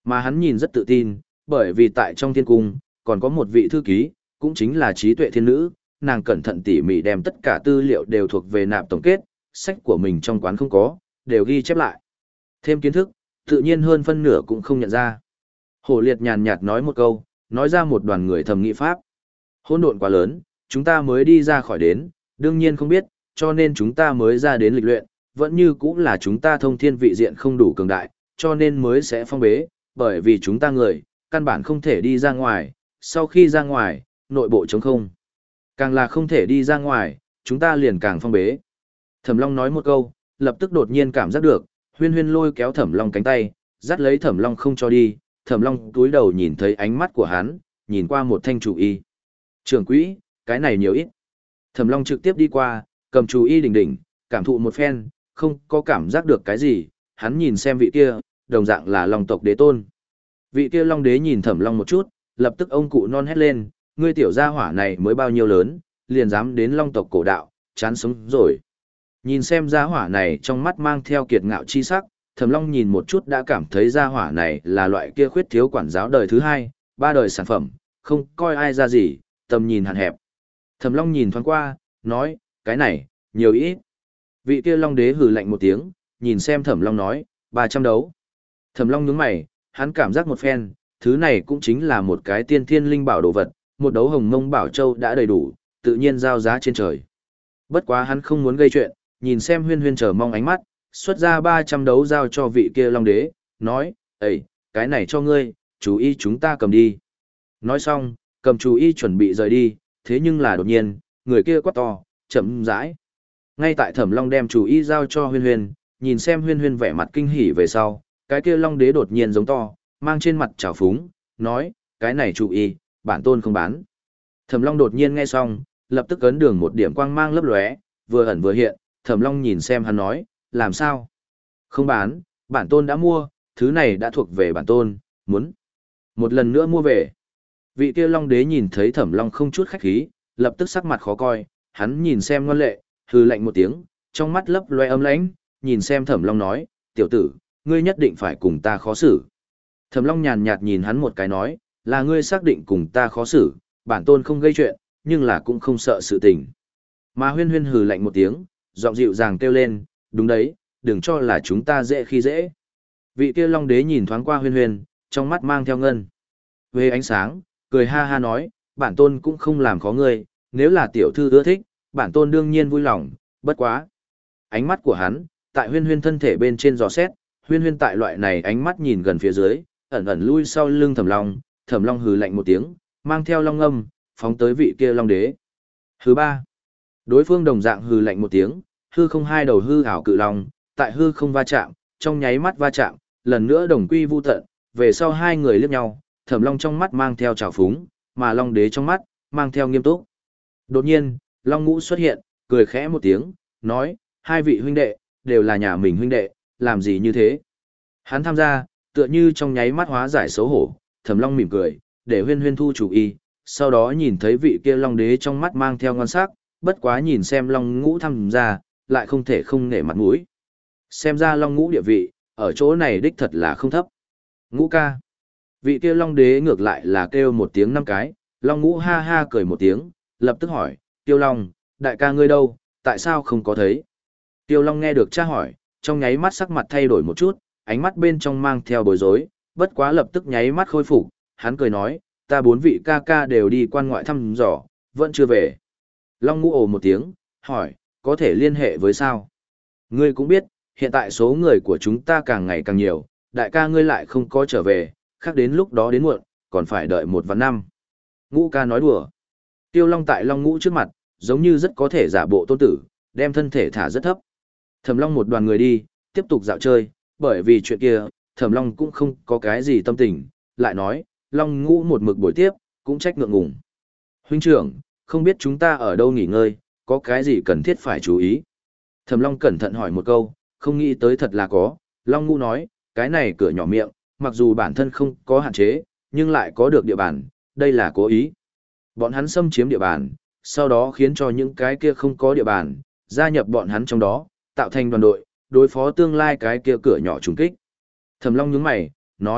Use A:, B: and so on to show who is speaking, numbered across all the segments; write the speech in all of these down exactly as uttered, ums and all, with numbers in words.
A: Mà hắn nhìn rất tự tin, bởi vì tại trong thiên cung, còn có một vị thư ký, cũng chính là trí tuệ thiên nữ, nàng cẩn thận tỉ mỉ đem tất cả tư liệu đều thuộc về nạp tổng kết, sách của mình trong quán không có, đều ghi chép lại. Thêm kiến thức, tự nhiên hơn phân nửa cũng không nhận ra. Hổ liệt nhàn nhạt nói một câu, nói ra một đoàn người thầm nghị pháp. Hỗn độn quá lớn, chúng ta mới đi ra khỏi đến, đương nhiên không biết, cho nên chúng ta mới ra đến lịch luyện, vẫn như cũng là chúng ta thông thiên vị diện không đủ cường đại, cho nên mới sẽ phong bế, bởi vì chúng ta người, căn bản không thể đi ra ngoài, sau khi ra ngoài, nội bộ trống không. Càng là không thể đi ra ngoài, chúng ta liền càng phong bế. Thẩm Long nói một câu, lập tức đột nhiên cảm giác được, Huyên Huyên lôi kéo Thẩm Long cánh tay, dắt lấy Thẩm Long không cho đi, Thẩm Long túi đầu nhìn thấy ánh mắt của hắn, nhìn qua một thanh chủ y. Trưởng quỹ, cái này nhiều ít. Thẩm Long trực tiếp đi qua, cầm chủ y đỉnh đỉnh, cảm thụ một phen, không có cảm giác được cái gì, hắn nhìn xem vị kia, đồng dạng là Long tộc đế tôn. Vị kia Long đế nhìn Thẩm Long một chút, lập tức ông cụ non hét lên, ngươi tiểu gia hỏa này mới bao nhiêu lớn, liền dám đến Long tộc cổ đạo, chán sống rồi. Nhìn xem gia hỏa này trong mắt mang theo kiệt ngạo chi sắc, Thẩm Long nhìn một chút đã cảm thấy gia hỏa này là loại kia khuyết thiếu quản giáo đời thứ hai, ba đời sản phẩm, không coi ai ra gì, tầm nhìn hạn hẹp. Thẩm Long nhìn thoáng qua, nói, cái này, nhiều ít. Vị kia Long đế hừ lạnh một tiếng, nhìn xem Thẩm Long nói, ba trăm đấu. Thẩm Long nhướng mày, hắn cảm giác một phen, thứ này cũng chính là một cái tiên thiên linh bảo đồ vật, một đấu hồng mông bảo châu đã đầy đủ, tự nhiên giao giá trên trời. Bất quá hắn không muốn gây chuyện, nhìn xem Huyên Huyên chờ mong ánh mắt, xuất ra ba trăm đấu giao cho vị kia Long đế, nói, "Ê, cái này cho ngươi, chú ý chúng ta cầm đi." Nói xong, cầm chú ý chuẩn bị rời đi, thế nhưng là đột nhiên, người kia quát to, chậm rãi. Ngay tại Thẩm Long đem chú ý giao cho Huyên Huyên, nhìn xem Huyên Huyên vẻ mặt kinh hỉ về sau, cái kia Long đế đột nhiên giống to, mang trên mặt trào phúng, nói, cái này chú ý, bản tôn không bán. Thẩm Long đột nhiên nghe xong, lập tức ấn đường một điểm quang mang lấp lóe, vừa ẩn vừa hiện, Thẩm Long nhìn xem hắn nói, làm sao? Không bán, bản tôn đã mua, thứ này đã thuộc về bản tôn, muốn một lần nữa mua về. Vị kia Long đế nhìn thấy Thẩm Long không chút khách khí, lập tức sắc mặt khó coi, hắn nhìn xem ngoan lệ, hừ lạnh một tiếng, trong mắt lấp loe âm lãnh, nhìn xem Thẩm Long nói, tiểu tử, ngươi nhất định phải cùng ta khó xử. Thẩm Long nhàn nhạt nhìn hắn một cái nói, là ngươi xác định cùng ta khó xử, bản tôn không gây chuyện, nhưng là cũng không sợ sự tình. Mà Huyên Huyên hừ lạnh một tiếng, giọng dịu dàng kêu lên, đúng đấy, đừng cho là chúng ta dễ khi dễ. Vị kia Long đế nhìn thoáng qua Huyên Huyên, trong mắt mang theo ngân về ánh sáng, cười ha ha nói, bản tôn cũng không làm khó ngươi, nếu là tiểu thư ưa thích, bản tôn đương nhiên vui lòng, bất quá. Ánh mắt của hắn, tại Huyên Huyên thân thể bên trên dò xét, Huyên Huyên tại loại này ánh mắt nhìn gần phía dưới, ẩn ẩn lui sau lưng Thẩm Long, Thẩm Long hừ lạnh một tiếng, mang theo long âm, phóng tới vị kia Long đế. Thứ ba, đối phương đồng dạng hừ lạnh một tiếng, hư không hai đầu hư ảo cự long, tại hư không va chạm, trong nháy mắt va chạm, lần nữa đồng quy vu tận, về sau hai người liếc nhau, Thẩm Long trong mắt mang theo trào phúng, mà Long đế trong mắt mang theo nghiêm túc. Đột nhiên, Long Ngũ xuất hiện, cười khẽ một tiếng, nói, hai vị huynh đệ, đều là nhà mình huynh đệ, làm gì như thế? Hắn tham gia, tựa như trong nháy mắt hóa giải xấu hổ, Thẩm Long mỉm cười, để Huyên Huyên thu chủ ý, sau đó nhìn thấy vị kia Long đế trong mắt mang theo ngon sắc, bất quá nhìn xem Long Ngũ tham gia, lại không thể không nể mặt mũi. Xem ra Long Ngũ địa vị, ở chỗ này đích thật là không thấp. Ngũ ca. Vị kia Long đế ngược lại là kêu một tiếng năm cái, Long Ngũ ha ha cười một tiếng, lập tức hỏi, Tiêu Long, đại ca ngươi đâu, tại sao không có thấy? Tiêu Long nghe được cha hỏi, trong nháy mắt sắc mặt thay đổi một chút, ánh mắt bên trong mang theo bối rối, bất quá lập tức nháy mắt khôi phục, hắn cười nói, ta bốn vị ca ca đều đi quan ngoại thăm dò, vẫn chưa về. Long Ngũ ồ một tiếng, hỏi, có thể liên hệ với sao? Ngươi cũng biết, hiện tại số người của chúng ta càng ngày càng nhiều, đại ca ngươi lại không có trở về, khác đến lúc đó đến muộn, còn phải đợi một vạn năm. Ngũ ca nói đùa. Tiêu Long tại Long Ngũ trước mặt, giống như rất có thể giả bộ tôn tử, đem thân thể thả rất thấp. Thẩm Long một đoàn người đi, tiếp tục dạo chơi, bởi vì chuyện kia, Thẩm Long cũng không có cái gì tâm tình, lại nói, Long Ngũ một mực buổi tiếp, cũng trách ngượng ngùng. Huynh trưởng, không biết chúng ta ở đâu nghỉ ngơi, có cái gì cần thiết phải chú ý? Thẩm Long cẩn thận hỏi một câu, không nghĩ tới thật là có, Long Ngũ nói, cái này cửa nhỏ miệng, mặc dù bản thân không có hạn chế, nhưng lại có được địa bàn, đây là cố ý. Bọn hắn xâm chiếm địa bàn, sau đó khiến cho những cái kia không có địa bàn, gia nhập bọn hắn trong đó, tạo thành đoàn đội, đối phó tương lai cái kia cửa nhỏ trùng kích. Thẩm Long nhướng mày, nói,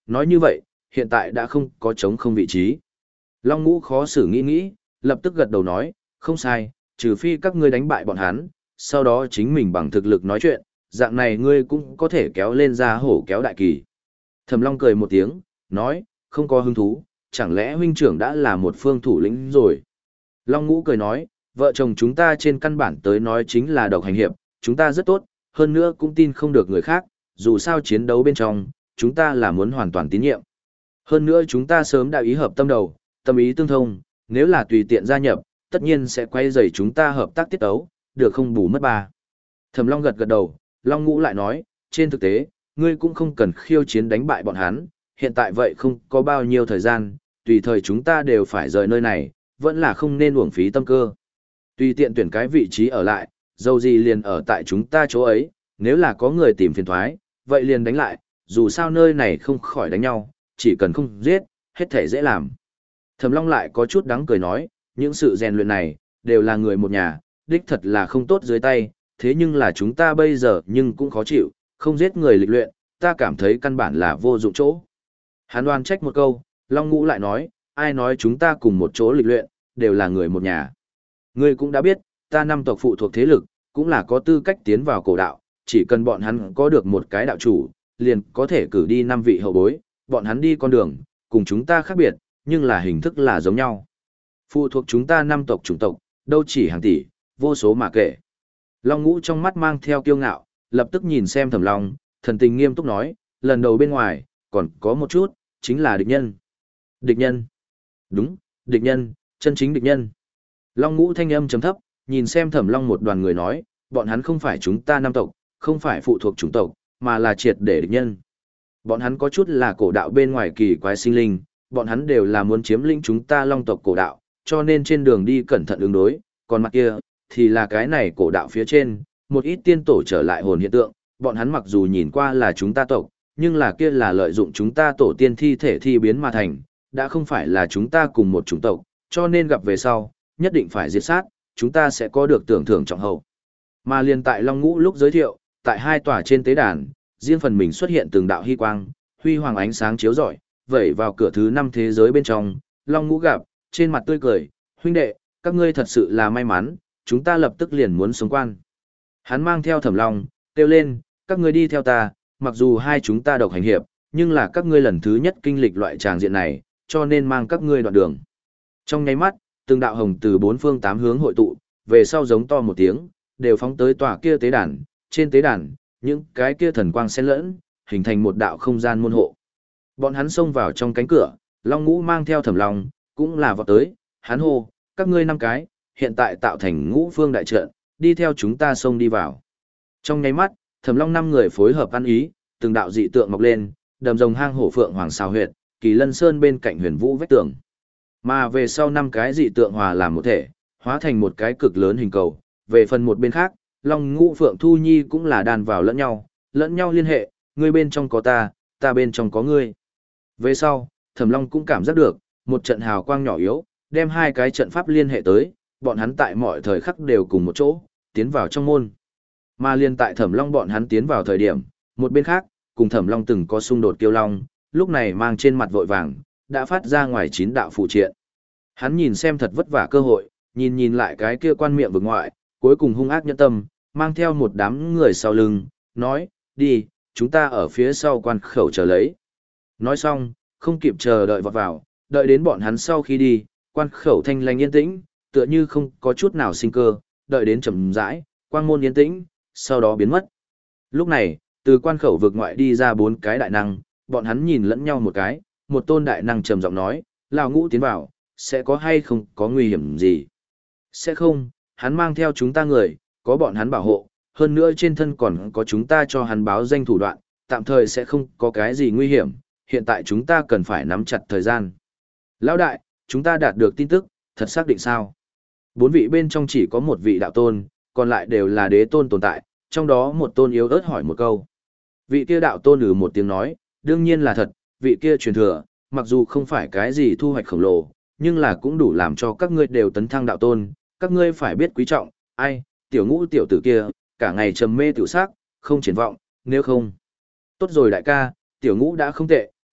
A: nói như vậy, hiện tại đã không có trống không vị trí. Long Ngũ khó xử nghĩ nghĩ, lập tức gật đầu nói, không sai, trừ phi các ngươi đánh bại bọn hắn, sau đó chính mình bằng thực lực nói chuyện, dạng này ngươi cũng có thể kéo lên ra hổ kéo đại kỳ. Thẩm Long cười một tiếng, nói, không có hứng thú, chẳng lẽ huynh trưởng đã là một phương thủ lĩnh rồi. Long Ngũ cười nói, vợ chồng chúng ta trên căn bản tới nói chính là độc hành hiệp, chúng ta rất tốt, hơn nữa cũng tin không được người khác, dù sao chiến đấu bên trong, chúng ta là muốn hoàn toàn tín nhiệm. Hơn nữa chúng ta sớm đã ý hợp tâm đầu, tâm ý tương thông, nếu là tùy tiện gia nhập, tất nhiên sẽ quay rầy chúng ta hợp tác tiết tấu, được không bù mất ba. Thẩm Long gật gật đầu, Long Ngũ lại nói, trên thực tế, ngươi cũng không cần khiêu chiến đánh bại bọn hắn, hiện tại vậy không có bao nhiêu thời gian, tùy thời chúng ta đều phải rời nơi này, vẫn là không nên uổng phí tâm cơ. Tùy tiện tuyển cái vị trí ở lại, dầu gì liền ở tại chúng ta chỗ ấy, nếu là có người tìm phiền thoái, vậy liền đánh lại, dù sao nơi này không khỏi đánh nhau, chỉ cần không giết, hết thể dễ làm. Thẩm Long lại có chút đắng cười nói, những sự rèn luyện này, đều là người một nhà, đích thật là không tốt dưới tay, thế nhưng là chúng ta bây giờ nhưng cũng khó chịu, không giết người lịch luyện, ta cảm thấy căn bản là vô dụng chỗ. Hắn đoan trách một câu, Long Ngũ lại nói, ai nói chúng ta cùng một chỗ lịch luyện, đều là người một nhà. Ngươi cũng đã biết, ta năm tộc phụ thuộc thế lực, cũng là có tư cách tiến vào cổ đạo, chỉ cần bọn hắn có được một cái đạo chủ, liền có thể cử đi năm vị hậu bối, bọn hắn đi con đường, cùng chúng ta khác biệt, nhưng là hình thức là giống nhau. Phụ thuộc chúng ta năm tộc chủng tộc, đâu chỉ hàng tỷ, vô số mà kể. Long Ngũ trong mắt mang theo kiêu ngạo, lập tức nhìn xem Thẩm Long, thần tình nghiêm túc nói, lần đầu bên ngoài, còn có một chút, chính là địch nhân. Địch nhân. Đúng, địch nhân, chân chính địch nhân. Long Ngũ thanh âm trầm thấp, nhìn xem Thẩm Long một đoàn người nói, bọn hắn không phải chúng ta năm tộc, không phải phụ thuộc chủng tộc, mà là triệt để địch nhân. Bọn hắn có chút là cổ đạo bên ngoài kỳ quái sinh linh, bọn hắn đều là muốn chiếm lĩnh chúng ta Long tộc cổ đạo, cho nên trên đường đi cẩn thận ứng đối, còn mặt kia, thì là cái này cổ đạo phía trên, một ít tiên tổ trở lại hồn hiện tượng, bọn hắn mặc dù nhìn qua là chúng ta tộc, nhưng là kia là lợi dụng chúng ta tổ tiên thi thể thi biến mà thành, đã không phải là chúng ta cùng một chủng tộc, cho nên gặp về sau, nhất định phải diệt sát, chúng ta sẽ có được tưởng thưởng trọng hậu. Mà liền tại Long Ngũ lúc giới thiệu, tại hai tòa trên tế đàn, riêng phần mình xuất hiện từng đạo hy quang, huy hoàng ánh sáng chiếu rọi, vẩy vào cửa thứ năm thế giới bên trong, Long Ngũ gặp, trên mặt tươi cười, huynh đệ, các ngươi thật sự là may mắn, chúng ta lập tức liền muốn sống quan. Hắn mang theo Thẩm Long, kêu lên, các ngươi đi theo ta, mặc dù hai chúng ta độc hành hiệp, nhưng là các ngươi lần thứ nhất kinh lịch loại tràng diện này, cho nên mang các ngươi đoạn đường. Trong nháy mắt, từng đạo hồng từ bốn phương tám hướng hội tụ, về sau giống to một tiếng, đều phóng tới tòa kia tế đàn, trên tế đàn, những cái kia thần quang xen lẫn, hình thành một đạo không gian môn hộ. Bọn hắn xông vào trong cánh cửa, Long Ngũ mang theo Thẩm Long, cũng là vọt tới, hắn hô, các ngươi năm cái, hiện tại tạo thành ngũ phương đại trận, đi theo chúng ta xông đi vào. Trong nháy mắt, Thẩm Long năm người phối hợp ăn ý, từng đạo dị tượng mọc lên, đầm rồng hang hổ phượng hoàng xào huyệt, Kỳ Lân Sơn bên cạnh Huyền Vũ vách tường. Mà về sau năm cái dị tượng hòa làm một thể, hóa thành một cái cực lớn hình cầu, về phần một bên khác, Long Ngũ Phượng Thu Nhi cũng là đàn vào lẫn nhau, lẫn nhau liên hệ, ngươi bên trong có ta, ta bên trong có ngươi. Về sau, Thẩm Long cũng cảm giác được, một trận hào quang nhỏ yếu, đem hai cái trận pháp liên hệ tới, bọn hắn tại mọi thời khắc đều cùng một chỗ, tiến vào trong môn. Mà liên tại Thẩm Long bọn hắn tiến vào thời điểm, một bên khác, cùng Thẩm Long từng có xung đột Kiêu Long, lúc này mang trên mặt vội vàng, đã phát ra ngoài chín đạo phụ triện. Hắn nhìn xem thật vất vả cơ hội, nhìn nhìn lại cái kia quan miệng vực ngoại, cuối cùng hung ác nhẫn tâm, mang theo một đám người sau lưng, nói, đi, chúng ta ở phía sau quan khẩu chờ lấy. Nói xong, không kịp chờ đợi vọt vào, đợi đến bọn hắn sau khi đi, quan khẩu thanh lành yên tĩnh, tựa như không có chút nào sinh cơ, đợi đến chậm rãi, quang môn yên tĩnh, sau đó biến mất. Lúc này, từ quan khẩu vực ngoại đi ra bốn cái đại năng, bọn hắn nhìn lẫn nhau một cái, một tôn đại năng trầm giọng nói, Lão Ngũ tiến vào, sẽ có hay không có nguy hiểm gì? Sẽ không, hắn mang theo chúng ta người, có bọn hắn bảo hộ, hơn nữa trên thân còn có chúng ta cho hắn báo danh thủ đoạn, tạm thời sẽ không có cái gì nguy hiểm, hiện tại chúng ta cần phải nắm chặt thời gian. Lão đại, chúng ta đạt được tin tức, thật xác định sao? Bốn vị bên trong chỉ có một vị đạo tôn, còn lại đều là đế tôn tồn tại, trong đó một tôn yếu ớt hỏi một câu. Vị kia đạo tôn ừ một tiếng nói, đương nhiên là thật, vị kia truyền thừa, mặc dù không phải cái gì thu hoạch khổng lồ, nhưng là cũng đủ làm cho các ngươi đều tấn thăng đạo tôn, các ngươi phải biết quý trọng, ai, tiểu ngũ tiểu tử kia, cả ngày trầm mê tiểu sắc, không triển vọng, nếu không. Tốt rồi đại ca, tiểu ngũ đã không tệ,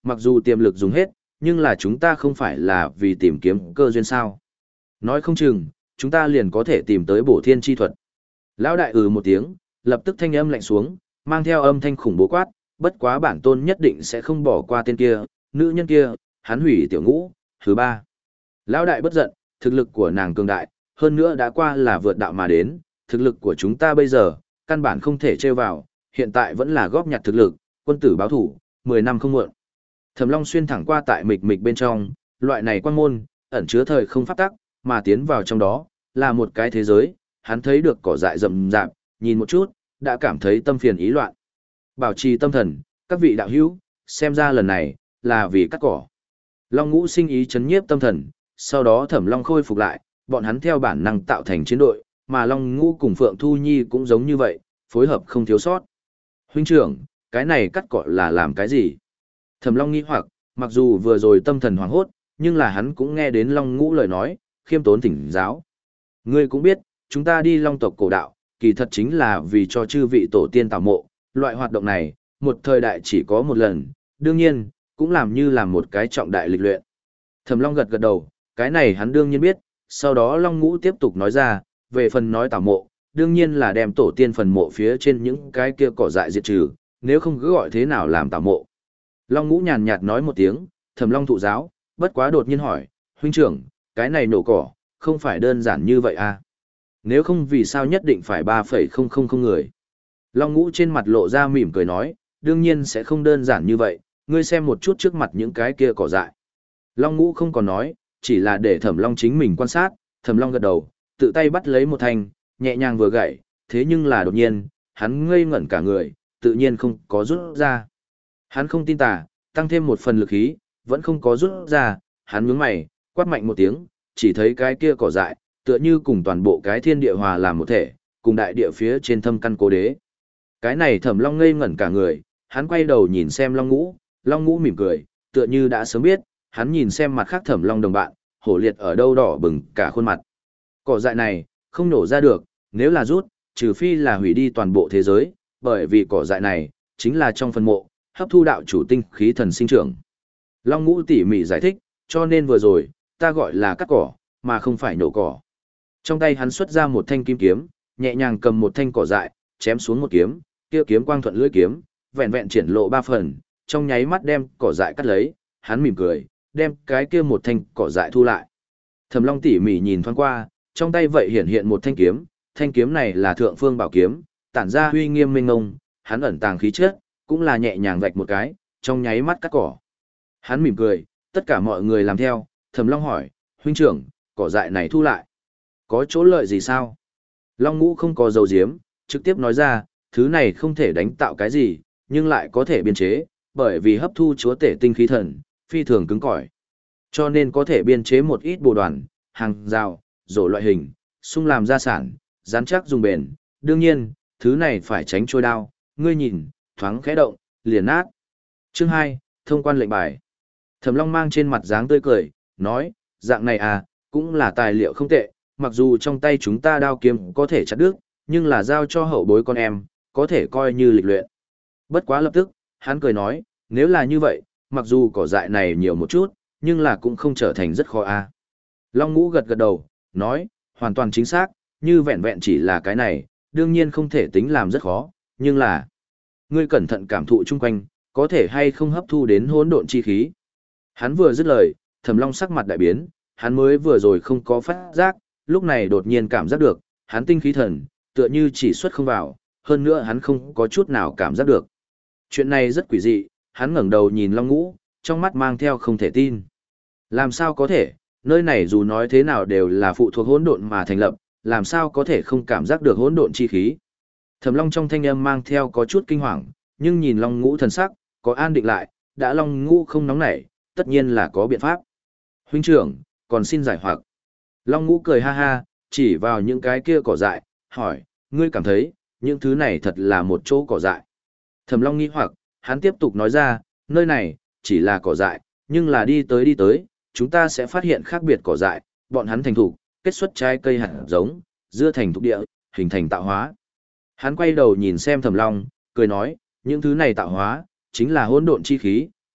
A: Mặc dù tiềm lực dùng hết, nhưng là chúng ta không phải là vì tìm kiếm cơ duyên sao. Nói không chừng, chúng ta liền có thể tìm tới bổ thiên chi thuật. Lão đại ừ một tiếng, lập tức thanh âm lạnh xuống, mang theo âm thanh khủng bố quát, bất quá bản tôn nhất định sẽ không bỏ qua tên kia, nữ nhân kia, hắn hủy tiểu ngũ, thứ ba. Lão đại bất giận, thực lực của nàng cường đại, hơn nữa đã qua là vượt đạo mà đến, thực lực của chúng ta bây giờ, căn bản không thể trêu vào, hiện tại vẫn là góp nhặt thực lực, quân tử báo thủ, mười năm không muộn. Thẩm Long xuyên thẳng qua tại mịch mịch bên trong, loại này quan môn, ẩn chứa thời không pháp tắc, mà tiến vào trong đó, là một cái thế giới, hắn thấy được cỏ dại rậm rạp, nhìn một chút, đã cảm thấy tâm phiền ý loạn. Bảo trì tâm thần, các vị đạo hữu, xem ra lần này, là vì cắt cỏ. Long Ngũ sinh ý chấn nhiếp tâm thần, sau đó Thẩm Long khôi phục lại, bọn hắn theo bản năng tạo thành chiến đội, mà Long Ngũ cùng Phượng Thu Nhi cũng giống như vậy, phối hợp không thiếu sót. Huynh trưởng, cái này cắt cỏ là làm cái gì? Thẩm Long nghi hoặc, mặc dù vừa rồi tâm thần hoảng hốt, nhưng là hắn cũng nghe đến Long Ngũ lời nói, khiêm tốn thỉnh giáo. Ngươi cũng biết, chúng ta đi Long tộc cổ đạo, kỳ thật chính là vì cho chư vị tổ tiên tảo mộ, loại hoạt động này, một thời đại chỉ có một lần, đương nhiên, cũng làm như là một cái trọng đại lịch luyện. Thẩm Long gật gật đầu, cái này hắn đương nhiên biết, sau đó Long Ngũ tiếp tục nói ra, về phần nói tảo mộ, đương nhiên là đem tổ tiên phần mộ phía trên những cái kia cỏ dại diệt trừ, nếu không cứ gọi thế nào làm tảo mộ. Long Ngũ nhàn nhạt nói một tiếng, Thẩm Long thụ giáo, bất quá đột nhiên hỏi, huynh trưởng, cái này nổ cỏ, không phải đơn giản như vậy à? Nếu không vì sao nhất định phải ba phẩy không không không người? Long Ngũ trên mặt lộ ra mỉm cười nói, đương nhiên sẽ không đơn giản như vậy, ngươi xem một chút trước mặt những cái kia cỏ dại. Long Ngũ không còn nói, chỉ là để Thẩm Long chính mình quan sát, Thẩm Long gật đầu, tự tay bắt lấy một thanh, nhẹ nhàng vừa gậy, thế nhưng là đột nhiên, hắn ngây ngẩn cả người, tự nhiên không có rút ra. Hắn không tin tà, tăng thêm một phần lực khí, vẫn không có rút ra, hắn nhướng mày, quát mạnh một tiếng, chỉ thấy cái kia cỏ dại, tựa như cùng toàn bộ cái thiên địa hòa làm một thể, cùng đại địa phía trên thâm căn cố đế. Cái này Thẩm Long ngây ngẩn cả người, hắn quay đầu nhìn xem Long Ngũ, Long Ngũ mỉm cười, tựa như đã sớm biết, hắn nhìn xem mặt khác Thẩm Long đồng bạn, hổ liệt ở đâu đỏ bừng cả khuôn mặt. Cỏ dại này, không nổ ra được, nếu là rút, trừ phi là hủy đi toàn bộ thế giới, bởi vì cỏ dại này, chính là trong phân mộ, hấp thu đạo chủ tinh khí thần sinh trưởng. Long Ngũ tỉ mỉ giải thích, cho nên vừa rồi, ta gọi là cắt cỏ, mà không phải nổ cỏ. Trong tay hắn xuất ra một thanh kim kiếm, nhẹ nhàng cầm một thanh cỏ dại, chém xuống một kiếm, kia kiếm quang thuận lưỡi kiếm, vẹn vẹn triển lộ ba phần, trong nháy mắt đem cỏ dại cắt lấy, hắn mỉm cười, đem cái kia một thanh cỏ dại thu lại. Thẩm Long tỉ mỉ nhìn thoáng qua, trong tay vậy hiện hiện một thanh kiếm, thanh kiếm này là thượng phương bảo kiếm, tản ra uy nghiêm minh ngông, hắn ẩn tàng khí chất, cũng là nhẹ nhàng vạch một cái, trong nháy mắt cắt cỏ. Hắn mỉm cười, tất cả mọi người làm theo, Thẩm Long hỏi, huynh trưởng, cỏ dại này thu lại, có chỗ lợi gì sao? Long Ngũ không có dầu diếm, trực tiếp nói ra, thứ này không thể đánh tạo cái gì, nhưng lại có thể biên chế, bởi vì hấp thu chúa tể tinh khí thần, phi thường cứng cỏi. Cho nên có thể biên chế một ít bồ đoàn, hàng rào, rổ loại hình, sung làm gia sản, rắn chắc dùng bền. Đương nhiên, thứ này phải tránh trôi đao, ngươi nhìn, thoáng khẽ động, liền nát. Chương hai, thông quan lệnh bài. Thẩm Long mang trên mặt dáng tươi cười, nói, dạng này à, cũng là tài liệu không tệ, mặc dù trong tay chúng ta đao kiếm có thể chặt đứt, nhưng là giao cho hậu bối con em, có thể coi như lịch luyện. Bất quá lập tức, hắn cười nói, nếu là như vậy, mặc dù cỏ dại này nhiều một chút, nhưng là cũng không trở thành rất khó a. Long Ngũ gật gật đầu, nói, hoàn toàn chính xác, như vẹn vẹn chỉ là cái này, đương nhiên không thể tính làm rất khó, nhưng là, ngươi cẩn thận cảm thụ chung quanh, có thể hay không hấp thu đến hỗn độn chi khí. Hắn vừa dứt lời, Thẩm Long sắc mặt đại biến, hắn mới vừa rồi không có phát giác, lúc này đột nhiên cảm giác được, hắn tinh khí thần, tựa như chỉ xuất không vào, hơn nữa hắn không có chút nào cảm giác được. Chuyện này rất quỷ dị, hắn ngẩng đầu nhìn Long Ngũ, trong mắt mang theo không thể tin. Làm sao có thể, nơi này dù nói thế nào đều là phụ thuộc hỗn độn mà thành lập, làm sao có thể không cảm giác được hỗn độn chi khí. Thẩm Long trong thanh âm mang theo có chút kinh hoàng, nhưng nhìn Long Ngũ thần sắc, có an định lại, đã Long Ngũ không nóng nảy, tất nhiên là có biện pháp. Huynh trưởng, còn xin giải hoặc. Long Ngũ cười ha ha, chỉ vào những cái kia cỏ dại, hỏi, ngươi cảm thấy, những thứ này thật là một chỗ cỏ dại. Thẩm Long nghi hoặc, hắn tiếp tục nói ra, nơi này, chỉ là cỏ dại, nhưng là đi tới đi tới, chúng ta sẽ phát hiện khác biệt cỏ dại, bọn hắn thành thục, kết xuất trái cây hạt giống, dưa thành thục địa, hình thành tạo hóa. Hắn quay đầu nhìn xem Thẩm Long, cười nói, những thứ này tạo hóa, chính là hỗn độn chi khí,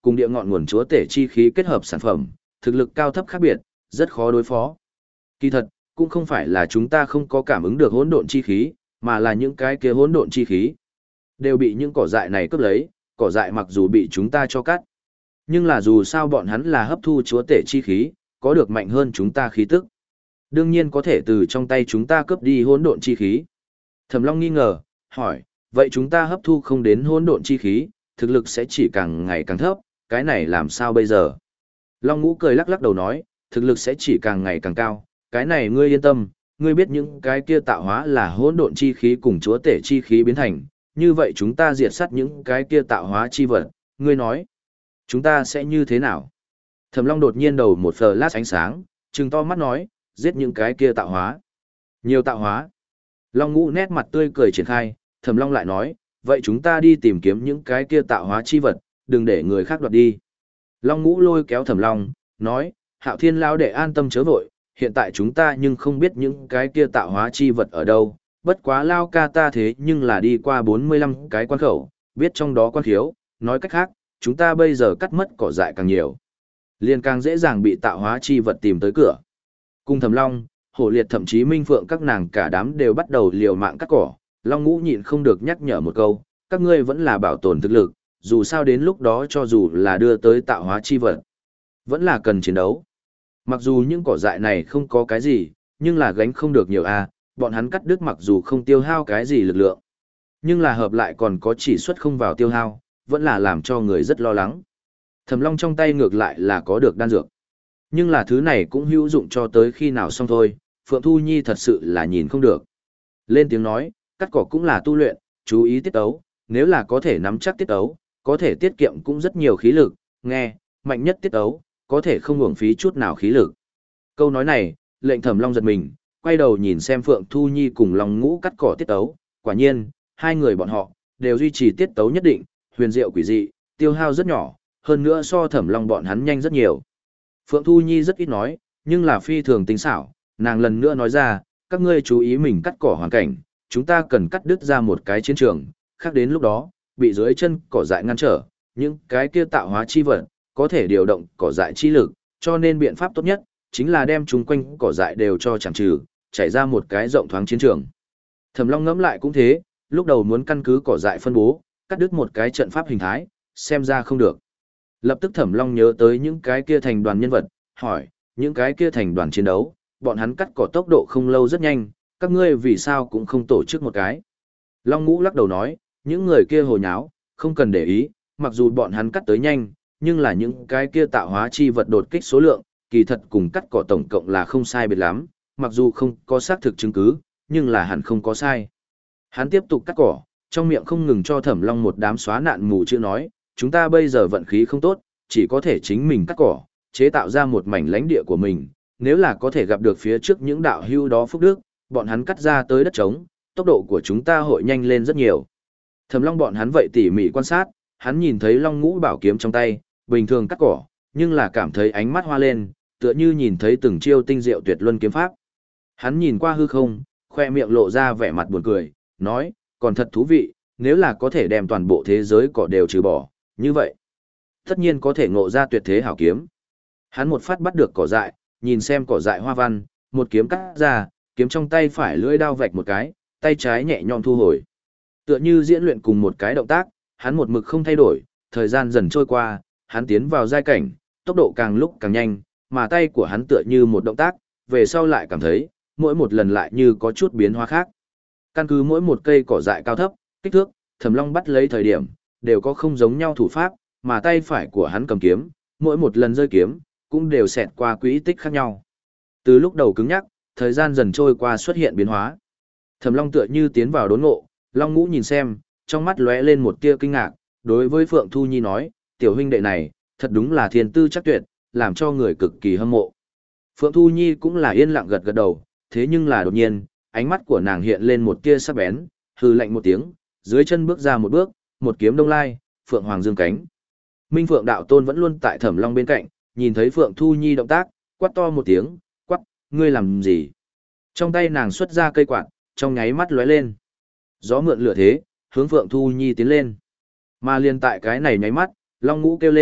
A: cùng địa ngọn nguồn chúa tể chi khí kết hợp sản phẩm, thực lực cao thấp khác biệt, rất khó đối phó. Kỳ thật, cũng không phải là chúng ta không có cảm ứng được hỗn độn chi khí, mà là những cái kia hỗn độn chi khí đều bị những cỏ dại này cướp lấy, cỏ dại mặc dù bị chúng ta cho cắt, nhưng là dù sao bọn hắn là hấp thu chúa tể chi khí, có được mạnh hơn chúng ta khí tức. Đương nhiên có thể từ trong tay chúng ta cướp đi hỗn độn chi khí. Thẩm Long nghi ngờ, hỏi, vậy chúng ta hấp thu không đến hỗn độn chi khí, thực lực sẽ chỉ càng ngày càng thấp, cái này làm sao bây giờ? Long Ngũ cười lắc lắc đầu nói, thực lực sẽ chỉ càng ngày càng cao, cái này ngươi yên tâm, ngươi biết những cái kia tạo hóa là hỗn độn chi khí cùng chúa tể chi khí biến thành, như vậy chúng ta diệt sát những cái kia tạo hóa chi vật, ngươi nói, chúng ta sẽ như thế nào? Thẩm Long đột nhiên đầu một flash ánh sáng, trừng to mắt nói, giết những cái kia tạo hóa. Nhiều tạo hóa. Long Ngũ nét mặt tươi cười triển khai, Thẩm Long lại nói, vậy chúng ta đi tìm kiếm những cái kia tạo hóa chi vật, đừng để người khác đoạt đi. Long Ngũ lôi kéo Thẩm Long, nói, Hạo Thiên lão đệ an tâm chớ vội, hiện tại chúng ta nhưng không biết những cái kia tạo hóa chi vật ở đâu, bất quá lao ca ta thế nhưng là đi qua bốn mươi lăm cái quan khẩu, biết trong đó quan khiếu, nói cách khác, chúng ta bây giờ cắt mất cỏ dại càng nhiều, liền càng dễ dàng bị tạo hóa chi vật tìm tới cửa. Cùng Thẩm Long, Hổ Liệt thậm chí Minh Phượng các nàng cả đám đều bắt đầu liều mạng cắt cỏ, Long Ngũ nhịn không được nhắc nhở một câu, các ngươi vẫn là bảo tồn thực lực, dù sao đến lúc đó cho dù là đưa tới tạo hóa chi vật, vẫn là cần chiến đấu. Mặc dù những cỏ dại này không có cái gì, nhưng là gánh không được nhiều a, bọn hắn cắt đứt mặc dù không tiêu hao cái gì lực lượng, nhưng là hợp lại còn có chỉ suất không vào tiêu hao, vẫn là làm cho người rất lo lắng. Thẩm Long trong tay ngược lại là có được đan dược, nhưng là thứ này cũng hữu dụng cho tới khi nào xong thôi, Phượng Thu Nhi thật sự là nhìn không được. Lên tiếng nói, cắt cỏ cũng là tu luyện, chú ý tiết ấu, nếu là có thể nắm chắc tiết ấu, có thể tiết kiệm cũng rất nhiều khí lực, nghe, mạnh nhất tiết ấu, có thể không uổng phí chút nào khí lực. Câu nói này, lệnh Thẩm Long giật mình, quay đầu nhìn xem Phượng Thu Nhi cùng Long Ngũ cắt cỏ tiết ấu, quả nhiên, hai người bọn họ, đều duy trì tiết tấu nhất định, huyền diệu quỷ dị, tiêu hao rất nhỏ, hơn nữa so Thẩm Long bọn hắn nhanh rất nhiều. Phượng Thu Nhi rất ít nói, nhưng là phi thường tinh xảo, nàng lần nữa nói ra, các ngươi chú ý mình cắt cỏ hoàn cảnh, chúng ta cần cắt đứt ra một cái chiến trường, khác đến lúc đó, bị dưới chân cỏ dại ngăn trở, những cái kia tạo hóa chi vật, có thể điều động cỏ dại chi lực, cho nên biện pháp tốt nhất, chính là đem chúng quanh cỏ dại đều cho chẳng trừ, chảy ra một cái rộng thoáng chiến trường. Thẩm Long ngẫm lại cũng thế, lúc đầu muốn căn cứ cỏ dại phân bố, cắt đứt một cái trận pháp hình thái, xem ra không được. Lập tức Thẩm Long nhớ tới những cái kia thành đoàn nhân vật, hỏi, những cái kia thành đoàn chiến đấu, bọn hắn cắt cỏ tốc độ không lâu rất nhanh, các ngươi vì sao cũng không tổ chức một cái. Long Ngũ lắc đầu nói, những người kia hồ nháo, không cần để ý, mặc dù bọn hắn cắt tới nhanh, nhưng là những cái kia tạo hóa chi vật đột kích số lượng, kỳ thật cùng cắt cỏ tổng cộng là không sai biệt lắm, mặc dù không có xác thực chứng cứ, nhưng là hẳn không có sai. Hắn tiếp tục cắt cỏ, trong miệng không ngừng cho Thẩm Long một đám xóa nạn mù chữ nói, chúng ta bây giờ vận khí không tốt, chỉ có thể chính mình cắt cỏ, chế tạo ra một mảnh lãnh địa của mình, nếu là có thể gặp được phía trước những đạo hưu đó phúc đức, bọn hắn cắt ra tới đất trống, tốc độ của chúng ta hội nhanh lên rất nhiều. Thẩm Long bọn hắn vậy tỉ mỉ quan sát, hắn nhìn thấy Long Ngũ bảo kiếm trong tay, bình thường cắt cỏ, nhưng là cảm thấy ánh mắt hoa lên, tựa như nhìn thấy từng chiêu tinh diệu tuyệt luân kiếm pháp. Hắn nhìn qua hư không, khoe miệng lộ ra vẻ mặt buồn cười, nói, còn thật thú vị, nếu là có thể đem toàn bộ thế giới cỏ đều trừ bỏ, như vậy, tất nhiên có thể ngộ ra tuyệt thế hảo kiếm. Hắn một phát bắt được cỏ dại, nhìn xem cỏ dại hoa văn, một kiếm cắt ra, kiếm trong tay phải lưỡi đao vạch một cái, tay trái nhẹ nhõm thu hồi. Tựa như diễn luyện cùng một cái động tác, hắn một mực không thay đổi, thời gian dần trôi qua, hắn tiến vào giai cảnh, tốc độ càng lúc càng nhanh, mà tay của hắn tựa như một động tác, về sau lại cảm thấy, mỗi một lần lại như có chút biến hóa khác. Căn cứ mỗi một cây cỏ dại cao thấp, kích thước, Thẩm Long bắt lấy thời điểm, đều có không giống nhau thủ pháp, mà tay phải của hắn cầm kiếm, mỗi một lần rơi kiếm, cũng đều xẹt qua quỹ tích khác nhau. Từ lúc đầu cứng nhắc, thời gian dần trôi qua xuất hiện biến hóa. Thẩm Long tựa như tiến vào đốn ngộ, Long Ngũ nhìn xem, trong mắt lóe lên một tia kinh ngạc, đối với Phượng Thu Nhi nói, tiểu huynh đệ này, thật đúng là thiên tư chắc tuyệt, làm cho người cực kỳ hâm mộ. Phượng Thu Nhi cũng là yên lặng gật gật đầu, thế nhưng là đột nhiên, ánh mắt của nàng hiện lên một tia sắc bén, hừ lạnh một tiếng, dưới chân bước ra một bước, một kiếm đông lai, Phượng Hoàng dương cánh. Minh Phượng đạo tôn vẫn luôn tại Thẩm Long bên cạnh, nhìn thấy Phượng Thu Nhi động tác, quát to một tiếng, quát, ngươi làm gì? Trong tay nàng xuất ra cây quạt, trong nháy mắt lóe lên. Gió mượn lửa thế, hướng Phượng Thu Nhi tiến lên. Mà liền tại cái này nháy mắt, Long Ngũ kêu lên,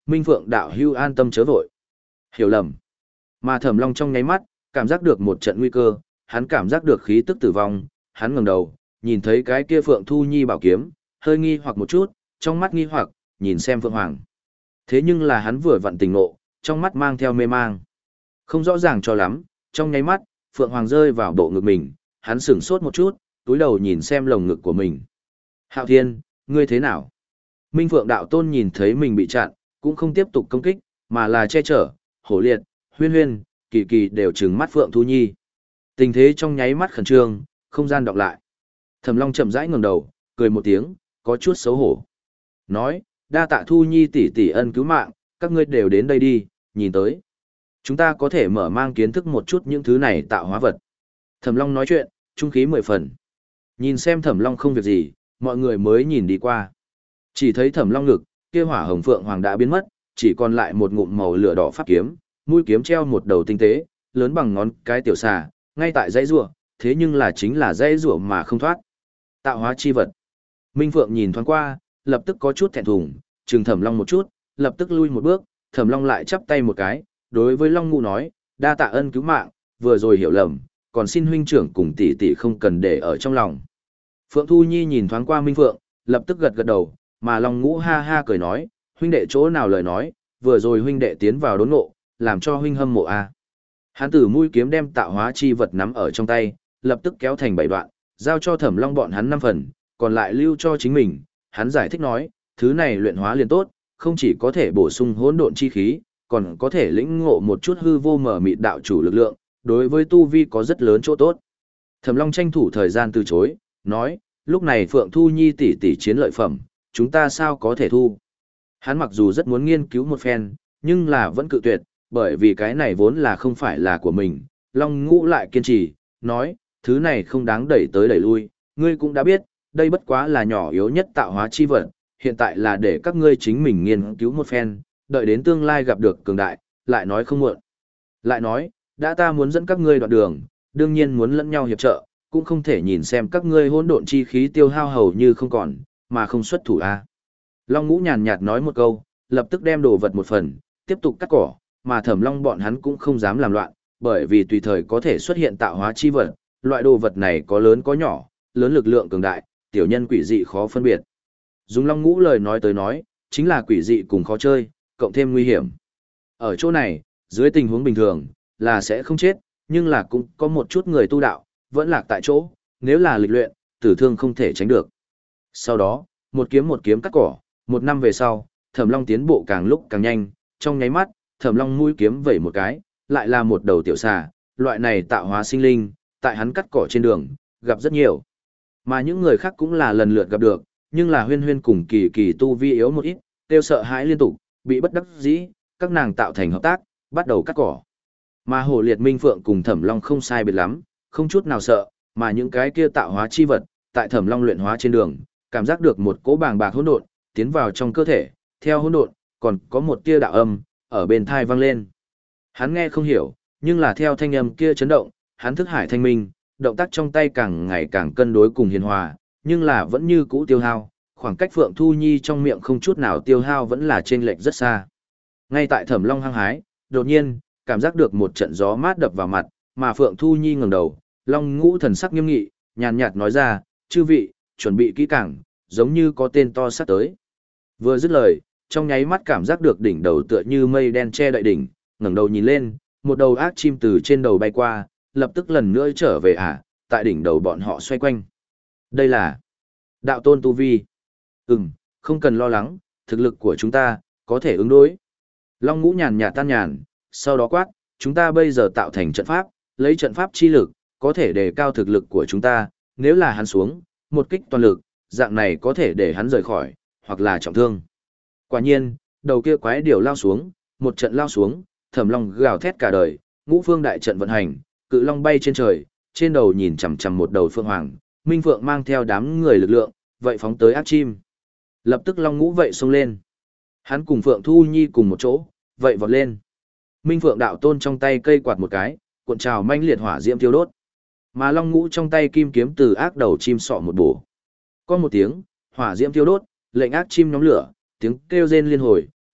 A: Minh Phượng đạo hưu an tâm chớ vội. Hiểu lầm. Mà Thẩm Long trong nháy mắt, cảm giác được một trận nguy cơ, hắn cảm giác được khí tức tử vong, hắn ngẩng đầu, nhìn thấy cái kia Phượng Thu Nhi bảo kiếm, hơi nghi hoặc một chút, trong mắt nghi hoặc, nhìn xem Phượng Hoàng. Thế nhưng là hắn vừa vặn tỉnh ngộ, trong mắt mang theo mê mang. Không rõ ràng cho lắm, trong nháy mắt, Phượng Hoàng rơi vào bộ ngực mình, hắn sửng sốt một chút, túi đầu nhìn xem lồng ngực của mình. Hạo Thiên, ngươi thế nào? Minh Phượng đạo tôn nhìn thấy mình bị chặn, cũng không tiếp tục công kích, mà là che chở, Hổ Liệt, Huyên Huyên, Kỳ Kỳ đều trừng mắt Phượng Thu Nhi. Tình thế trong nháy mắt khẩn trương, không gian đọc lại. Thẩm Long chậm rãi ngẩng đầu, cười một tiếng, có chút xấu hổ. Nói, đa tạ Thu Nhi tỷ tỷ ân cứu mạng, các ngươi đều đến đây đi, nhìn tới. Chúng ta có thể mở mang kiến thức một chút những thứ này tạo hóa vật. Thẩm Long nói chuyện, trung khí mười phần. Nhìn xem Thẩm Long không việc gì, mọi người mới nhìn đi qua. Chỉ thấy Thẩm Long ngực, kia hỏa hồng phượng hoàng đã biến mất, chỉ còn lại một ngụm màu lửa đỏ pháp kiếm, mũi kiếm treo một đầu tinh tế, lớn bằng ngón cái tiểu xà, ngay tại dãy rùa, thế nhưng là chính là dãy rùa mà không thoát. Tạo hóa chi vật. Minh Phượng nhìn thoáng qua, lập tức có chút thẹn thùng, trừng Thẩm Long một chút, lập tức lui một bước, Thẩm Long lại chắp tay một cái, đối với Long Ngũ nói, đa tạ ân cứu mạng, vừa rồi hiểu lầm, còn xin huynh trưởng cùng tỷ tỷ không cần để ở trong lòng. Phượng Thu Nhi nhìn thoáng qua Minh Phượng, lập tức gật gật đầu, mà Long Ngũ ha ha cười nói, huynh đệ chỗ nào lời nói, vừa rồi huynh đệ tiến vào đốn ngộ, làm cho huynh hâm mộ a. À. Hán tử mũi kiếm đem tạo hóa chi vật nắm ở trong tay, lập tức kéo thành bảy đoạn, giao cho Thẩm Long bọn hắn năm phần, còn lại lưu cho chính mình. Hắn giải thích nói, thứ này luyện hóa liền tốt, không chỉ có thể bổ sung hỗn độn chi khí, còn có thể lĩnh ngộ một chút hư vô mở mịt đạo chủ lực lượng, đối với tu vi có rất lớn chỗ tốt. Thẩm Long tranh thủ thời gian từ chối, nói, lúc này Phượng Thu Nhi tỷ tỷ chiến lợi phẩm, chúng ta sao có thể thu. Hắn mặc dù rất muốn nghiên cứu một phen, nhưng là vẫn cự tuyệt, bởi vì cái này vốn là không phải là của mình. Long Ngũ lại kiên trì, nói, thứ này không đáng đẩy tới đẩy lui, ngươi cũng đã biết, đây bất quá là nhỏ yếu nhất tạo hóa chi vật, hiện tại là để các ngươi chính mình nghiên cứu một phen, đợi đến tương lai gặp được cường đại, lại nói không muộn. Lại nói, đã ta muốn dẫn các ngươi đoạn đường, đương nhiên muốn lẫn nhau hiệp trợ, cũng không thể nhìn xem các ngươi hỗn độn chi khí tiêu hao hầu như không còn, mà không xuất thủ a. Long Ngũ nhàn nhạt nói một câu, lập tức đem đồ vật một phần, tiếp tục cắt cỏ, mà Thẩm Long bọn hắn cũng không dám làm loạn, bởi vì tùy thời có thể xuất hiện tạo hóa chi vật, loại đồ vật này có lớn có nhỏ, lớn lực lượng cường đại, tiểu nhân quỷ dị khó phân biệt. Dùng Long Ngũ lời nói tới nói, chính là quỷ dị cùng khó chơi, cộng thêm nguy hiểm. Ở chỗ này, dưới tình huống bình thường, là sẽ không chết, nhưng là cũng có một chút người tu đạo, vẫn lạc tại chỗ, nếu là lịch luyện, tử thương không thể tránh được. Sau đó, một kiếm một kiếm cắt cỏ, một năm về sau, Thẩm Long tiến bộ càng lúc càng nhanh, trong nháy mắt, Thẩm Long mũi kiếm vẩy một cái, lại là một đầu tiểu xà, loại này tạo hóa sinh linh, tại hắn cắt cỏ trên đường, gặp rất nhiều. Mà những người khác cũng là lần lượt gặp được, nhưng là Huyên Huyên cùng Kỳ Kỳ tu vi yếu một ít, tiêu sợ hãi liên tục, bị bất đắc dĩ, các nàng tạo thành hợp tác, bắt đầu cắt cỏ. Mà Hồ Liệt Minh Phượng cùng Thẩm Long không sai biệt lắm, không chút nào sợ, mà những cái kia tạo hóa chi vật, tại Thẩm Long luyện hóa trên đường, cảm giác được một cỗ bàng bạc hỗn độn tiến vào trong cơ thể, theo hỗn độn, còn có một tia đạo âm ở bên tai vang lên. Hắn nghe không hiểu, nhưng là theo thanh âm kia chấn động, hắn thức hải thanh minh, động tác trong tay càng ngày càng cân đối cùng hiền hòa, nhưng là vẫn như cũ tiêu hao, khoảng cách Phượng Thu Nhi trong miệng không chút nào tiêu hao vẫn là chênh lệch rất xa. Ngay tại Thẩm Long hăng hái, đột nhiên, cảm giác được một trận gió mát đập vào mặt, mà Phượng Thu Nhi ngẩng đầu, Long Ngũ thần sắc nghiêm nghị, nhàn nhạt nói ra, "Chư vị, chuẩn bị kỹ càng, giống như có tên to sắp tới." Vừa dứt lời, trong nháy mắt cảm giác được đỉnh đầu tựa như mây đen che đậy đỉnh, ngẩng đầu nhìn lên, một đầu ác chim từ trên đầu bay qua, lập tức lần nữa trở về ả, tại đỉnh đầu bọn họ xoay quanh. Đây là đạo tôn tu vi. Ừm, không cần lo lắng, thực lực của chúng ta có thể ứng đối. Long Ngũ nhàn nhạt tan nhàn, sau đó quát, chúng ta bây giờ tạo thành trận pháp, lấy trận pháp chi lực, có thể đề cao thực lực của chúng ta, nếu là hắn xuống, một kích toàn lực, dạng này có thể để hắn rời khỏi, hoặc là trọng thương. Quả nhiên, đầu kia quái điểu lao xuống, một trận lao xuống, Thẩm Long gào thét cả đời, ngũ phương đại trận vận hành, cự long bay trên trời, trên đầu nhìn chằm chằm một đầu phượng hoàng, Minh Phượng mang theo đám người lực lượng, vậy phóng tới ác chim. Lập tức Long Ngũ vậy xông lên. Hắn cùng Phượng Thu Nhi cùng một chỗ, vậy vọt lên. Minh Phượng đạo tôn trong tay cây quạt một cái, cuộn trào manh liệt hỏa diễm thiêu đốt. Mà Long Ngũ trong tay kim kiếm từ ác đầu chim sọ một bổ. Có một tiếng, hỏa diễm thiêu đốt, lệnh ác chim nhóm lửa, tiếng kêu rên liên hồi,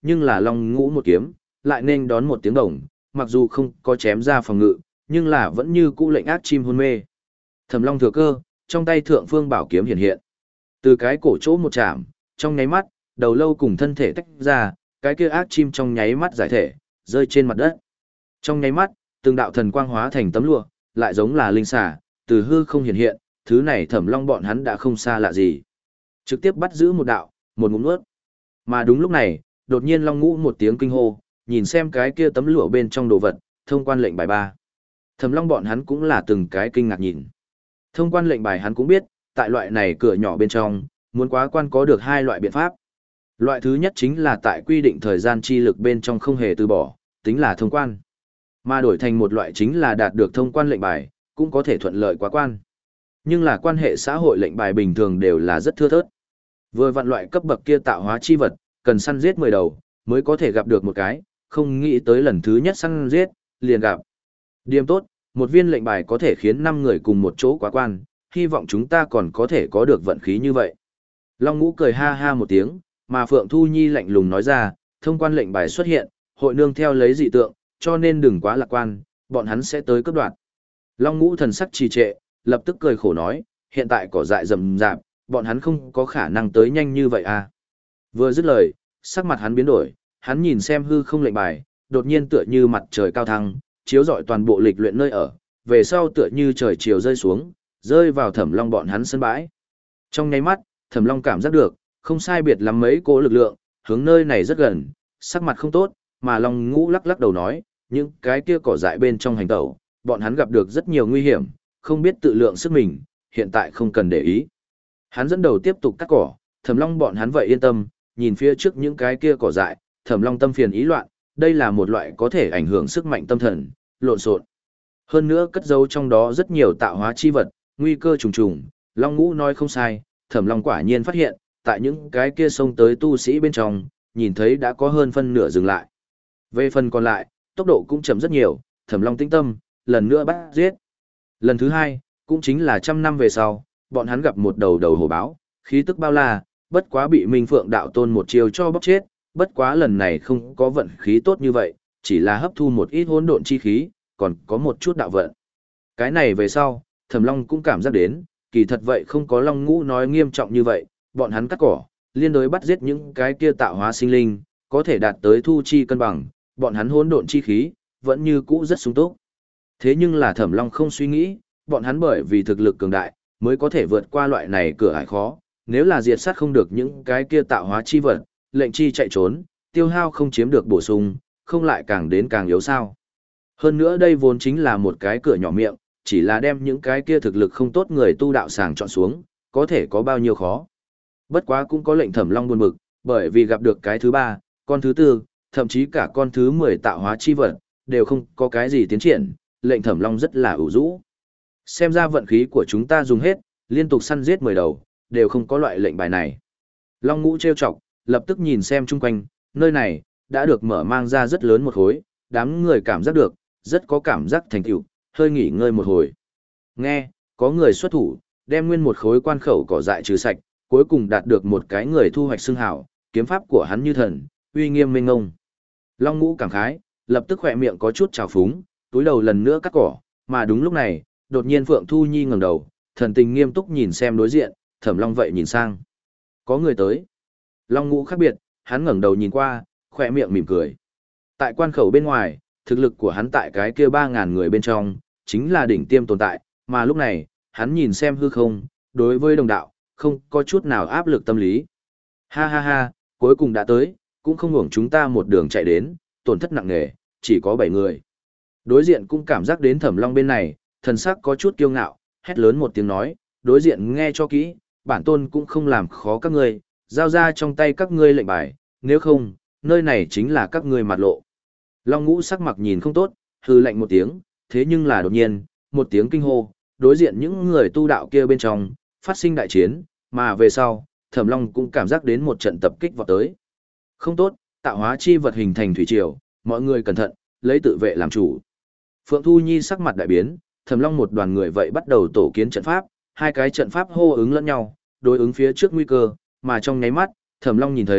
A: nhưng là Long Ngũ một kiếm, lại nên đón một tiếng đồng, mặc dù không có chém ra phòng ngự, nhưng là vẫn như cũ lệnh ác chim hôn mê. Thẩm Long thừa cơ, trong tay thượng phương bảo kiếm hiện hiện. Từ cái cổ chỗ một chạm, trong nháy mắt, đầu lâu cùng thân thể tách ra, cái kia ác chim trong nháy mắt giải thể, rơi trên mặt đất. Trong nháy mắt, từng đạo thần quang hóa thành tấm lụa, lại giống là linh xà, từ hư không hiện hiện, thứ này Thẩm Long bọn hắn đã không xa lạ gì. Trực tiếp bắt giữ một đạo, một ngụm nuốt. Mà đúng lúc này, đột nhiên Long Ngũ một tiếng kinh hô, nhìn xem cái kia tấm lụa bên trong đồ vật, thông quan lệnh bài ba. Thẩm Long bọn hắn cũng là từng cái kinh ngạc nhìn. Thông quan lệnh bài hắn cũng biết, tại loại này cửa nhỏ bên trong, muốn quá quan có được hai loại biện pháp. Loại thứ nhất chính là tại quy định thời gian chi lực bên trong không hề từ bỏ, tính là thông quan. Mà đổi thành một loại chính là đạt được thông quan lệnh bài, cũng có thể thuận lợi quá quan. Nhưng là quan hệ xã hội lệnh bài bình thường đều là rất thưa thớt. Vừa vặn loại cấp bậc kia tạo hóa chi vật, cần săn giết mười đầu, mới có thể gặp được một cái, không nghĩ tới lần thứ nhất săn giết, liền gặp. Điểm tốt, một viên lệnh bài có thể khiến năm người cùng một chỗ quá quan, hy vọng chúng ta còn có thể có được vận khí như vậy. Long Ngũ cười ha ha một tiếng, mà Phượng Thu Nhi lạnh lùng nói ra, thông quan lệnh bài xuất hiện, hội nương theo lấy dị tượng, cho nên đừng quá lạc quan, bọn hắn sẽ tới cấp đoạn. Long Ngũ thần sắc trì trệ, lập tức cười khổ nói, hiện tại cỏ dại rậm rạp, bọn hắn không có khả năng tới nhanh như vậy à. Vừa dứt lời, sắc mặt hắn biến đổi, hắn nhìn xem hư không lệnh bài, đột nhiên tựa như mặt trời cao thăng, chiếu rọi toàn bộ lịch luyện nơi ở, về sau tựa như trời chiều rơi xuống, rơi vào Thẩm Long bọn hắn sân bãi. Trong nháy mắt, Thẩm Long cảm giác được, không sai biệt lắm mấy cỗ lực lượng, hướng nơi này rất gần, sắc mặt không tốt, mà Long Ngũ lắc lắc đầu nói, những cái kia cỏ dại bên trong hành tẩu, bọn hắn gặp được rất nhiều nguy hiểm, không biết tự lượng sức mình, hiện tại không cần để ý. Hắn dẫn đầu tiếp tục cắt cỏ, Thẩm Long bọn hắn vậy yên tâm, nhìn phía trước những cái kia cỏ dại, Thẩm Long tâm phiền ý loạn, đây là một loại có thể ảnh hưởng sức mạnh tâm thần, lộn xộn. Hơn nữa cất giấu trong đó rất nhiều tạo hóa chi vật, nguy cơ trùng trùng, Long Ngũ nói không sai, Thẩm Long quả nhiên phát hiện, tại những cái kia xông tới tu sĩ bên trong, nhìn thấy đã có hơn phân nửa dừng lại. Về phần còn lại, tốc độ cũng chậm rất nhiều, Thẩm Long tĩnh tâm, lần nữa bắt giết. Lần thứ hai, cũng chính là trăm năm về sau, bọn hắn gặp một đầu đầu hổ báo, khí tức bao la, bất quá bị Minh Phượng đạo tôn một chiều cho bóc chết, bất quá lần này không có vận khí tốt như vậy, chỉ là hấp thu một ít hỗn độn chi khí, còn có một chút đạo vận. Cái này về sau, Thẩm Long cũng cảm giác đến, kỳ thật vậy không có Long Ngũ nói nghiêm trọng như vậy, bọn hắn cắt cỏ, liên đối bắt giết những cái kia tạo hóa sinh linh, có thể đạt tới thu chi cân bằng, bọn hắn hỗn độn chi khí, vẫn như cũ rất sung túc. Thế nhưng là Thẩm Long không suy nghĩ, bọn hắn bởi vì thực lực cường đại, mới có thể vượt qua loại này cửa ải khó, nếu là diệt sát không được những cái kia tạo hóa chi vật, lệnh chi chạy trốn, tiêu hao không chiếm được bổ sung, không lại càng đến càng yếu sao. Hơn nữa đây vốn chính là một cái cửa nhỏ miệng, chỉ là đem những cái kia thực lực không tốt người tu đạo sàng chọn xuống, có thể có bao nhiêu khó. Bất quá cũng có lệnh Thẩm Long buồn bực, bởi vì gặp được cái thứ ba, con thứ tư, thậm chí cả con thứ mười tạo hóa chi vật, đều không có cái gì tiến triển, lệnh Thẩm Long rất là ủ rũ. Xem ra vận khí của chúng ta dùng hết, liên tục săn giết mười đầu, đều không có loại lệnh bài này. Long Ngũ trêu chọc, lập tức nhìn xem chung quanh, nơi này, đã được mở mang ra rất lớn một khối, đám người cảm giác được, rất có cảm giác thành tựu, hơi nghỉ ngơi một hồi. Nghe, có người xuất thủ, đem nguyên một khối quan khẩu cỏ dại trừ sạch, cuối cùng đạt được một cái người thu hoạch xưng hào, kiếm pháp của hắn như thần, uy nghiêm mênh ngông. Long Ngũ cảm khái, lập tức khỏe miệng có chút trào phúng, túi đầu lần nữa cắt cỏ, mà đúng lúc này, đột nhiên Phượng Thu Nhi ngẩng đầu, thần tình nghiêm túc nhìn xem đối diện, Thẩm Long vậy nhìn sang. Có người tới. Long Ngũ khác biệt, hắn ngẩng đầu nhìn qua, khỏe miệng mỉm cười. Tại quan khẩu bên ngoài, thực lực của hắn tại cái kia ba ngàn người bên trong, chính là đỉnh tiêm tồn tại, mà lúc này, hắn nhìn xem hư không, đối với đồng đạo, không có chút nào áp lực tâm lý. Ha ha ha, cuối cùng đã tới, cũng không hưởng chúng ta một đường chạy đến, tổn thất nặng nề, chỉ có bảy người. Đối diện cũng cảm giác đến Thẩm Long bên này, thần sắc có chút kiêu ngạo, hét lớn một tiếng nói, đối diện nghe cho kỹ, bản tôn cũng không làm khó các ngươi, giao ra trong tay các ngươi lệnh bài, nếu không, nơi này chính là các ngươi mặt lộ. Long Ngũ sắc mặt nhìn không tốt, hừ lạnh một tiếng, thế nhưng là đột nhiên, một tiếng kinh hô, đối diện những người tu đạo kia bên trong, phát sinh đại chiến, mà về sau, Thẩm Long cũng cảm giác đến một trận tập kích vào tới. Không tốt, tạo hóa chi vật hình thành thủy triều, mọi người cẩn thận, lấy tự vệ làm chủ. Phượng Thu Nhi sắc mặt đại biến, Thẩm Long một đoàn người vậy bắt đầu tổ kiến trận pháp, hai cái trận pháp hô ứng lẫn nhau, đối ứng phía trước nguy cơ, mà trong nháy mắt, Thẩm Long nhìn thấy,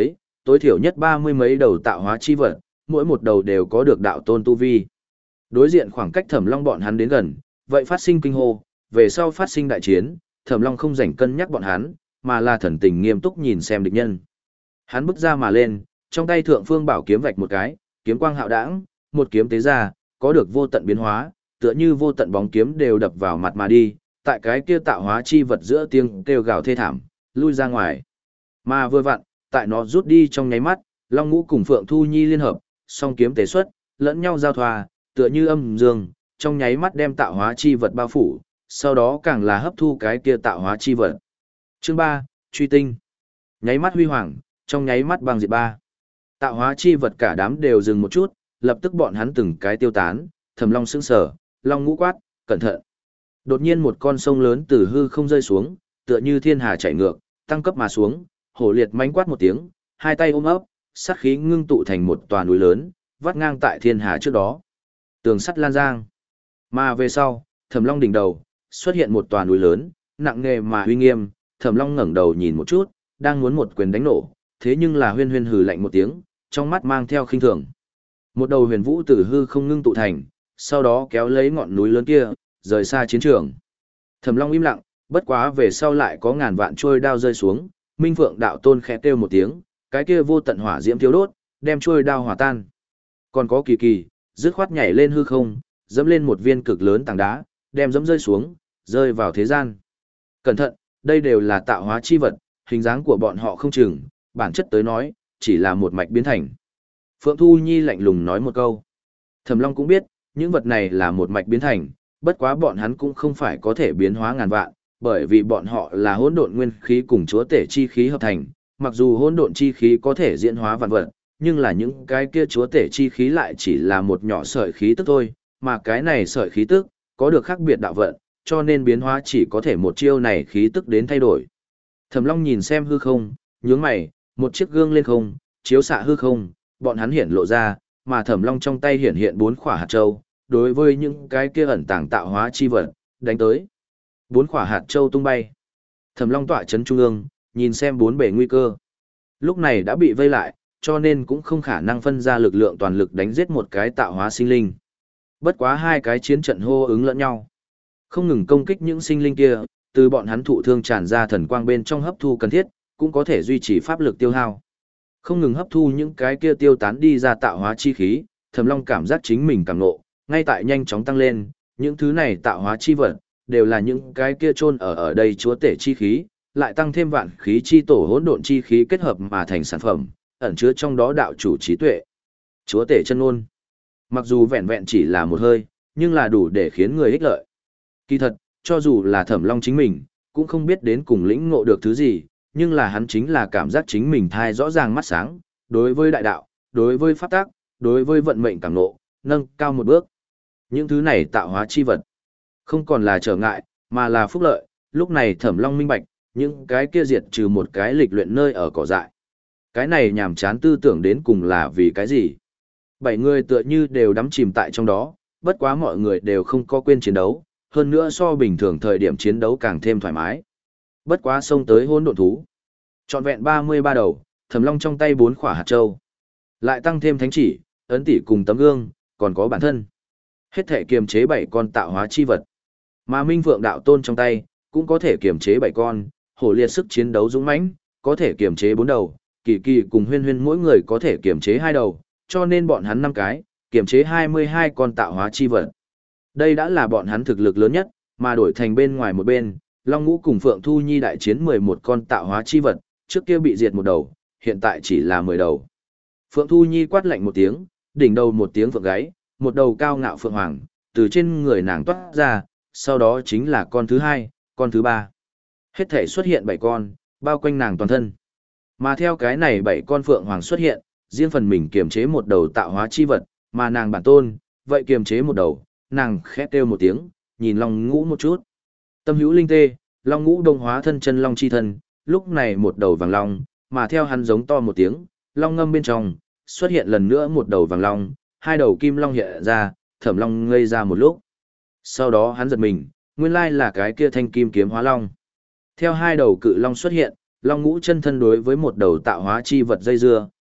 A: tối thiểu nhất ba mươi mấy đầu tạo hóa chi vật, mỗi một đầu đều có được đạo tôn tu vi. Đối diện khoảng cách Thẩm Long bọn hắn đến gần, vậy phát sinh kinh hô, về sau phát sinh đại chiến, Thẩm Long không rảnh cân nhắc bọn hắn, mà là thần tình nghiêm túc nhìn xem địch nhân. Hắn bước ra mà lên, trong tay thượng phương bảo kiếm vạch một cái, kiếm quang hạo đãng, một kiếm tế ra, có được vô tận biến hóa, tựa như vô tận bóng kiếm đều đập vào mặt mà đi, tại cái kia tạo hóa chi vật giữa tiếng kêu gào thê thảm, lui ra ngoài. Mà vừa vặn, tại nó rút đi trong nháy mắt, Long Ngũ cùng Phượng Thu Nhi liên hợp, song kiếm tế xuất, lẫn nhau giao thoa, tựa như âm dương, trong nháy mắt đem tạo hóa chi vật bao phủ, sau đó càng là hấp thu cái kia tạo hóa chi vật. Chương ba, Truy tinh. Nháy mắt huy hoàng, trong nháy mắt băng diệt ba. Tạo hóa chi vật cả đám đều dừng một chút, lập tức bọn hắn từng cái tiêu tán, Thẩm Long sững sờ, Long Ngũ quát, cẩn thận. Đột nhiên một con sông lớn từ hư không rơi xuống, tựa như thiên hà chảy ngược, tăng cấp mà xuống, hổ liệt mãnh quát một tiếng, hai tay ôm ấp, sát khí ngưng tụ thành một tòa núi lớn, vắt ngang tại thiên hà trước đó. Tường sắt lan giang. Mà về sau, Thẩm Long đỉnh đầu xuất hiện một tòa núi lớn, nặng nề mà uy nghiêm, Thẩm Long ngẩng đầu nhìn một chút, đang muốn một quyền đánh nổ, thế nhưng là Huyên Huyên hừ lạnh một tiếng, trong mắt mang theo khinh thường. Một đầu huyền vũ từ hư không ngưng tụ thành, sau đó kéo lấy ngọn núi lớn kia, rời xa chiến trường. Thẩm Long im lặng, bất quá về sau lại có ngàn vạn trôi đao rơi xuống, Minh Phượng đạo tôn khẽ kêu một tiếng, cái kia vô tận hỏa diễm thiêu đốt, đem trôi đao hòa tan. Còn có Kỳ Kỳ, dứt khoát nhảy lên hư không, dẫm lên một viên cực lớn tảng đá, đem dẫm rơi xuống, rơi vào thế gian. Cẩn thận, đây đều là tạo hóa chi vật, hình dáng của bọn họ không chừng, bản chất tới nói, chỉ là một mạch biến thành. Phượng Thu Nhi lạnh lùng nói một câu. Thẩm Long cũng biết, những vật này là một mạch biến thành, bất quá bọn hắn cũng không phải có thể biến hóa ngàn vạn, bởi vì bọn họ là hỗn độn nguyên khí cùng chúa tể chi khí hợp thành, mặc dù hỗn độn chi khí có thể diễn hóa vạn vật, nhưng là những cái kia chúa tể chi khí lại chỉ là một nhỏ sợi khí tức thôi, mà cái này sợi khí tức có được khác biệt đạo vận, cho nên biến hóa chỉ có thể một chiêu này khí tức đến thay đổi. Thẩm Long nhìn xem hư không, nhướng mày, một chiếc gương lên không, chiếu xạ hư không, bọn hắn hiển lộ ra, mà Thẩm Long trong tay hiển hiện bốn quả hạt châu, đối với những cái kia ẩn tàng tạo hóa chi vật, đánh tới. Bốn quả hạt châu tung bay. Thẩm Long tọa chấn trung ương, nhìn xem bốn bề nguy cơ. Lúc này đã bị vây lại, cho nên cũng không khả năng phân ra lực lượng toàn lực đánh giết một cái tạo hóa sinh linh. Bất quá hai cái chiến trận hô ứng lẫn nhau, không ngừng công kích những sinh linh kia, từ bọn hắn thụ thương tràn ra thần quang bên trong hấp thu cần thiết, cũng có thể duy trì pháp lực tiêu hao. Không ngừng hấp thu những cái kia tiêu tán đi ra tạo hóa chi khí, Thẩm Long cảm giác chính mình càng nộ, ngay tại nhanh chóng tăng lên, những thứ này tạo hóa chi vật, đều là những cái kia chôn ở ở đây chúa tể chi khí, lại tăng thêm vạn khí chi tổ hỗn độn chi khí kết hợp mà thành sản phẩm, ẩn chứa trong đó đạo chủ trí tuệ. Chúa tể chân ngôn. Mặc dù vẹn vẹn chỉ là một hơi, nhưng là đủ để khiến người ích lợi. Kỳ thật, cho dù là Thẩm Long chính mình, cũng không biết đến cùng lĩnh ngộ được thứ gì, nhưng là hắn chính là cảm giác chính mình thai rõ ràng mắt sáng, đối với đại đạo, đối với pháp tắc, đối với vận mệnh càng ngộ, nâng cao một bước. Những thứ này tạo hóa chi vật, không còn là trở ngại, mà là phúc lợi. Lúc này Thẩm Long minh bạch, những cái kia diệt trừ một cái lịch luyện nơi ở cỏ dại. Cái này nhàm chán tư tưởng đến cùng là vì cái gì? Bảy người tựa như đều đắm chìm tại trong đó, bất quá mọi người đều không có quên chiến đấu, hơn nữa so bình thường thời điểm chiến đấu càng thêm thoải mái. Bất quá xông tới hỗn độn thú. Trọn vẹn ba mươi ba đầu, Thẩm Long trong tay bốn quả hạt châu. Lại tăng thêm thánh chỉ, ấn tỷ cùng tấm gương, còn có bản thân. Hết thể kiềm chế bảy con tạo hóa chi vật. Mà Minh Phượng đạo tôn trong tay, cũng có thể kiềm chế bảy con, hổ liệt sức chiến đấu dũng mãnh, có thể kiềm chế bốn đầu, Kỳ Kỳ cùng Huyên Huyên mỗi người có thể kiềm chế hai đầu, cho nên bọn hắn năm cái, kiềm chế hai mươi hai con tạo hóa chi vật. Đây đã là bọn hắn thực lực lớn nhất, mà đổi thành bên ngoài một bên, Long Ngũ cùng Phượng Thu Nhi đại chiến mười một con tạo hóa chi vật, trước kia bị diệt một đầu, hiện tại chỉ là mười đầu. Phượng Thu Nhi quát lạnh một tiếng, đỉnh đầu một tiếng phượng gáy, một đầu cao ngạo phượng hoàng, từ trên người nàng toát ra, sau đó chính là con thứ hai, con thứ ba. Hết thể xuất hiện bảy con, bao quanh nàng toàn thân. Mà theo cái này bảy con phượng hoàng xuất hiện, riêng phần mình kiềm chế một đầu tạo hóa chi vật, mà nàng bản tôn, vậy kiềm chế một đầu, nàng khẽ kêu một tiếng, nhìn Long Ngũ một chút. Tâm hữu linh tê, Long Ngũ đông hóa thân chân long chi thân, lúc này một đầu vàng long, mà theo hắn giống to một tiếng, long ngâm bên trong, xuất hiện lần nữa một đầu vàng long, hai đầu kim long hiện ra, Thẩm Long ngây ra một lúc. Sau đó hắn giật mình, nguyên lai là cái kia thanh kim kiếm hóa long. Theo hai đầu cự long xuất hiện, Long Ngũ chân thân đối với một đầu tạo hóa chi vật dây dưa,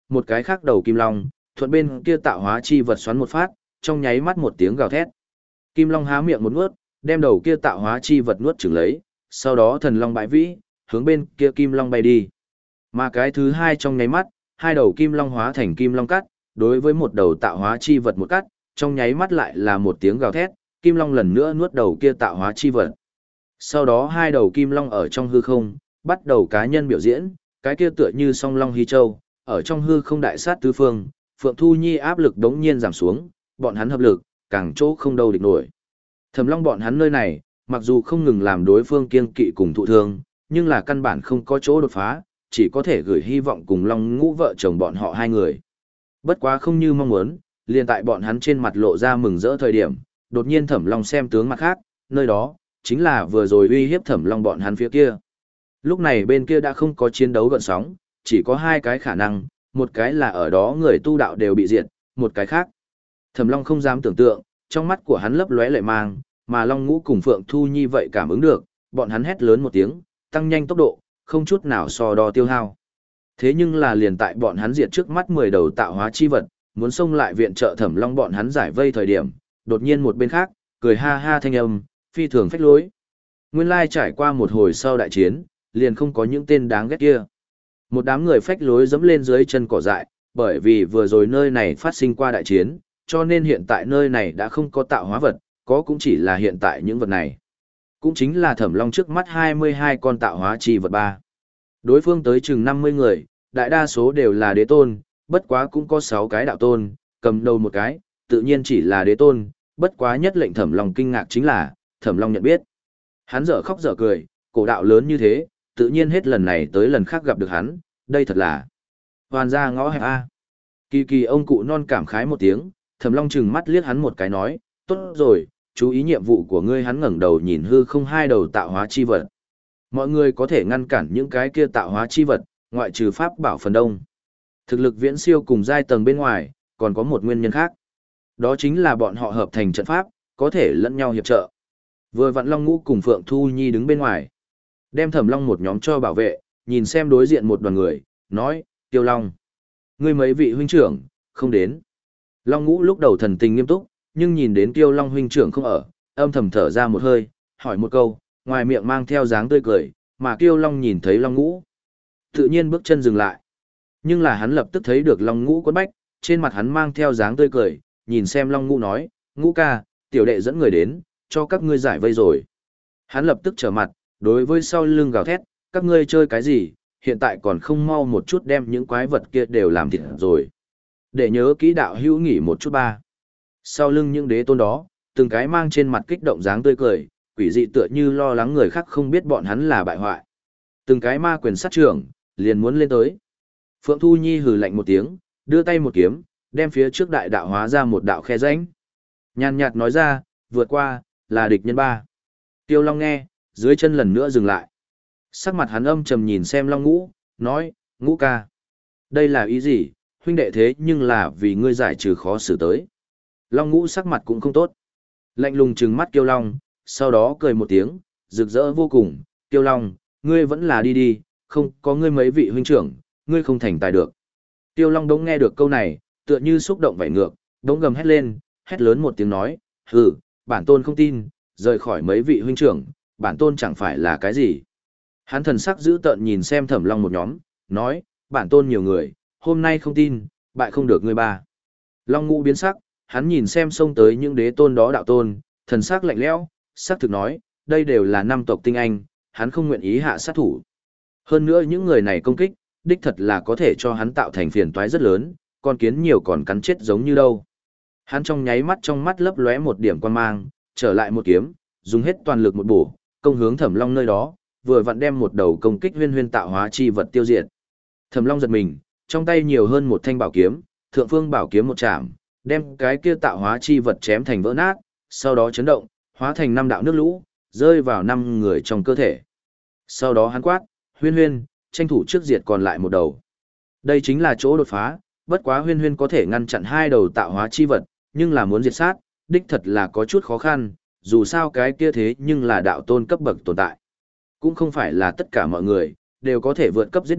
A: một cái khác đầu kim long, thuận bên kia tạo hóa chi vật xoắn một phát, trong nháy mắt một tiếng gào thét. Kim long há miệng một nuốt, đem đầu kia tạo hóa chi vật nuốt chửng lấy, sau đó thần long bãi vĩ, hướng bên kia kim long bay đi. Mà cái thứ hai trong nháy mắt, hai đầu kim long hóa thành kim long cắt, đối với một đầu tạo hóa chi vật một cắt, trong nháy mắt lại là một tiếng gào thét, kim long lần nữa nuốt đầu kia tạo hóa chi vật. Sau đó hai đầu kim long ở trong hư không, bắt đầu cá nhân biểu diễn, cái kia tựa như song long hí châu, ở trong hư không đại sát tứ phương, Phượng Thu Nhi áp lực đống nhiên giảm xuống, bọn hắn hợp lực, càng chỗ không đâu địch nổi. Thẩm Long bọn hắn nơi này, mặc dù không ngừng làm đối phương kiêng kỵ cùng thụ thương, nhưng là căn bản không có chỗ đột phá, chỉ có thể gửi hy vọng cùng Long Ngũ vợ chồng bọn họ hai người. Bất quá không như mong muốn, liền tại bọn hắn trên mặt lộ ra mừng rỡ thời điểm, đột nhiên Thẩm Long xem tướng mặt khác, nơi đó chính là vừa rồi uy hiếp Thẩm Long bọn hắn phía kia. Lúc này bên kia đã không có chiến đấu gợn sóng, chỉ có hai cái khả năng, một cái là ở đó người tu đạo đều bị diệt, một cái khác. Thẩm Long không dám tưởng tượng, trong mắt của hắn lấp lóe lệ mang, mà Long Ngũ cùng Phượng Thu Nhi vậy cảm ứng được, bọn hắn hét lớn một tiếng, tăng nhanh tốc độ, không chút nào so đo tiêu hao. Thế nhưng là liền tại bọn hắn diệt trước mắt mười đầu tạo hóa chi vật, muốn xông lại viện trợ Thẩm Long bọn hắn giải vây thời điểm, đột nhiên một bên khác, cười ha ha thanh âm, phi thường phách lối. Nguyên lai trải qua một hồi sau đại chiến, liền không có những tên đáng ghét kia. Một đám người phách lối dẫm lên dưới chân cỏ dại, bởi vì vừa rồi nơi này phát sinh qua đại chiến, cho nên hiện tại nơi này đã không có tạo hóa vật, có cũng chỉ là hiện tại những vật này. Cũng chính là Thẩm Long trước mắt hai mươi hai con tạo hóa chi vật ba. Đối phương tới chừng năm mươi người, đại đa số đều là đế tôn, bất quá cũng có sáu cái đạo tôn, cầm đầu một cái, tự nhiên chỉ là đế tôn, bất quá nhất lệnh Thẩm Long kinh ngạc chính là, Thẩm Long nhận biết. Hắn dở khóc dở cười, cổ đạo lớn như thế, tự nhiên hết lần này tới lần khác gặp được hắn, đây thật là hoàn gia ngõ hẹp A. Kỳ kỳ ông cụ non cảm khái một tiếng, Thẩm Long trừng mắt liếc hắn một cái nói, tốt rồi, chú ý nhiệm vụ của ngươi. Hắn ngẩng đầu nhìn hư không hai đầu tạo hóa chi vật. Mọi người có thể ngăn cản những cái kia tạo hóa chi vật, ngoại trừ pháp bảo phần đông. Thực lực viễn siêu cùng giai tầng bên ngoài, còn có một nguyên nhân khác. Đó chính là bọn họ hợp thành trận pháp, có thể lẫn nhau hiệp trợ. Vừa vặn Long Ngũ cùng Phượng Thu Nhi đứng bên ngoài. Đem Thẩm Long một nhóm cho bảo vệ, nhìn xem đối diện một đoàn người, nói, Tiêu Long. Ngươi mấy vị huynh trưởng, không đến. Long Ngũ lúc đầu thần tình nghiêm túc, nhưng nhìn đến Tiêu Long huynh trưởng không ở, âm thầm thở ra một hơi, hỏi một câu, ngoài miệng mang theo dáng tươi cười, mà Tiêu Long nhìn thấy Long Ngũ. Tự nhiên bước chân dừng lại. Nhưng là hắn lập tức thấy được Long Ngũ quấn bách, trên mặt hắn mang theo dáng tươi cười, nhìn xem Long Ngũ nói, Ngũ ca, tiểu đệ dẫn người đến, cho các ngươi giải vây rồi. Hắn lập tức trở mặt, đối với sau lưng gào thét, các ngươi chơi cái gì, hiện tại còn không mau một chút đem những quái vật kia đều làm thịt rồi. Để nhớ kỹ đạo hữu nghỉ một chút ba. Sau lưng những đế tôn đó, từng cái mang trên mặt kích động dáng tươi cười, quỷ dị tựa như lo lắng người khác không biết bọn hắn là bại hoại. Từng cái ma quyền sát trưởng, liền muốn lên tới. Phượng Thu Nhi hừ lạnh một tiếng, đưa tay một kiếm, đem phía trước đại đạo hóa ra một đạo khe rãnh. Nhàn nhạt nói ra, vượt qua, là địch nhân ba. Tiêu Long nghe, dưới chân lần nữa dừng lại. Sắc mặt hắn âm trầm nhìn xem Long Ngũ, nói, Ngũ ca. Đây là ý gì, huynh đệ thế nhưng là vì ngươi giải trừ khó xử tới. Long Ngũ sắc mặt cũng không tốt. Lạnh lùng trừng mắt Tiêu Long, sau đó cười một tiếng, rực rỡ vô cùng. Tiêu Long, ngươi vẫn là đi đi, không có ngươi mấy vị huynh trưởng, ngươi không thành tài được. Tiêu Long đống nghe được câu này, tựa như xúc động vảy ngược, đống gầm hét lên, hét lớn một tiếng nói, hừ, bản tôn không tin, rời khỏi mấy vị huynh trưởng, bản tôn chẳng phải là cái gì. Hắn thần sắc giữ tợn nhìn xem Thẩm Long một nhóm, nói, bản tôn nhiều người, hôm nay không tin, bại không được ngươi ba. Long Ngũ biến sắc, hắn nhìn xem xông tới những đế tôn đó đạo tôn, thần sắc lạnh lẽo, sắc thực nói, đây đều là năm tộc tinh anh, hắn không nguyện ý hạ sát thủ. Hơn nữa những người này công kích, đích thật là có thể cho hắn tạo thành phiền toái rất lớn, con kiến nhiều còn cắn chết giống như đâu. Hắn trong nháy mắt trong mắt lấp lóe một điểm quan mang, trở lại một kiếm, dùng hết toàn lực một bổ, công hướng Thẩm Long nơi đó, vừa vặn đem một đầu công kích huyên huyên tạo hóa chi vật tiêu diệt. Thẩm Long giật mình, trong tay nhiều hơn một thanh bảo kiếm, thượng phương bảo kiếm một chạm, đem cái kia tạo hóa chi vật chém thành vỡ nát, sau đó chấn động, hóa thành năm đạo nước lũ, rơi vào năm người trong cơ thể. Sau đó hắn quát, huyên huyên, tranh thủ trước diệt còn lại một đầu. Đây chính là chỗ đột phá, bất quá huyên huyên có thể ngăn chặn hai đầu tạo hóa chi vật, nhưng là muốn diệt sát, đích thật là có chút khó khăn, dù sao cái kia thế nhưng là đạo tôn cấp bậc tồn tại. Cũng không phải là tất cả mọi người, đều có thể vượt cấp giết địch,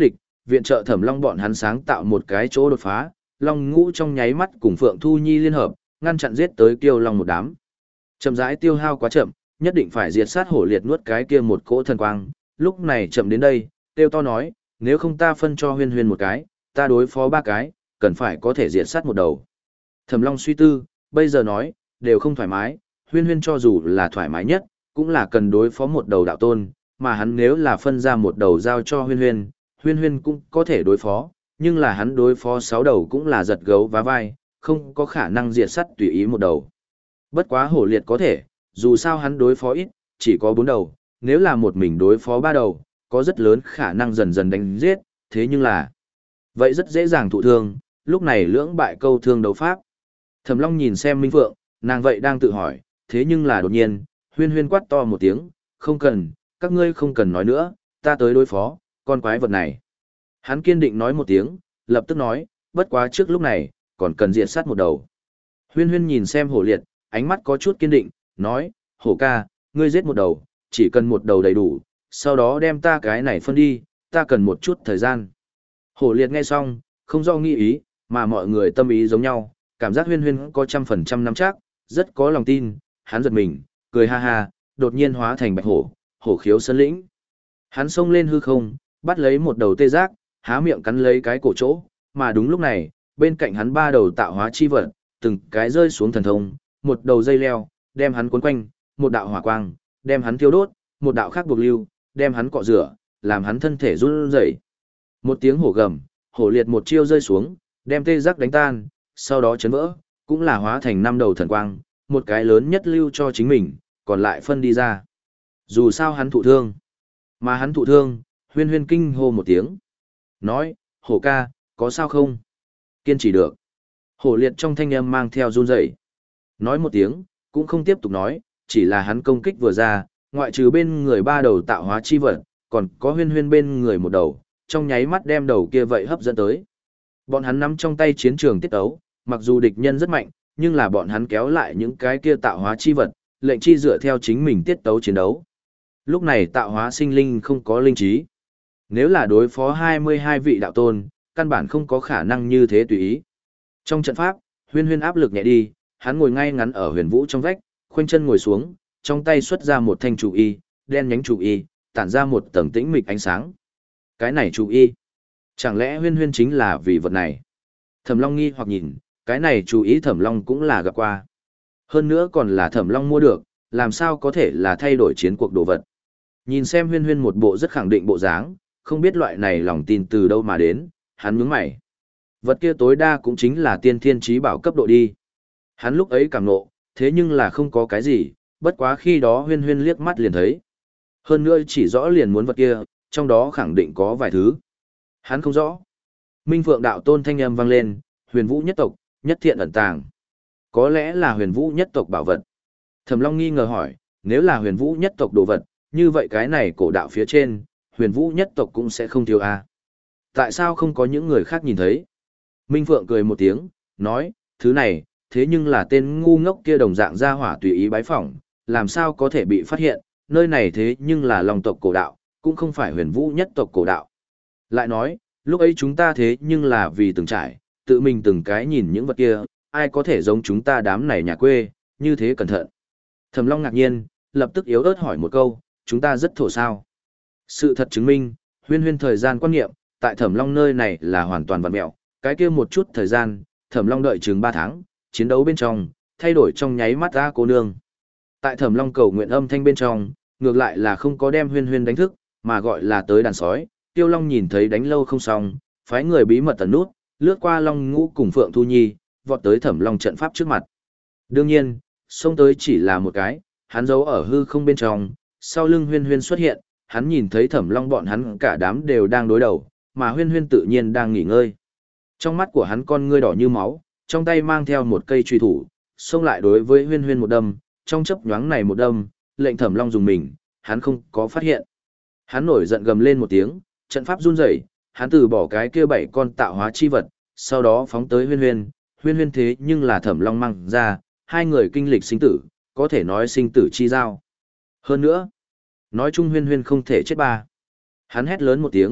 A: viện trợ Thẩm Long bọn hắn sáng tạo một cái chỗ đột phá, Long Ngũ trong nháy mắt cùng Phượng Thu Nhi liên hợp, ngăn chặn giết tới Kiêu Long một đám. Chậm rãi tiêu hao quá chậm, nhất định phải diệt sát hổ liệt nuốt cái kia một cỗ thần quang, lúc này chậm đến đây, tiêu to nói, nếu không ta phân cho Huyên Huyên một cái, ta đối phó ba cái, cần phải có thể diệt sát một đầu. Thẩm Long suy tư, bây giờ nói, đều không thoải mái, Huyên Huyên cho dù là thoải mái nhất, cũng là cần đối phó một đầu đạo tôn, mà hắn nếu là phân ra một đầu giao cho Huyên Huyên, Huyên Huyên cũng có thể đối phó, nhưng là hắn đối phó sáu đầu cũng là giật gấu vá vai, không có khả năng diệt sát tùy ý một đầu. Bất quá hổ liệt có thể, dù sao hắn đối phó ít, chỉ có bốn đầu, nếu là một mình đối phó ba đầu, có rất lớn khả năng dần dần đánh giết, thế nhưng là vậy rất dễ dàng thụ thương, lúc này lưỡng bại câu thương đấu pháp. Thẩm Long nhìn xem Minh Phượng, nàng vậy đang tự hỏi, thế nhưng là đột nhiên, Huyên Huyên quát to một tiếng, không cần, các ngươi không cần nói nữa, ta tới đối phó, con quái vật này. Hắn kiên định nói một tiếng, lập tức nói, bất quá trước lúc này, còn cần diệt sát một đầu. Huyên Huyên nhìn xem hổ liệt, ánh mắt có chút kiên định, nói, hổ ca, ngươi giết một đầu, chỉ cần một đầu đầy đủ, sau đó đem ta cái này phân đi, ta cần một chút thời gian. Hổ liệt nghe xong, không do nghi ý, mà mọi người tâm ý giống nhau, cảm giác Huyên Huyên có trăm phần trăm nắm chắc, rất có lòng tin, hắn giật mình, cười ha ha, đột nhiên hóa thành bạch hổ, hổ khiếu sơn lĩnh. Hắn xông lên hư không, bắt lấy một đầu tê giác, há miệng cắn lấy cái cổ chỗ, mà đúng lúc này, bên cạnh hắn ba đầu tạo hóa chi vật, từng cái rơi xuống thần thông, một đầu dây leo, đem hắn cuốn quanh, một đạo hỏa quang, đem hắn thiêu đốt, một đạo khác buộc lưu, đem hắn cọ rửa, làm hắn thân thể run rẩy. Một tiếng hổ gầm, hổ liệt một chiêu rơi xuống, đem tê giác đánh tan, sau đó chấn vỡ, cũng là hóa thành năm đầu thần quang, một cái lớn nhất lưu cho chính mình, còn lại phân đi ra. Dù sao hắn thụ thương, mà hắn thụ thương, Huyên Huyên kinh hô một tiếng. Nói, hổ ca, có sao không? Kiên trì được. Hổ liệt trong thanh âm mang theo run rẩy. Nói một tiếng, cũng không tiếp tục nói, chỉ là hắn công kích vừa ra, ngoại trừ bên người ba đầu tạo hóa chi vật, còn có Huyên Huyên bên người một đầu, trong nháy mắt đem đầu kia vậy hấp dẫn tới. Bọn hắn nắm trong tay chiến trường tiết ấu, mặc dù địch nhân rất mạnh, nhưng là bọn hắn kéo lại những cái kia tạo hóa chi vật, lệnh chi dựa theo chính mình tiết tấu chiến đấu. Lúc này tạo hóa sinh linh không có linh trí. Nếu là đối phó hai mươi hai vị đạo tôn, căn bản không có khả năng như thế tùy ý. Trong trận pháp, Huyên Huyên áp lực nhẹ đi, hắn ngồi ngay ngắn ở huyền vũ trong vách, khoanh chân ngồi xuống, trong tay xuất ra một thanh trụ y, đen nhánh trụ y, tản ra một tầng tĩnh mịch ánh sáng. Cái này trụ y, chẳng lẽ Huyên Huyên chính là vì vật này? Thẩm Long nghi hoặc nhìn, cái này trụ y Thẩm Long cũng là gặp qua. Hơn nữa còn là Thẩm Long mua được, làm sao có thể là thay đổi chiến cuộc đồ vật. Nhìn xem Huyên Huyên một bộ rất khẳng định bộ dáng, không biết loại này lòng tin từ đâu mà đến, hắn nhướng mày. Vật kia tối đa cũng chính là tiên thiên trí bảo cấp độ đi. Hắn lúc ấy cảm nộ, thế nhưng là không có cái gì, bất quá khi đó Huyên Huyên liếc mắt liền thấy. Hơn nữa chỉ rõ liền muốn vật kia, trong đó khẳng định có vài thứ. Hắn không rõ. Minh Phượng đạo tôn thanh âm vang lên, huyền vũ nhất tộc, nhất thiện ẩn tàng. Có lẽ là huyền vũ nhất tộc bảo vật. Thẩm Long nghi ngờ hỏi, nếu là huyền vũ nhất tộc đồ vật, như vậy cái này cổ đạo phía trên, huyền vũ nhất tộc cũng sẽ không thiếu à. Tại sao không có những người khác nhìn thấy? Minh Phượng cười một tiếng, nói, thứ này, thế nhưng là tên ngu ngốc kia đồng dạng ra hỏa tùy ý bái phỏng, làm sao có thể bị phát hiện, nơi này thế nhưng là lòng tộc cổ đạo, cũng không phải huyền vũ nhất tộc cổ đạo. Lại nói, lúc ấy chúng ta thế nhưng là vì từng trải, tự mình từng cái nhìn những vật kia, ai có thể giống chúng ta đám này nhà quê, như thế cẩn thận. Thẩm Long ngạc nhiên, lập tức yếu ớt hỏi một câu, chúng ta rất thổ sao. Sự thật chứng minh, Huyên Huyên thời gian quan niệm, tại Thẩm Long nơi này là hoàn toàn vặn mẹo, cái kia một chút thời gian, Thẩm Long đợi chừng ba tháng, chiến đấu bên trong, thay đổi trong nháy mắt ra cô nương. Tại Thẩm Long cầu nguyện âm thanh bên trong, ngược lại là không có đem Huyên Huyên đánh thức, mà gọi là tới đàn sói, Tiêu Long nhìn thấy đánh lâu không xong, phái người bí mật tần nút, lướt qua Long Ngũ cùng Phượng Thu Nhi, vọt tới Thẩm Long trận pháp trước mặt. Đương nhiên, xông tới chỉ là một cái, hắn giấu ở hư không bên trong, sau lưng Huyên Huyên xuất hiện, hắn nhìn thấy Thẩm Long bọn hắn cả đám đều đang đối đầu, mà Huyên Huyên tự nhiên đang nghỉ ngơi. Trong mắt của hắn con ngươi đỏ như máu, trong tay mang theo một cây truy thủ, xông lại đối với Huyên Huyên một đâm, trong chớp nhoáng này một đâm, lệnh Thẩm Long dùng mình, hắn không có phát hiện. Hắn nổi giận gầm lên một tiếng, trận pháp run rẩy, hắn từ bỏ cái kia bảy con tạo hóa chi vật, sau đó phóng tới Huyên Huyên, Huyên Huyên thế nhưng là Thẩm Long mang ra, hai người kinh lịch sinh tử, có thể nói sinh tử chi giao. Hơn nữa, nói chung Huyên Huyên không thể chết ba. Hắn hét lớn một tiếng,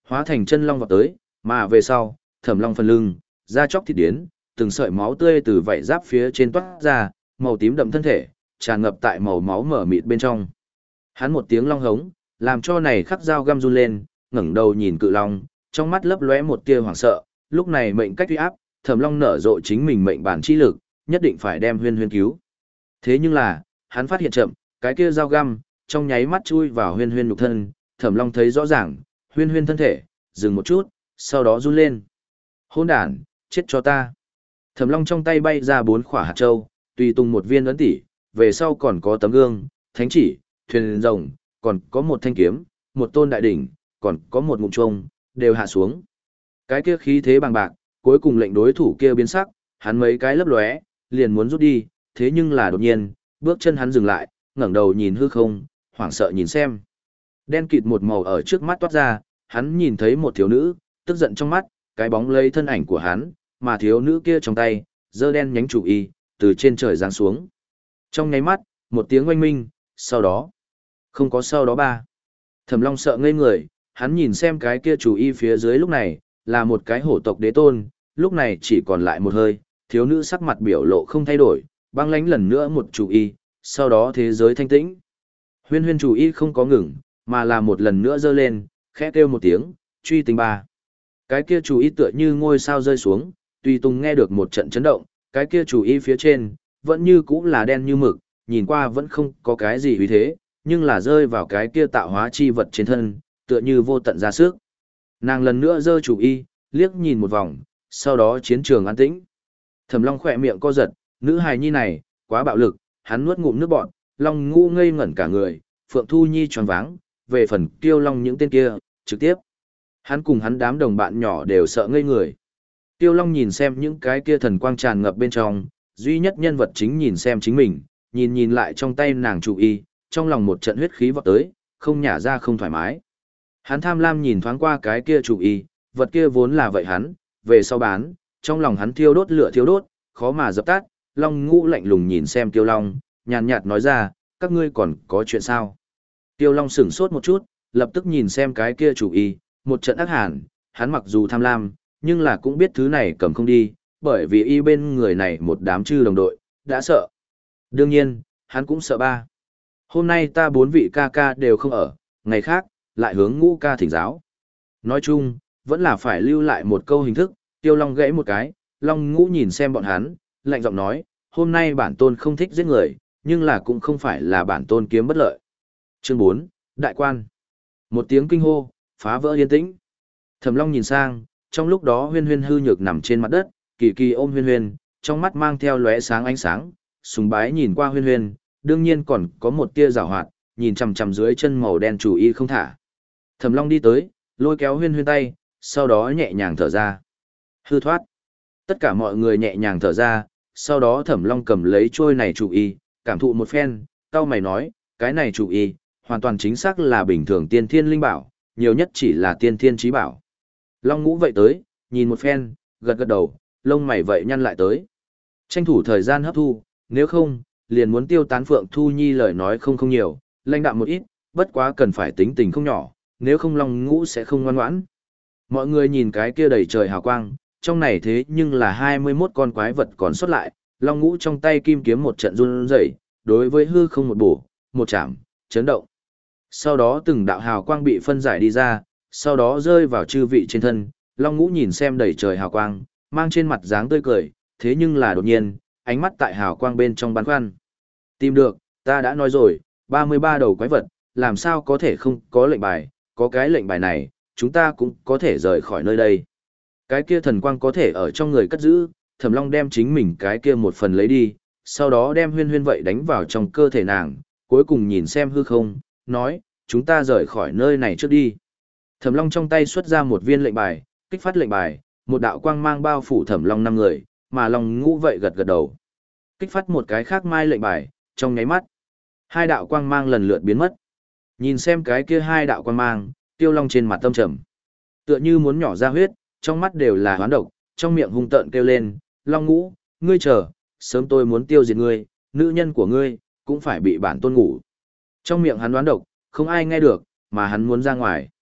A: hóa thành chân long vọt tới, mà về sau, Thẩm Long phần lưng, da chóc thịt điến, từng sợi máu tươi từ vảy giáp phía trên toát ra, màu tím đậm thân thể, tràn ngập tại màu máu mở mịt bên trong. Hắn một tiếng long hống, làm cho này khắc dao găm run lên, ngẩng đầu nhìn cự long, trong mắt lấp lóe một tia hoảng sợ, lúc này mệnh cách uy áp, Thẩm Long nở rộ chính mình mệnh bản chi lực, nhất định phải đem Huyên Huyên cứu. Thế nhưng là, hắn phát hiện chậm, cái kia dao găm trong nháy mắt chui vào Huyên Huyên nhục thân, Thẩm Long thấy rõ ràng, Huyên Huyên thân thể dừng một chút, sau đó run lên. Hỗn đản, chết cho ta. Thẩm Long trong tay bay ra bốn quả hạt châu, tùy tung một viên ấn tỷ, về sau còn có tấm gương, thánh chỉ, thuyền rồng, còn có một thanh kiếm, một tôn đại đỉnh, còn có một ngụm chuông, đều hạ xuống. Cái kia khí thế bằng bạc, cuối cùng lệnh đối thủ kia biến sắc, hắn mấy cái lấp lóe, liền muốn rút đi, thế nhưng là đột nhiên, bước chân hắn dừng lại, ngẩng đầu nhìn hư không, hoảng sợ nhìn xem. Đen kịt một màu ở trước mắt toát ra, hắn nhìn thấy một thiếu nữ, tức giận trong mắt, cái bóng lấy thân ảnh của hắn, mà thiếu nữ kia trong tay, giơ đen nhánh chủ y, từ trên trời giáng xuống. Trong nháy mắt, một tiếng oanh minh, sau đó, không có sau đó ba. Thẩm Long sợ ngây người, hắn nhìn xem cái kia chủ y phía dưới lúc này, là một cái hổ tộc đế tôn, lúc này chỉ còn lại một hơi, thiếu nữ sắc mặt biểu lộ không thay đổi, băng lánh lần nữa một chủ y, sau đó thế giới thanh tĩnh. Huyên Huyên chủ y không có ngừng, mà là một lần nữa giơ lên, khẽ kêu một tiếng, truy tình ba. Cái kia chủ y tựa như ngôi sao rơi xuống, tùy tùng nghe được một trận chấn động, cái kia chủ y phía trên, vẫn như cũ là đen như mực, nhìn qua vẫn không có cái gì uy thế, nhưng là rơi vào cái kia tạo hóa chi vật trên thân, tựa như vô tận ra sức. Nàng lần nữa giơ chủ y, liếc nhìn một vòng, sau đó chiến trường an tĩnh. Thẩm Long khỏe miệng co giật, nữ hài nhi này, quá bạo lực, hắn nuốt ngụm nước bọt, Long Ngũ ngây ngẩn cả người, Phượng Thu Nhi tròn váng, về phần Kiêu Long những tên kia, trực tiếp. Hắn cùng hắn đám đồng bạn nhỏ đều sợ ngây người. Kiêu Long nhìn xem những cái kia thần quang tràn ngập bên trong, duy nhất nhân vật chính nhìn xem chính mình, nhìn nhìn lại trong tay nàng chủ y, trong lòng một trận huyết khí vọt tới, không nhả ra không thoải mái. Hắn tham lam nhìn thoáng qua cái kia chủ y, vật kia vốn là vậy hắn, về sau bán, trong lòng hắn thiêu đốt lửa thiêu đốt, khó mà dập tắt. Long Ngũ lạnh lùng nhìn xem Tiêu Long, nhàn nhạt nói ra, các ngươi còn có chuyện sao? Tiêu Long sửng sốt một chút, lập tức nhìn xem cái kia chủ y, một trận ác hàn, hắn mặc dù tham lam, nhưng là cũng biết thứ này cầm không đi, bởi vì y bên người này một đám chư đồng đội, đã sợ. Đương nhiên, hắn cũng sợ ba. Hôm nay ta bốn vị ca ca đều không ở, ngày khác, lại hướng Ngũ ca thỉnh giáo. Nói chung, vẫn là phải lưu lại một câu hình thức, Tiêu Long gãy một cái, Long Ngũ nhìn xem bọn hắn, lạnh giọng nói, hôm nay bản tôn không thích giết người, nhưng là cũng không phải là bản tôn kiếm bất lợi. Chương bốn, Đại quan. Một tiếng kinh hô, phá vỡ yên tĩnh. Thẩm Long nhìn sang, trong lúc đó Huyên Huyên hư nhược nằm trên mặt đất, Kỳ Kỳ ôm Huyên Huyên, trong mắt mang theo lóe sáng ánh sáng, sùng bái nhìn qua Huyên Huyên, đương nhiên còn có một tia giảo hoạt, nhìn chằm chằm dưới chân màu đen chủ y không thả. Thẩm Long đi tới, lôi kéo Huyên Huyên tay, sau đó nhẹ nhàng thở ra. Hư thoát. Tất cả mọi người nhẹ nhàng thở ra, sau đó Thẩm Long cầm lấy trôi này chủ y, cảm thụ một phen, cau mày nói, cái này chủ y, hoàn toàn chính xác là bình thường tiên thiên linh bảo, nhiều nhất chỉ là tiên thiên trí bảo. Long Ngũ vậy tới, nhìn một phen, gật gật đầu, lông mày vậy nhăn lại tới. Tranh thủ thời gian hấp thu, nếu không, liền muốn tiêu tán Phượng Thu Nhi lời nói không không nhiều, lãnh đạm một ít, bất quá cần phải tính tình không nhỏ, nếu không Long Ngũ sẽ không ngoan ngoãn. Mọi người nhìn cái kia đầy trời hào quang, trong này thế nhưng là hai mươi mốt con quái vật còn sót lại, Long Ngũ trong tay kim kiếm một trận run rẩy, đối với hư không một bổ, một chạm, chấn động. Sau đó từng đạo hào quang bị phân giải đi ra, sau đó rơi vào chư vị trên thân, Long Ngũ nhìn xem đầy trời hào quang, mang trên mặt dáng tươi cười, thế nhưng là đột nhiên, ánh mắt tại hào quang bên trong bắn khoăn. Tìm được, ta đã nói rồi, ba mươi ba đầu quái vật, làm sao có thể không có lệnh bài, có cái lệnh bài này, chúng ta cũng có thể rời khỏi nơi đây. Cái kia thần quang có thể ở trong người cất giữ, Thẩm Long đem chính mình cái kia một phần lấy đi, sau đó đem Huyên Huyên vậy đánh vào trong cơ thể nàng, cuối cùng nhìn xem hư không, nói, chúng ta rời khỏi nơi này trước đi. Thẩm Long trong tay xuất ra một viên lệnh bài, kích phát lệnh bài, một đạo quang mang bao phủ Thẩm Long năm người, mà Long Ngũ vậy gật gật đầu. Kích phát một cái khác mai lệnh bài, trong nháy mắt, hai đạo quang mang lần lượt biến mất. Nhìn xem cái kia hai đạo quang mang, Tiêu Long trên mặt tâm trầm, tựa như muốn nhỏ ra huyết, trong mắt đều là hoán độc, trong miệng hung tợn kêu lên, Long Ngũ, ngươi chờ, sớm tôi muốn tiêu diệt ngươi, nữ nhân của ngươi, cũng phải bị bản tôn ngủ. Trong miệng hắn đoán độc, không ai nghe được, mà hắn muốn ra ngoài.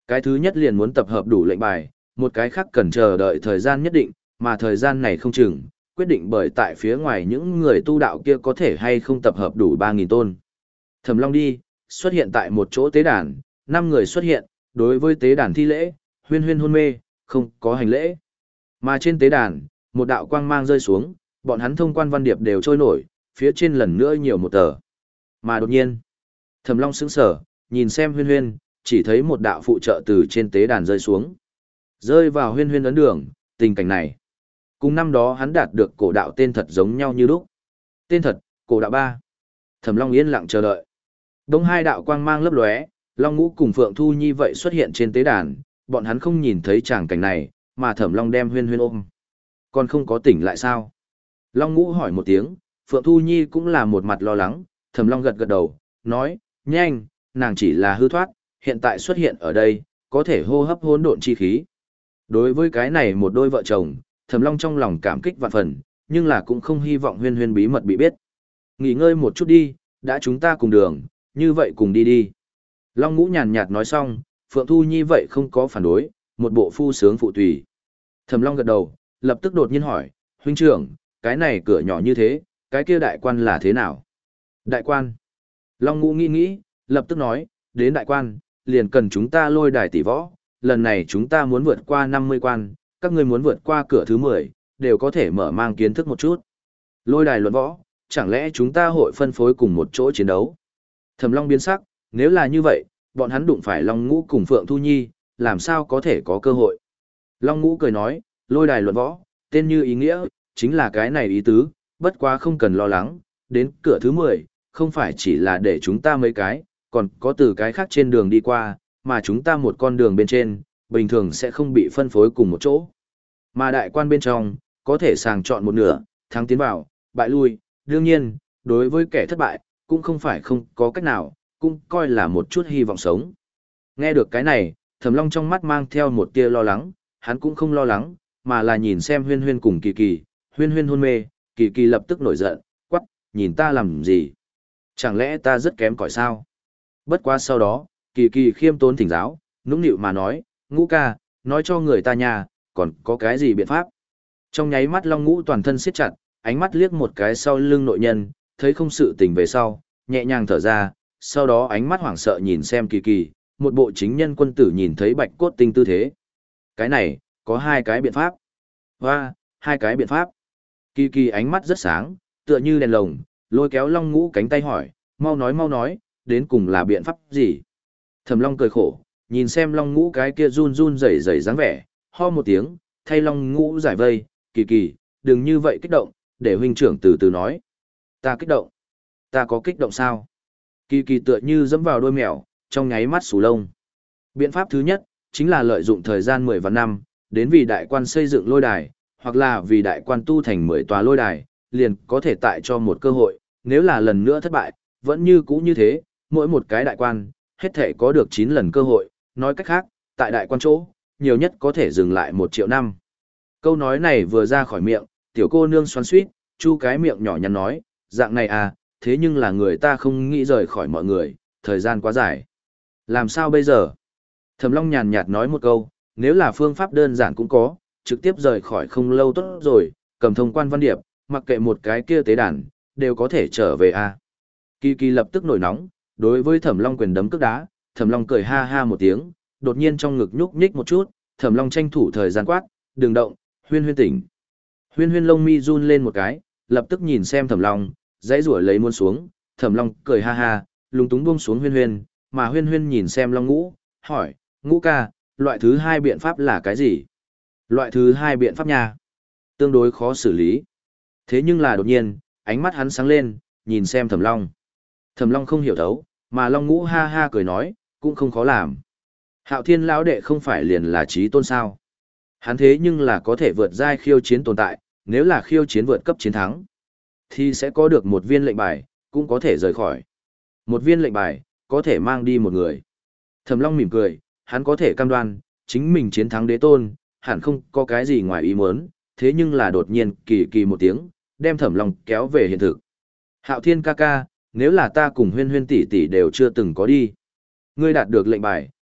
A: Cái thứ nhất liền muốn tập hợp đủ lệnh bài, một cái khác cần chờ đợi thời gian nhất định, mà thời gian này không chừng, quyết định bởi tại phía ngoài những người tu đạo kia có thể hay không tập hợp đủ ba nghìn tôn. Thẩm Long đi, xuất hiện tại một chỗ tế đàn, năm người xuất hiện, đối với tế đàn thi lễ, Huyên Huyên hôn mê, không có hành lễ. Mà trên tế đàn, một đạo quang mang rơi xuống, bọn hắn thông quan văn điệp đều trôi nổi, phía trên lần nữa nhiều một tờ. Mà đột nhiên, Thẩm Long sững sờ, nhìn xem Huyên Huyên, chỉ thấy một đạo phụ trợ từ trên tế đàn rơi xuống. Rơi vào Huyên Huyên ấn đường, tình cảnh này. Cùng năm đó hắn đạt được cổ đạo tên thật giống nhau như lúc. Tên thật, cổ đạo ba. Thẩm Long yên lặng chờ đợi. Đông hai đạo quang mang lấp lóe, Long Ngũ cùng Phượng Thu Nhi vậy xuất hiện trên tế đàn, bọn hắn không nhìn thấy tràng cảnh này, mà Thẩm Long đem Huyên Huyên ôm. Còn không có tỉnh lại sao? Long Ngũ hỏi một tiếng, Phượng Thu Nhi cũng là một mặt lo lắng, Thẩm Long gật gật đầu, nói, nhanh, nàng chỉ là hư thoát, hiện tại xuất hiện ở đây, có thể hô hấp hỗn độn chi khí. Đối với cái này một đôi vợ chồng, Thẩm Long trong lòng cảm kích vạn phần, nhưng là cũng không hy vọng Huyên Huyên bí mật bị biết. Nghỉ ngơi một chút đi, đã chúng ta cùng đường, như vậy cùng đi đi. Long Ngũ nhàn nhạt nói xong, Phượng Thu Nhi vậy không có phản đối, một bộ phu sướng phụ tùy. Thẩm Long gật đầu, lập tức đột nhiên hỏi, huynh trưởng, cái này cửa nhỏ như thế, cái kia đại quan là thế nào? Đại quan. Long Ngũ nghĩ nghĩ, lập tức nói, đến đại quan, liền cần chúng ta lôi đài tỷ võ, lần này chúng ta muốn vượt qua năm mươi quan, các ngươi muốn vượt qua cửa thứ mười, đều có thể mở mang kiến thức một chút. Lôi đài luận võ, chẳng lẽ chúng ta hội phân phối cùng một chỗ chiến đấu? Thẩm Long biến sắc, nếu là như vậy, bọn hắn đụng phải Long Ngũ cùng Phượng Thu Nhi, làm sao có thể có cơ hội? Long Ngũ cười nói, lôi đài luận võ, tên như ý nghĩa, chính là cái này ý tứ, bất quá không cần lo lắng, đến cửa thứ mười, không phải chỉ là để chúng ta mấy cái, còn có từ cái khác trên đường đi qua, mà chúng ta một con đường bên trên, bình thường sẽ không bị phân phối cùng một chỗ. Mà đại quan bên trong, có thể sàng chọn một nửa, thắng tiến vào, bại lui, đương nhiên, đối với kẻ thất bại, cũng không phải không có cách nào, cũng coi là một chút hy vọng sống. Nghe được cái này, Thẩm Long trong mắt mang theo một tia lo lắng, hắn cũng không lo lắng, mà là nhìn xem Huyên Huyên cùng Kỳ Kỳ, Huyên Huyên hôn mê, Kỳ Kỳ lập tức nổi giận, quắc, nhìn ta làm gì? Chẳng lẽ ta rất kém cỏi sao? Bất quá sau đó, Kỳ Kỳ khiêm tốn thỉnh giáo, nũng nịu mà nói, Ngũ ca, nói cho người ta nhà, còn có cái gì biện pháp? Trong nháy mắt Long Ngũ toàn thân siết chặt, ánh mắt liếc một cái sau lưng nội nhân, thấy không sự tình về sau, nhẹ nhàng thở ra, sau đó ánh mắt hoảng sợ nhìn xem Kỳ Kỳ, một bộ chính nhân quân tử nhìn thấy bạch cốt tinh tư thế. Cái này, có hai cái biện pháp. Hoa, hai cái biện pháp. Kỳ Kỳ ánh mắt rất sáng, tựa như đèn lồng, lôi kéo Long Ngũ cánh tay hỏi, mau nói mau nói, đến cùng là biện pháp gì? Thẩm Long cười khổ, nhìn xem Long Ngũ cái kia run run rẩy rẩy dáng vẻ, ho một tiếng, thay Long Ngũ giải vây, Kỳ Kỳ, đừng như vậy kích động, để huynh trưởng từ từ nói. Ta kích động? Ta có kích động sao? Kỳ Kỳ tựa như dẫm vào đôi mèo, trong nháy mắt sù lông. Biện pháp thứ nhất, chính là lợi dụng thời gian mười vạn năm, đến vì đại quan xây dựng lôi đài, hoặc là vì đại quan tu thành mười tòa lôi đài, liền có thể tại cho một cơ hội, nếu là lần nữa thất bại, vẫn như cũ như thế, mỗi một cái đại quan, hết thể có được chín lần cơ hội, nói cách khác, tại đại quan chỗ, nhiều nhất có thể dừng lại một triệu năm. Câu nói này vừa ra khỏi miệng, tiểu cô nương xoắn xuýt, chu cái miệng nhỏ nhắn nói, dạng này à, thế nhưng là người ta không nghĩ rời khỏi mọi người, thời gian quá dài. Làm sao bây giờ? Thẩm Long nhàn nhạt nói một câu, nếu là phương pháp đơn giản cũng có, trực tiếp rời khỏi không lâu tốt rồi, cầm thông quan văn điệp, mặc kệ một cái kia tế đàn, đều có thể trở về à. Kỳ Kỳ lập tức nổi nóng, đối với Thẩm Long quyền đấm cước đá, Thẩm Long cười ha ha một tiếng, đột nhiên trong ngực nhúc nhích một chút, Thẩm Long tranh thủ thời gian quát, đừng động, Huyên Huyên tỉnh. Huyên Huyên lông mi run lên một cái, lập tức nhìn xem Thẩm Long, dãy rủa lấy muôn xuống, Thẩm Long cười ha ha, lúng túng buông xuống Huyên Huyên, mà Huyên Huyên nhìn xem Long Ngũ, hỏi, Ngũ ca, loại thứ hai biện pháp là cái gì? Loại thứ hai biện pháp nha, tương đối khó xử lý. Thế nhưng là đột nhiên, ánh mắt hắn sáng lên, nhìn xem Thẩm Long. Thẩm Long không hiểu thấu, mà Long Ngũ ha ha cười nói, cũng không khó làm. Hạo Thiên lão đệ không phải liền là chí tôn sao? Hắn thế nhưng là có thể vượt giai khiêu chiến tồn tại, nếu là khiêu chiến vượt cấp chiến thắng, thì sẽ có được một viên lệnh bài, cũng có thể rời khỏi. Một viên lệnh bài, có thể mang đi một người. Thẩm Long mỉm cười, hắn có thể cam đoan, chính mình chiến thắng đế tôn, hẳn không có cái gì ngoài ý muốn, thế nhưng là đột nhiên kỳ kỳ một tiếng, đem Thẩm Long kéo về hiện thực. Hạo Thiên ca ca, nếu là ta cùng Huyên Huyên tỷ tỷ đều chưa từng có đi, ngươi đạt được lệnh bài,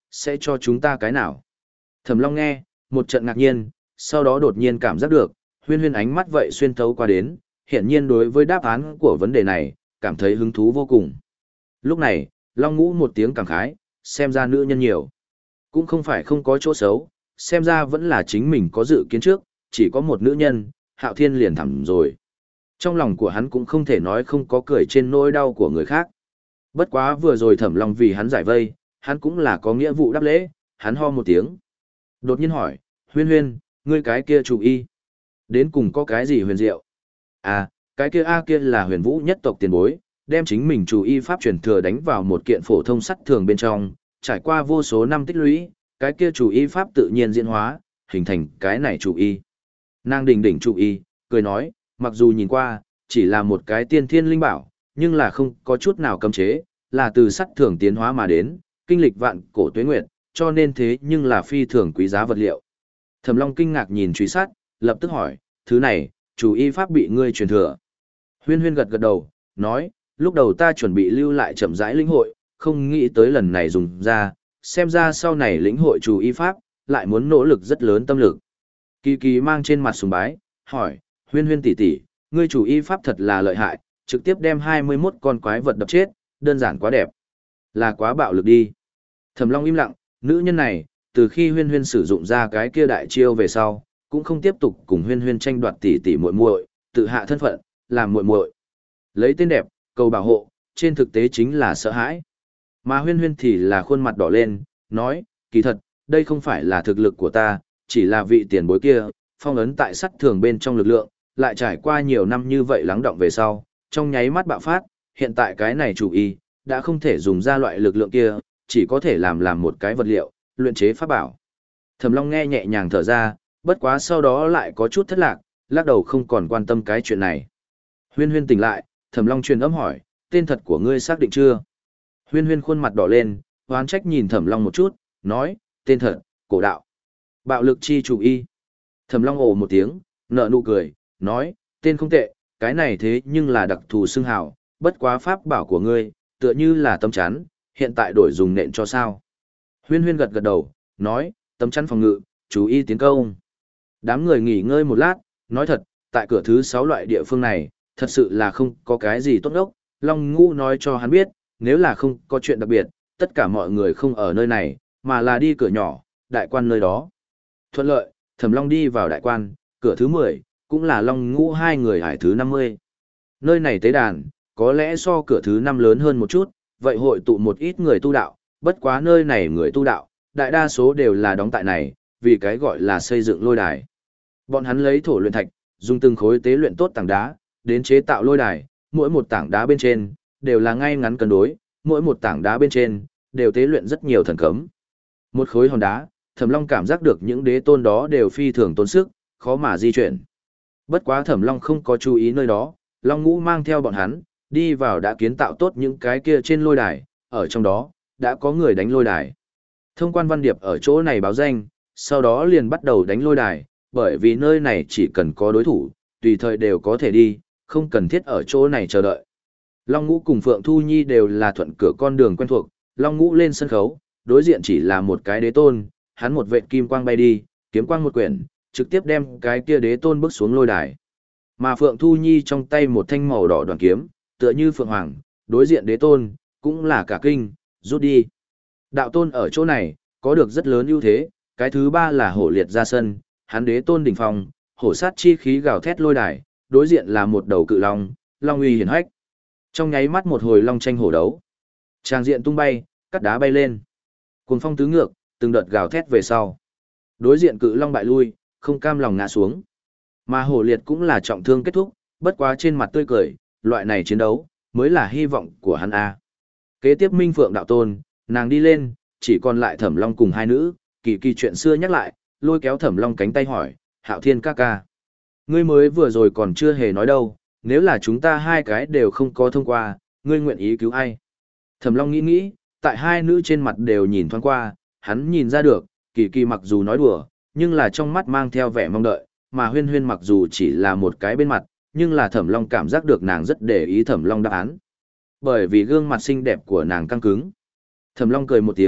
A: sẽ cho chúng ta cái nào? Thẩm Long nghe, một trận ngạc nhiên, sau đó đột nhiên cảm giác được, Huyên Huyên ánh mắt vậy xuyên thấu qua đến, hiển nhiên đối với đáp án của vấn đề này, cảm thấy hứng thú vô cùng. Lúc này, Long Ngũ một tiếng cảm khái, xem ra nữ nhân nhiều. Cũng không phải không có chỗ xấu, xem ra vẫn là chính mình có dự kiến trước, chỉ có một nữ nhân, Hạo Thiên liền thẳng rồi. Trong lòng của hắn cũng không thể nói không có cười trên nỗi đau của người khác. Bất quá vừa rồi Thẩm Long vì hắn giải vây, hắn cũng là có nghĩa vụ đáp lễ, hắn ho một tiếng. Đột nhiên hỏi, Huyên Huyên, ngươi cái kia chủ y. Đến cùng có cái gì huyền diệu? À, cái kia A kia là huyền vũ nhất tộc tiền bối, đem chính mình chủ y pháp truyền thừa đánh vào một kiện phổ thông sắt thường bên trong, trải qua vô số năm tích lũy, cái kia chủ y pháp tự nhiên diễn hóa, hình thành cái này chủ y. Nàng đỉnh đỉnh chủ y, cười nói, mặc dù nhìn qua, chỉ là một cái tiên thiên linh bảo, nhưng là không có chút nào cấm chế, là từ sắt thường tiến hóa mà đến, kinh lịch vạn cổ tuế nguyệt, cho nên thế nhưng là phi thường quý giá vật liệu. Thẩm Long kinh ngạc nhìn truy sát, lập tức hỏi, thứ này, chủ y pháp bị ngươi truyền thừa. Huyên Huyên gật gật đầu, nói, lúc đầu ta chuẩn bị lưu lại chậm rãi lĩnh hội, không nghĩ tới lần này dùng ra, xem ra sau này lĩnh hội chủ y pháp, lại muốn nỗ lực rất lớn tâm lực. Kỳ Kỳ mang trên mặt sùng bái, hỏi, Huyên Huyên tỷ tỷ, ngươi chủ y pháp thật là lợi hại, trực tiếp đem hai mươi mốt con quái vật đập chết, đơn giản quá đẹp. Là quá bạo lực đi. Thẩm Long im lặng, nữ nhân này, từ khi Huyên Huyên sử dụng ra cái kia đại chiêu về sau, cũng không tiếp tục cùng Huyên Huyên tranh đoạt tỷ tỷ muội muội, tự hạ thân phận, làm muội muội. Lấy tên đẹp, cầu bảo hộ, trên thực tế chính là sợ hãi. Mà Huyên Huyên thì là khuôn mặt đỏ lên, nói, kỳ thật, đây không phải là thực lực của ta, chỉ là vị tiền bối kia, phong ấn tại sắt thường bên trong lực lượng, lại trải qua nhiều năm như vậy lắng động về sau, trong nháy mắt bạo phát, hiện tại cái này chủ y, đã không thể dùng ra loại lực lượng kia, chỉ có thể làm làm một cái vật liệu, luyện chế pháp bảo. Thẩm Long nghe nhẹ nhàng thở ra, bất quá sau đó lại có chút thất lạc, lắc đầu không còn quan tâm cái chuyện này. Huyên Huyên tỉnh lại, Thẩm Long truyền âm hỏi, tên thật của ngươi xác định chưa? Huyên Huyên khuôn mặt đỏ lên, oán trách nhìn Thẩm Long một chút, nói, tên thật, Cổ Đạo. Bạo lực chi chủ y. Thẩm Long ồ một tiếng, nở nụ cười, nói, tên không tệ, cái này thế nhưng là đặc thù xưng hào, bất quá pháp bảo của ngươi, tựa như là tấm chắn, hiện tại đổi dùng nện cho sao? Huyên Huyên gật gật đầu, nói, tấm chắn phòng ngự, chú y tiến công. Đám người nghỉ ngơi một lát, nói thật, tại cửa thứ sáu loại địa phương này, thật sự là không có cái gì tốt đốc. Long Ngũ nói cho hắn biết, nếu là không có chuyện đặc biệt, tất cả mọi người không ở nơi này, mà là đi cửa nhỏ, đại quan nơi đó. Thuận lợi, Thẩm Long đi vào đại quan, cửa thứ mười, cũng là Long Ngũ hai người hải thứ năm mươi. Nơi này tế đàn, có lẽ so cửa thứ năm lớn hơn một chút, vậy hội tụ một ít người tu đạo, bất quá nơi này người tu đạo, đại đa số đều là đóng tại này, vì cái gọi là xây dựng lôi đài. Bọn hắn lấy thổ luyện thạch, dùng từng khối tế luyện tốt tảng đá, đến chế tạo lôi đài, mỗi một tảng đá bên trên, đều là ngay ngắn cân đối, mỗi một tảng đá bên trên, đều tế luyện rất nhiều thần cấm. Một khối hòn đá, Thẩm Long cảm giác được những đế tôn đó đều phi thường tốn sức, khó mà di chuyển. Bất quá Thẩm Long không có chú ý nơi đó, Long Ngũ mang theo bọn hắn, đi vào đã kiến tạo tốt những cái kia trên lôi đài, ở trong đó, đã có người đánh lôi đài. Thông quan văn điệp ở chỗ này báo danh, sau đó liền bắt đầu đánh lôi đài, bởi vì nơi này chỉ cần có đối thủ, tùy thời đều có thể đi, không cần thiết ở chỗ này chờ đợi. Long Ngũ cùng Phượng Thu Nhi đều là thuận cửa con đường quen thuộc, Long Ngũ lên sân khấu, đối diện chỉ là một cái đế tôn, hắn một vệt kim quang bay đi, kiếm quang một quyển, trực tiếp đem cái kia đế tôn bước xuống lôi đài. Mà Phượng Thu Nhi trong tay một thanh màu đỏ đoàn kiếm, tựa như Phượng Hoàng, đối diện đế tôn, cũng là cả kinh, rút đi. Đạo tôn ở chỗ này, có được rất lớn ưu thế, cái thứ ba là hổ liệt ra sân, hắn đế tôn đỉnh phong, hổ sát chi khí gào thét lôi đài, đối diện là một đầu cự long, long uy hiển hách. Trong nháy mắt một hồi long tranh hổ đấu. Tràng diện tung bay, cắt đá bay lên. Cuồng phong tứ ngược, từng đợt gào thét về sau. Đối diện cự long bại lui, không cam lòng ngã xuống. Mà hổ liệt cũng là trọng thương kết thúc, bất quá trên mặt tươi cười, loại này chiến đấu, mới là hy vọng của hắn A. Kế tiếp Minh Phượng đạo tôn, nàng đi lên, chỉ còn lại Thẩm Long cùng hai nữ, kỳ kỳ chuyện xưa nhắc lại, lôi kéo Thẩm Long cánh tay hỏi, Hạo Thiên ca ca. Ngươi mới vừa rồi còn chưa hề nói đâu, nếu là chúng ta hai cái đều không có thông qua, ngươi nguyện ý cứu ai? Thẩm Long nghĩ nghĩ, tại hai nữ trên mặt đều nhìn thoáng qua, hắn nhìn ra được, kỳ kỳ mặc dù nói đùa, nhưng là trong mắt mang theo vẻ mong đợi, mà huyên huyên mặc dù chỉ là một cái bên mặt, nhưng là Thẩm Long cảm giác được nàng rất để ý Thẩm Long đáp án. Bởi vì gương mặt xinh đẹp của nàng căng cứng. Thẩm Long cười một tiếng,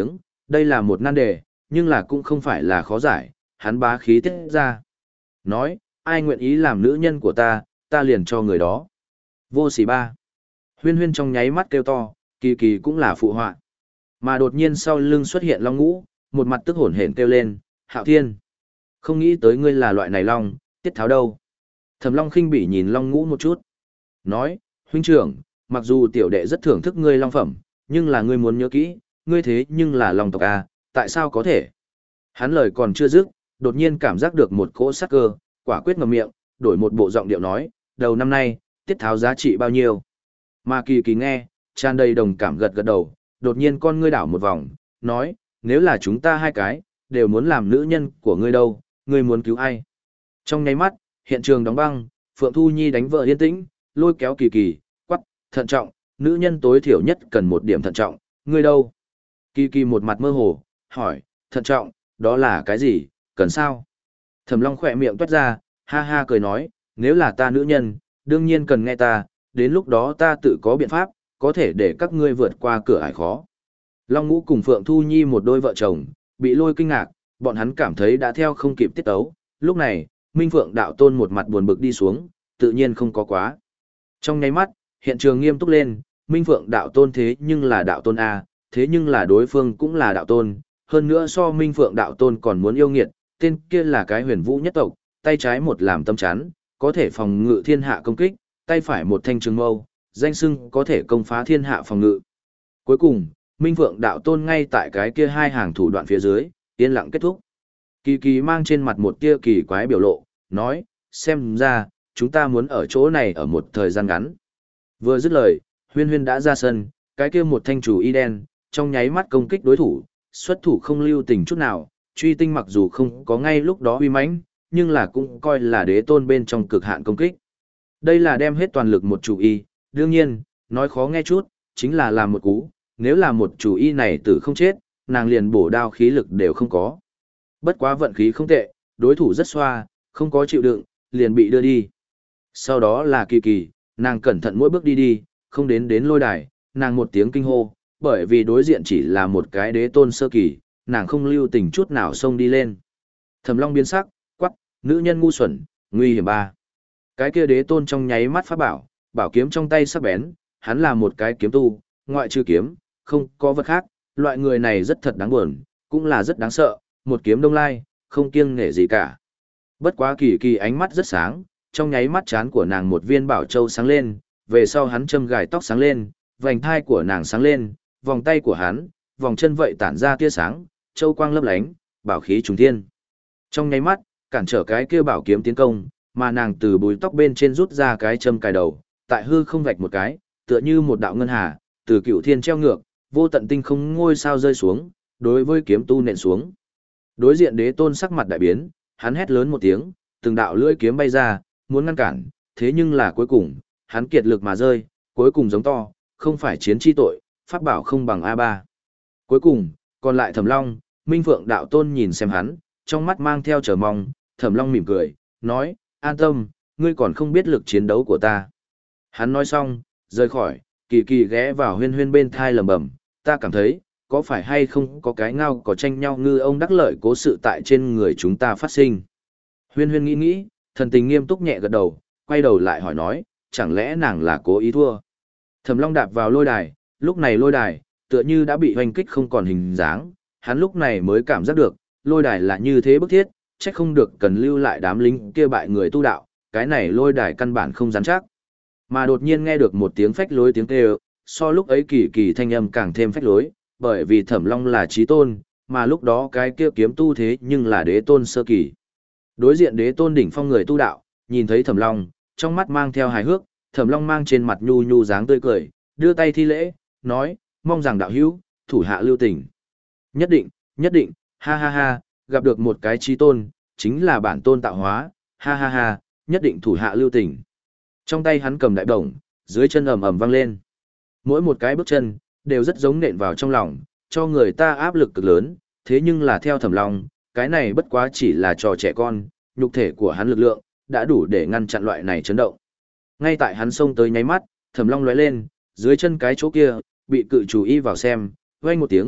A: Đây là một nan đề, nhưng là cũng không phải là khó giải, hắn bá khí tiết ra. Nói, ai nguyện ý làm nữ nhân của ta, ta liền cho người đó. Vô sỉ ba. Huyên huyên trong nháy mắt kêu to, kỳ kỳ cũng là phụ họa. Mà đột nhiên sau lưng xuất hiện long ngũ, một mặt tức hổn hển kêu lên, Hạo Thiên. Không nghĩ tới ngươi là loại này long, tiết tháo đâu. Thẩm Long khinh bỉ nhìn long ngũ một chút. Nói, huynh trưởng, mặc dù tiểu đệ rất thưởng thức ngươi long phẩm, nhưng là ngươi muốn nhớ kỹ, ngươi thế nhưng là long tộc A, tại sao có thể? Hắn lời còn chưa dứt, đột nhiên cảm giác được một cỗ sắc cơ, quả quyết ngậm miệng, đổi một bộ giọng điệu nói, đầu năm nay, tiết tháo giá trị bao nhiêu? Mà kỳ kỳ nghe, tràn đầy đồng cảm gật gật đầu, đột nhiên con ngươi đảo một vòng, nói, nếu là chúng ta hai cái, đều muốn làm nữ nhân của ngươi đâu, ngươi muốn cứu ai? Trong nháy mắt, hiện trường đóng băng, Phượng Thu Nhi đánh vợ yên tĩnh, lôi kéo kỳ kỳ, quắc, thận trọng, nữ nhân tối thiểu nhất cần một điểm thận trọng, ngươi đâu? Kỳ kỳ một mặt mơ hồ, hỏi, thận trọng, đó là cái gì, cần sao? Thẩm Long khỏe miệng toát ra, ha ha cười nói, nếu là ta nữ nhân, đương nhiên cần nghe ta, đến lúc đó ta tự có biện pháp, có thể để các ngươi vượt qua cửa ải khó. Long Ngũ cùng Phượng Thu Nhi một đôi vợ chồng, bị lôi kinh ngạc, bọn hắn cảm thấy đã theo không kịp tiết tấu, lúc này, Minh Phượng đạo tôn một mặt buồn bực đi xuống, tự nhiên không có quá. Trong nháy mắt, hiện trường nghiêm túc lên, Minh Phượng đạo tôn thế nhưng là đạo tôn A, thế nhưng là đối phương cũng là đạo tôn, hơn nữa so Minh Phượng đạo tôn còn muốn yêu nghiệt, tên kia là cái huyền vũ nhất tộc, tay trái một làm tâm chắn, có thể phòng ngự thiên hạ công kích, tay phải một thanh trường mâu, danh sưng có thể công phá thiên hạ phòng ngự. Cuối cùng, Minh Phượng đạo tôn ngay tại cái kia hai hàng thủ đoạn phía dưới, yên lặng kết thúc. Kỳ kỳ mang trên mặt một tia kỳ quái biểu lộ, nói, xem ra, chúng ta muốn ở chỗ này ở một thời gian ngắn. Vừa dứt lời, huyên huyên đã ra sân, cái kia một thanh chủ y đen, trong nháy mắt công kích đối thủ, xuất thủ không lưu tình chút nào, truy tinh mặc dù không có ngay lúc đó uy mãnh, nhưng là cũng coi là đế tôn bên trong cực hạn công kích. Đây là đem hết toàn lực một chủ y, đương nhiên, nói khó nghe chút, chính là làm một cú, nếu là một chủ y này tử không chết, nàng liền bổ đao khí lực đều không có. Bất quá vận khí không tệ, đối thủ rất xoa, không có chịu đựng, liền bị đưa đi. Sau đó là kỳ kỳ, nàng cẩn thận mỗi bước đi đi, không đến đến lôi đài, nàng một tiếng kinh hô, bởi vì đối diện chỉ là một cái đế tôn sơ kỳ, nàng không lưu tình chút nào xông đi lên. Thẩm Long biến sắc, quắc, nữ nhân ngu xuẩn, nguy hiểm ba. Cái kia đế tôn trong nháy mắt phát bảo, bảo kiếm trong tay sắc bén, hắn là một cái kiếm tu, ngoại trừ kiếm, không có vật khác, loại người này rất thật đáng buồn, cũng là rất đáng sợ, một kiếm đông lai, không kiêng nể gì cả. Bất quá kỳ kỳ ánh mắt rất sáng, trong nháy mắt chán của nàng một viên bảo châu sáng lên, về sau hắn châm gài tóc sáng lên, vành thai của nàng sáng lên, vòng tay của hắn, vòng chân vậy tản ra tia sáng, châu quang lấp lánh, bảo khí trùng thiên. Trong nháy mắt, cản trở cái kia bảo kiếm tiến công, mà nàng từ búi tóc bên trên rút ra cái châm cài đầu, tại hư không vạch một cái, tựa như một đạo ngân hà, từ cựu thiên treo ngược, vô tận tinh không ngôi sao rơi xuống, đối với kiếm tu nện xuống. Đối diện đế tôn sắc mặt đại biến, hắn hét lớn một tiếng, từng đạo lưỡi kiếm bay ra, muốn ngăn cản, thế nhưng là cuối cùng, hắn kiệt lực mà rơi, cuối cùng giống to, không phải chiến chi tội, pháp bảo không bằng a ba. Cuối cùng, còn lại Thẩm Long, Minh Phượng đạo tôn nhìn xem hắn, trong mắt mang theo chờ mong, Thẩm Long mỉm cười, nói, an tâm, ngươi còn không biết lực chiến đấu của ta. Hắn nói xong, rời khỏi, kỳ kỳ ghé vào huyên huyên bên thai lầm bầm, ta cảm thấy, có phải hay không có cái ngao có tranh nhau ngư ông đắc lợi cố sự tại trên người chúng ta phát sinh. Huyên huyên nghĩ nghĩ, thần tình nghiêm túc nhẹ gật đầu, quay đầu lại hỏi nói, chẳng lẽ nàng là cố ý thua. Thẩm Long đạp vào lôi đài, lúc này lôi đài, tựa như đã bị hoành kích không còn hình dáng, hắn lúc này mới cảm giác được, lôi đài là như thế bức thiết, trách không được cần lưu lại đám lính kia bại người tu đạo, cái này lôi đài căn bản không rắn chắc. Mà đột nhiên nghe được một tiếng phách lối tiếng kêu, so lúc ấy kỳ kỳ thanh âm càng thêm phách lối, bởi vì Thẩm Long là chí tôn, mà lúc đó cái kia kiếm tu thế nhưng là đế tôn sơ kỳ. Đối diện đế tôn đỉnh phong người tu đạo, nhìn thấy Thẩm Long, trong mắt mang theo hài hước, Thẩm Long mang trên mặt nhu nhu dáng tươi cười, đưa tay thi lễ, nói, mong rằng đạo hữu, thủ hạ lưu tình. Nhất định, nhất định, ha ha ha, gặp được một cái chí tôn, chính là bản tôn tạo hóa, ha ha ha, nhất định thủ hạ lưu tình. Trong tay hắn cầm đại đồng, dưới chân ầm ầm vang lên. Mỗi một cái bước chân, đều rất giống nện vào trong lòng, cho người ta áp lực cực lớn, thế nhưng là theo Thẩm Long, cái này bất quá chỉ là trò trẻ con, nhục thể của hắn lực lượng, đã đủ để ngăn chặn loại này chấn động. Ngay tại hắn xông tới nháy mắt, Thẩm Long lóe lên, dưới chân cái chỗ kia, bị cự chủ y vào xem, vang một tiếng,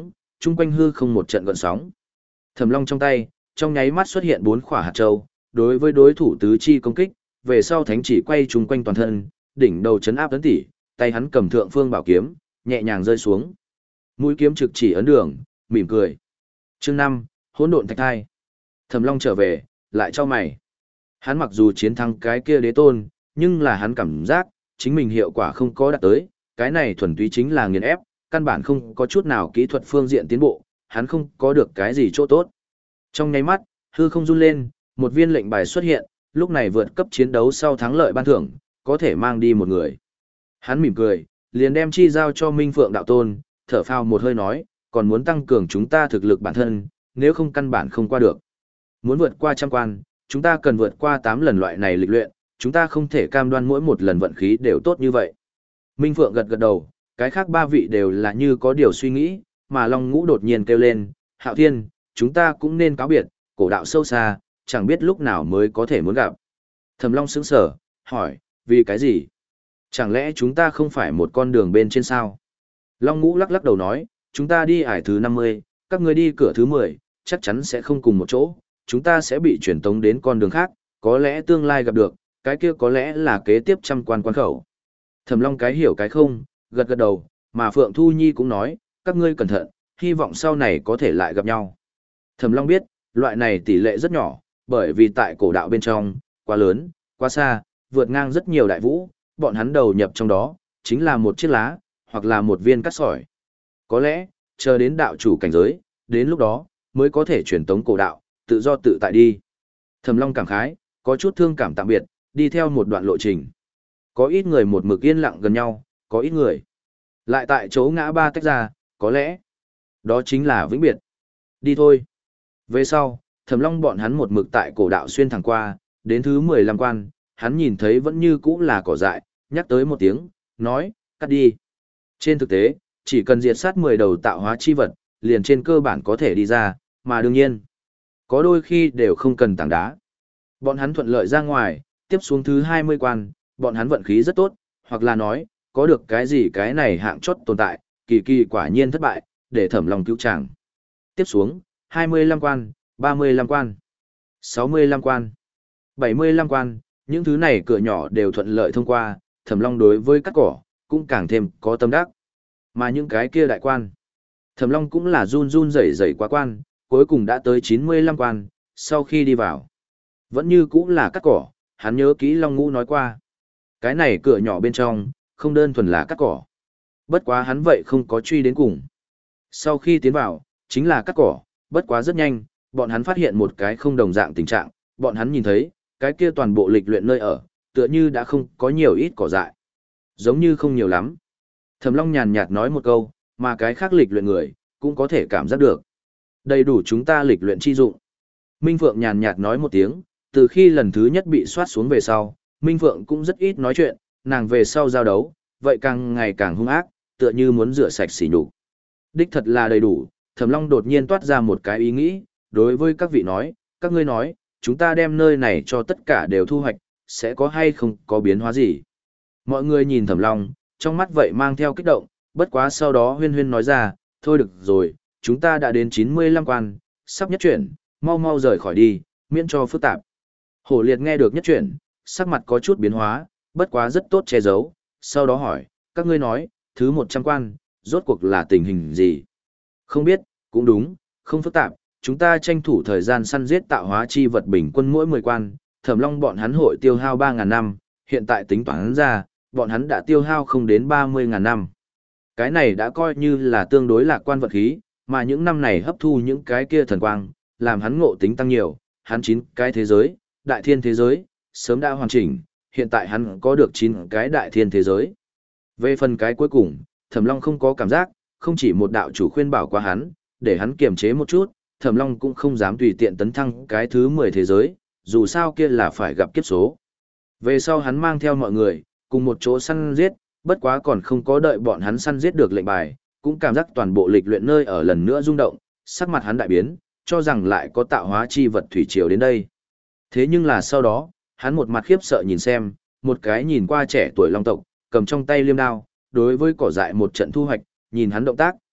A: chung quanh hư không một trận gợn sóng. Thẩm Long trong tay, trong nháy mắt xuất hiện bốn quả hạt châu, đối với đối thủ tứ chi công kích, về sau thánh chỉ quay chung quanh toàn thân, đỉnh đầu chấn áp tấn tỉ, tay hắn cầm thượng phương bảo kiếm, nhẹ nhàng rơi xuống. Mũi kiếm trực chỉ ấn đường, mỉm cười. Chương năm, Hỗn độn thạch thai. Thẩm Long trở về, lại cho mày. Hắn mặc dù chiến thắng cái kia đế tôn, nhưng là hắn cảm giác, chính mình hiệu quả không có đạt tới, cái này thuần túy chính là nghiền ép, căn bản không có chút nào kỹ thuật phương diện tiến bộ, hắn không có được cái gì chỗ tốt. Trong nháy mắt, hư không run lên, một viên lệnh bài xuất hiện, lúc này vượt cấp chiến đấu sau thắng lợi ban thưởng, có thể mang đi một người. Hắn mỉm cười, liền đem chi giao cho Minh Phượng đạo tôn, thở phào một hơi nói, còn muốn tăng cường chúng ta thực lực bản thân, nếu không căn bản không qua được. Muốn vượt qua trăm quan, chúng ta cần vượt qua tám lần loại này lịch luyện, chúng ta không thể cam đoan mỗi một lần vận khí đều tốt như vậy. Minh Phượng gật gật đầu, cái khác ba vị đều là như có điều suy nghĩ, mà Long Ngũ đột nhiên kêu lên, Hạo Thiên, chúng ta cũng nên cáo biệt, cổ đạo sâu xa, chẳng biết lúc nào mới có thể muốn gặp. Thẩm Long sững sờ, hỏi, vì cái gì? Chẳng lẽ chúng ta không phải một con đường bên trên sao? Long Ngũ lắc lắc đầu nói, chúng ta đi ải thứ năm mươi, các ngươi đi cửa thứ mười, chắc chắn sẽ không cùng một chỗ, chúng ta sẽ bị chuyển tống đến con đường khác, có lẽ tương lai gặp được, cái kia có lẽ là kế tiếp trăm quan quan khẩu. Thẩm Long cái hiểu cái không, gật gật đầu, mà Phượng Thu Nhi cũng nói, các ngươi cẩn thận, hy vọng sau này có thể lại gặp nhau. Thẩm Long biết, loại này tỷ lệ rất nhỏ, bởi vì tại cổ đạo bên trong, quá lớn, quá xa, vượt ngang rất nhiều đại vũ, bọn hắn đầu nhập trong đó, chính là một chiếc lá, hoặc là một viên cát sỏi. Có lẽ, chờ đến đạo chủ cảnh giới, đến lúc đó, mới có thể truyền tống cổ đạo, tự do tự tại đi. Thẩm Long cảm khái, có chút thương cảm tạm biệt, đi theo một đoạn lộ trình. Có ít người một mực yên lặng gần nhau, có ít người lại tại chỗ ngã ba tách ra, có lẽ đó chính là vĩnh biệt. Đi thôi. Về sau, Thẩm Long bọn hắn một mực tại cổ đạo xuyên thẳng qua, đến thứ mười lăm quan, hắn nhìn thấy vẫn như cũ là cỏ dại, nhắc tới một tiếng, nói, cắt đi. Trên thực tế, chỉ cần diệt sát mười đầu tạo hóa chi vật, liền trên cơ bản có thể đi ra, mà đương nhiên, có đôi khi đều không cần tảng đá. Bọn hắn thuận lợi ra ngoài, tiếp xuống thứ hai mươi quan, bọn hắn vận khí rất tốt, hoặc là nói, có được cái gì cái này hạng chót tồn tại, kỳ kỳ quả nhiên thất bại, để Thẩm Long cứu chàng. Tiếp xuống, hai mươi lăm quan, ba mươi lăm quan, sáu mươi lăm quan, bảy mươi lăm quan, những thứ này cửa nhỏ đều thuận lợi thông qua, Thẩm Long đối với cắt cỏ, cũng càng thêm có tâm đắc. Mà những cái kia đại quan, Thẩm Long cũng là run run rẩy rẩy quá quan, cuối cùng đã tới chín mươi lăm quan, sau khi đi vào, vẫn như cũng là cắt cỏ, hắn nhớ kỹ Long Ngũ nói qua. Cái này cửa nhỏ bên trong, không đơn thuần là cắt cỏ. Bất quá hắn vậy không có truy đến cùng. Sau khi tiến vào, chính là cắt cỏ, bất quá rất nhanh, bọn hắn phát hiện một cái không đồng dạng tình trạng, bọn hắn nhìn thấy, cái kia toàn bộ lịch luyện nơi ở, tựa như đã không có nhiều ít cỏ dại. Giống như không nhiều lắm. Thẩm Long nhàn nhạt nói một câu, mà cái khác lịch luyện người, cũng có thể cảm giác được. Đầy đủ chúng ta lịch luyện chi dụng. Minh Phượng nhàn nhạt nói một tiếng, từ khi lần thứ nhất bị soát xuống về sau, Minh Phượng cũng rất ít nói chuyện, nàng về sau giao đấu, vậy càng ngày càng hung ác, tựa như muốn rửa sạch sỉ nhục. Đích thật là đầy đủ, Thẩm Long đột nhiên toát ra một cái ý nghĩ, đối với các vị nói, các ngươi nói, chúng ta đem nơi này cho tất cả đều thu hoạch, sẽ có hay không có biến hóa gì. Mọi người nhìn Thẩm Long, trong mắt vậy mang theo kích động, bất quá sau đó huyên huyên nói ra, thôi được rồi, chúng ta đã đến chín mươi lăm quan, sắp nhất chuyển, mau mau rời khỏi đi, miễn cho phức tạp. Hổ Liệt nghe được nhất chuyển, sắc mặt có chút biến hóa, bất quá rất tốt che giấu, sau đó hỏi, các ngươi nói, thứ một trăm quan, rốt cuộc là tình hình gì? Không biết, cũng đúng, không phức tạp, chúng ta tranh thủ thời gian săn giết tạo hóa chi vật bình quân mỗi mười quan, Thẩm Long bọn hắn hội tiêu hao ba ngàn năm, hiện tại tính toán ra, bọn hắn đã tiêu hao không đến ba mươi ngàn năm. Cái này đã coi như là tương đối lạc quan vật khí, mà những năm này hấp thu những cái kia thần quang, làm hắn ngộ tính tăng nhiều, hắn chín cái thế giới, đại thiên thế giới, sớm đã hoàn chỉnh, hiện tại hắn có được chín cái đại thiên thế giới. Về phần cái cuối cùng, Thẩm Long không có cảm giác, không chỉ một đạo chủ khuyên bảo qua hắn, để hắn kiềm chế một chút, Thẩm Long cũng không dám tùy tiện tấn thăng cái thứ mười thế giới, dù sao kia là phải gặp kiếp số. Về sau hắn mang theo mọi người, cùng một chỗ săn giết, bất quá còn không có đợi bọn hắn săn giết được lệnh bài, cũng cảm giác toàn bộ lịch luyện nơi ở lần nữa rung động, sắc mặt hắn đại biến, cho rằng lại có tạo hóa chi vật thủy triều đến đây. Thế nhưng là sau đó, hắn một mặt khiếp sợ nhìn xem, một cái nhìn qua trẻ tuổi long tộc, cầm trong tay liêm đao, đối với cỏ dại một trận thu hoạch, nhìn hắn động tác,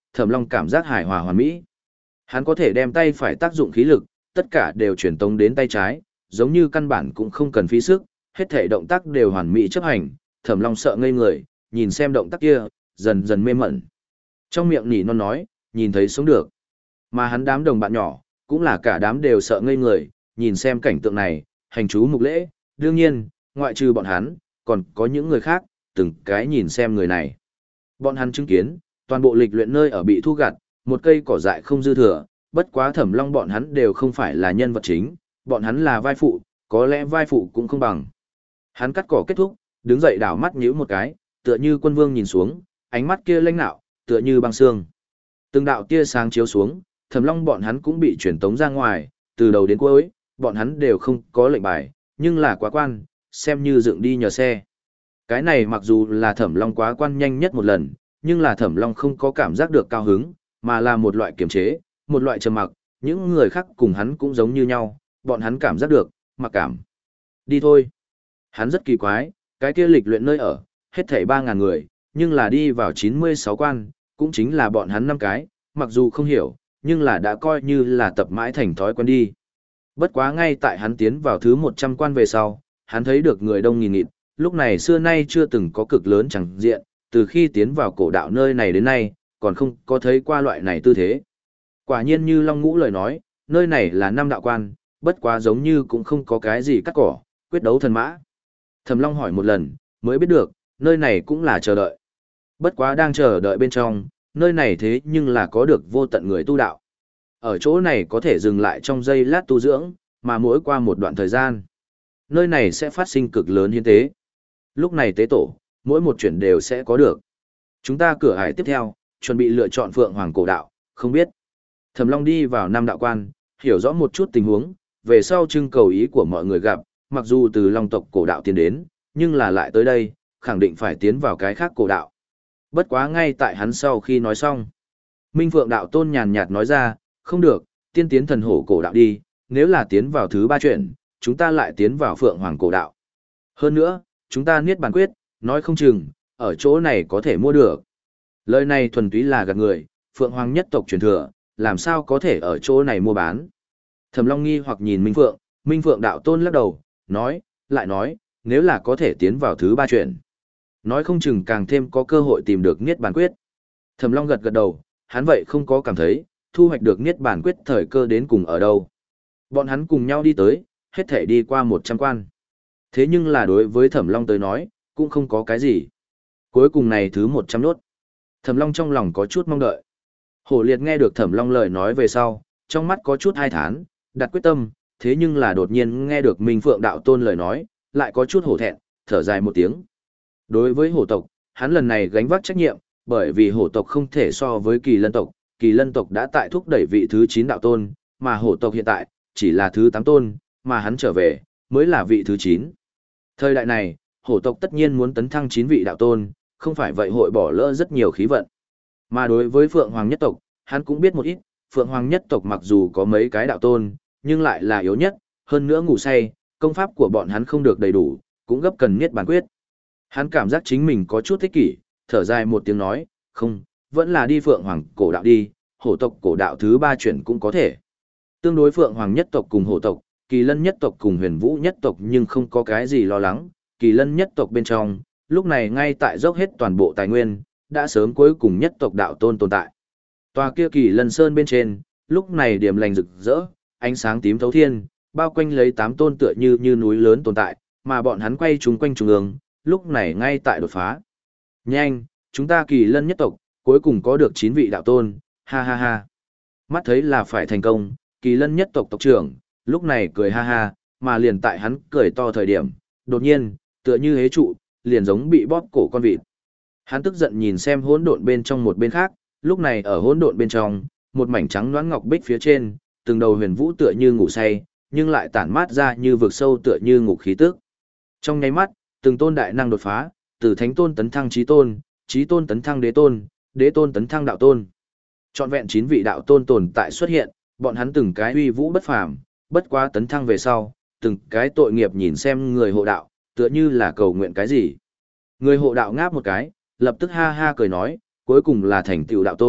A: Thẩm Long cảm giác hài hòa hoàn mỹ. Hắn có thể đem tay phải tác dụng khí lực, tất cả đều truyền tống đến tay trái, giống như căn bản cũng không cần phí sức, hết thể động tác đều hoàn mỹ chấp hành, Thẩm Long sợ ngây người, nhìn xem động tác kia, dần dần mê mẩn. Trong miệng nỉ non nói, nhìn thấy sống được. Mà hắn đám đồng bạn nhỏ, cũng là cả đám đều sợ ngây người, nhìn xem cảnh tượng này, hành chú mục lễ, đương nhiên, ngoại trừ bọn hắn, còn có những người khác, từng cái nhìn xem người này. Bọn hắn chứng kiến, toàn bộ lịch luyện nơi ở bị thu gặt, một cây cỏ dại không dư thừa, bất quá Thẩm Long bọn hắn đều không phải là nhân vật chính, bọn hắn là vai phụ, có lẽ vai phụ cũng không bằng. Hắn cắt cỏ kết thúc, đứng dậy đảo mắt nhíu một cái, tựa như quân vương nhìn xuống, ánh mắt kia lãnh nạo, tựa như băng xương. Từng đạo tia sáng chiếu xuống, Thẩm Long bọn hắn cũng bị chuyển tống ra ngoài, từ đầu đến cuối, bọn hắn đều không có lệnh bài, nhưng là quá quan, xem như dựng đi nhờ xe. Cái này mặc dù là Thẩm Long quá quan nhanh nhất một lần, nhưng là Thẩm Long không có cảm giác được cao hứng, mà là một loại kiềm chế, một loại trầm mặc, những người khác cùng hắn cũng giống như nhau, bọn hắn cảm giác được, mặc cảm. Đi thôi. Hắn rất kỳ quái, cái kia lịch luyện nơi ở, hết thảy ba ngàn người, nhưng là đi vào chín mươi sáu quan, cũng chính là bọn hắn năm cái, mặc dù không hiểu, nhưng là đã coi như là tập mãi thành thói quen đi. Bất quá ngay tại hắn tiến vào thứ một trăm quan về sau, hắn thấy được người đông nghìn nghịt, lúc này xưa nay chưa từng có cực lớn chẳng diện, từ khi tiến vào cổ đạo nơi này đến nay, còn không có thấy qua loại này tư thế. Quả nhiên như Long Ngũ lời nói, nơi này là năm đạo quan, bất quá giống như cũng không có cái gì cắt cỏ, quyết đấu thần mã. Thẩm Long hỏi một lần, mới biết được, nơi này cũng là chờ đợi. Bất quá đang chờ đợi bên trong, nơi này thế nhưng là có được vô tận người tu đạo. Ở chỗ này có thể dừng lại trong giây lát tu dưỡng, mà mỗi qua một đoạn thời gian, nơi này sẽ phát sinh cực lớn hiến tế. Lúc này tế tổ, mỗi một chuyển đều sẽ có được. Chúng ta cửa ải tiếp theo, chuẩn bị lựa chọn Phượng Hoàng cổ đạo, không biết. Thẩm Long đi vào năm đạo quan, hiểu rõ một chút tình huống, về sau trưng cầu ý của mọi người gặp, mặc dù từ Long tộc cổ đạo tiến đến, nhưng là lại tới đây, khẳng định phải tiến vào cái khác cổ đạo. Bất quá ngay tại hắn sau khi nói xong, Minh Phượng đạo tôn nhàn nhạt nói ra, không được, tiên tiến thần hổ cổ đạo đi, nếu là tiến vào thứ ba chuyển, chúng ta lại tiến vào Phượng Hoàng cổ đạo. Hơn nữa, chúng ta niết bàn quyết, nói không chừng, ở chỗ này có thể mua được. Lời này thuần túy là gạt người, Phượng Hoàng nhất tộc truyền thừa, làm sao có thể ở chỗ này mua bán. Thẩm Long nghi hoặc nhìn Minh Phượng, Minh Phượng đạo tôn lắc đầu, nói, lại nói, nếu là có thể tiến vào thứ ba chuyển, nói không chừng càng thêm có cơ hội tìm được niết bàn quyết. Thẩm Long gật gật đầu, hắn vậy không có cảm thấy, thu hoạch được niết bàn quyết thời cơ đến cùng ở đâu. Bọn hắn cùng nhau đi tới, hết thể đi qua một trăm quan. Thế nhưng là đối với Thẩm Long tới nói, cũng không có cái gì. Cuối cùng này thứ một trăm nốt. Thẩm Long trong lòng có chút mong đợi. Hổ Liệt nghe được Thẩm Long lời nói về sau, trong mắt có chút hai thán, đặt quyết tâm, thế nhưng là đột nhiên nghe được Minh Phượng đạo tôn lời nói, lại có chút hổ thẹn, thở dài một tiếng. Đối với hổ tộc, hắn lần này gánh vác trách nhiệm, bởi vì hổ tộc không thể so với kỳ lân tộc, kỳ lân tộc đã tại thúc đẩy vị thứ chín đạo tôn, mà hổ tộc hiện tại, chỉ là thứ tám tôn, mà hắn trở về, mới là vị thứ chín. Thời đại này, hổ tộc tất nhiên muốn tấn thăng chín vị đạo tôn, không phải vậy hội bỏ lỡ rất nhiều khí vận. Mà đối với Phượng Hoàng nhất tộc, hắn cũng biết một ít, Phượng Hoàng nhất tộc mặc dù có mấy cái đạo tôn, nhưng lại là yếu nhất, hơn nữa ngủ say, công pháp của bọn hắn không được đầy đủ, cũng gấp cần niết bàn quyết. Hắn cảm giác chính mình có chút thích kỷ, thở dài một tiếng nói, không, vẫn là đi Phượng Hoàng cổ đạo đi, hổ tộc cổ đạo thứ ba chuyển cũng có thể. Tương đối Phượng Hoàng nhất tộc cùng hổ tộc, kỳ lân nhất tộc cùng huyền vũ nhất tộc nhưng không có cái gì lo lắng, kỳ lân nhất tộc bên trong, lúc này ngay tại dốc hết toàn bộ tài nguyên, đã sớm cuối cùng nhất tộc đạo tôn tồn tại. Tòa kia kỳ lân sơn bên trên, lúc này điểm lành rực rỡ, ánh sáng tím thấu thiên, bao quanh lấy tám tôn tựa như như núi lớn tồn tại, mà bọn hắn quay chúng quanh trung ương, lúc này ngay tại đột phá. Nhanh, chúng ta kỳ lân nhất tộc, cuối cùng có được chín vị đạo tôn, ha ha ha. Mắt thấy là phải thành công, kỳ lân nhất tộc tộc trưởng, lúc này cười ha ha, mà liền tại hắn cười to thời điểm, đột nhiên, tựa như hế trụ, liền giống bị bóp cổ con vịt. Hắn tức giận nhìn xem hỗn độn bên trong một bên khác, lúc này ở hỗn độn bên trong, một mảnh trắng loãng ngọc bích phía trên, từng đầu huyền vũ tựa như ngủ say, nhưng lại tản mát ra như vực sâu tựa như ngục khí tức. Trong nháy mắt, từng tôn đại năng đột phá, từ thánh tôn tấn thăng chí tôn, chí tôn tấn thăng đế tôn, đế tôn tấn thăng đạo tôn. Trọn vẹn chín vị đạo tôn tồn tại xuất hiện, bọn hắn từng cái uy vũ bất phàm, bất quá tấn thăng về sau, từng cái tội nghiệp nhìn xem người hộ đạo, tựa như là cầu nguyện cái gì. Người hộ đạo ngáp một cái, lập tức ha ha cười nói, cuối cùng là thành tựu đạo tôn,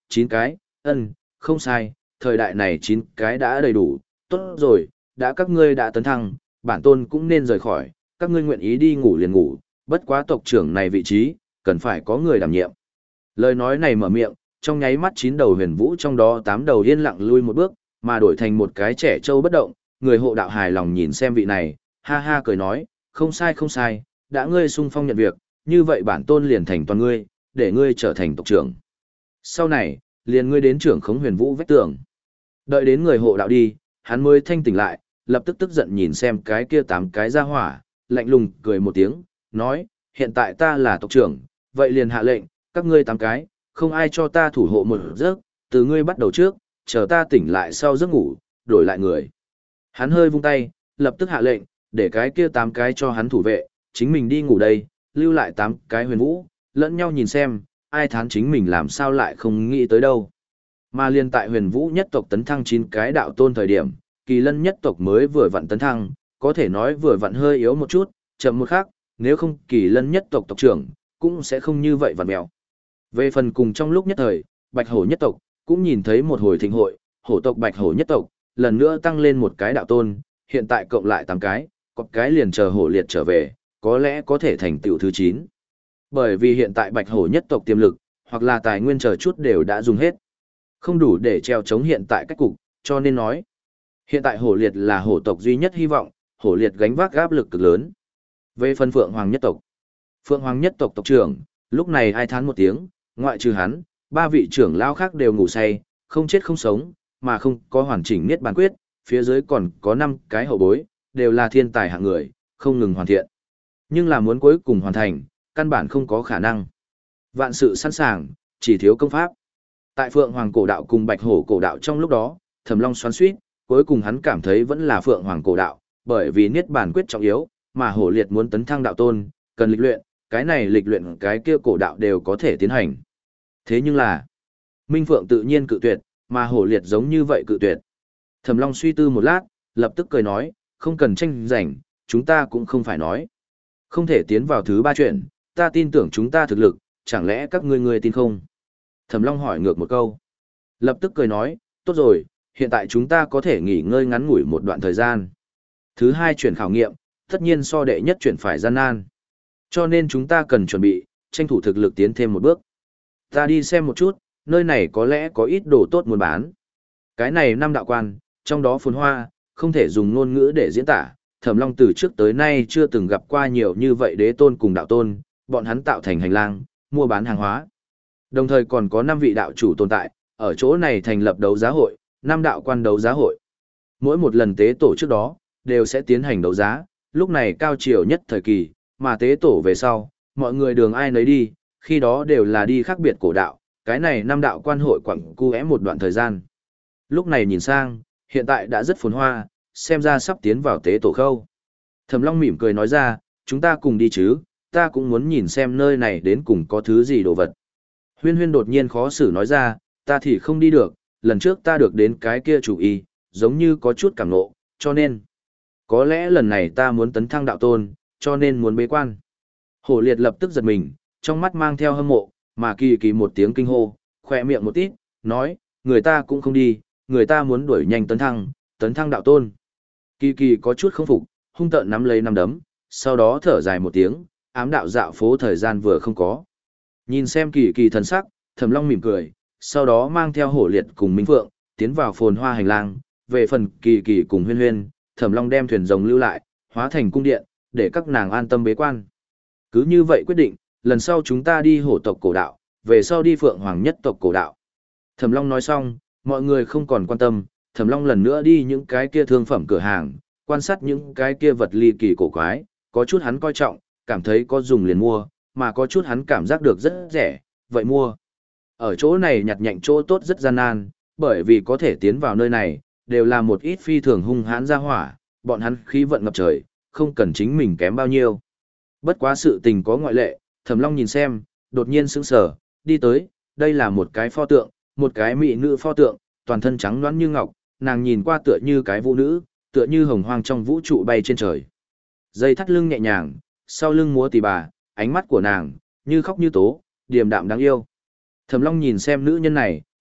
A: chín cái, ân, không sai, thời đại này chín cái đã đầy đủ, tốt rồi, đã các ngươi đã tấn thăng, bản tôn cũng nên rời khỏi, các ngươi nguyện ý đi ngủ liền ngủ, bất quá tộc trưởng này vị trí, cần phải có người đảm nhiệm. Lời nói này mở miệng, trong nháy mắt chín đầu huyền vũ trong đó tám đầu yên lặng lui một bước, mà đổi thành một cái trẻ trâu bất động, người hộ đạo hài lòng nhìn xem vị này, ha ha cười nói, không sai không sai, đã ngươi sung phong nhận việc, như vậy bản tôn liền thành toàn ngươi, để ngươi trở thành tộc trưởng. Sau này, liền ngươi đến trưởng khống huyền vũ vách tường. Đợi đến người hộ đạo đi, hắn mới thanh tỉnh lại, lập tức tức giận nhìn xem cái kia tám cái ra hỏa, lạnh lùng cười một tiếng, nói, hiện tại ta là tộc trưởng, vậy liền hạ lệnh, các ngươi tám cái, không ai cho ta thủ hộ một giấc, từ ngươi bắt đầu trước, chờ ta tỉnh lại sau giấc ngủ, đổi lại người. Hắn hơi vung tay, lập tức hạ lệnh, để cái kia tám cái cho hắn thủ vệ, chính mình đi ngủ đây, lưu lại tám cái huyền vũ, lẫn nhau nhìn xem, ai thán chính mình làm sao lại không nghĩ tới đâu. Mà liên tại huyền vũ nhất tộc tấn thăng chín cái đạo tôn thời điểm, kỳ lân nhất tộc mới vừa vặn tấn thăng, có thể nói vừa vặn hơi yếu một chút, chậm một khắc, nếu không kỳ lân nhất tộc tộc trưởng, cũng sẽ không như vậy vặn mèo. Về phần cùng trong lúc nhất thời, bạch hổ nhất tộc, cũng nhìn thấy một hồi thịnh hội, hổ tộc bạch hổ nhất tộc, lần nữa tăng lên một cái đạo tôn, hiện tại cộng lại tám cái, có cái liền chờ hổ liệt trở về, có lẽ có thể thành tựu thứ chín. Bởi vì hiện tại bạch hổ nhất tộc tiềm lực, hoặc là tài nguyên chờ chút đều đã dùng hết. Không đủ để treo chống hiện tại cách cục, cho nên nói. Hiện tại hổ liệt là hổ tộc duy nhất hy vọng, hổ liệt gánh vác áp lực cực lớn. Về phần phượng hoàng nhất tộc. Phượng hoàng nhất tộc tộc trưởng, lúc này ai thán một tiếng, ngoại trừ hắn, ba vị trưởng lao khác đều ngủ say, không chết không sống, mà không có hoàn chỉnh niết bàn quyết, phía dưới còn có năm cái hậu bối, đều là thiên tài hạng người, không ngừng hoàn thiện. Nhưng là muốn cuối cùng hoàn thành, căn bản không có khả năng. Vạn sự sẵn sàng, chỉ thiếu công pháp. Tại Phượng Hoàng cổ đạo cùng Bạch Hổ cổ đạo trong lúc đó, Thẩm Long xoắn xuýt, cuối cùng hắn cảm thấy vẫn là Phượng Hoàng cổ đạo, bởi vì niết bàn quyết trọng yếu, mà Hổ Liệt muốn tấn thăng đạo tôn, cần lịch luyện, cái này lịch luyện cái kia cổ đạo đều có thể tiến hành. Thế nhưng là, Minh Phượng tự nhiên cự tuyệt, mà Hổ Liệt giống như vậy cự tuyệt. Thẩm Long suy tư một lát, lập tức cười nói, không cần tranh giành, chúng ta cũng không phải nói. Không thể tiến vào thứ ba chuyện, ta tin tưởng chúng ta thực lực, chẳng lẽ các ngươi ngươi tin không? Thẩm Long hỏi ngược một câu. Lập tức cười nói, tốt rồi, hiện tại chúng ta có thể nghỉ ngơi ngắn ngủi một đoạn thời gian. Thứ hai chuyển khảo nghiệm, tất nhiên so đệ nhất chuyển phải gian nan. Cho nên chúng ta cần chuẩn bị, tranh thủ thực lực tiến thêm một bước. Ta đi xem một chút, nơi này có lẽ có ít đồ tốt muốn bán. Cái này năm đạo quan, trong đó phồn hoa, không thể dùng ngôn ngữ để diễn tả. Thẩm Long từ trước tới nay chưa từng gặp qua nhiều như vậy đế tôn cùng đạo tôn, bọn hắn tạo thành hành lang, mua bán hàng hóa. Đồng thời còn có năm vị đạo chủ tồn tại, ở chỗ này thành lập đấu giá hội, năm đạo quan đấu giá hội. Mỗi một lần tế tổ trước đó, đều sẽ tiến hành đấu giá, lúc này cao triều nhất thời kỳ, mà tế tổ về sau, mọi người đường ai nấy đi, khi đó đều là đi khác biệt cổ đạo, cái này năm đạo quan hội quặng cu é một đoạn thời gian. Lúc này nhìn sang, hiện tại đã rất phồn hoa, xem ra sắp tiến vào tế tổ khâu. Thẩm Long mỉm cười nói ra, chúng ta cùng đi chứ, ta cũng muốn nhìn xem nơi này đến cùng có thứ gì đồ vật. Huyên Huyên đột nhiên khó xử nói ra, ta thì không đi được, lần trước ta được đến cái kia chủ ý, giống như có chút cảm ngộ, cho nên, có lẽ lần này ta muốn tấn thăng đạo tôn, cho nên muốn bế quan. Hổ Liệt lập tức giật mình, trong mắt mang theo hâm mộ, mà kỳ kỳ một tiếng kinh hô, khỏe miệng một tít, nói, người ta cũng không đi, người ta muốn đuổi nhanh tấn thăng, tấn thăng đạo tôn. Kỳ kỳ có chút không phục, hung tợn nắm lấy nắm đấm, sau đó thở dài một tiếng, ám đạo dạo phố thời gian vừa không có. Nhìn xem kỳ kỳ thần sắc, Thẩm Long mỉm cười, sau đó mang theo Hổ Liệt cùng Minh Phượng, tiến vào phồn hoa hành lang, về phần kỳ kỳ cùng Huyên Huyên, Thẩm Long đem thuyền rồng lưu lại, hóa thành cung điện, để các nàng an tâm bế quan. Cứ như vậy quyết định, lần sau chúng ta đi hổ tộc cổ đạo, về sau đi Phượng Hoàng nhất tộc cổ đạo. Thẩm Long nói xong, mọi người không còn quan tâm, Thẩm Long lần nữa đi những cái kia thương phẩm cửa hàng, quan sát những cái kia vật ly kỳ cổ quái, có chút hắn coi trọng, cảm thấy có dùng liền mua, mà có chút hắn cảm giác được rất rẻ, vậy mua. Ở chỗ này nhặt nhạnh chỗ tốt rất gian nan, bởi vì có thể tiến vào nơi này, đều là một ít phi thường hung hãn ra hỏa, bọn hắn khí vận ngập trời, không cần chính mình kém bao nhiêu. Bất quá sự tình có ngoại lệ, Thẩm Long nhìn xem, đột nhiên sững sờ, đi tới, đây là một cái pho tượng, một cái mỹ nữ pho tượng, toàn thân trắng nõn như ngọc, nàng nhìn qua tựa như cái vũ nữ, tựa như hồng hoang trong vũ trụ bay trên trời. Dây thắt lưng nhẹ nhàng, sau lưng múa tỳ bà, ánh mắt của nàng, như khóc như tố, điềm đạm đáng yêu. Thẩm Long nhìn xem nữ nhân này,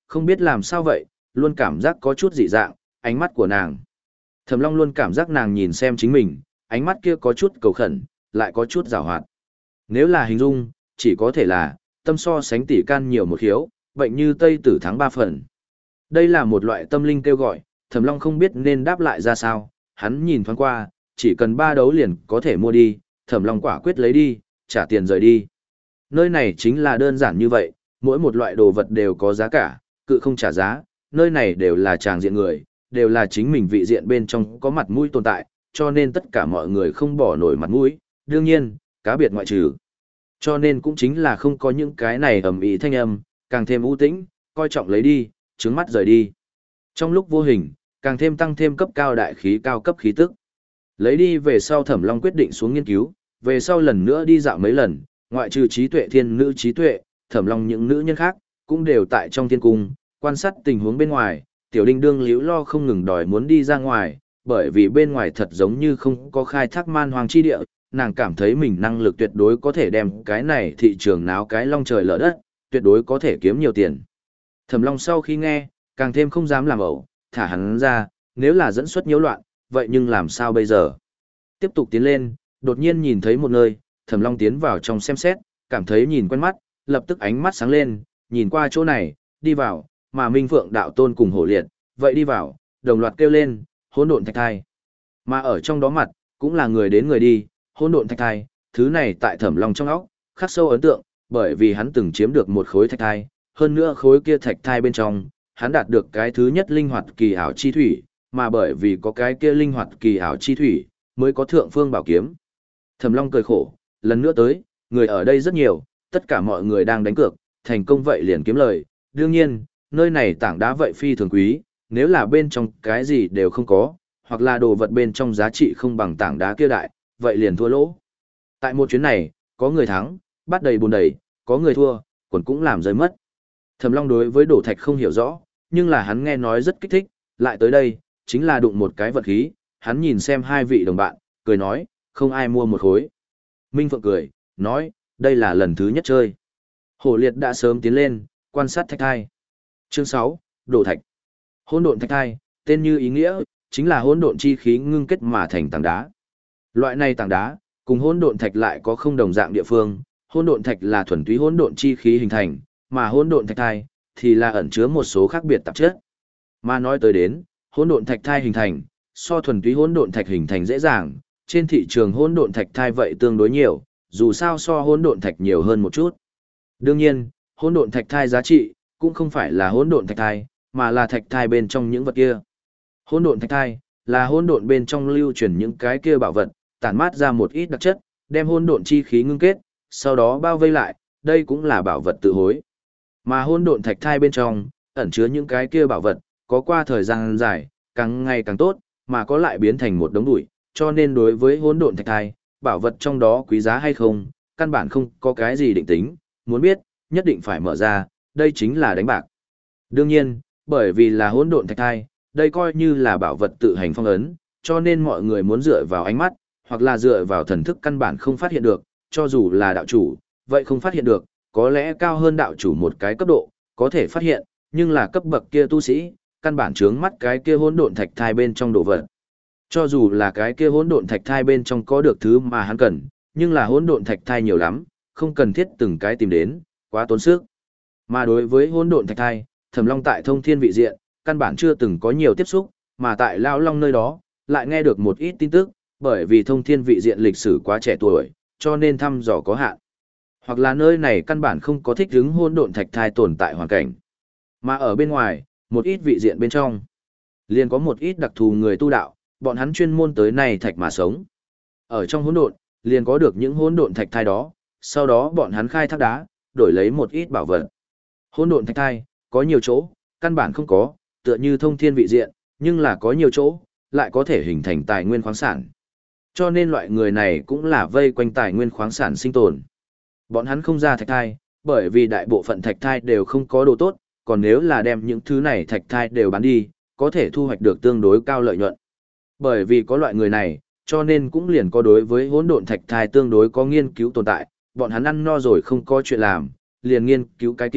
A: không biết làm sao vậy, luôn cảm giác có chút dị dạng, ánh mắt của nàng. Thẩm Long luôn cảm giác nàng nhìn xem chính mình, ánh mắt kia có chút cầu khẩn, lại có chút giảo hoạt. Nếu là hình dung, chỉ có thể là, tâm so sánh tỷ can nhiều một khiếu, bệnh như Tây Tử thắng ba phần. Đây là một loại tâm linh kêu gọi, Thẩm Long không biết nên đáp lại ra sao, hắn nhìn thoáng qua, chỉ cần ba đấu liền có thể mua đi, Thẩm Long quả quyết lấy đi, trả tiền rời đi. Nơi này chính là đơn giản như vậy, mỗi một loại đồ vật đều có giá cả, cự không trả giá, nơi này đều là tràng diện người, đều là chính mình vị diện bên trong có mặt mũi tồn tại, cho nên tất cả mọi người không bỏ nổi mặt mũi, đương nhiên, cá biệt ngoại trừ. Cho nên cũng chính là không có những cái này ầm ĩ thanh âm, càng thêm u tĩnh, coi trọng lấy đi, trứng mắt rời đi. Trong lúc vô hình, càng thêm tăng thêm cấp cao đại khí cao cấp khí tức. Lấy đi về sau Thẩm Long quyết định xuống nghiên cứu, về sau lần nữa đi dạo mấy lần, ngoại trừ trí tuệ thiên nữ trí tuệ, Thẩm Long những nữ nhân khác, cũng đều tại trong thiên cung, quan sát tình huống bên ngoài, tiểu đinh đương liễu lo không ngừng đòi muốn đi ra ngoài, bởi vì bên ngoài thật giống như không có khai thác man hoang chi địa, nàng cảm thấy mình năng lực tuyệt đối có thể đem cái này thị trường náo cái long trời lở đất, tuyệt đối có thể kiếm nhiều tiền. Thẩm Long sau khi nghe, càng thêm không dám làm ẩu, thả hắn ra, nếu là dẫn xuất nhiễu loạn, vậy nhưng làm sao bây giờ? Tiếp tục tiến lên, đột nhiên nhìn thấy một nơi, Thẩm Long tiến vào trong xem xét, cảm thấy nhìn quen mắt, lập tức ánh mắt sáng lên, nhìn qua chỗ này, đi vào, mà Minh Phượng đạo tôn cùng Hổ Liệt, vậy đi vào, đồng loạt kêu lên, hỗn độn thạch thai. Mà ở trong đó mặt, cũng là người đến người đi, hỗn độn thạch thai, thứ này tại Thẩm Long trong óc, khắc sâu ấn tượng, bởi vì hắn từng chiếm được một khối thạch thai, hơn nữa khối kia thạch thai bên trong, hắn đạt được cái thứ nhất linh hoạt kỳ ảo chi thủy, mà bởi vì có cái kia linh hoạt kỳ ảo chi thủy, mới có thượng phương bảo kiếm. Thẩm Long cười khổ, lần nữa tới, người ở đây rất nhiều, tất cả mọi người đang đánh cược, thành công vậy liền kiếm lời. Đương nhiên, nơi này tảng đá vậy phi thường quý, nếu là bên trong cái gì đều không có, hoặc là đồ vật bên trong giá trị không bằng tảng đá kia đại, vậy liền thua lỗ. Tại một chuyến này, có người thắng, bắt đầy bùn đầy, có người thua, quần cũng làm rơi mất. Thẩm Long đối với đổ thạch không hiểu rõ, nhưng là hắn nghe nói rất kích thích, lại tới đây, chính là đụng một cái vật khí, hắn nhìn xem hai vị đồng bạn, cười nói, không ai mua một khối. Minh Phượng cười, nói, đây là lần thứ nhất chơi. Hổ Liệt đã sớm tiến lên, quan sát thạch thai. Chương sáu, đổ thạch. Hỗn độn thạch thai, tên như ý nghĩa, chính là hỗn độn chi khí ngưng kết mà thành tảng đá. Loại này tảng đá, cùng hỗn độn thạch lại có không đồng dạng địa phương, hỗn độn thạch là thuần túy hỗn độn chi khí hình thành, mà hỗn độn thạch thai thì là ẩn chứa một số khác biệt tạp chất. Mà nói tới đến, hỗn độn thạch thai hình thành, so thuần túy hỗn độn thạch hình thành dễ dàng, trên thị trường hỗn độn thạch thai vậy tương đối nhiều, dù sao so hỗn độn thạch nhiều hơn một chút. Đương nhiên, hỗn độn thạch thai giá trị cũng không phải là hỗn độn thạch thai, mà là thạch thai bên trong những vật kia. Hỗn độn thạch thai là hỗn độn bên trong lưu truyền những cái kia bảo vật, tản mát ra một ít đặc chất, đem hỗn độn chi khí ngưng kết, sau đó bao vây lại, đây cũng là bảo vật tự hối. Mà hỗn độn thạch thai bên trong ẩn chứa những cái kia bảo vật, có qua thời gian dài, càng ngày càng tốt, mà có lại biến thành một đống bụi, cho nên đối với hỗn độn thạch thai, bảo vật trong đó quý giá hay không, căn bản không có cái gì định tính, muốn biết, nhất định phải mở ra, đây chính là đánh bạc. Đương nhiên, bởi vì là hỗn độn thạch thai, đây coi như là bảo vật tự hành phong ấn, cho nên mọi người muốn dựa vào ánh mắt, hoặc là dựa vào thần thức căn bản không phát hiện được, cho dù là đạo chủ, vậy không phát hiện được, có lẽ cao hơn đạo chủ một cái cấp độ, có thể phát hiện, nhưng là cấp bậc kia tu sĩ, căn bản chướng mắt cái kia hỗn độn thạch thai bên trong đồ vật. Cho dù là cái kia hỗn độn thạch thai bên trong có được thứ mà hắn cần, nhưng là hỗn độn thạch thai nhiều lắm, không cần thiết từng cái tìm đến, quá tốn sức. Mà đối với hỗn độn thạch thai, Thẩm Long tại Thông Thiên vị diện, căn bản chưa từng có nhiều tiếp xúc, mà tại Lão Long nơi đó, lại nghe được một ít tin tức, bởi vì Thông Thiên vị diện lịch sử quá trẻ tuổi, cho nên thăm dò có hạn. Hoặc là nơi này căn bản không có thích ứng hỗn độn thạch thai tồn tại hoàn cảnh. Mà ở bên ngoài, một ít vị diện bên trong, liền có một ít đặc thù người tu đạo, bọn hắn chuyên môn tới này thạch mà sống. Ở trong hỗn độn, liền có được những hỗn độn thạch thai đó, sau đó bọn hắn khai thác đá, đổi lấy một ít bảo vật. Hỗn độn thạch thai, có nhiều chỗ, căn bản không có, tựa như Thông Thiên vị diện, nhưng là có nhiều chỗ, lại có thể hình thành tài nguyên khoáng sản. Cho nên loại người này cũng là vây quanh tài nguyên khoáng sản sinh tồn. Bọn hắn không ra thạch thai, bởi vì đại bộ phận thạch thai đều không có đồ tốt, còn nếu là đem những thứ này thạch thai đều bán đi, có thể thu hoạch được tương đối cao lợi nhuận. Bởi vì có loại người này, cho nên cũng liền có đối với hỗn độn thạch thai tương đối có nghiên cứu tồn tại, bọn hắn ăn no rồi không có chuyện làm, liền nghiên cứu cái kia,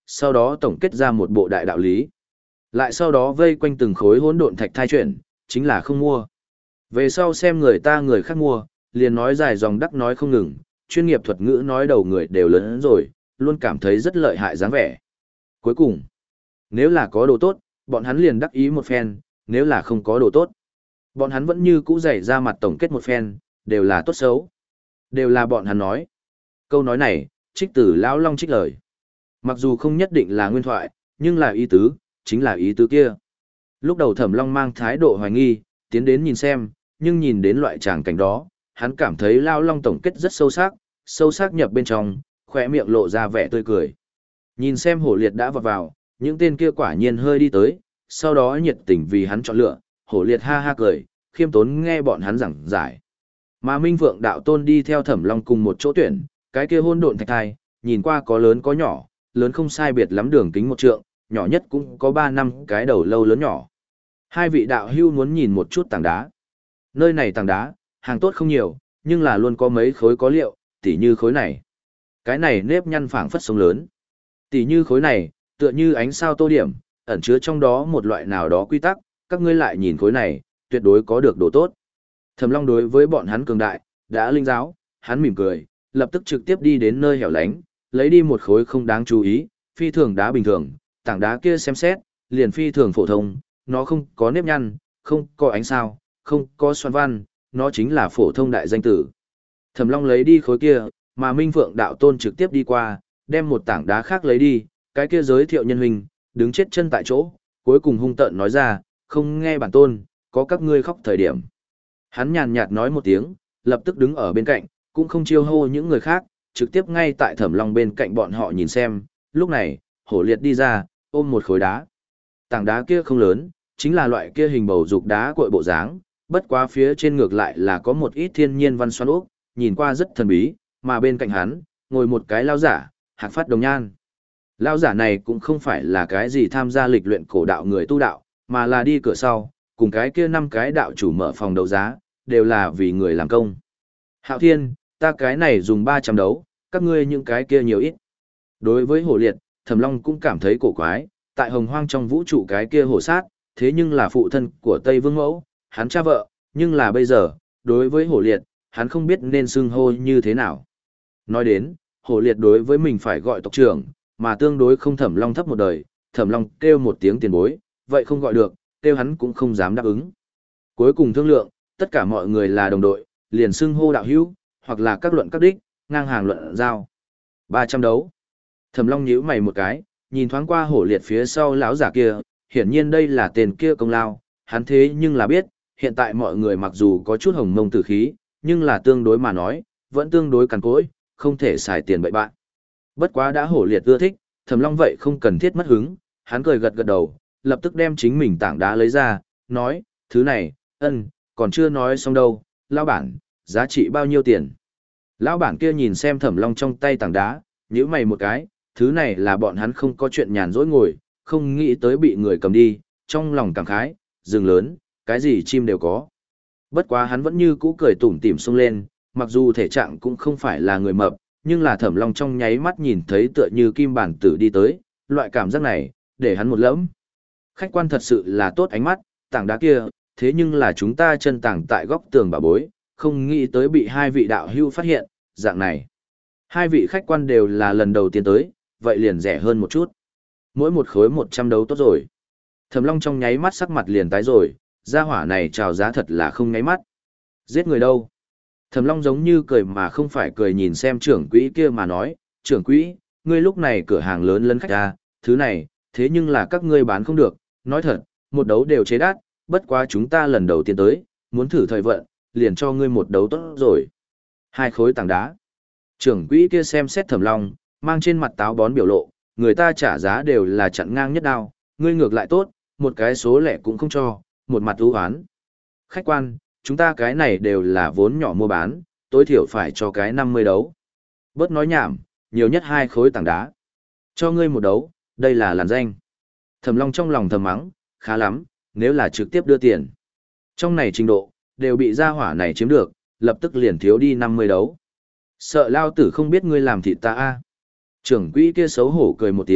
A: sau đó tổng kết ra một bộ đại đạo lý. Lại sau đó vây quanh từng khối hỗn độn thạch thai chuyển, chính là không mua. Về sau xem người ta người khác mua, liền nói dài dòng đắc nói không ngừng, chuyên nghiệp thuật ngữ nói đầu người đều lớn rồi, luôn cảm thấy rất lợi hại dáng vẻ. Cuối cùng, nếu là có đồ tốt, bọn hắn liền đắc ý một phen, nếu là không có đồ tốt, bọn hắn vẫn như cũ dày ra mặt tổng kết một phen, đều là tốt xấu. Đều là bọn hắn nói. Câu nói này, trích từ Lão Long trích lời. Mặc dù không nhất định là nguyên thoại, nhưng là ý tứ, chính là ý tứ kia. Lúc đầu Thẩm Long mang thái độ hoài nghi, tiến đến nhìn xem, nhưng nhìn đến loại tràng cảnh đó, hắn cảm thấy Lão Long tổng kết rất sâu sắc, sâu sắc nhập bên trong, khỏe miệng lộ ra vẻ tươi cười. Nhìn xem hổ liệt đã vào vào, những tên kia quả nhiên hơi đi tới, sau đó nhiệt tình vì hắn chọn lựa, hổ liệt ha ha cười, khiêm tốn nghe bọn hắn giảng giải. Mà Minh Vượng đạo tôn đi theo Thẩm Long cùng một chỗ tuyển, cái kia hôn độn thạch thai, nhìn qua có lớn có nhỏ, lớn không sai biệt lắm đường kính một trượng, nhỏ nhất cũng có ba năm cái đầu lâu lớn nhỏ. Hai vị đạo hưu muốn nhìn một chút tảng đá. Nơi này tảng đá, hàng tốt không nhiều, nhưng là luôn có mấy khối có liệu, tỉ như khối này. Cái này nếp nhăn phảng phất sông lớn. Tỉ như khối này, tựa như ánh sao tô điểm, ẩn chứa trong đó một loại nào đó quy tắc, các ngươi lại nhìn khối này, tuyệt đối có được đồ tốt. Thẩm Long đối với bọn hắn cường đại, đã linh giáo, hắn mỉm cười, lập tức trực tiếp đi đến nơi hẻo lánh, lấy đi một khối không đáng chú ý, phi thường đá bình thường, tảng đá kia xem xét, liền phi thường phổ thông, nó không có nếp nhăn, không có ánh sao, không có xoan văn, nó chính là phổ thông đại danh tử. Thẩm Long lấy đi khối kia, mà Minh Phượng đạo tôn trực tiếp đi qua, đem một tảng đá khác lấy đi, cái kia giới thiệu nhân huynh, đứng chết chân tại chỗ, cuối cùng hung tợn nói ra, không nghe bản tôn, có các ngươi khóc thời điểm. Hắn nhàn nhạt nói một tiếng, lập tức đứng ở bên cạnh, cũng không chiêu hô những người khác, trực tiếp ngay tại Thẩm Long bên cạnh bọn họ nhìn xem, lúc này, hổ liệt đi ra, ôm một khối đá. Tảng đá kia không lớn, chính là loại kia hình bầu dục đá cội bộ dáng, bất quá phía trên ngược lại là có một ít thiên nhiên văn xoắn ốc, nhìn qua rất thần bí, mà bên cạnh hắn, ngồi một cái lao giả, hạc phát đồng nhan. Lao giả này cũng không phải là cái gì tham gia lịch luyện cổ đạo người tu đạo, mà là đi cửa sau, cùng cái kia năm cái đạo chủ mở phòng đấu giá, đều là vì người làm công. Hạo Thiên, ta cái này dùng ba trăm đấu, các ngươi những cái kia nhiều ít. Đối với hổ liệt, Thẩm Long cũng cảm thấy cổ quái, tại hồng hoang trong vũ trụ cái kia hổ sát, thế nhưng là phụ thân của Tây Vương Mẫu, hắn cha vợ, nhưng là bây giờ, đối với hổ liệt, hắn không biết nên xưng hô như thế nào. Nói đến, hổ liệt đối với mình phải gọi tộc trưởng, mà tương đối không Thẩm Long thấp một đời, Thẩm Long kêu một tiếng tiền bối, vậy không gọi được, kêu hắn cũng không dám đáp ứng. Cuối cùng thương lượng, tất cả mọi người là đồng đội, liền xưng hô đạo hữu, hoặc là các luận các đích, ngang hàng luận giao. ba trăm đấu. Thẩm Long nhíu mày một cái, nhìn thoáng qua hổ liệt phía sau lão giả kia, hiển nhiên đây là tên kia công lao, hắn thế nhưng là biết, hiện tại mọi người mặc dù có chút hồng mông tử khí, nhưng là tương đối mà nói, vẫn tương đối cằn cỗi, không thể xài tiền bậy bạn. Bất quá đã hổ liệt ưa thích, Thẩm Long vậy không cần thiết mất hứng, hắn cười gật gật đầu, lập tức đem chính mình tảng đá lấy ra, nói, thứ này, ân, còn chưa nói xong đâu, lão bản, giá trị bao nhiêu tiền. Lão bản kia nhìn xem Thẩm Long trong tay tảng đá, nhíu mày một cái, thứ này là bọn hắn không có chuyện nhàn rỗi ngồi, không nghĩ tới bị người cầm đi, trong lòng cảm khái, rừng lớn, cái gì chim đều có. Bất quá hắn vẫn như cũ cười tủm tỉm xông lên, mặc dù thể trạng cũng không phải là người mập, nhưng là Thẩm Long trong nháy mắt nhìn thấy tựa như kim bản tử đi tới, loại cảm giác này, để hắn một lẫm. Khách quan thật sự là tốt ánh mắt, tảng đá kia, thế nhưng là chúng ta chân tảng tại góc tường bà bối, không nghĩ tới bị hai vị đạo hưu phát hiện, dạng này. Hai vị khách quan đều là lần đầu tiên tới, vậy liền rẻ hơn một chút. Mỗi một khối một trăm đấu tốt rồi. Thẩm Long trong nháy mắt sắc mặt liền tái rồi, gia hỏa này chào giá thật là không nháy mắt. Giết người đâu? Thẩm Long giống như cười mà không phải cười nhìn xem trưởng quỹ kia mà nói, trưởng quỹ, ngươi lúc này cửa hàng lớn lấn khách ra, thứ này, thế nhưng là các ngươi bán không được, nói thật, một đấu đều chế đắt, bất quá chúng ta lần đầu tiên tới, muốn thử thời vận, liền cho ngươi một đấu tốt rồi. Hai khối tảng đá. Trưởng quỹ kia xem xét Thẩm Long, mang trên mặt táo bón biểu lộ, người ta trả giá đều là chặn ngang nhất đao, ngươi ngược lại tốt, một cái số lẻ cũng không cho, một mặt ưu hoán. Khách quan, chúng ta cái này đều là vốn nhỏ mua bán, tối thiểu phải cho cái năm mươi đấu. Bớt nói nhảm, nhiều nhất hai khối tảng đá. Cho ngươi một đấu, đây là làn danh. Thẩm Long trong lòng thầm mắng, khá lắm, nếu là trực tiếp đưa tiền. Trong này trình độ, đều bị gia hỏa này chiếm được, lập tức liền thiếu đi năm mươi đấu. Sợ lao tử không biết ngươi làm thịt ta a. Trưởng quỹ kia xấu hổ cười một tiếng,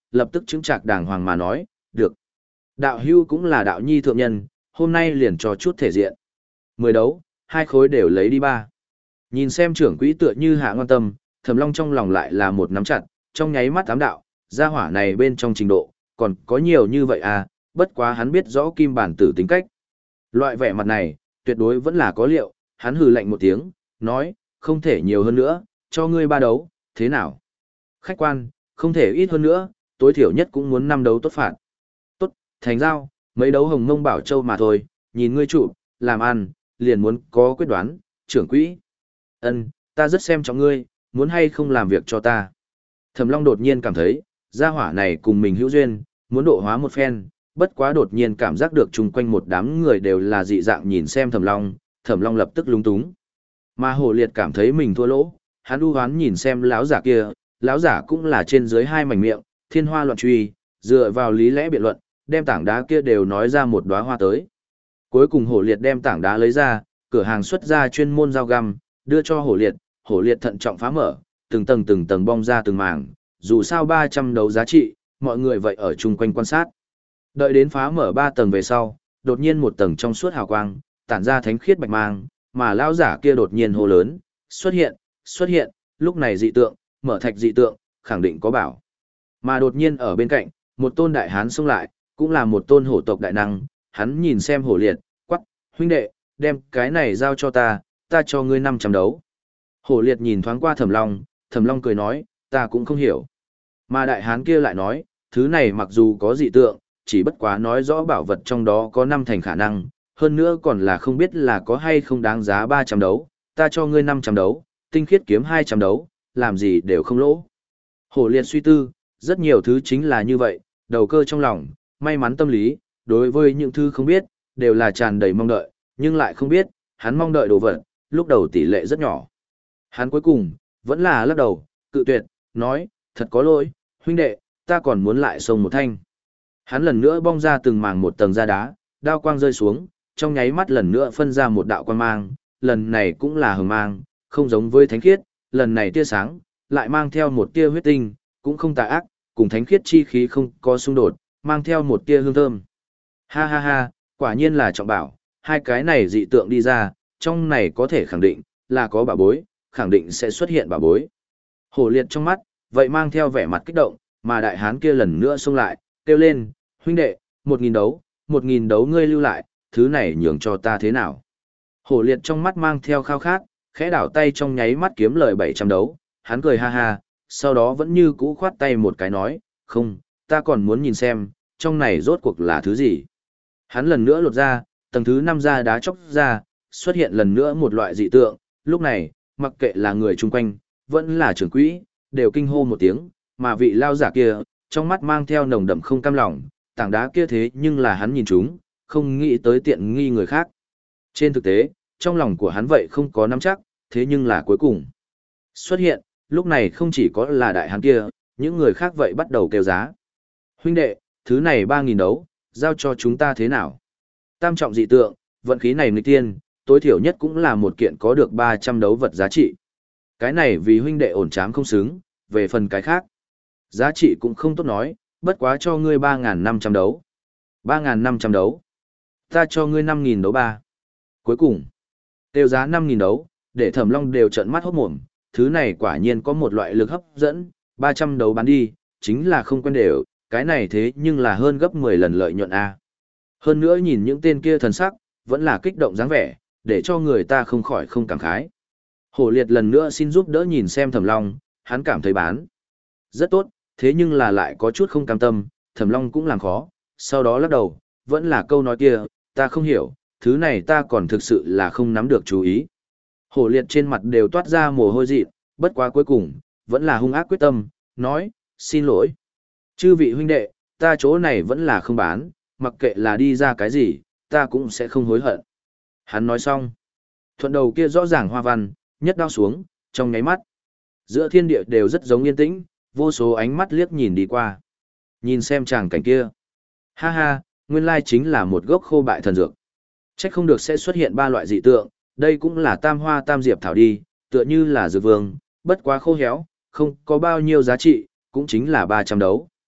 A: lập tức chứng trạc đàng hoàng mà nói, được. Đạo hưu cũng là đạo nhi thượng nhân, hôm nay liền cho chút thể diện. Mười đấu, hai khối đều lấy đi ba. Nhìn xem trưởng quỹ tựa như hạ ngon tâm, Thẩm Long trong lòng lại là một nắm chặt, trong nháy mắt ám đạo, gia hỏa này bên trong trình độ, còn có nhiều như vậy à, bất quá hắn biết rõ kim bản tử tính cách. Loại vẻ mặt này, tuyệt đối vẫn là có liệu, hắn hừ lạnh một tiếng, nói, không thể nhiều hơn nữa, cho ngươi ba đấu, thế nào? Khách quan, không thể ít hơn nữa, tối thiểu nhất cũng muốn năm đấu tốt phạt. Tốt, thành giao, mấy đấu hồng mông bảo châu mà thôi, nhìn ngươi chủ, làm ăn, liền muốn có quyết đoán, trưởng quỹ. Ân, ta rất xem trọng ngươi, muốn hay không làm việc cho ta. Thẩm Long đột nhiên cảm thấy, gia hỏa này cùng mình hữu duyên, muốn độ hóa một phen, bất quá đột nhiên cảm giác được chung quanh một đám người đều là dị dạng nhìn xem Thẩm Long, Thẩm Long lập tức lúng túng. Mà Hồ Liệt cảm thấy mình thua lỗ, hắn u hoán nhìn xem lão giả kia, lão giả cũng là trên dưới hai mảnh miệng, thiên hoa loạn truy, dựa vào lý lẽ biện luận, đem tảng đá kia đều nói ra một đóa hoa tới. Cuối cùng Hổ Liệt đem tảng đá lấy ra, cửa hàng xuất ra chuyên môn dao găm, đưa cho Hổ Liệt, Hổ Liệt thận trọng phá mở, từng tầng từng tầng bong ra từng mảng, dù sao ba trăm đấu giá trị, mọi người vậy ở chung quanh quan sát. Đợi đến phá mở ba tầng về sau, đột nhiên một tầng trong suốt hào quang, tản ra thánh khiết bạch mang, mà lão giả kia đột nhiên hô lớn, xuất hiện, xuất hiện, lúc này dị tượng, mở thạch dị tượng, khẳng định có bảo. Mà đột nhiên ở bên cạnh, một tôn đại hán xông lại, cũng là một tôn hổ tộc đại năng, hắn nhìn xem Hổ Liệt, quắc, huynh đệ, đem cái này giao cho ta, ta cho ngươi năm trăm đấu. Hổ Liệt nhìn thoáng qua Thẩm Long, Thẩm Long cười nói, ta cũng không hiểu. Mà đại hán kia lại nói, thứ này mặc dù có dị tượng, chỉ bất quá nói rõ bảo vật trong đó có năm thành khả năng, hơn nữa còn là không biết là có hay không đáng giá ba trăm đấu, ta cho ngươi năm trăm đấu, tinh khiết kiếm hai trăm đấu, làm gì đều không lỗ. Hổ Liệt suy tư, rất nhiều thứ chính là như vậy, đầu cơ trong lòng, may mắn tâm lý, đối với những thứ không biết, đều là tràn đầy mong đợi, nhưng lại không biết, hắn mong đợi đồ vật, lúc đầu tỷ lệ rất nhỏ. Hắn cuối cùng, vẫn là lắc đầu, cự tuyệt, nói, thật có lỗi, huynh đệ, ta còn muốn lại sông một thanh. Hắn lần nữa bong ra từng màng một tầng da đá, đao quang rơi xuống, trong nháy mắt lần nữa phân ra một đạo quang mang, lần này cũng là hừng mang, không giống với thánh khiết, lần này tia sáng, lại mang theo một tia huyết tinh, cũng không tà ác, cùng thánh khiết chi khí không có xung đột, mang theo một tia hương thơm. Ha ha ha, quả nhiên là trọng bảo, hai cái này dị tượng đi ra, trong này có thể khẳng định, là có bảo bối, khẳng định sẽ xuất hiện bảo bối. Hổ Liệt trong mắt, vậy mang theo vẻ mặt kích động, mà đại hán kia lần nữa xông lại, kêu lên, huynh đệ, một nghìn đấu, một nghìn đấu ngươi lưu lại, thứ này nhường cho ta thế nào. Hổ Liệt trong mắt mang theo khao khát, khẽ đảo tay trong nháy mắt kiếm lời bảy trăm đấu, hắn cười ha ha, sau đó vẫn như cũ khoát tay một cái nói, không, ta còn muốn nhìn xem, trong này rốt cuộc là thứ gì. Hắn lần nữa lột ra, tầng thứ năm ra đá chóc ra, xuất hiện lần nữa một loại dị tượng, lúc này, mặc kệ là người chung quanh, vẫn là trưởng quỹ, đều kinh hô một tiếng, mà vị lao giả kia, trong mắt mang theo nồng đậm không cam lòng, tảng đá kia thế nhưng là hắn nhìn chúng, không nghĩ tới tiện nghi người khác. Trên thực tế, trong lòng của hắn vậy không có nắm chắc, thế nhưng là cuối cùng xuất hiện, lúc này không chỉ có là đại hắn kia, những người khác vậy bắt đầu kêu giá. Huynh đệ, thứ này ba nghìn đấu, giao cho chúng ta thế nào? Tam trọng dị tượng, vận khí này nghịch tiên, tối thiểu nhất cũng là một kiện có được ba trăm đấu vật giá trị. Cái này vì huynh đệ ổn trám không xứng, về phần cái khác. Giá trị cũng không tốt nói, bất quá cho ngươi ba nghìn năm trăm đấu. ba nghìn năm trăm đấu. Ta cho ngươi năm nghìn đấu ba. Cuối cùng, tiêu giá năm nghìn đấu, để Thẩm Long đều trợn mắt hốt mồm, thứ này quả nhiên có một loại lực hấp dẫn, ba trăm đấu bán đi, chính là không quen đều, cái này thế nhưng là hơn gấp mười lần lợi nhuận A. Hơn nữa nhìn những tên kia thần sắc, vẫn là kích động dáng vẻ, để cho người ta không khỏi không cảm khái. Hổ Liệt lần nữa xin giúp đỡ nhìn xem Thẩm Long, hắn cảm thấy bán rất tốt, thế nhưng là lại có chút không cam tâm, Thẩm Long cũng làm khó, sau đó lắc đầu, vẫn là câu nói kia, ta không hiểu, thứ này ta còn thực sự là không nắm được chú ý. Hổ Liệt trên mặt đều toát ra mồ hôi dị, bất quá cuối cùng, vẫn là hung ác quyết tâm, nói, xin lỗi. Chư vị huynh đệ, ta chỗ này vẫn là không bán, mặc kệ là đi ra cái gì, ta cũng sẽ không hối hận. Hắn nói xong, thuận đầu kia rõ ràng hoa văn, nhất đao xuống, trong nháy mắt. Giữa thiên địa đều rất giống yên tĩnh, vô số ánh mắt liếc nhìn đi qua. Nhìn xem chàng cảnh kia. Ha ha, nguyên lai chính là một gốc khô bại thần dược. Chắc không được sẽ xuất hiện ba loại dị tượng, đây cũng là tam hoa tam diệp thảo đi, tựa như là dược vương, bất quá khô héo, không có bao nhiêu giá trị, cũng chính là ba trăm đấu.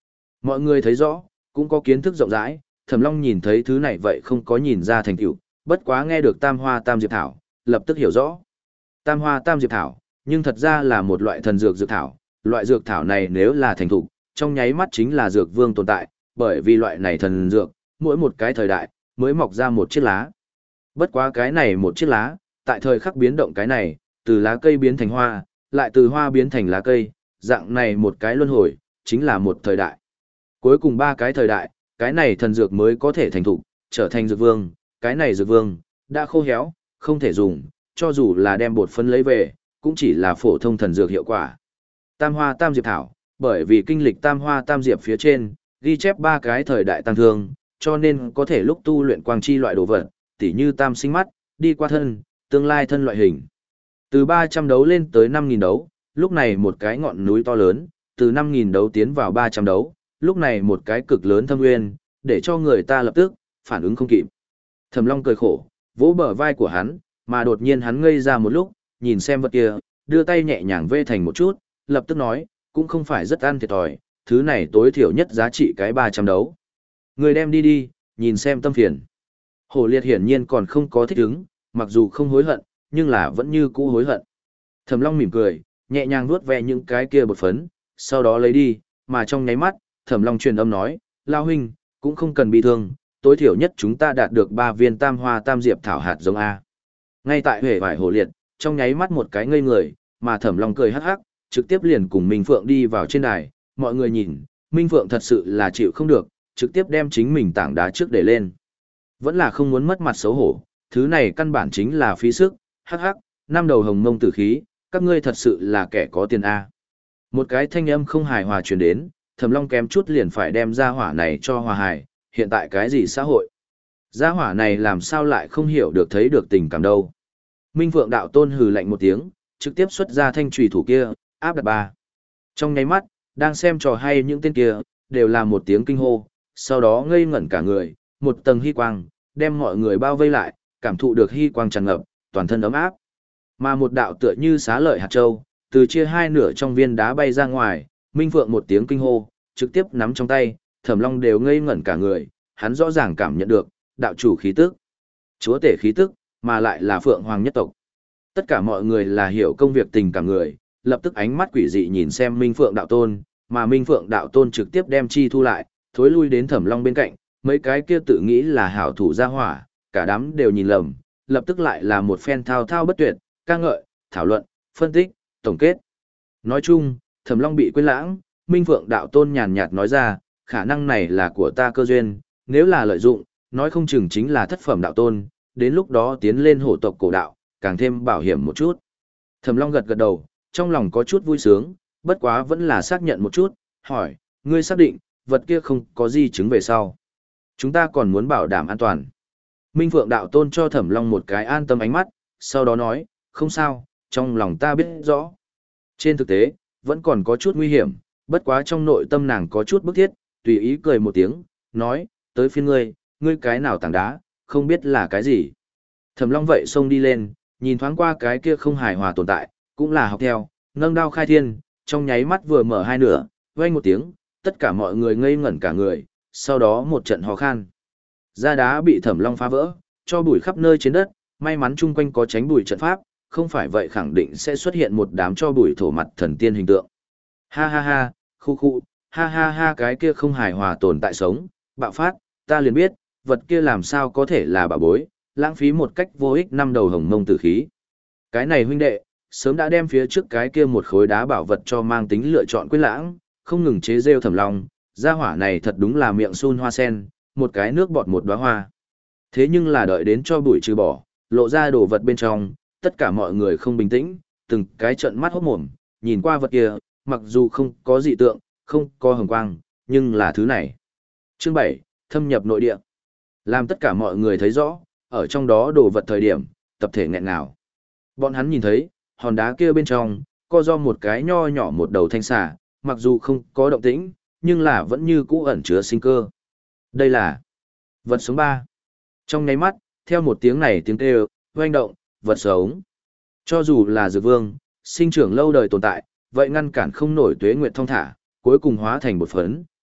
A: Mọi người thấy rõ, cũng có kiến thức rộng rãi, Thẩm Long nhìn thấy thứ này vậy không có nhìn ra thành tựu, bất quá nghe được Tam Hoa Tam Diệp Thảo, lập tức hiểu rõ. Tam Hoa Tam Diệp Thảo, nhưng thật ra là một loại thần dược dược thảo, loại dược thảo này nếu là thành thục, trong nháy mắt chính là dược vương tồn tại, bởi vì loại này thần dược, mỗi một cái thời đại mới mọc ra một chiếc lá. Bất quá cái này một chiếc lá, tại thời khắc biến động cái này, từ lá cây biến thành hoa, lại từ hoa biến thành lá cây, dạng này một cái luân hồi, chính là một thời đại. Cuối cùng ba cái thời đại, cái này thần dược mới có thể thành thục, trở thành dược vương, cái này dược vương, đã khô héo, không thể dùng, cho dù là đem bột phân lấy về, cũng chỉ là phổ thông thần dược hiệu quả. Tam Hoa Tam Diệp Thảo, bởi vì kinh lịch Tam Hoa Tam Diệp phía trên, ghi chép ba cái thời đại tăng thương, cho nên có thể lúc tu luyện quang chi loại đồ vật, tỉ như tam sinh mắt, đi qua thân, tương lai thân loại hình. Từ ba trăm đấu lên tới năm nghìn đấu, lúc này một cái ngọn núi to lớn, từ năm nghìn đấu tiến vào ba trăm đấu, lúc này một cái cực lớn thâm nguyên, để cho người ta lập tức phản ứng không kịp. Thẩm Long cười khổ, vỗ bờ vai của hắn, mà đột nhiên hắn ngây ra một lúc, nhìn xem vật kia, đưa tay nhẹ nhàng vê thành một chút, lập tức nói, cũng không phải rất ăn thiệt thòi, thứ này tối thiểu nhất giá trị cái ba trăm đấu. Người đem đi đi, nhìn xem tâm phiền. Hổ Liệt hiển nhiên còn không có thích ứng, mặc dù không hối hận, nhưng là vẫn như cũ hối hận. Thẩm Long mỉm cười, nhẹ nhàng vuốt ve những cái kia bột phấn, sau đó lấy đi, mà trong nháy mắt, Thẩm Long truyền âm nói, Lao huynh, cũng không cần bị thương, tối thiểu nhất chúng ta đạt được ba viên Tam Hoa Tam Diệp Thảo hạt giống A. Ngay tại huệ vải Hổ Liệt, trong nháy mắt một cái ngây người, mà Thẩm Long cười hắc hắc, trực tiếp liền cùng Minh Phượng đi vào trên đài, mọi người nhìn, Minh Phượng thật sự là chịu không được, trực tiếp đem chính mình tảng đá trước để lên. Vẫn là không muốn mất mặt xấu hổ, thứ này căn bản chính là phí sức, hắc hắc, năm đầu hồng mông tử khí, các ngươi thật sự là kẻ có tiền A. Một cái thanh âm không hài hòa truyền đến, Thẩm Long kém chút liền phải đem ra hỏa này cho hòa hài, hiện tại cái gì xã hội? Gia hỏa này làm sao lại không hiểu được thấy được tình cảm đâu. Minh Phượng đạo tôn hừ lạnh một tiếng, trực tiếp xuất ra thanh trùy thủ kia, áp đặt ba. Trong nháy mắt, đang xem trò hay những tên kia, đều là một tiếng kinh hô, sau đó ngây ngẩn cả người, một tầng hy quang, đem mọi người bao vây lại, cảm thụ được hy quang tràn ngập, toàn thân ấm áp. Mà một đạo tựa như xá lợi hạt châu, từ chia hai nửa trong viên đá bay ra ngoài, Minh Phượng một tiếng kinh hô, trực tiếp nắm trong tay, Thẩm Long đều ngây ngẩn cả người, hắn rõ ràng cảm nhận được, đạo chủ khí tức, chúa tể khí tức, mà lại là Phượng Hoàng nhất tộc. Tất cả mọi người là hiểu công việc tình cảm người, lập tức ánh mắt quỷ dị nhìn xem Minh Phượng đạo tôn, mà Minh Phượng đạo tôn trực tiếp đem chi thu lại, thối lui đến Thẩm Long bên cạnh, mấy cái kia tự nghĩ là hảo thủ gia hỏa, cả đám đều nhìn lầm, lập tức lại là một phen thao thao bất tuyệt, ca ngợi, thảo luận, phân tích, tổng kết. Nói chung, Thẩm Long bị quên lãng, Minh Phượng đạo tôn nhàn nhạt nói ra, khả năng này là của ta cơ duyên, nếu là lợi dụng, nói không chừng chính là thất phẩm đạo tôn, đến lúc đó tiến lên hổ tộc cổ đạo, càng thêm bảo hiểm một chút. Thẩm Long gật gật đầu, trong lòng có chút vui sướng, bất quá vẫn là xác nhận một chút, hỏi, ngươi xác định, vật kia không có di chứng về sau. Chúng ta còn muốn bảo đảm an toàn. Minh Phượng đạo tôn cho Thẩm Long một cái an tâm ánh mắt, sau đó nói, không sao, trong lòng ta biết rõ. Trên thực tế, vẫn còn có chút nguy hiểm, bất quá trong nội tâm nàng có chút bức thiết, tùy ý cười một tiếng, nói, tới phiên ngươi, ngươi cái nào tảng đá, không biết là cái gì. Thẩm Long vậy xông đi lên, nhìn thoáng qua cái kia không hài hòa tồn tại, cũng là học theo, nâng đao khai thiên, trong nháy mắt vừa mở hai nửa, vang một tiếng, tất cả mọi người ngây ngẩn cả người, sau đó một trận hò khan. Da đá bị Thẩm Long phá vỡ, cho bụi khắp nơi trên đất, may mắn chung quanh có tránh bụi trận pháp, không phải vậy khẳng định sẽ xuất hiện một đám cho bụi thổ mặt thần tiên hình tượng. Ha ha ha, khu khu, ha ha ha cái kia không hài hòa tồn tại sống, bạo phát, ta liền biết, vật kia làm sao có thể là bảo bối, lãng phí một cách vô ích năm đầu hồng mông tử khí. Cái này huynh đệ, sớm đã đem phía trước cái kia một khối đá bảo vật cho mang tính lựa chọn quyết lãng, không ngừng chế rêu Thẩm Long, gia hỏa này thật đúng là miệng sun hoa sen, một cái nước bọt một đóa hoa. Thế nhưng là đợi đến cho bụi trừ bỏ, lộ ra đồ vật bên trong, tất cả mọi người không bình tĩnh, từng cái trợn mắt hốt mồm, nhìn qua vật kia, mặc dù không có dị tượng, không có hồng quang, nhưng là thứ này. Chương bảy, thâm nhập nội địa. Làm tất cả mọi người thấy rõ, ở trong đó đồ vật thời điểm, tập thể nghẹn ngào. Bọn hắn nhìn thấy, hòn đá kia bên trong, có do một cái nho nhỏ một đầu thanh xà, mặc dù không có động tĩnh, nhưng là vẫn như cũ ẩn chứa sinh cơ. Đây là vật sống ba. Trong nháy mắt, theo một tiếng này tiếng kêu, oanh động, vật sống. Cho dù là dược vương, sinh trưởng lâu đời tồn tại, vậy ngăn cản không nổi tuế nguyệt thong thả, cuối cùng hóa thành một phấn,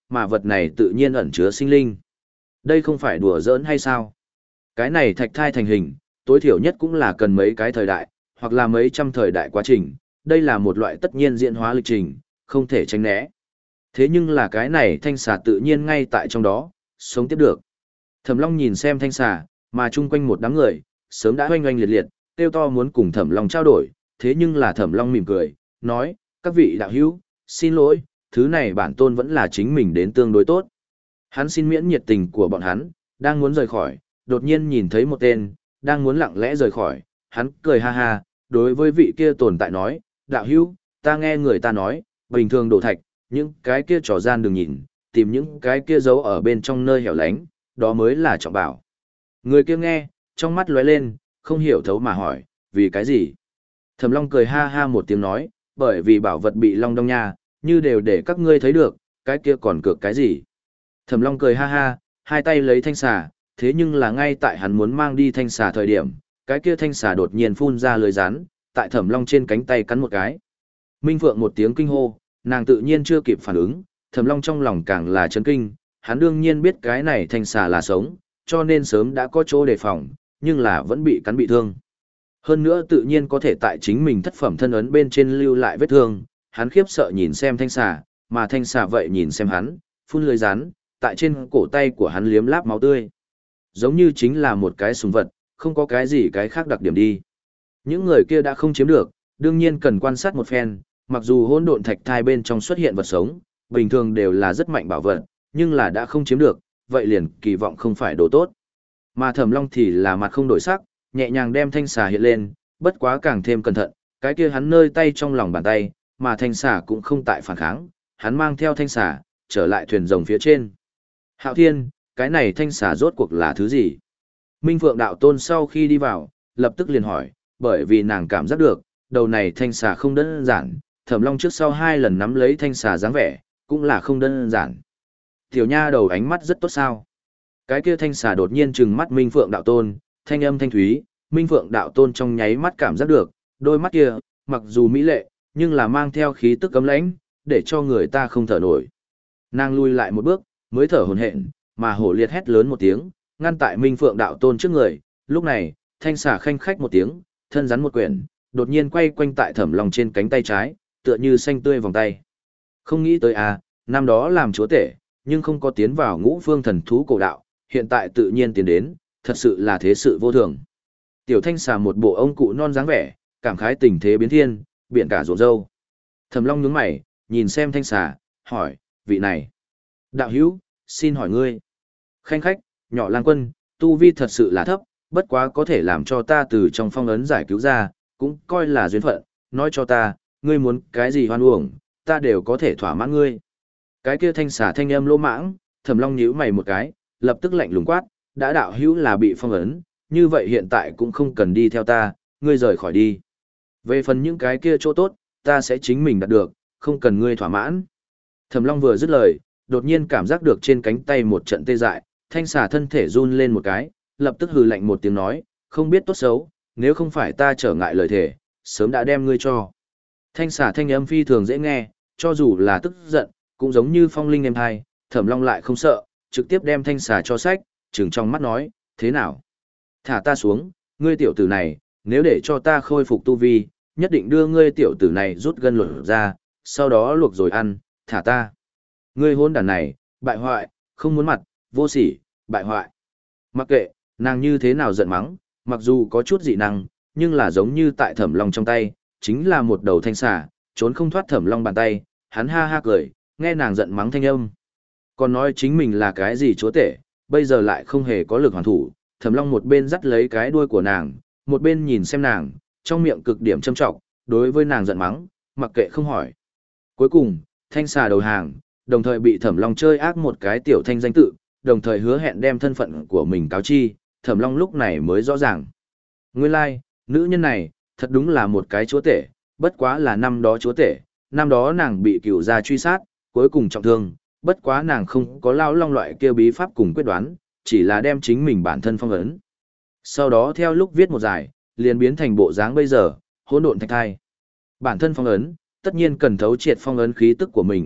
A: mà vật này tự nhiên ẩn chứa sinh linh. Đây không phải đùa giỡn hay sao? Cái này thạch thai thành hình, tối thiểu nhất cũng là cần mấy cái thời đại, hoặc là mấy trăm thời đại quá trình, đây là một loại tất nhiên diễn hóa lịch trình, không thể tránh né. Thế nhưng là cái này thanh xà tự nhiên ngay tại trong đó, sống tiếp được. Thẩm Long nhìn xem thanh xà, mà chung quanh một đám người, sớm đã oanh oanh liệt liệt, kêu to muốn cùng Thẩm Long trao đổi, thế nhưng là Thẩm Long mỉm cười, nói, các vị đạo hữu, xin lỗi, thứ này bản tôn vẫn là chính mình đến tương đối tốt. Hắn xin miễn nhiệt tình của bọn hắn, đang muốn rời khỏi, đột nhiên nhìn thấy một tên, đang muốn lặng lẽ rời khỏi, hắn cười ha ha, đối với vị kia tồn tại nói, đạo hữu, ta nghe người ta nói, bình thường đổ thạch, những cái kia trò gian đừng nhìn, tìm những cái kia giấu ở bên trong nơi hẻo lánh, đó mới là trọng bảo. Người kia nghe, trong mắt lóe lên, không hiểu thấu mà hỏi, vì cái gì? Thẩm Long cười ha ha một tiếng nói, bởi vì bảo vật bị long đong nha, như đều để các ngươi thấy được, cái kia còn cược cái gì? Thẩm Long cười ha ha, hai tay lấy thanh xà, thế nhưng là ngay tại hắn muốn mang đi thanh xà thời điểm, cái kia thanh xà đột nhiên phun ra lưỡi rắn, tại Thẩm Long trên cánh tay cắn một cái. Minh Phượng một tiếng kinh hô, nàng tự nhiên chưa kịp phản ứng, Thẩm Long trong lòng càng là chấn kinh, hắn đương nhiên biết cái này thanh xà là sống, cho nên sớm đã có chỗ đề phòng, nhưng là vẫn bị cắn bị thương. Hơn nữa tự nhiên có thể tại chính mình thất phẩm thân ấn bên trên lưu lại vết thương, hắn khiếp sợ nhìn xem thanh xà, mà thanh xà vậy nhìn xem hắn, phun lưỡi rắn, tại trên cổ tay của hắn liếm láp máu tươi. Giống như chính là một cái súng vật, không có cái gì cái khác đặc điểm đi. Những người kia đã không chiếm được, đương nhiên cần quan sát một phen, mặc dù hỗn độn thạch thai bên trong xuất hiện vật sống, bình thường đều là rất mạnh bảo vật, nhưng là đã không chiếm được, vậy liền kỳ vọng không phải đồ tốt. Mà Thẩm Long thì là mặt không đổi sắc, nhẹ nhàng đem thanh xà hiện lên, bất quá càng thêm cẩn thận, cái kia hắn nơi tay trong lòng bàn tay, mà thanh xà cũng không tại phản kháng, hắn mang theo thanh xà, trở lại thuyền rồng phía trên. Hạo Thiên, cái này thanh xà rốt cuộc là thứ gì? Minh Phượng đạo tôn sau khi đi vào, lập tức liền hỏi, bởi vì nàng cảm giác được, đầu này thanh xà không đơn giản, Thẩm Long trước sau hai lần nắm lấy thanh xà dáng vẻ, cũng là không đơn giản. Tiểu nha đầu ánh mắt rất tốt sao? Cái kia thanh xà đột nhiên trừng mắt Minh Phượng đạo tôn, thanh âm thanh thúy, Minh Phượng đạo tôn trong nháy mắt cảm giác được, đôi mắt kia, mặc dù mỹ lệ, nhưng là mang theo khí tức cấm lãnh, để cho người ta không thở nổi. Nàng lui lại một bước, mới thở hổn hển, mà hổ liệt hét lớn một tiếng, ngăn tại Minh Phượng đạo tôn trước người, lúc này, thanh xà khanh khách một tiếng, thân rắn một quyển, đột nhiên quay quanh tại Thẩm Long trên cánh tay trái, tựa như xanh tươi vòng tay. Không nghĩ tới à, năm đó làm chúa tể, nhưng không có tiến vào ngũ phương thần thú cổ đạo, hiện tại tự nhiên tiến đến, thật sự là thế sự vô thường. Tiểu thanh xà một bộ ông cụ non dáng vẻ, cảm khái tình thế biến thiên, biển cả rộn râu. Thẩm Long nhướng mày, nhìn xem thanh xà, hỏi, vị này. Đạo hữu, xin hỏi ngươi. Khanh khách, nhỏ lang quân, tu vi thật sự là thấp, bất quá có thể làm cho ta từ trong phong ấn giải cứu ra, cũng coi là duyên phận, nói cho ta, ngươi muốn cái gì hoan uổng, ta đều có thể thỏa mãn ngươi. Cái kia thanh xà thanh âm lỗ mãng, Thẩm Long nhíu mày một cái, lập tức lạnh lùng quát, đã đạo hữu là bị phong ấn, như vậy hiện tại cũng không cần đi theo ta, ngươi rời khỏi đi. Về phần những cái kia chỗ tốt, ta sẽ chính mình đạt được, không cần ngươi thỏa mãn. Thẩm Long vừa dứt lời, đột nhiên cảm giác được trên cánh tay một trận tê dại, thanh xà thân thể run lên một cái, lập tức hừ lạnh một tiếng nói, không biết tốt xấu, nếu không phải ta trở ngại lời thể, sớm đã đem ngươi cho. Thanh xà thanh âm phi thường dễ nghe, cho dù là tức giận, cũng giống như phong linh êm hai, Thẩm Long lại không sợ, trực tiếp đem thanh xà cho sách, trừng trong mắt nói, thế nào? Thả ta xuống, ngươi tiểu tử này, nếu để cho ta khôi phục tu vi, nhất định đưa ngươi tiểu tử này rút gân luộc ra, sau đó luộc rồi ăn, thả ta. Ngươi hôn đàn này, bại hoại, không muốn mặt, vô sỉ, bại hoại. Mặc kệ, nàng như thế nào giận mắng, mặc dù có chút dị năng, nhưng là giống như tại Thẩm Long trong tay, chính là một đầu thanh xà, trốn không thoát Thẩm Long bàn tay, hắn ha ha cười, nghe nàng giận mắng thanh âm. Còn nói chính mình là cái gì chúa tể, bây giờ lại không hề có lực hoàn thủ, Thẩm Long một bên dắt lấy cái đuôi của nàng, một bên nhìn xem nàng, trong miệng cực điểm châm trọng, đối với nàng giận mắng, mặc kệ không hỏi. Cuối cùng, thanh xà đầu hàng, đồng thời bị Thẩm Long chơi ác một cái tiểu thanh danh tự, đồng thời hứa hẹn đem thân phận của mình cáo chi, Thẩm Long lúc này mới rõ ràng. Nguyên lai, like, nữ nhân này, thật đúng là một cái chúa tể, bất quá là năm đó chúa tể, năm đó nàng bị cửu gia truy sát, cuối cùng trọng thương, bất quá nàng không có lao long loại kia bí pháp cùng quyết đoán, chỉ là đem chính mình bản thân phong ấn. Sau đó theo lúc viết một giải, liền biến thành bộ dáng bây giờ, hỗn độn thạch thai. Bản thân phong ấn, tất nhiên cần thấu triệt phong ấn khí tức của mình,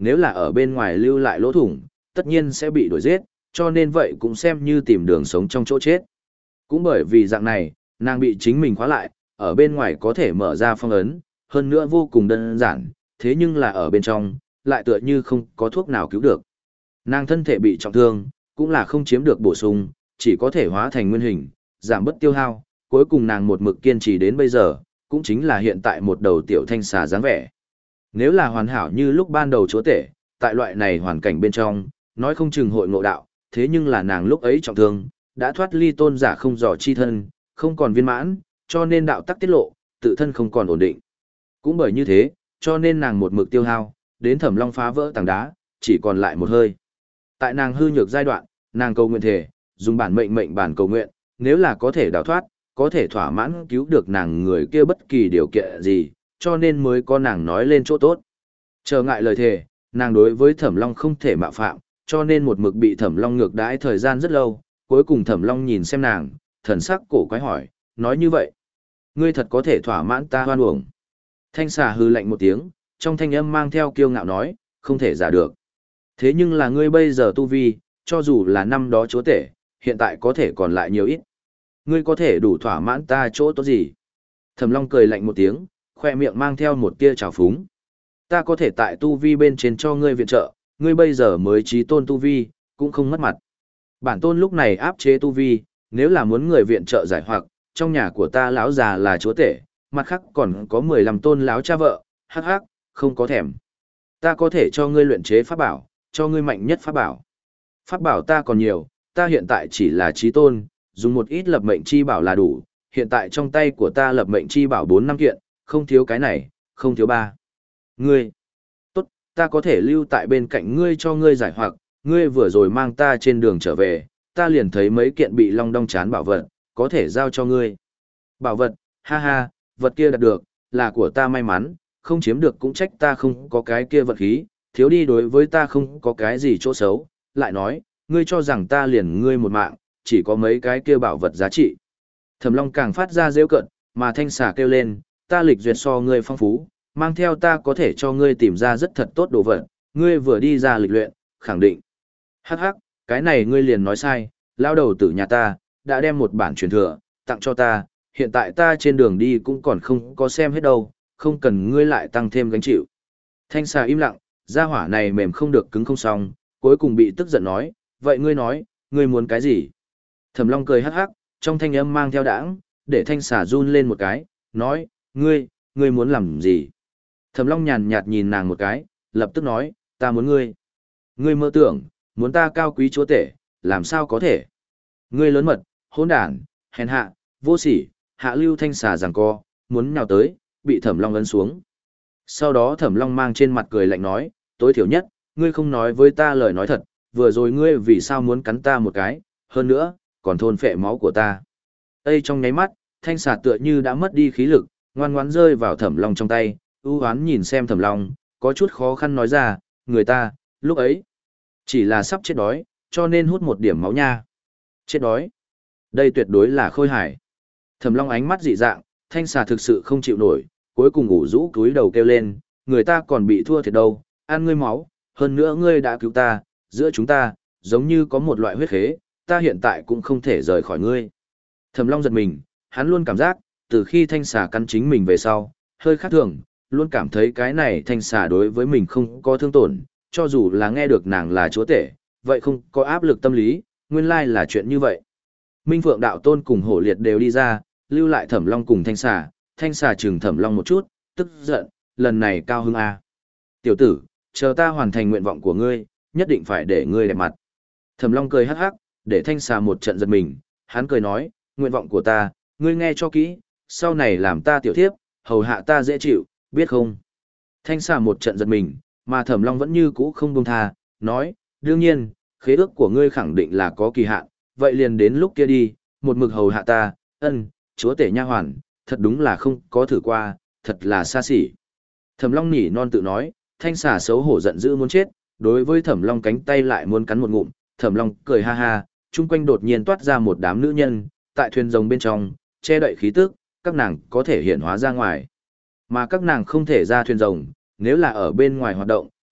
A: nếu là ở bên ngoài lưu lại lỗ thủng, tất nhiên sẽ bị đuổi giết, cho nên vậy cũng xem như tìm đường sống trong chỗ chết. Cũng bởi vì dạng này, nàng bị chính mình khóa lại, ở bên ngoài có thể mở ra phong ấn, hơn nữa vô cùng đơn giản, thế nhưng là ở bên trong, lại tựa như không có thuốc nào cứu được. Nàng thân thể bị trọng thương, cũng là không chiếm được bổ sung, chỉ có thể hóa thành nguyên hình, giảm bớt tiêu hao, cuối cùng nàng một mực kiên trì đến bây giờ, cũng chính là hiện tại một đầu tiểu thanh xà dáng vẻ. Nếu là hoàn hảo như lúc ban đầu chúa tể, tại loại này hoàn cảnh bên trong, nói không chừng hội ngộ đạo, thế nhưng là nàng lúc ấy trọng thương, đã thoát ly tôn giả không dò chi thân, không còn viên mãn, cho nên đạo tắc tiết lộ, tự thân không còn ổn định. Cũng bởi như thế, cho nên nàng một mực tiêu hao, đến Thẩm Long phá vỡ tảng đá, chỉ còn lại một hơi. Tại nàng hư nhược giai đoạn, nàng cầu nguyện thể, dùng bản mệnh mệnh bản cầu nguyện, nếu là có thể đào thoát, có thể thỏa mãn cứu được nàng người kia bất kỳ điều kiện gì, cho nên mới có nàng nói lên chỗ tốt. Trở ngại lời thề, nàng đối với Thẩm Long không thể mạo phạm, cho nên một mực bị Thẩm Long ngược đãi thời gian rất lâu, cuối cùng Thẩm Long nhìn xem nàng, thần sắc cổ quái hỏi, nói như vậy, ngươi thật có thể thỏa mãn ta hoan uổng. Thanh xà hư lạnh một tiếng, trong thanh âm mang theo kiêu ngạo nói, không thể giả được. Thế nhưng là ngươi bây giờ tu vi, cho dù là năm đó chúa tể, hiện tại có thể còn lại nhiều ít. Ngươi có thể đủ thỏa mãn ta chỗ tốt gì? Thẩm Long cười lạnh một tiếng, khoe miệng mang theo một tia trào phúng. Ta có thể tại tu vi bên trên cho ngươi viện trợ, ngươi bây giờ mới trí tôn tu vi, cũng không mất mặt. Bản tôn lúc này áp chế tu vi, nếu là muốn người viện trợ giải hoặc, trong nhà của ta lão già là chúa tể, mặt khác còn có mười lăm tôn lão cha vợ, hắc hắc, không có thèm. Ta có thể cho ngươi luyện chế pháp bảo, cho ngươi mạnh nhất pháp bảo. Pháp bảo ta còn nhiều, ta hiện tại chỉ là trí tôn, dùng một ít lập mệnh chi bảo là đủ, hiện tại trong tay của ta lập mệnh chi bảo bốn năm kiện, không thiếu cái này, không thiếu ba. Ngươi, tốt, ta có thể lưu tại bên cạnh ngươi cho ngươi giải hoặc, ngươi vừa rồi mang ta trên đường trở về, ta liền thấy mấy kiện bị long đong chán bảo vật, có thể giao cho ngươi. Bảo vật, ha ha, vật kia đạt được, là của ta may mắn, không chiếm được cũng trách ta không có cái kia vật khí, thiếu đi đối với ta không có cái gì chỗ xấu, lại nói, ngươi cho rằng ta liền ngươi một mạng, chỉ có mấy cái kia bảo vật giá trị. Thẩm Long càng phát ra rêu cận, mà thanh xà kêu lên, ta lịch duyệt so ngươi phong phú, mang theo ta có thể cho ngươi tìm ra rất thật tốt đồ vật, ngươi vừa đi ra lịch luyện, khẳng định. Hắc hắc, cái này ngươi liền nói sai, lao đầu tử nhà ta, đã đem một bản truyền thừa, tặng cho ta, hiện tại ta trên đường đi cũng còn không có xem hết đâu, không cần ngươi lại tăng thêm gánh chịu. Thanh xà im lặng, gia hỏa này mềm không được cứng không xong, cuối cùng bị tức giận nói, vậy ngươi nói, ngươi muốn cái gì? Thẩm Long cười hắc hắc, trong thanh âm mang theo đãng, để thanh xà run lên một cái, nói, ngươi, ngươi muốn làm gì? Thẩm Long nhàn nhạt nhìn nàng một cái, lập tức nói, ta muốn ngươi. Ngươi mơ tưởng, muốn ta cao quý chúa tể, làm sao có thể? Ngươi lớn mật, hỗn đản, hèn hạ, vô sỉ, hạ lưu thanh xà giằng co, muốn nhào tới, bị Thẩm Long ấn xuống. Sau đó Thẩm Long mang trên mặt cười lạnh nói, tối thiểu nhất, ngươi không nói với ta lời nói thật, vừa rồi ngươi vì sao muốn cắn ta một cái, hơn nữa, còn thôn phệ máu của ta. Ây trong nháy mắt, thanh xà tựa như đã mất đi khí lực, ngoan ngoãn rơi vào Thẩm Long trong tay, ưu hoán nhìn xem Thẩm Long, có chút khó khăn nói ra, người ta, lúc ấy, chỉ là sắp chết đói, cho nên hút một điểm máu nha. Chết đói. Đây tuyệt đối là khôi hài. Thẩm Long ánh mắt dị dạng, thanh xà thực sự không chịu nổi, cuối cùng ủ rũ cúi đầu kêu lên, người ta còn bị thua thiệt đâu, ăn ngươi máu, hơn nữa ngươi đã cứu ta, giữa chúng ta, giống như có một loại huyết khế, ta hiện tại cũng không thể rời khỏi ngươi. Thẩm Long giật mình, hắn luôn cảm giác, từ khi thanh xà cắn chính mình về sau, hơi khác thường, luôn cảm thấy cái này thanh xà đối với mình không có thương tổn, cho dù là nghe được nàng là chúa tể, vậy không có áp lực tâm lý, nguyên lai là chuyện như vậy. Minh Phượng đạo tôn cùng hổ liệt đều đi ra, lưu lại Thẩm Long cùng thanh xà, thanh xà trừng Thẩm Long một chút, tức giận, lần này cao hứng a. Tiểu tử, chờ ta hoàn thành nguyện vọng của ngươi, nhất định phải để ngươi đẹp mặt. Thẩm Long cười hắc hắc, để thanh xà một trận giật mình, hắn cười nói, nguyện vọng của ta, ngươi nghe cho kỹ, sau này làm ta tiểu thiếp, hầu hạ ta dễ chịu, biết không? Thanh xà một trận giật mình, mà Thẩm Long vẫn như cũ không buông tha, nói, đương nhiên, khế ước của ngươi khẳng định là có kỳ hạn, vậy liền đến lúc kia đi, một mực hầu hạ ta, ân, chúa tể nha hoàn, thật đúng là không có thử qua, thật là xa xỉ. Thẩm Long nỉ non tự nói, thanh xà xấu hổ giận dữ muốn chết, đối với Thẩm Long cánh tay lại muốn cắn một ngụm, Thẩm Long cười ha ha, chung quanh đột nhiên toát ra một đám nữ nhân, tại thuyền rồng bên trong, che đậy khí tức, các nàng có thể hiện hóa ra ngoài. Mà các nàng không thể ra thuyền rồng, nếu là ở bên ngoài hoạt động,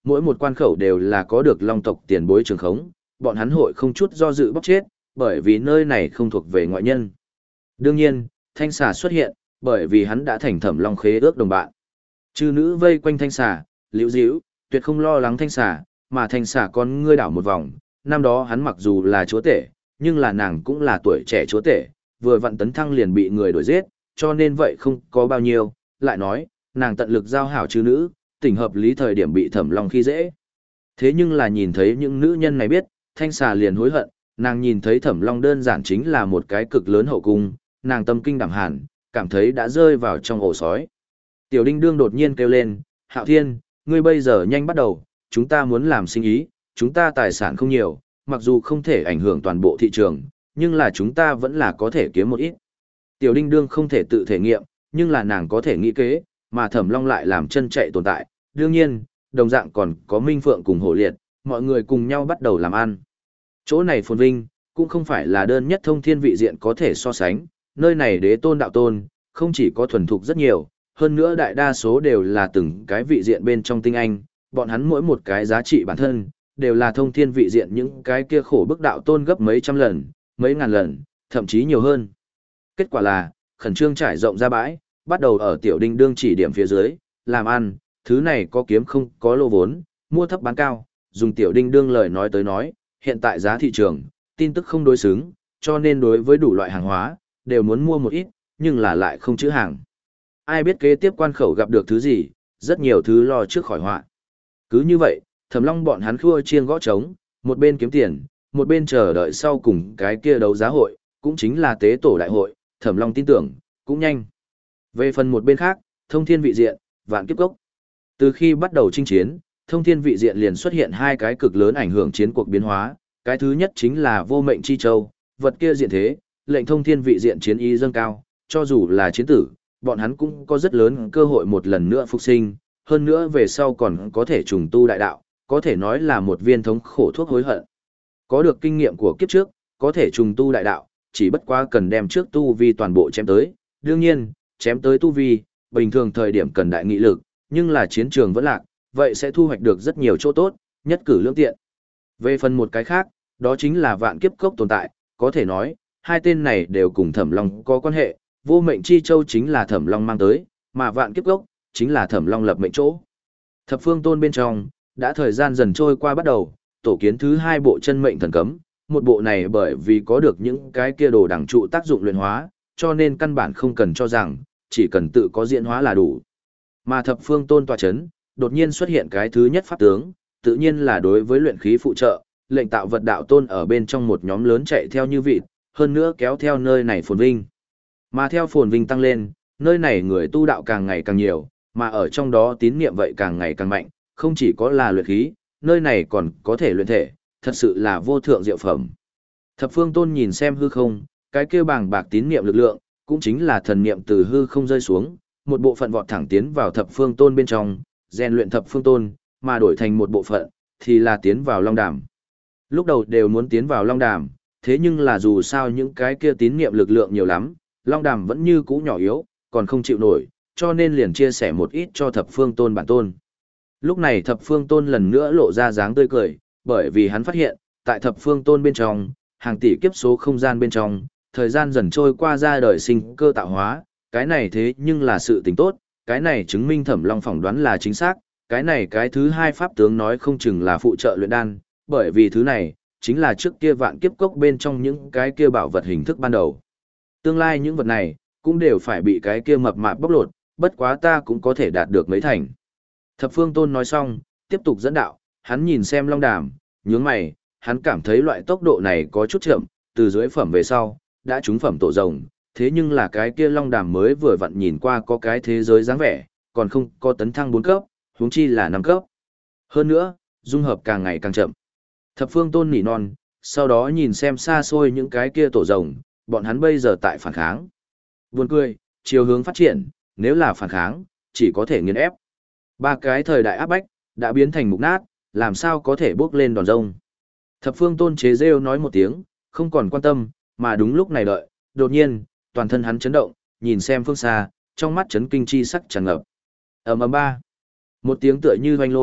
A: mỗi một quan khẩu đều là có được long tộc tiền bối trường khống, bọn hắn hội không chút do dự bóc chết, bởi vì nơi này không thuộc về ngoại nhân. Đương nhiên, thanh xà xuất hiện, bởi vì hắn đã thành thẩm long khế ước đồng bạn. Chư nữ vây quanh thanh xà, liễu díu, tuyệt không lo lắng thanh xà, mà thanh xà con ngươi đảo một vòng, năm đó hắn mặc dù là chúa tể, nhưng là nàng cũng là tuổi trẻ chúa tể, vừa vặn tấn thăng liền bị người đuổi giết, cho nên vậy không có bao nhiêu, lại nói, nàng tận lực giao hảo chư nữ, tình hợp lý thời điểm bị thẩm long khi dễ. Thế nhưng là nhìn thấy những nữ nhân này biết, thanh xà liền hối hận, nàng nhìn thấy thẩm long đơn giản chính là một cái cực lớn hậu cung, nàng tâm kinh đảm hàn, cảm thấy đã rơi vào trong ổ sói. Tiểu đinh đương đột nhiên kêu lên, Hạo Thiên, ngươi bây giờ nhanh bắt đầu, chúng ta muốn làm sinh ý, chúng ta tài sản không nhiều, mặc dù không thể ảnh hưởng toàn bộ thị trường, nhưng là chúng ta vẫn là có thể kiếm một ít. Tiểu đinh đương không thể tự thể nghiệm, nhưng là nàng có thể nghĩ kế, mà thẩm long lại làm chân chạy tồn tại. Đương nhiên, đồng dạng còn có Minh Phượng cùng Hổ Liệt, mọi người cùng nhau bắt đầu làm ăn. Chỗ này phồn vinh, cũng không phải là đơn nhất thông thiên vị diện có thể so sánh, nơi này đế tôn đạo tôn, không chỉ có thuần thục rất nhiều, hơn nữa đại đa số đều là từng cái vị diện bên trong tinh anh, bọn hắn mỗi một cái giá trị bản thân, đều là thông thiên vị diện những cái kia khổ bức đạo tôn gấp mấy trăm lần, mấy ngàn lần, thậm chí nhiều hơn. Kết quả là, khẩn trương trải rộng ra bãi, bắt đầu ở tiểu đinh đương chỉ điểm phía dưới, làm ăn, thứ này có kiếm không có lô vốn, mua thấp bán cao, dùng tiểu đinh đương lời nói tới nói, hiện tại giá thị trường, tin tức không đối xứng, cho nên đối với đủ loại hàng hóa, đều muốn mua một ít, nhưng là lại không chữ hàng. Ai biết kế tiếp quan khẩu gặp được thứ gì, rất nhiều thứ lo trước khỏi họa. Cứ như vậy, Thẩm Long bọn hắn khua chiêng gõ trống, một bên kiếm tiền, một bên chờ đợi sau cùng cái kia đấu giá hội, cũng chính là tế tổ đại hội, Thẩm Long tin tưởng, cũng nhanh. Về phần một bên khác, thông thiên vị diện, vạn kiếp cốc. Từ khi bắt đầu chinh chiến, thông thiên vị diện liền xuất hiện hai cái cực lớn ảnh hưởng chiến cuộc biến hóa, cái thứ nhất chính là vô mệnh chi châu, vật kia diện thế, lệnh thông thiên vị diện chiến ý dâng cao, cho dù là chiến tử, bọn hắn cũng có rất lớn cơ hội một lần nữa phục sinh, hơn nữa về sau còn có thể trùng tu đại đạo, có thể nói là một viên thống khổ thuốc hối hận. Có được kinh nghiệm của kiếp trước, có thể trùng tu đại đạo, chỉ bất quá cần đem trước tu vi toàn bộ chém tới, đương nhiên, chém tới tu vi, bình thường thời điểm cần đại nghị lực, nhưng là chiến trường vẫn lạc, vậy sẽ thu hoạch được rất nhiều chỗ tốt, nhất cử lưỡng tiện. Về phần một cái khác, đó chính là vạn kiếp cốc tồn tại, có thể nói, hai tên này đều cùng Thẩm Long có quan hệ, vô mệnh chi châu chính là Thẩm Long mang tới, mà vạn kiếp cốc, chính là Thẩm Long lập mệnh chỗ. Thập phương tôn bên trong, đã thời gian dần trôi qua bắt đầu, tổ kiến thứ hai bộ chân mệnh thần cấm, một bộ này bởi vì có được những cái kia đồ đẳng trụ tác dụng luyện hóa, cho nên căn bản không cần cho rằng, chỉ cần tự có diễn hóa là đủ. Mà thập phương tôn tòa chấn, đột nhiên xuất hiện cái thứ nhất pháp tướng, tự nhiên là đối với luyện khí phụ trợ, lệnh tạo vật đạo tôn ở bên trong một nhóm lớn chạy theo như vịt, hơn nữa kéo theo nơi này phồn vinh. Mà theo phồn vinh tăng lên, nơi này người tu đạo càng ngày càng nhiều, mà ở trong đó tín niệm vậy càng ngày càng mạnh, không chỉ có là luyện khí, nơi này còn có thể luyện thể, thật sự là vô thượng diệu phẩm. Thập phương tôn nhìn xem hư không, cái kia bàng bạc tín niệm lực lượng, cũng chính là thần niệm từ hư không rơi xuống, một bộ phận vọt thẳng tiến vào thập phương tôn bên trong, rèn luyện thập phương tôn, mà đổi thành một bộ phận, thì là tiến vào long đàm. Lúc đầu đều muốn tiến vào long đàm, thế nhưng là dù sao những cái kia tín niệm lực lượng nhiều lắm, long đàm vẫn như cũ nhỏ yếu, còn không chịu nổi, cho nên liền chia sẻ một ít cho thập phương tôn bản tôn. Lúc này thập phương tôn lần nữa lộ ra dáng tươi cười, bởi vì hắn phát hiện, tại thập phương tôn bên trong, hàng tỷ kiếp số không gian bên trong, thời gian dần trôi qua ra đời sinh cơ tạo hóa, cái này thế nhưng là sự tình tốt, cái này chứng minh Thẩm Long phỏng đoán là chính xác, cái này cái thứ hai pháp tướng nói không chừng là phụ trợ luyện đan, bởi vì thứ này, chính là trước kia vạn kiếp cốc bên trong những cái kia bảo vật hình thức ban đầu. Tương lai những vật này, cũng đều phải bị cái kia mập mạp bóc lột, bất quá ta cũng có thể đạt được mấy thành. Thập phương tôn nói xong, tiếp tục dẫn đạo, hắn nhìn xem long đàm, nhướng mày, hắn cảm thấy loại tốc độ này có chút chậm, từ dưới phẩm về sau, đã trúng phẩm tổ rồng, thế nhưng là cái kia long đàm mới vừa vặn nhìn qua có cái thế giới dáng vẻ, còn không có tấn thăng bốn cấp, huống chi là năm cấp. Hơn nữa, dung hợp càng ngày càng chậm. Thập phương tôn nỉ non, sau đó nhìn xem xa xôi những cái kia tổ rồng, bọn hắn bây giờ tại phản kháng. Buồn cười, chiều hướng phát triển, nếu là phản kháng, chỉ có thể nghiền ép. Ba cái thời đại áp bách, đã biến thành mục nát, làm sao có thể bước lên đòn rông. Thập phương tôn chế rêu nói một tiếng, không còn quan tâm, mà đúng lúc này đợi, đột nhiên, toàn thân hắn chấn động, nhìn xem phương xa, trong mắt chấn kinh chi sắc tràn ngập. Ầm ầm ba. Một tiếng tựa như hoanh lôi,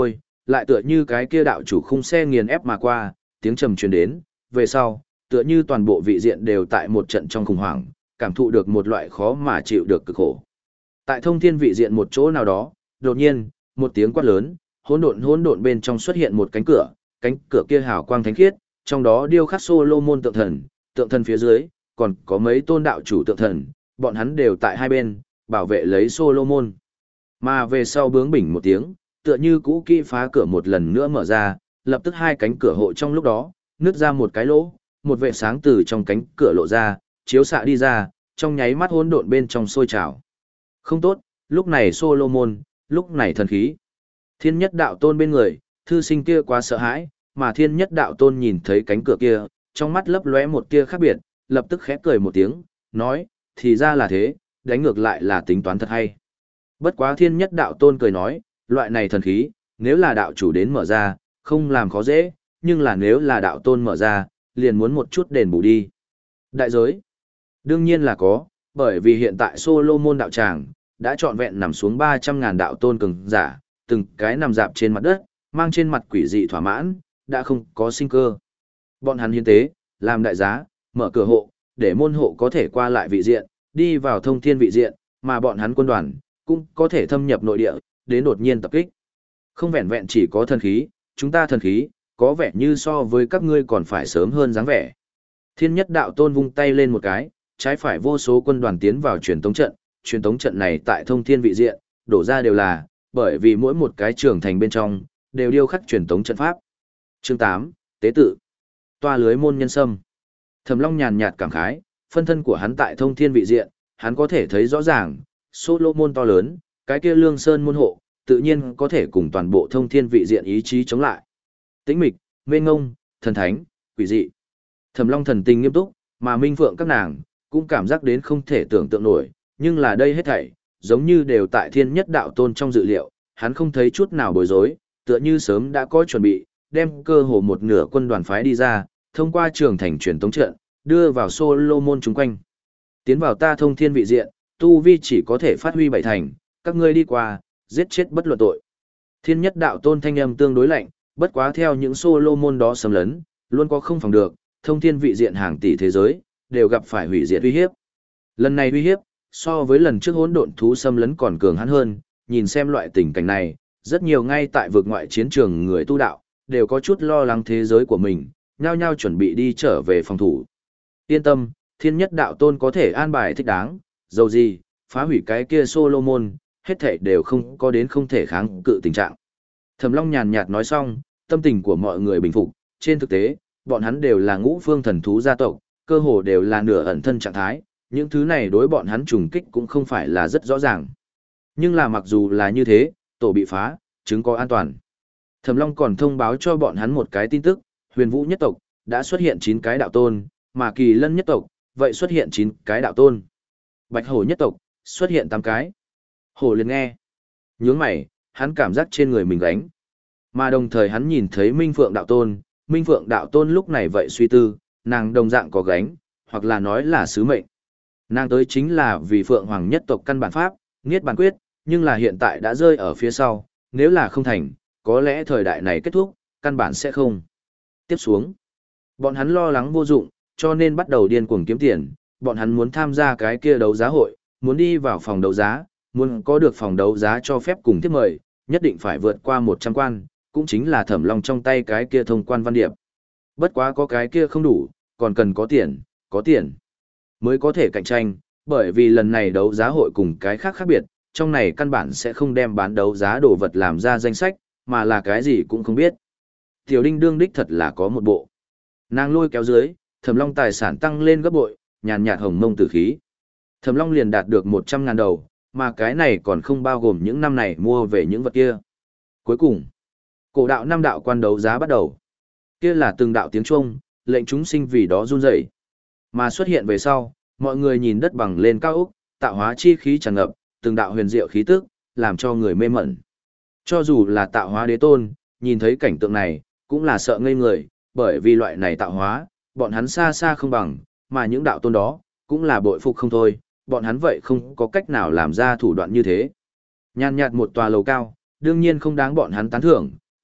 A: lại tựa như cái kia đạo chủ khung xe nghiền ép mà qua, tiếng trầm truyền đến, về sau, tựa như toàn bộ vị diện đều tại một trận trong khủng hoảng, cảm thụ được một loại khó mà chịu được cực khổ. Tại thông thiên vị diện một chỗ nào đó, đột nhiên, một tiếng quát lớn, hỗn độn hỗn độn bên trong xuất hiện một cánh cửa, cánh cửa kia hào quang thánh khiết, trong đó điêu khắc Solomon tượng thần, tượng thần phía dưới còn có mấy tôn đạo chủ tượng thần, bọn hắn đều tại hai bên bảo vệ lấy Solomon. Mà về sau bướng bỉnh một tiếng, tựa như cũ kỹ phá cửa một lần nữa mở ra, lập tức hai cánh cửa hộ trong lúc đó nứt ra một cái lỗ, một vệt sáng từ trong cánh cửa lộ ra, chiếu xạ đi ra, trong nháy mắt hỗn độn bên trong sôi trào. Không tốt, lúc này Solomon, lúc này thần khí. Thiên nhất đạo tôn bên người, thư sinh kia quá sợ hãi, mà thiên nhất đạo tôn nhìn thấy cánh cửa kia, trong mắt lấp lóe một tia khác biệt, lập tức khẽ cười một tiếng, nói, thì ra là thế, đánh ngược lại là tính toán thật hay. Bất quá thiên nhất đạo tôn cười nói, loại này thần khí, nếu là đạo chủ đến mở ra, không làm khó dễ, nhưng là nếu là đạo tôn mở ra, liền muốn một chút đền bù đi. Đại giới, đương nhiên là có, bởi vì hiện tại Solomon đạo tràng, đã trọn vẹn nằm xuống ba trăm ngàn đạo tôn cường giả, từng cái nằm dạp trên mặt đất, mang trên mặt quỷ dị thỏa mãn, đã không có sinh cơ. Bọn hắn hiến tế, làm đại giá, mở cửa hộ, để môn hộ có thể qua lại vị diện, đi vào thông thiên vị diện, mà bọn hắn quân đoàn, cũng có thể thâm nhập nội địa, đến đột nhiên tập kích. Không vẹn vẹn chỉ có thần khí, chúng ta thần khí, có vẻ như so với các ngươi còn phải sớm hơn dáng vẻ. Thiên nhất đạo tôn vung tay lên một cái, trái phải vô số quân đoàn tiến vào truyền tống trận, truyền tống trận này tại thông thiên vị diện, đổ ra đều là, bởi vì mỗi một cái trường thành bên trong, đều điêu khắc truyền tống trận pháp. Chương tám, Tế tự. Toa lưới môn nhân sâm. Thẩm Long nhàn nhạt cảm khái, phân thân của hắn tại thông thiên vị diện, hắn có thể thấy rõ ràng, Solomon to lớn, cái kia lương sơn môn hộ, tự nhiên có thể cùng toàn bộ thông thiên vị diện ý chí chống lại. Tĩnh mịch, mênh ngông, thần thánh, quỷ dị. Thẩm Long thần tình nghiêm túc, mà Minh Phượng các nàng, cũng cảm giác đến không thể tưởng tượng nổi, nhưng là đây hết thảy, giống như đều tại thiên nhất đạo tôn trong dự liệu, hắn không thấy chút nào bối rối, tựa như sớm đã có chuẩn bị, đem cơ hồ một nửa quân đoàn phái đi ra, thông qua trường thành truyền tống trận, đưa vào Solomon chúng quanh. Tiến vào ta thông thiên vị diện, tu vi chỉ có thể phát huy bảy thành, các ngươi đi qua, giết chết bất luận tội. Thiên nhất đạo tôn thanh âm tương đối lạnh, bất quá theo những Solomon đó xâm lấn, luôn có không phòng được, thông thiên vị diện hàng tỷ thế giới, đều gặp phải hủy diệt uy hiếp. Lần này uy hiếp, so với lần trước hỗn độn thú xâm lấn còn cường hắn hơn, nhìn xem loại tình cảnh này, rất nhiều ngay tại vực ngoại chiến trường người tu đạo, đều có chút lo lắng thế giới của mình, nhao nhao chuẩn bị đi trở về phòng thủ. Yên tâm, thiên nhất đạo tôn có thể an bài thích đáng, dầu gì, phá hủy cái kia Solomon, hết thảy đều không có đến không thể kháng cự tình trạng. Thẩm Long nhàn nhạt nói xong, tâm tình của mọi người bình phục, trên thực tế, bọn hắn đều là ngũ phương thần thú gia tộc, cơ hồ đều là nửa ẩn thân trạng thái, những thứ này đối bọn hắn trùng kích cũng không phải là rất rõ ràng. Nhưng là mặc dù là như thế, tổ bị phá, chứng có an toàn. Thẩm Long còn thông báo cho bọn hắn một cái tin tức, Huyền Vũ nhất tộc đã xuất hiện chín cái đạo tôn, mà Kỳ Lân nhất tộc vậy xuất hiện chín cái đạo tôn. Bạch Hổ nhất tộc xuất hiện tám cái. Hổ liền nghe, nhướng mày, hắn cảm giác trên người mình gánh. Mà đồng thời hắn nhìn thấy Minh Phượng đạo tôn, Minh Phượng đạo tôn lúc này vậy suy tư, nàng đồng dạng có gánh, hoặc là nói là sứ mệnh. Nàng tới chính là vì Phượng Hoàng nhất tộc căn bản pháp, Niết Bàn Quyết, nhưng là hiện tại đã rơi ở phía sau, nếu là không thành, có lẽ thời đại này kết thúc, căn bản sẽ không. Tiếp xuống, bọn hắn lo lắng vô dụng, cho nên bắt đầu điên cuồng kiếm tiền, bọn hắn muốn tham gia cái kia đấu giá hội, muốn đi vào phòng đấu giá, muốn có được phòng đấu giá cho phép cùng tiếp mời, nhất định phải vượt qua một trăm quan, cũng chính là Thẩm Long trong tay cái kia thông quan văn điệp. Bất quá có cái kia không đủ, còn cần có tiền, có tiền mới có thể cạnh tranh, bởi vì lần này đấu giá hội cùng cái khác khác biệt, trong này căn bản sẽ không đem bán đấu giá đồ vật làm ra danh sách, mà là cái gì cũng không biết. Tiểu Đinh đương đích thật là có một bộ. Nàng lôi kéo dưới, Thẩm Long tài sản tăng lên gấp bội, nhàn nhạt hồng mông tử khí. Thẩm Long liền đạt được một trăm ngàn đầu, mà cái này còn không bao gồm những năm này mua về những vật kia. Cuối cùng, cổ đạo năm đạo quan đấu giá bắt đầu. Kia là từng đạo tiếng chuông, lệnh chúng sinh vì đó run rẩy. Mà xuất hiện về sau, mọi người nhìn đất bằng lên cao ốc, tạo hóa chi khí tràn ngập, từng đạo huyền diệu khí tức, làm cho người mê mẩn. Cho dù là tạo hóa đế tôn, nhìn thấy cảnh tượng này, cũng là sợ ngây người, bởi vì loại này tạo hóa, bọn hắn xa xa không bằng, mà những đạo tôn đó, cũng là bội phục không thôi, bọn hắn vậy không có cách nào làm ra thủ đoạn như thế. Nhàn nhạt một tòa lầu cao, đương nhiên không đáng bọn hắn tán thưởng,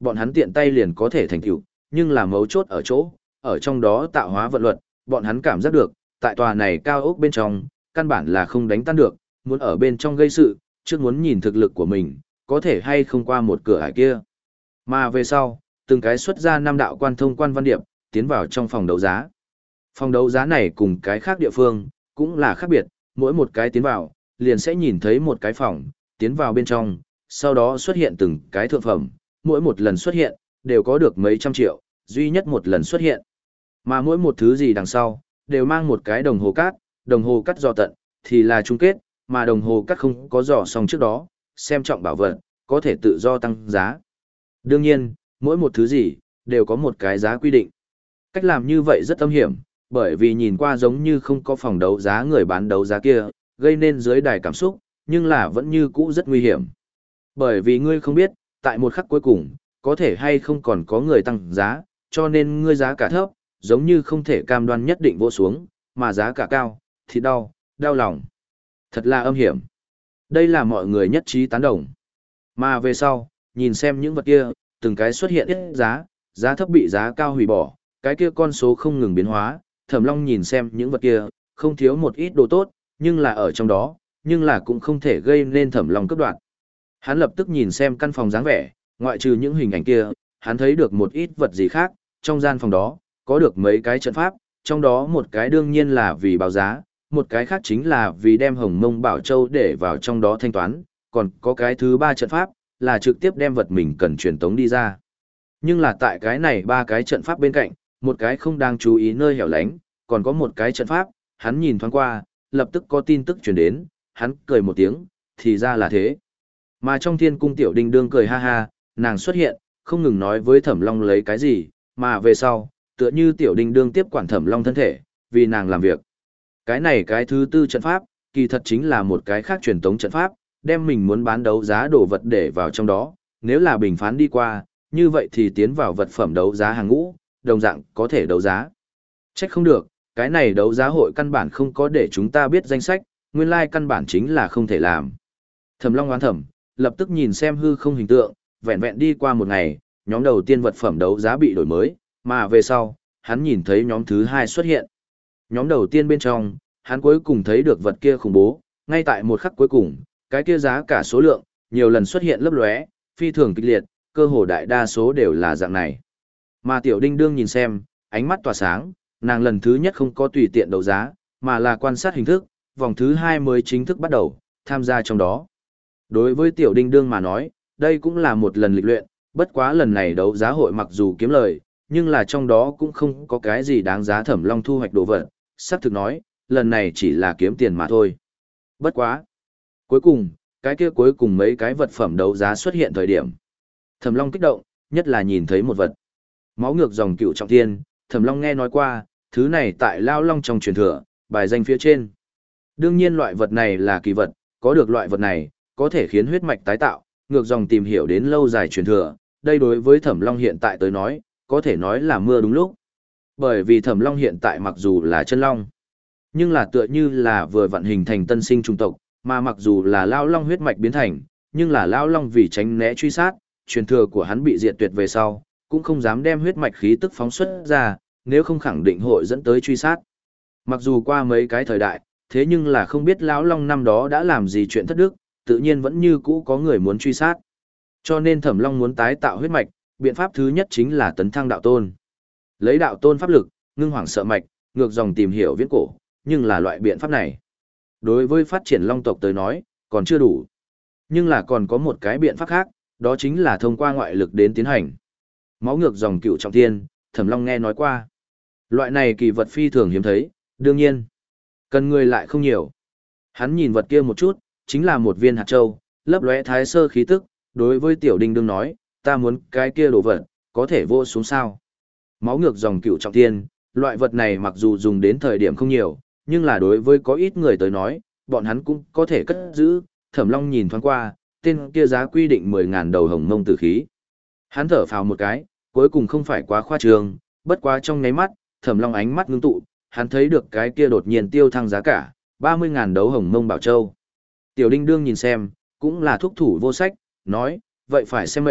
A: bọn hắn tiện tay liền có thể thành tựu, nhưng là mấu chốt ở chỗ, ở trong đó tạo hóa vận luật, bọn hắn cảm giác được, tại tòa này cao ốc bên trong, căn bản là không đánh tan được, muốn ở bên trong gây sự, trước muốn nhìn thực lực của mình, có thể hay không qua một cửa ải kia. Mà về sau, từng cái xuất ra năm đạo quan thông quan văn điệp, tiến vào trong phòng đấu giá. Phòng đấu giá này cùng cái khác địa phương, cũng là khác biệt, mỗi một cái tiến vào, liền sẽ nhìn thấy một cái phòng, tiến vào bên trong, sau đó xuất hiện từng cái thượng phẩm, mỗi một lần xuất hiện, đều có được mấy trăm triệu, duy nhất một lần xuất hiện. Mà mỗi một thứ gì đằng sau, đều mang một cái đồng hồ cát, đồng hồ cắt dò tận, thì là chung kết, mà đồng hồ cắt không có dò xong trước đó, xem trọng bảo vật, có thể tự do tăng giá. Đương nhiên, mỗi một thứ gì, đều có một cái giá quy định. Cách làm như vậy rất âm hiểm, bởi vì nhìn qua giống như không có phòng đấu giá người bán đấu giá kia, gây nên dưới đài cảm xúc, nhưng là vẫn như cũ rất nguy hiểm. Bởi vì ngươi không biết, tại một khắc cuối cùng, có thể hay không còn có người tăng giá, cho nên ngươi giá cả thấp, giống như không thể cam đoan nhất định vô xuống, mà giá cả cao, thì đau, đau lòng. Thật là âm hiểm. Đây là mọi người nhất trí tán đồng. Mà về sau, nhìn xem những vật kia, từng cái xuất hiện ít giá, giá thấp bị giá cao hủy bỏ, cái kia con số không ngừng biến hóa, Thẩm Long nhìn xem những vật kia, không thiếu một ít đồ tốt, nhưng là ở trong đó, nhưng là cũng không thể gây nên Thẩm Long cấp đoạn. Hắn lập tức nhìn xem căn phòng dáng vẻ, ngoại trừ những hình ảnh kia, hắn thấy được một ít vật gì khác, trong gian phòng đó, có được mấy cái trận pháp, trong đó một cái đương nhiên là vì báo giá, một cái khác chính là vì đem Hồng Mông Bảo Châu để vào trong đó thanh toán, còn có cái thứ ba trận pháp, là trực tiếp đem vật mình cần truyền tống đi ra. Nhưng là tại cái này ba cái trận pháp bên cạnh, một cái không đang chú ý nơi hẻo lánh, còn có một cái trận pháp, hắn nhìn thoáng qua, lập tức có tin tức truyền đến, hắn cười một tiếng, thì ra là thế. Mà trong thiên cung tiểu đinh đương cười ha ha, nàng xuất hiện, không ngừng nói với Thẩm Long lấy cái gì, mà về sau, tựa như tiểu đinh đương tiếp quản Thẩm Long thân thể, vì nàng làm việc. Cái này cái thứ tư trận pháp, kỳ thật chính là một cái khác truyền tống trận pháp, đem mình muốn bán đấu giá đồ vật để vào trong đó, nếu là bình phán đi qua, như vậy thì tiến vào vật phẩm đấu giá hàng ngũ, đồng dạng có thể đấu giá. Trách không được, cái này đấu giá hội căn bản không có để chúng ta biết danh sách, nguyên lai like căn bản chính là không thể làm. Thẩm Long oán thẩm, lập tức nhìn xem hư không hình tượng, vẹn vẹn đi qua một ngày, nhóm đầu tiên vật phẩm đấu giá bị đổi mới, mà về sau, hắn nhìn thấy nhóm thứ hai xuất hiện. Nhóm đầu tiên bên trong, hắn cuối cùng thấy được vật kia khủng bố, ngay tại một khắc cuối cùng, cái kia giá cả số lượng, nhiều lần xuất hiện lấp lóe, phi thường kịch liệt, cơ hồ đại đa số đều là dạng này. Mà tiểu đinh đương nhìn xem, ánh mắt tỏa sáng, nàng lần thứ nhất không có tùy tiện đấu giá, mà là quan sát hình thức, vòng thứ hai mới chính thức bắt đầu, tham gia trong đó. Đối với tiểu đinh đương mà nói, đây cũng là một lần lịch luyện, bất quá lần này đấu giá hội mặc dù kiếm lời, nhưng là trong đó cũng không có cái gì đáng giá Thẩm Long thu hoạch đồ vật, sắp thực nói, lần này chỉ là kiếm tiền mà thôi. Bất quá. Cuối cùng, cái kia cuối cùng mấy cái vật phẩm đấu giá xuất hiện thời điểm. Thẩm Long kích động, nhất là nhìn thấy một vật. Máu ngược dòng cựu trọng thiên, Thẩm Long nghe nói qua, thứ này tại Lao Long trong truyền thừa, bài danh phía trên. Đương nhiên loại vật này là kỳ vật, có được loại vật này, có thể khiến huyết mạch tái tạo, ngược dòng tìm hiểu đến lâu dài truyền thừa. Đây đối với Thẩm Long hiện tại tới nói, có thể nói là mưa đúng lúc. Bởi vì Thẩm Long hiện tại mặc dù là chân long, nhưng là tựa như là vừa vận hình thành tân sinh trung tộc, mà mặc dù là Lao Long huyết mạch biến thành, nhưng là Lao Long vì tránh né truy sát, truyền thừa của hắn bị diệt tuyệt về sau, cũng không dám đem huyết mạch khí tức phóng xuất ra, nếu không khẳng định hội dẫn tới truy sát. Mặc dù qua mấy cái thời đại, thế nhưng là không biết Lão Long năm đó đã làm gì chuyện thất đức, tự nhiên vẫn như cũ có người muốn truy sát. Cho nên Thẩm Long muốn tái tạo huyết mạch, biện pháp thứ nhất chính là tấn thăng đạo tôn. Lấy đạo tôn pháp lực, ngưng hoàng sợ mạch, ngược dòng tìm hiểu viễn cổ, nhưng là loại biện pháp này. Đối với phát triển long tộc tới nói, còn chưa đủ. Nhưng là còn có một cái biện pháp khác, đó chính là thông qua ngoại lực đến tiến hành. Máu ngược dòng cựu trọng thiên, Thẩm Long nghe nói qua. Loại này kỳ vật phi thường hiếm thấy, đương nhiên. Cần người lại không nhiều. Hắn nhìn vật kia một chút, chính là một viên hạt châu, lấp lóe thái sơ khí tức, đối với tiểu đinh đương nói, ta muốn cái kia đồ vật, có thể vô xuống sao. Máu ngược dòng cựu trọng thiên, loại vật này mặc dù dùng đến thời điểm không nhiều, nhưng là đối với có ít người tới nói, bọn hắn cũng có thể cất giữ. Thẩm Long nhìn thoáng qua, tên kia giá quy định mười ngàn đầu hồng mông tử khí. Hắn thở phào một cái, cuối cùng không phải quá khoa trương, bất quá trong nháy mắt, Thẩm Long ánh mắt ngưng tụ, hắn thấy được cái kia đột nhiên tiêu thăng giá cả, ba mươi ngàn đấu hồng mông bảo châu. Tiểu Đinh Đương nhìn xem, cũng là thúc thủ vô sách, nói, vậy phải xem mệnh,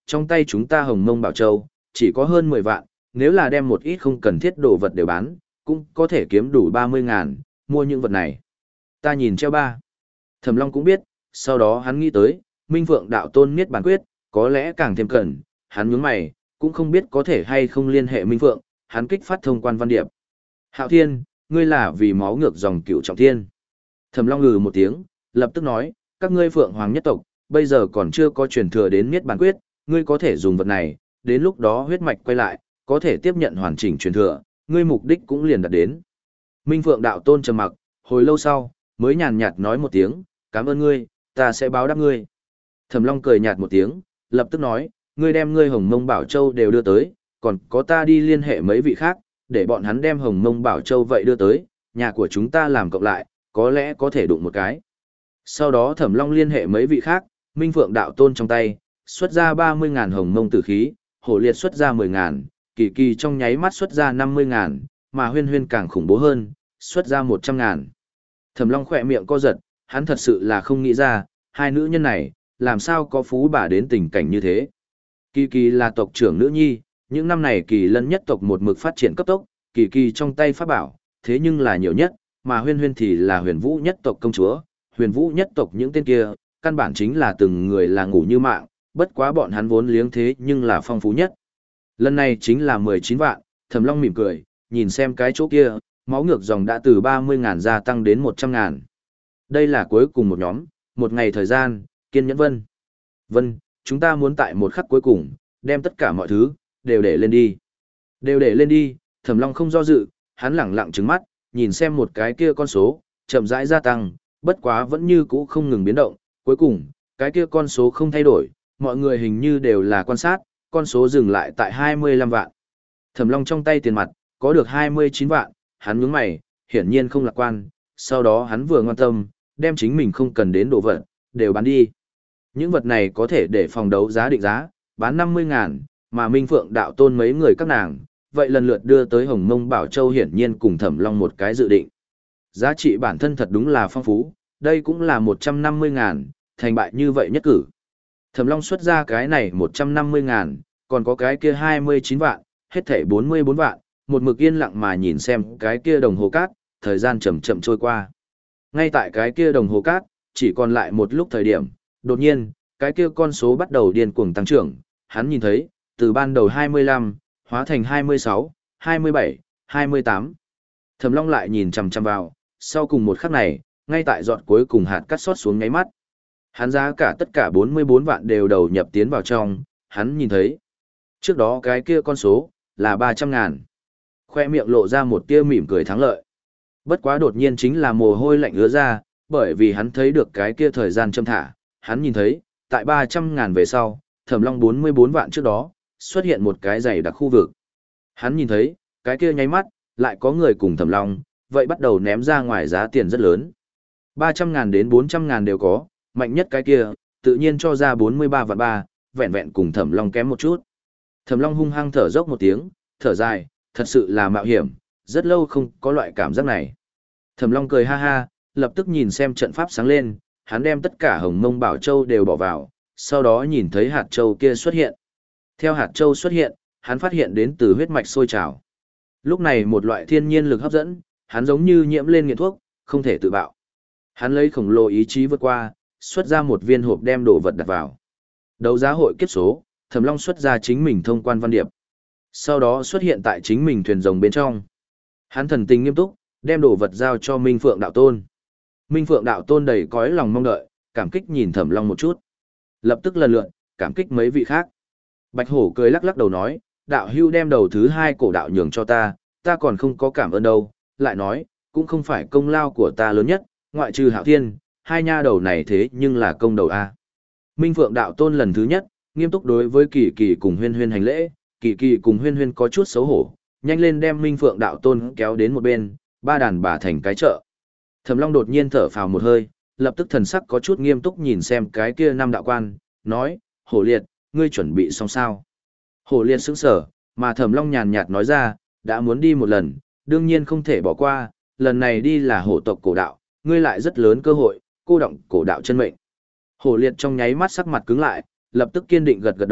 A: trong tay chúng ta Hồng Mông Bảo Châu, chỉ có hơn mười vạn, nếu là đem một ít không cần thiết đồ vật đều bán, cũng có thể kiếm đủ ba mươi ngàn, mua những vật này. Ta nhìn treo ba. Thẩm Long cũng biết, sau đó hắn nghĩ tới, Minh Phượng đạo tôn niết bàn quyết, có lẽ càng thêm cần, hắn nhướng mày, cũng không biết có thể hay không liên hệ Minh Phượng, hắn kích phát thông quan văn điệp. Hạo Thiên, ngươi là vì máu ngược dòng cựu trọng thiên. Thẩm Long ngừ một tiếng, lập tức nói, các ngươi Phượng Hoàng nhất tộc, bây giờ còn chưa có truyền thừa đến niết bàn quyết, ngươi có thể dùng vật này, đến lúc đó huyết mạch quay lại, có thể tiếp nhận hoàn chỉnh truyền thừa, ngươi mục đích cũng liền đạt đến. Minh Phượng đạo tôn trầm mặc, hồi lâu sau, mới nhàn nhạt nói một tiếng, cảm ơn ngươi, ta sẽ báo đáp ngươi. Thẩm Long cười nhạt một tiếng, lập tức nói, ngươi đem ngươi Hồng Mông Bảo Châu đều đưa tới, còn có ta đi liên hệ mấy vị khác, để bọn hắn đem Hồng Mông Bảo Châu vậy đưa tới, nhà của chúng ta làm cộng lại, có lẽ có thể đụng một cái. Sau đó Thẩm Long liên hệ mấy vị khác, Minh Phượng đạo tôn trong tay, xuất ra ba mươi ngàn Hồng Mông tử khí, Hổ Liệt xuất ra mười ngàn, Kỳ Kỳ trong nháy mắt xuất ra năm mươi ngàn, mà Huyên Huyên càng khủng bố hơn, xuất ra một trăm ngàn. Thẩm Long khỏe miệng co giật, hắn thật sự là không nghĩ ra, hai nữ nhân này, làm sao có phú bà đến tình cảnh như thế. Kỳ Kỳ là tộc trưởng nữ nhi, những năm này Kỳ Lân nhất tộc một mực phát triển cấp tốc, Kỳ Kỳ trong tay pháp bảo, thế nhưng là nhiều nhất, mà Huyên Huyên thì là Huyền Vũ nhất tộc công chúa, Huyền Vũ nhất tộc những tên kia, căn bản chính là từng người là ngủ như mạng, bất quá bọn hắn vốn liếng thế nhưng là phong phú nhất. Lần này chính là mười chín vạn, Thẩm Long mỉm cười, nhìn xem cái chỗ kia, máu ngược dòng đã từ ba mươi ngàn gia tăng đến một trăm ngàn. Đây là cuối cùng một nhóm, một ngày thời gian, kiên nhẫn Vân. Vân, chúng ta muốn tại một khắc cuối cùng, đem tất cả mọi thứ, đều để lên đi. Đều để lên đi, Thẩm Long không do dự, hắn lẳng lặng trừng mắt, nhìn xem một cái kia con số, chậm rãi gia tăng, bất quá vẫn như cũ không ngừng biến động, cuối cùng, cái kia con số không thay đổi, mọi người hình như đều là quan sát, con số dừng lại tại hai mươi lăm vạn. Thẩm Long trong tay tiền mặt, có được hai mươi chín vạn, hắn nhướng mày, hiển nhiên không lạc quan, sau đó hắn vừa ngoan tâm, đem chính mình không cần đến đồ vật, đều bán đi. Những vật này có thể để phòng đấu giá định giá, bán năm mươi ngàn, mà Minh Phượng đạo tôn mấy người các nàng, vậy lần lượt đưa tới Hồng Mông Bảo Châu hiển nhiên cùng Thẩm Long một cái dự định. Giá trị bản thân thật đúng là phong phú, đây cũng là một trăm năm mươi ngàn, thành bại như vậy nhất cử. Thẩm Long xuất ra cái này một trăm năm mươi ngàn, còn có cái kia hai mươi chín vạn, hết thảy bốn mươi bốn vạn, một mực yên lặng mà nhìn xem cái kia đồng hồ cát, thời gian chậm chậm trôi qua. Ngay tại cái kia đồng hồ cát, chỉ còn lại một lúc thời điểm, đột nhiên, cái kia con số bắt đầu điên cuồng tăng trưởng, hắn nhìn thấy, từ ban đầu hai mươi lăm, hóa thành hai mươi sáu, hai mươi bảy, hai mươi tám. Thẩm Long lại nhìn chằm chằm vào, sau cùng một khắc này, ngay tại giọt cuối cùng hạt cắt sót xuống ngáy mắt. Hắn giá cả tất cả bốn mươi bốn vạn đều đầu nhập tiến vào trong, hắn nhìn thấy. Trước đó cái kia con số, là ba trăm ngàn. Khoe miệng lộ ra một tia mỉm cười thắng lợi. Bất quá đột nhiên chính là mồ hôi lạnh ứa ra, bởi vì hắn thấy được cái kia thời gian châm thả, hắn nhìn thấy, tại ba trăm ngàn về sau, Thẩm Long bốn mươi bốn vạn trước đó, xuất hiện một cái dày đặc khu vực. Hắn nhìn thấy, cái kia nháy mắt, lại có người cùng Thẩm Long, vậy bắt đầu ném ra ngoài giá tiền rất lớn. ba trăm ngàn đến bốn trăm ngàn đều có, mạnh nhất cái kia, tự nhiên cho ra bốn mươi ba vạn ba, vẹn vẹn cùng Thẩm Long kém một chút. Thẩm Long hung hăng thở dốc một tiếng, thở dài, thật sự là mạo hiểm, rất lâu không có loại cảm giác này. Thẩm Long cười ha ha, lập tức nhìn xem trận pháp sáng lên, hắn đem tất cả Hồng Mông Bảo Châu đều bỏ vào, sau đó nhìn thấy hạt châu kia xuất hiện. Theo hạt châu xuất hiện, hắn phát hiện đến từ huyết mạch sôi trào. Lúc này một loại thiên nhiên lực hấp dẫn, hắn giống như nhiễm lên nghiện thuốc, không thể tự bạo. Hắn lấy khổng lồ ý chí vượt qua, xuất ra một viên hộp đem đồ vật đặt vào. Đấu giá hội kiếp số, Thẩm Long xuất ra chính mình thông quan văn điệp. Sau đó xuất hiện tại chính mình thuyền rồng bên trong. Hắn thần tình nghiêm túc, đem đồ vật giao cho Minh Phượng đạo tôn. Minh Phượng đạo tôn đầy cõi lòng mong đợi, cảm kích nhìn Thẩm Long một chút. Lập tức lần lượt, cảm kích mấy vị khác. Bạch Hổ cười lắc lắc đầu nói, đạo hưu đem đầu thứ hai cổ đạo nhường cho ta, ta còn không có cảm ơn đâu. Lại nói, cũng không phải công lao của ta lớn nhất, ngoại trừ Hạo Thiên, hai nha đầu này thế nhưng là công đầu A. Minh Phượng đạo tôn lần thứ nhất, nghiêm túc đối với Kỳ Kỳ cùng Huyên Huyên hành lễ, Kỳ Kỳ cùng Huyên Huyên có chút xấu hổ, nhanh lên đem Minh Phượng đạo tôn kéo đến một bên, ba đàn bà thành cái chợ. Thẩm Long đột nhiên thở phào một hơi, lập tức thần sắc có chút nghiêm túc nhìn xem cái kia năm đạo quan, nói, Hổ Liệt, ngươi chuẩn bị xong sao? Hổ Liệt sững sờ, mà Thẩm Long nhàn nhạt nói ra, đã muốn đi một lần, đương nhiên không thể bỏ qua, lần này đi là hổ tộc cổ đạo, ngươi lại rất lớn cơ hội, cô động cổ đạo chân mệnh. Hổ Liệt trong nháy mắt sắc mặt cứng lại, lập tức kiên định gật gật đầu,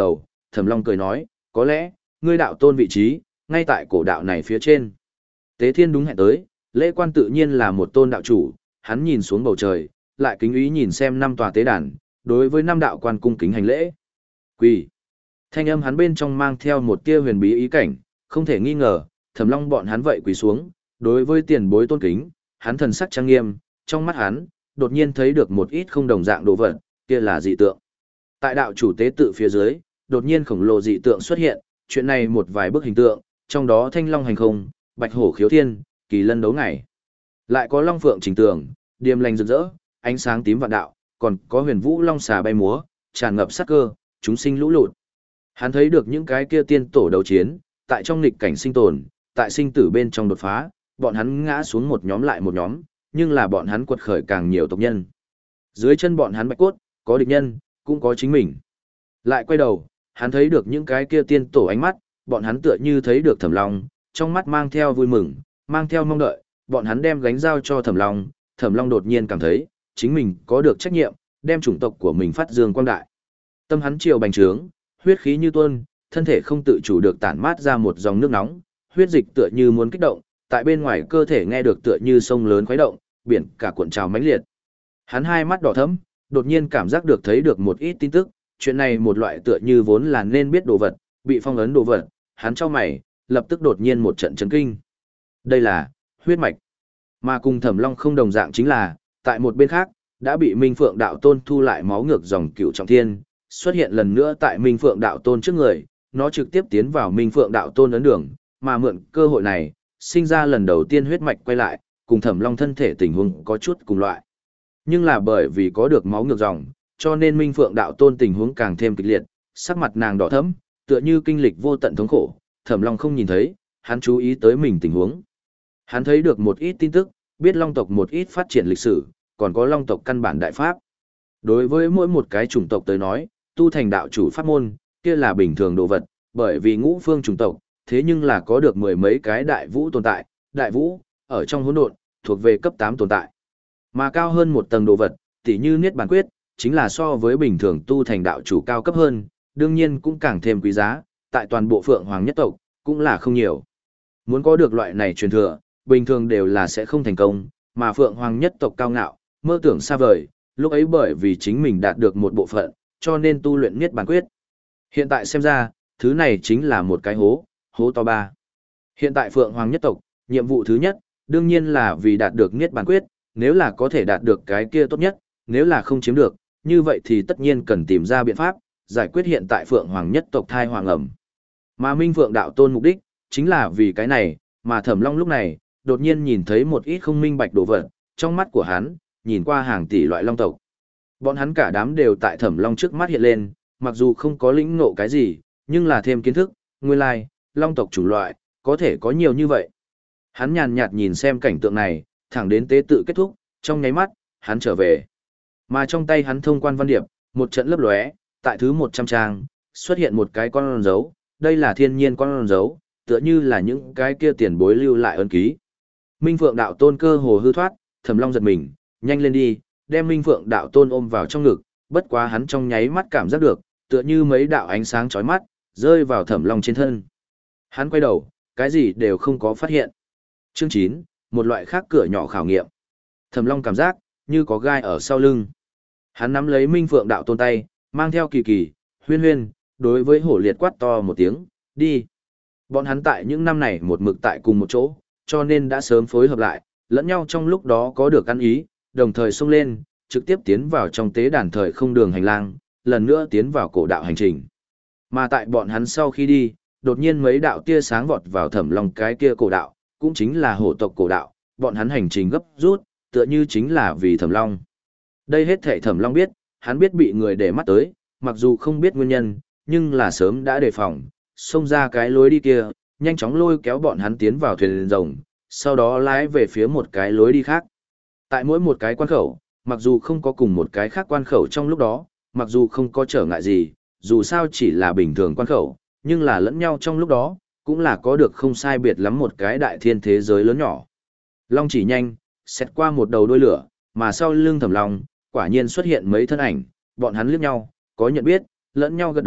A: Thẩm Long cười nói, có lẽ, ngươi đạo tôn vị trí, ngay tại cổ đạo này phía trên. Tế Thiên đúng hẹn tới, lễ quan tự nhiên là một tôn đạo chủ, hắn nhìn xuống bầu trời, lại kính ý nhìn xem năm tòa tế đàn, đối với năm đạo quan cung kính hành lễ. Quỳ. Thanh âm hắn bên trong mang theo một tia huyền bí ý cảnh, không thể nghi ngờ, Thẩm Long bọn hắn vậy quỳ xuống, đối với tiền bối tôn kính, hắn thần sắc trang nghiêm, trong mắt hắn, đột nhiên thấy được một ít không đồng dạng đồ vật, kia là dị tượng. Tại đạo chủ tế tự phía dưới, đột nhiên khổng lồ dị tượng xuất hiện, chuyện này một vài bức hình tượng, trong đó thanh long hành không, bạch hổ khiếu thiên, kỳ lân đấu ngày. Lại có long phượng chỉnh tường, điềm lành rực rỡ, ánh sáng tím vạn đạo, còn có huyền vũ long xà bay múa, tràn ngập sát cơ, chúng sinh lũ lụt. Hắn thấy được những cái kia tiên tổ đấu chiến, tại trong nghịch cảnh sinh tồn, tại sinh tử bên trong đột phá, bọn hắn ngã xuống một nhóm lại một nhóm, nhưng là bọn hắn quật khởi càng nhiều tộc nhân. Dưới chân bọn hắn bạch cốt, có địch nhân, cũng có chính mình. Lại quay đầu, hắn thấy được những cái kia tiên tổ ánh mắt, bọn hắn tựa như thấy được Thẩm Long, trong mắt mang theo vui mừng, mang theo mong đợi, bọn hắn đem gánh giao cho Thẩm Long, Thẩm Long đột nhiên cảm thấy, chính mình có được trách nhiệm, đem chủng tộc của mình phát dương quang đại. Tâm hắn triều bành trướng, huyết khí như tuôn, thân thể không tự chủ được tản mát ra một dòng nước nóng, huyết dịch tựa như muốn kích động, tại bên ngoài cơ thể nghe được tựa như sông lớn khuấy động, biển cả cuộn trào mãnh liệt. Hắn hai mắt đỏ thẫm, đột nhiên cảm giác được thấy được một ít tin tức, chuyện này một loại tựa như vốn là nên biết đồ vật, bị phong ấn đồ vật, hắn chau mày, lập tức đột nhiên một trận chấn kinh. Đây là huyết mạch. Mà cùng Thẩm Long không đồng dạng chính là, tại một bên khác, đã bị Minh Phượng Đạo Tôn thu lại máu ngược dòng Cửu Trọng Thiên, xuất hiện lần nữa tại Minh Phượng Đạo Tôn trước người, nó trực tiếp tiến vào Minh Phượng Đạo Tôn ấn đường, mà mượn cơ hội này, sinh ra lần đầu tiên huyết mạch quay lại, cùng Thẩm Long thân thể tình huống có chút cùng loại. Nhưng là bởi vì có được máu ngược dòng, cho nên Minh Phượng Đạo Tôn tình huống càng thêm kịch liệt, sắc mặt nàng đỏ thẫm, tựa như kinh lịch vô tận thống khổ, Thẩm Long không nhìn thấy, hắn chú ý tới mình tình huống. Hắn thấy được một ít tin tức, biết Long tộc một ít phát triển lịch sử, còn có Long tộc căn bản đại pháp. Đối với mỗi một cái chủng tộc tới nói, tu thành đạo chủ pháp môn, kia là bình thường đồ vật, bởi vì ngũ phương chủng tộc, thế nhưng là có được mười mấy cái đại vũ tồn tại, đại vũ, ở trong hỗn độn, thuộc về cấp tám tồn tại. Mà cao hơn một tầng đồ vật, tỉ như Niết Bàn Quyết, chính là so với bình thường tu thành đạo chủ cao cấp hơn, đương nhiên cũng càng thêm quý giá, tại toàn bộ Phượng Hoàng nhất tộc, cũng là không nhiều. Muốn có được loại này truyền thừa, bình thường đều là sẽ không thành công, mà Phượng Hoàng nhất tộc cao ngạo, mơ tưởng xa vời, lúc ấy bởi vì chính mình đạt được một bộ phận, cho nên tu luyện Niết Bàn Quyết. Hiện tại xem ra, thứ này chính là một cái hố, hố to ba. Hiện tại Phượng Hoàng nhất tộc, nhiệm vụ thứ nhất, đương nhiên là vì đạt được Niết Bàn Quyết, nếu là có thể đạt được cái kia tốt nhất, nếu là không chiếm được, như vậy thì tất nhiên cần tìm ra biện pháp, giải quyết hiện tại Phượng Hoàng nhất tộc thai hoàng ẩm. Mà Minh Phượng Đạo Tôn mục đích, chính là vì cái này, mà Thẩm Long lúc này, đột nhiên nhìn thấy một ít không minh bạch đồ vật, trong mắt của hắn, nhìn qua hàng tỷ loại long tộc. Bọn hắn cả đám đều tại Thẩm Long trước mắt hiện lên, mặc dù không có lĩnh ngộ cái gì, nhưng là thêm kiến thức, nguyên lai, long tộc chủng loại, có thể có nhiều như vậy. Hắn nhàn nhạt nhìn xem cảnh tượng này, thẳng đến tế tự kết thúc, trong nháy mắt, hắn trở về. Mà trong tay hắn thông quan văn điệp, một trận lấp lóe, tại thứ một trăm trang, xuất hiện một cái con dấu, đây là thiên nhiên con dấu, tựa như là những cái kia tiền bối lưu lại ân ký. Minh Phượng Đạo Tôn cơ hồ hư thoát, Thẩm Long giật mình, nhanh lên đi, đem Minh Phượng Đạo Tôn ôm vào trong ngực, bất quá hắn trong nháy mắt cảm giác được, tựa như mấy đạo ánh sáng chói mắt, rơi vào Thẩm Long trên thân. Hắn quay đầu, cái gì đều không có phát hiện. Chương chín, một loại khác cửa nhỏ khảo nghiệm. Thẩm Long cảm giác như có gai ở sau lưng. Hắn nắm lấy Minh Phượng Đạo Tôn tay, mang theo Kỳ Kỳ, Huyên Huyên, đối với Hổ Liệt quát to một tiếng, đi. Bọn hắn tại những năm này một mực tại cùng một chỗ, cho nên đã sớm phối hợp lại, lẫn nhau trong lúc đó có được ăn ý, đồng thời xông lên, trực tiếp tiến vào trong tế đàn thời không đường hành lang, lần nữa tiến vào cổ đạo hành trình. Mà tại bọn hắn sau khi đi, đột nhiên mấy đạo tia sáng vọt vào Thẩm Long cái kia cổ đạo, cũng chính là hổ tộc cổ đạo, bọn hắn hành trình gấp rút, tựa như chính là vì Thẩm Long. Đây hết thảy Thẩm Long biết, hắn biết bị người để mắt tới, mặc dù không biết nguyên nhân, nhưng là sớm đã đề phòng, xông ra cái lối đi kia, nhanh chóng lôi kéo bọn hắn tiến vào thuyền rồng, sau đó lái về phía một cái lối đi khác. Tại mỗi một cái quan khẩu, mặc dù không có cùng một cái khác quan khẩu trong lúc đó, mặc dù không có trở ngại gì, dù sao chỉ là bình thường quan khẩu, nhưng là lẫn nhau trong lúc đó, cũng là có được không sai biệt lắm một cái đại thiên thế giới lớn nhỏ. Long chỉ nhanh, xét qua một đầu đuôi lửa, mà sau lưng Thẩm Long, quả nhiên xuất hiện mấy thân ảnh, bọn hắn liếc nhau, có nhận biết, lẫn nhau gật đầu,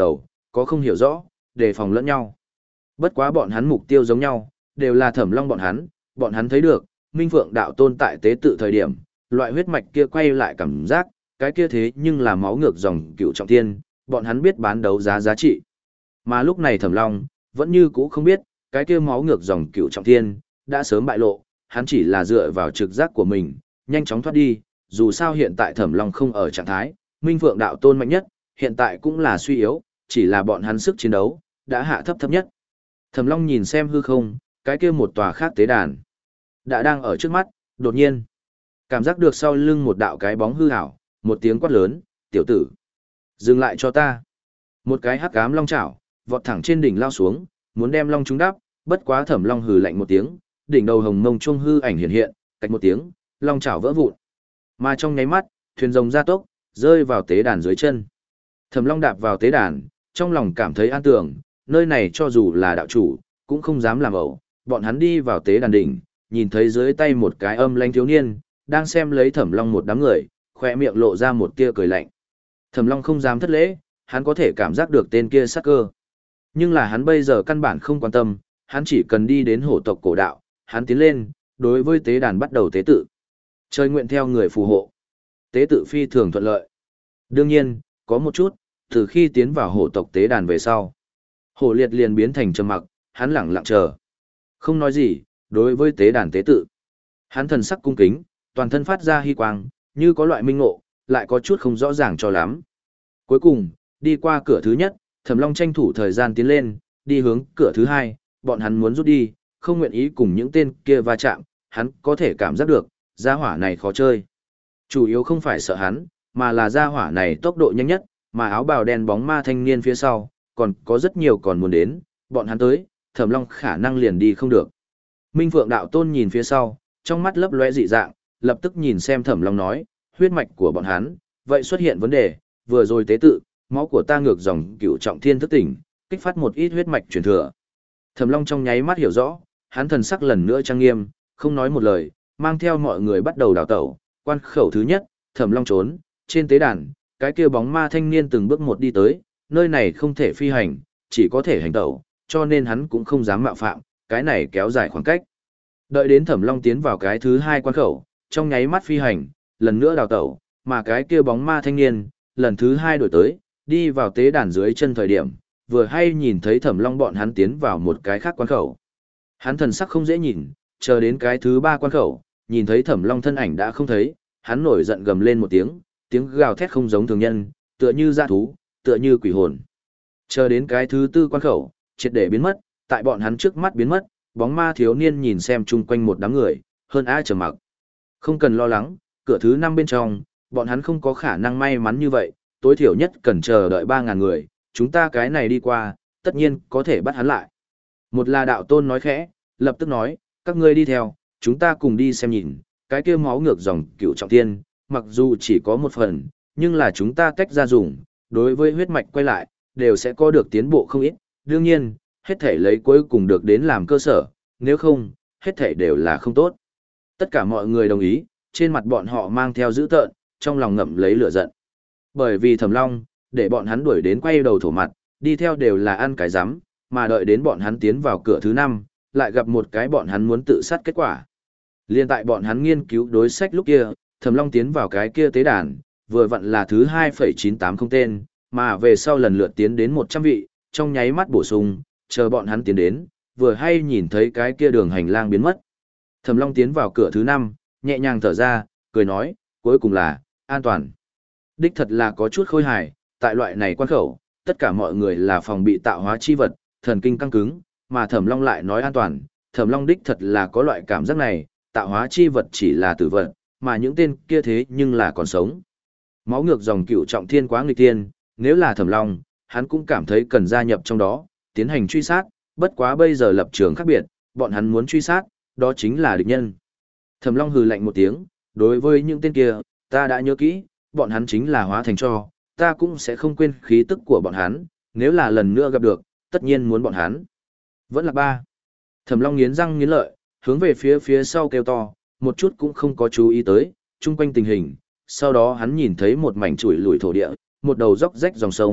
A: có không hiểu rõ, đề phòng lẫn nhau. Bất quá bọn hắn mục tiêu giống nhau, đều là Thẩm Long bọn hắn, bọn hắn thấy được, Minh Phượng đạo tôn tại tế tự thời điểm, loại huyết mạch kia quay lại cảm giác, cái kia thế nhưng là máu ngược dòng cựu trọng thiên, bọn hắn biết bán đấu giá giá trị. Mà lúc này Thẩm Long, vẫn như cũ không biết, cái kia máu ngược dòng cựu trọng thiên, đã sớm bại lộ, hắn chỉ là dựa vào trực giác của mình, nhanh chóng thoát đi, dù sao hiện tại Thẩm Long không ở trạng thái, Minh Phượng đạo tôn mạnh nhất, hiện tại cũng là suy yếu, chỉ là bọn hắn sức chiến đấu, đã hạ thấp thấp nhất. Thẩm Long nhìn xem hư không, cái kia một tòa khác tế đàn, đã đang ở trước mắt, đột nhiên, cảm giác được sau lưng một đạo cái bóng hư ảo, một tiếng quát lớn, tiểu tử, dừng lại cho ta. Một cái hắc ám long chảo, vọt thẳng trên đỉnh lao xuống, muốn đem long trúng đắp, bất quá Thẩm Long hừ lạnh một tiếng, đỉnh đầu hồng mông trung hư ảnh hiện hiện, cạch một tiếng, long chảo vỡ vụn. Mà trong nháy mắt, thuyền rồng gia tốc, rơi vào tế đàn dưới chân. Thẩm Long đạp vào tế đàn, trong lòng cảm thấy an tưởng, nơi này cho dù là đạo chủ, cũng không dám làm ẩu. Bọn hắn đi vào tế đàn đỉnh, nhìn thấy dưới tay một cái âm lãnh thiếu niên, đang xem lấy Thẩm Long một đám người, khỏe miệng lộ ra một tia cười lạnh. Thẩm Long không dám thất lễ, hắn có thể cảm giác được tên kia sát cơ. Nhưng là hắn bây giờ căn bản không quan tâm, hắn chỉ cần đi đến hổ tộc cổ đạo, hắn tiến lên, đối với tế đàn bắt đầu tế tự. Trời nguyện theo người phù hộ. Tế tự phi thường thuận lợi. Đương nhiên, có một chút, từ khi tiến vào hổ tộc tế đàn về sau, hổ liệt liền biến thành trầm mặc, hắn lặng lặng chờ. Không nói gì, đối với tế đàn tế tự. Hắn thần sắc cung kính, toàn thân phát ra hy quang, như có loại minh ngộ, lại có chút không rõ ràng cho lắm. Cuối cùng, đi qua cửa thứ nhất, Thẩm Long tranh thủ thời gian tiến lên, đi hướng cửa thứ hai, bọn hắn muốn rút đi, không nguyện ý cùng những tên kia va chạm, hắn có thể cảm giác được, gia hỏa này khó chơi. Chủ yếu không phải sợ hắn, mà là gia hỏa này tốc độ nhanh nhất, mà áo bào đen bóng ma thanh niên phía sau, còn có rất nhiều còn muốn đến, bọn hắn tới, Thẩm Long khả năng liền đi không được. Minh Phượng đạo tôn nhìn phía sau, trong mắt lấp lóe dị dạng, lập tức nhìn xem Thẩm Long nói, huyết mạch của bọn hắn, vậy xuất hiện vấn đề, vừa rồi tế tự, máu của ta ngược dòng cựu trọng thiên thức tỉnh, kích phát một ít huyết mạch truyền thừa. Thẩm Long trong nháy mắt hiểu rõ, hắn thần sắc lần nữa trang nghiêm, không nói một lời, mang theo mọi người bắt đầu đào tẩu. Quan khẩu thứ nhất, Thẩm Long trốn, trên tế đàn, cái kia bóng ma thanh niên từng bước một đi tới, nơi này không thể phi hành, chỉ có thể hành tẩu, cho nên hắn cũng không dám mạo phạm, cái này kéo dài khoảng cách. Đợi đến Thẩm Long tiến vào cái thứ hai quan khẩu, trong nháy mắt phi hành, lần nữa đào tẩu, mà cái kia bóng ma thanh niên, lần thứ hai đổi tới, đi vào tế đàn dưới chân thời điểm, vừa hay nhìn thấy Thẩm Long bọn hắn tiến vào một cái khác quan khẩu. Hắn thần sắc không dễ nhìn, chờ đến cái thứ ba quan khẩu, nhìn thấy Thẩm Long thân ảnh đã không thấy, hắn nổi giận gầm lên một tiếng, tiếng gào thét không giống thường nhân, tựa như dã thú, tựa như quỷ hồn. Chờ đến cái thứ tư quan khẩu, triệt để biến mất, tại bọn hắn trước mắt biến mất, bóng ma thiếu niên nhìn xem chung quanh một đám người, hơn ai trầm mặc. Không cần lo lắng, cửa thứ năm bên trong, bọn hắn không có khả năng may mắn như vậy, tối thiểu nhất cần chờ đợi ba ngàn người, chúng ta cái này đi qua, tất nhiên có thể bắt hắn lại. Một là đạo tôn nói khẽ, lập tức nói, các ngươi đi theo, chúng ta cùng đi xem nhìn, cái kia máu ngược dòng cựu trọng thiên, mặc dù chỉ có một phần, nhưng là chúng ta tách ra dùng, đối với huyết mạch quay lại, đều sẽ có được tiến bộ không ít, đương nhiên, hết thể lấy cuối cùng được đến làm cơ sở, nếu không, hết thể đều là không tốt. Tất cả mọi người đồng ý, trên mặt bọn họ mang theo dữ tợn, trong lòng ngậm lấy lửa giận. Bởi vì Thẩm Long, để bọn hắn đuổi đến quay đầu thổ mặt, đi theo đều là ăn cái rắm, mà đợi đến bọn hắn tiến vào cửa thứ năm, lại gặp một cái bọn hắn muốn tự sát kết quả. Liên tại bọn hắn nghiên cứu đối sách lúc kia, Thẩm Long tiến vào cái kia tế đàn, vừa vặn là thứ hai phẩy chín tám không tên, mà về sau lần lượt tiến đến một trăm vị, trong nháy mắt bổ sung, chờ bọn hắn tiến đến, vừa hay nhìn thấy cái kia đường hành lang biến mất. Thẩm Long tiến vào cửa thứ năm, nhẹ nhàng thở ra, cười nói, cuối cùng là, an toàn. Đích thật là có chút khôi hài, tại loại này quan khẩu, tất cả mọi người là phòng bị tạo hóa chi vật, thần kinh căng cứng, mà Thẩm Long lại nói an toàn, Thẩm Long đích thật là có loại cảm giác này, tạo hóa chi vật chỉ là tử vật, mà những tên kia thế nhưng là còn sống. Máu ngược dòng cựu trọng thiên quá nghịch thiên, nếu là Thẩm Long, hắn cũng cảm thấy cần gia nhập trong đó, tiến hành truy sát, bất quá bây giờ lập trường khác biệt, bọn hắn muốn truy sát, đó chính là địch nhân. Thẩm Long hừ lạnh một tiếng, đối với những tên kia, ta đã nhớ kỹ, bọn hắn chính là hóa thành cho, ta cũng sẽ không quên khí tức của bọn hắn, nếu là lần nữa gặp được, tất nhiên muốn bọn hắn. Vẫn là ba. Thẩm Long nghiến răng nghiến lợi, hướng về phía phía sau kêu to, một chút cũng không có chú ý tới, chung quanh tình hình, sau đó hắn nhìn thấy một mảnh chuỗi lùi thổ địa, một đầu dốc rách dòng sông,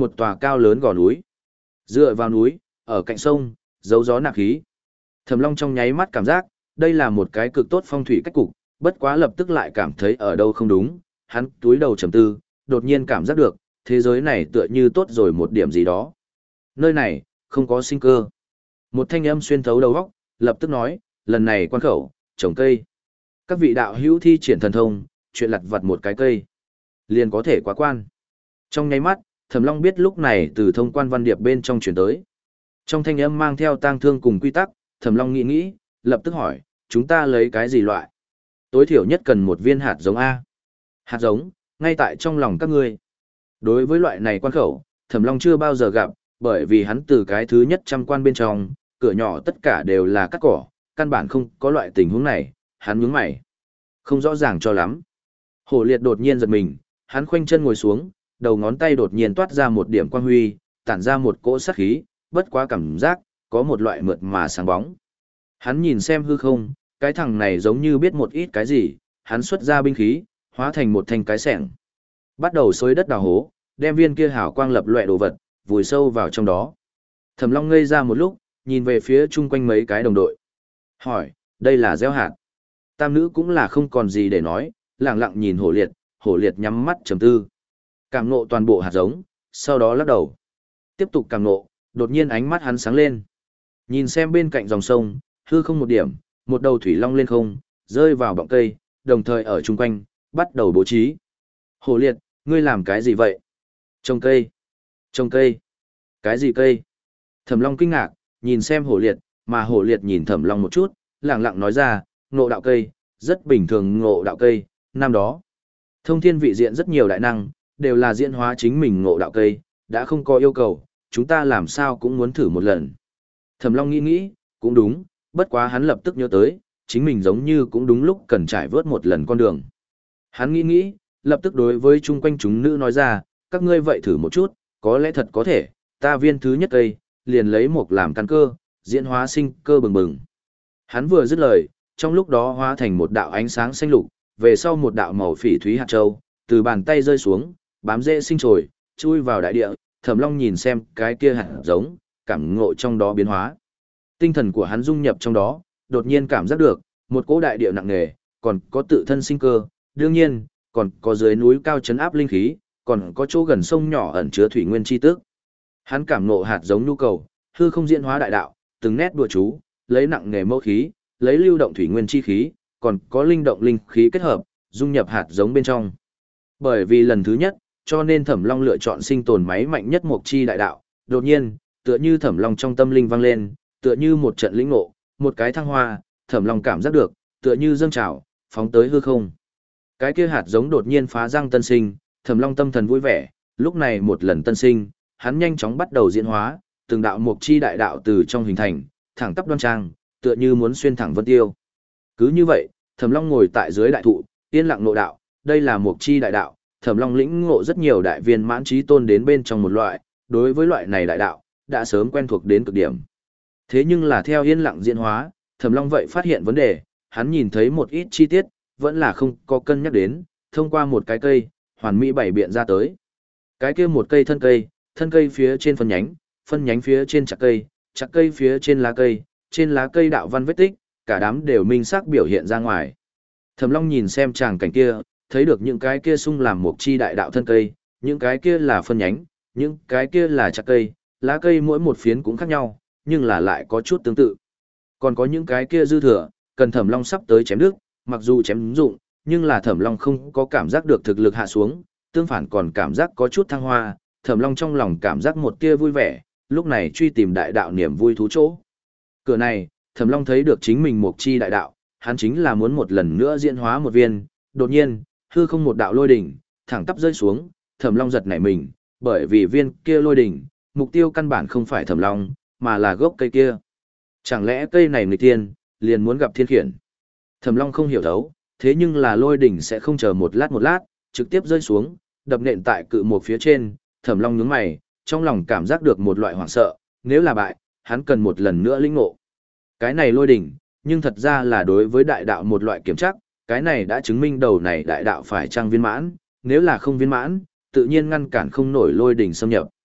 A: một tòa cao lớn gò núi. Dựa vào núi, ở cạnh sông, giấu gió nạp khí. Thẩm Long trong nháy mắt cảm giác, đây là một cái cực tốt phong thủy cách cục, bất quá lập tức lại cảm thấy ở đâu không đúng, hắn túi đầu trầm tư, đột nhiên cảm giác được, thế giới này tựa như tốt rồi một điểm gì đó. Nơi này, không có sinh cơ. Một thanh âm xuyên thấu đầu óc, lập tức nói, lần này quan khẩu, trồng cây. Các vị đạo hữu thi triển thần thông, chuyện lặt vặt một cái cây, liền có thể quá quan. Trong nháy mắt, Thẩm Long biết lúc này từ thông quan văn điệp bên trong chuyển tới. Trong thanh âm mang theo tang thương cùng quy tắc, Thẩm Long nghĩ nghĩ, lập tức hỏi, chúng ta lấy cái gì loại? Tối thiểu nhất cần một viên hạt giống A. Hạt giống, ngay tại trong lòng các ngươi. Đối với loại này quan khẩu, Thẩm Long chưa bao giờ gặp, bởi vì hắn từ cái thứ nhất trăm quan bên trong, cửa nhỏ tất cả đều là cắt cỏ, căn bản không có loại tình huống này, hắn nhướng mày. Không rõ ràng cho lắm. Hổ liệt đột nhiên giật mình, hắn khoanh chân ngồi xuống, đầu ngón tay đột nhiên toát ra một điểm quang huy, tản ra một cỗ sát khí, bất quá cảm giác, có một loại mượt mà sáng bóng. Hắn nhìn xem hư không, cái thằng này giống như biết một ít cái gì, hắn xuất ra binh khí, hóa thành một thanh cái sẻng. Bắt đầu xới đất đào hố, đem viên kia hào quang lập loè đồ vật, vùi sâu vào trong đó. Thẩm Long ngây ra một lúc, nhìn về phía chung quanh mấy cái đồng đội. Hỏi, đây là gieo hạt. Tam nữ cũng là không còn gì để nói, lặng lặng nhìn hổ liệt, hổ liệt nhắm mắt trầm tư. Cảm ngộ toàn bộ hạt giống, sau đó lắc đầu. Tiếp tục cảm ngộ, đột nhiên ánh mắt hắn sáng lên. Nhìn xem bên cạnh dòng sông, hư không một điểm, một đầu thủy long lên không, rơi vào bọng cây, đồng thời ở chung quanh, bắt đầu bố trí. Hổ liệt, ngươi làm cái gì vậy? Trồng cây. Trồng cây. Cái gì cây? Thẩm Long kinh ngạc, nhìn xem hổ liệt, mà hổ liệt nhìn Thẩm Long một chút, lẳng lặng nói ra, ngộ đạo cây, rất bình thường ngộ đạo cây, năm đó. Thông thiên vị diện rất nhiều đại năng, đều là diễn hóa chính mình ngộ đạo cây, đã không có yêu cầu, chúng ta làm sao cũng muốn thử một lần. Thẩm Long nghĩ nghĩ, cũng đúng, bất quá hắn lập tức nhớ tới, chính mình giống như cũng đúng lúc cần trải vớt một lần con đường. Hắn nghĩ nghĩ, lập tức đối với chung quanh chúng nữ nói ra, các ngươi vậy thử một chút, có lẽ thật có thể, ta viên thứ nhất cây, liền lấy một làm căn cơ, diễn hóa sinh cơ bừng bừng. Hắn vừa dứt lời, trong lúc đó hóa thành một đạo ánh sáng xanh lục, về sau một đạo màu phỉ thúy hạt châu, từ bàn tay rơi xuống, bám rễ sinh trồi, chui vào đại địa, Thẩm Long nhìn xem cái kia hạt giống, cảm ngộ trong đó biến hóa. Tinh thần của hắn dung nhập trong đó, đột nhiên cảm giác được, một cỗ đại địa nặng nề, còn có tự thân sinh cơ, đương nhiên, còn có dưới núi cao trấn áp linh khí, còn có chỗ gần sông nhỏ ẩn chứa thủy nguyên chi tức. Hắn cảm ngộ hạt giống nhu cầu, hư không diễn hóa đại đạo, từng nét đùa chú, lấy nặng nề mâu khí, lấy lưu động thủy nguyên chi khí, còn có linh động linh khí kết hợp, dung nhập hạt giống bên trong. Bởi vì lần thứ nhất, cho nên Thẩm Long lựa chọn sinh tồn máy mạnh nhất mộc chi đại đạo, đột nhiên, tựa như Thẩm Long trong tâm linh vang lên, tựa như một trận lĩnh ngộ, một cái thăng hoa, Thẩm Long cảm giác được, tựa như dâng trào, phóng tới hư không. Cái kia hạt giống đột nhiên phá răng tân sinh, Thẩm Long tâm thần vui vẻ, lúc này một lần tân sinh, hắn nhanh chóng bắt đầu diễn hóa, từng đạo mộc chi đại đạo từ trong hình thành, thẳng tắp đoan trang, tựa như muốn xuyên thẳng vân tiêu. Cứ như vậy, Thẩm Long ngồi tại dưới đại thụ, yên lặng nội đạo, đây là mộc chi đại đạo, Thẩm Long lĩnh ngộ rất nhiều đại viên mãn trí tôn đến bên trong một loại, đối với loại này đại đạo, đã sớm quen thuộc đến cực điểm. Thế nhưng là theo yên lặng diễn hóa, Thẩm Long vậy phát hiện vấn đề, hắn nhìn thấy một ít chi tiết, vẫn là không có cân nhắc đến, thông qua một cái cây, hoàn mỹ bảy biện ra tới. Cái kia một cây thân cây, thân cây phía trên phân nhánh, phân nhánh phía trên chặt cây, chặt cây phía trên lá cây, trên lá cây đạo văn vết tích, cả đám đều minh xác biểu hiện ra ngoài. Thẩm Long nhìn xem tràng cảnh kia, thấy được những cái kia sung làm một chi đại đạo thân cây, những cái kia là phân nhánh, những cái kia là chặt cây, lá cây mỗi một phiến cũng khác nhau, nhưng là lại có chút tương tự. Còn có những cái kia dư thừa, cần Thẩm Long sắp tới chém đứt, mặc dù chém dụng, nhưng là Thẩm Long không có cảm giác được thực lực hạ xuống, tương phản còn cảm giác có chút thăng hoa, Thẩm Long trong lòng cảm giác một tia vui vẻ, lúc này truy tìm đại đạo niềm vui thú chỗ. Cửa này, Thẩm Long thấy được chính mình một chi đại đạo, hắn chính là muốn một lần nữa diễn hóa một viên, đột nhiên, hư không một đạo lôi đỉnh, thẳng tắp rơi xuống, Thẩm Long giật nảy mình, bởi vì viên kia lôi đỉnh, mục tiêu căn bản không phải Thẩm Long, mà là gốc cây kia. Chẳng lẽ cây này nghịch tiên, liền muốn gặp thiên khiển? Thẩm Long không hiểu thấu, thế nhưng là lôi đỉnh sẽ không chờ một lát một lát, trực tiếp rơi xuống, đập nện tại cự một phía trên, Thẩm Long nhướng mày, trong lòng cảm giác được một loại hoảng sợ, nếu là bại, hắn cần một lần nữa lĩnh ngộ. Cái này lôi đỉnh, nhưng thật ra là đối với đại đạo một loại kiểm chắc, cái này đã chứng minh đầu này đại đạo phải trang viên mãn, nếu là không viên mãn, tự nhiên ngăn cản không nổi lôi đỉnh xâm nhập.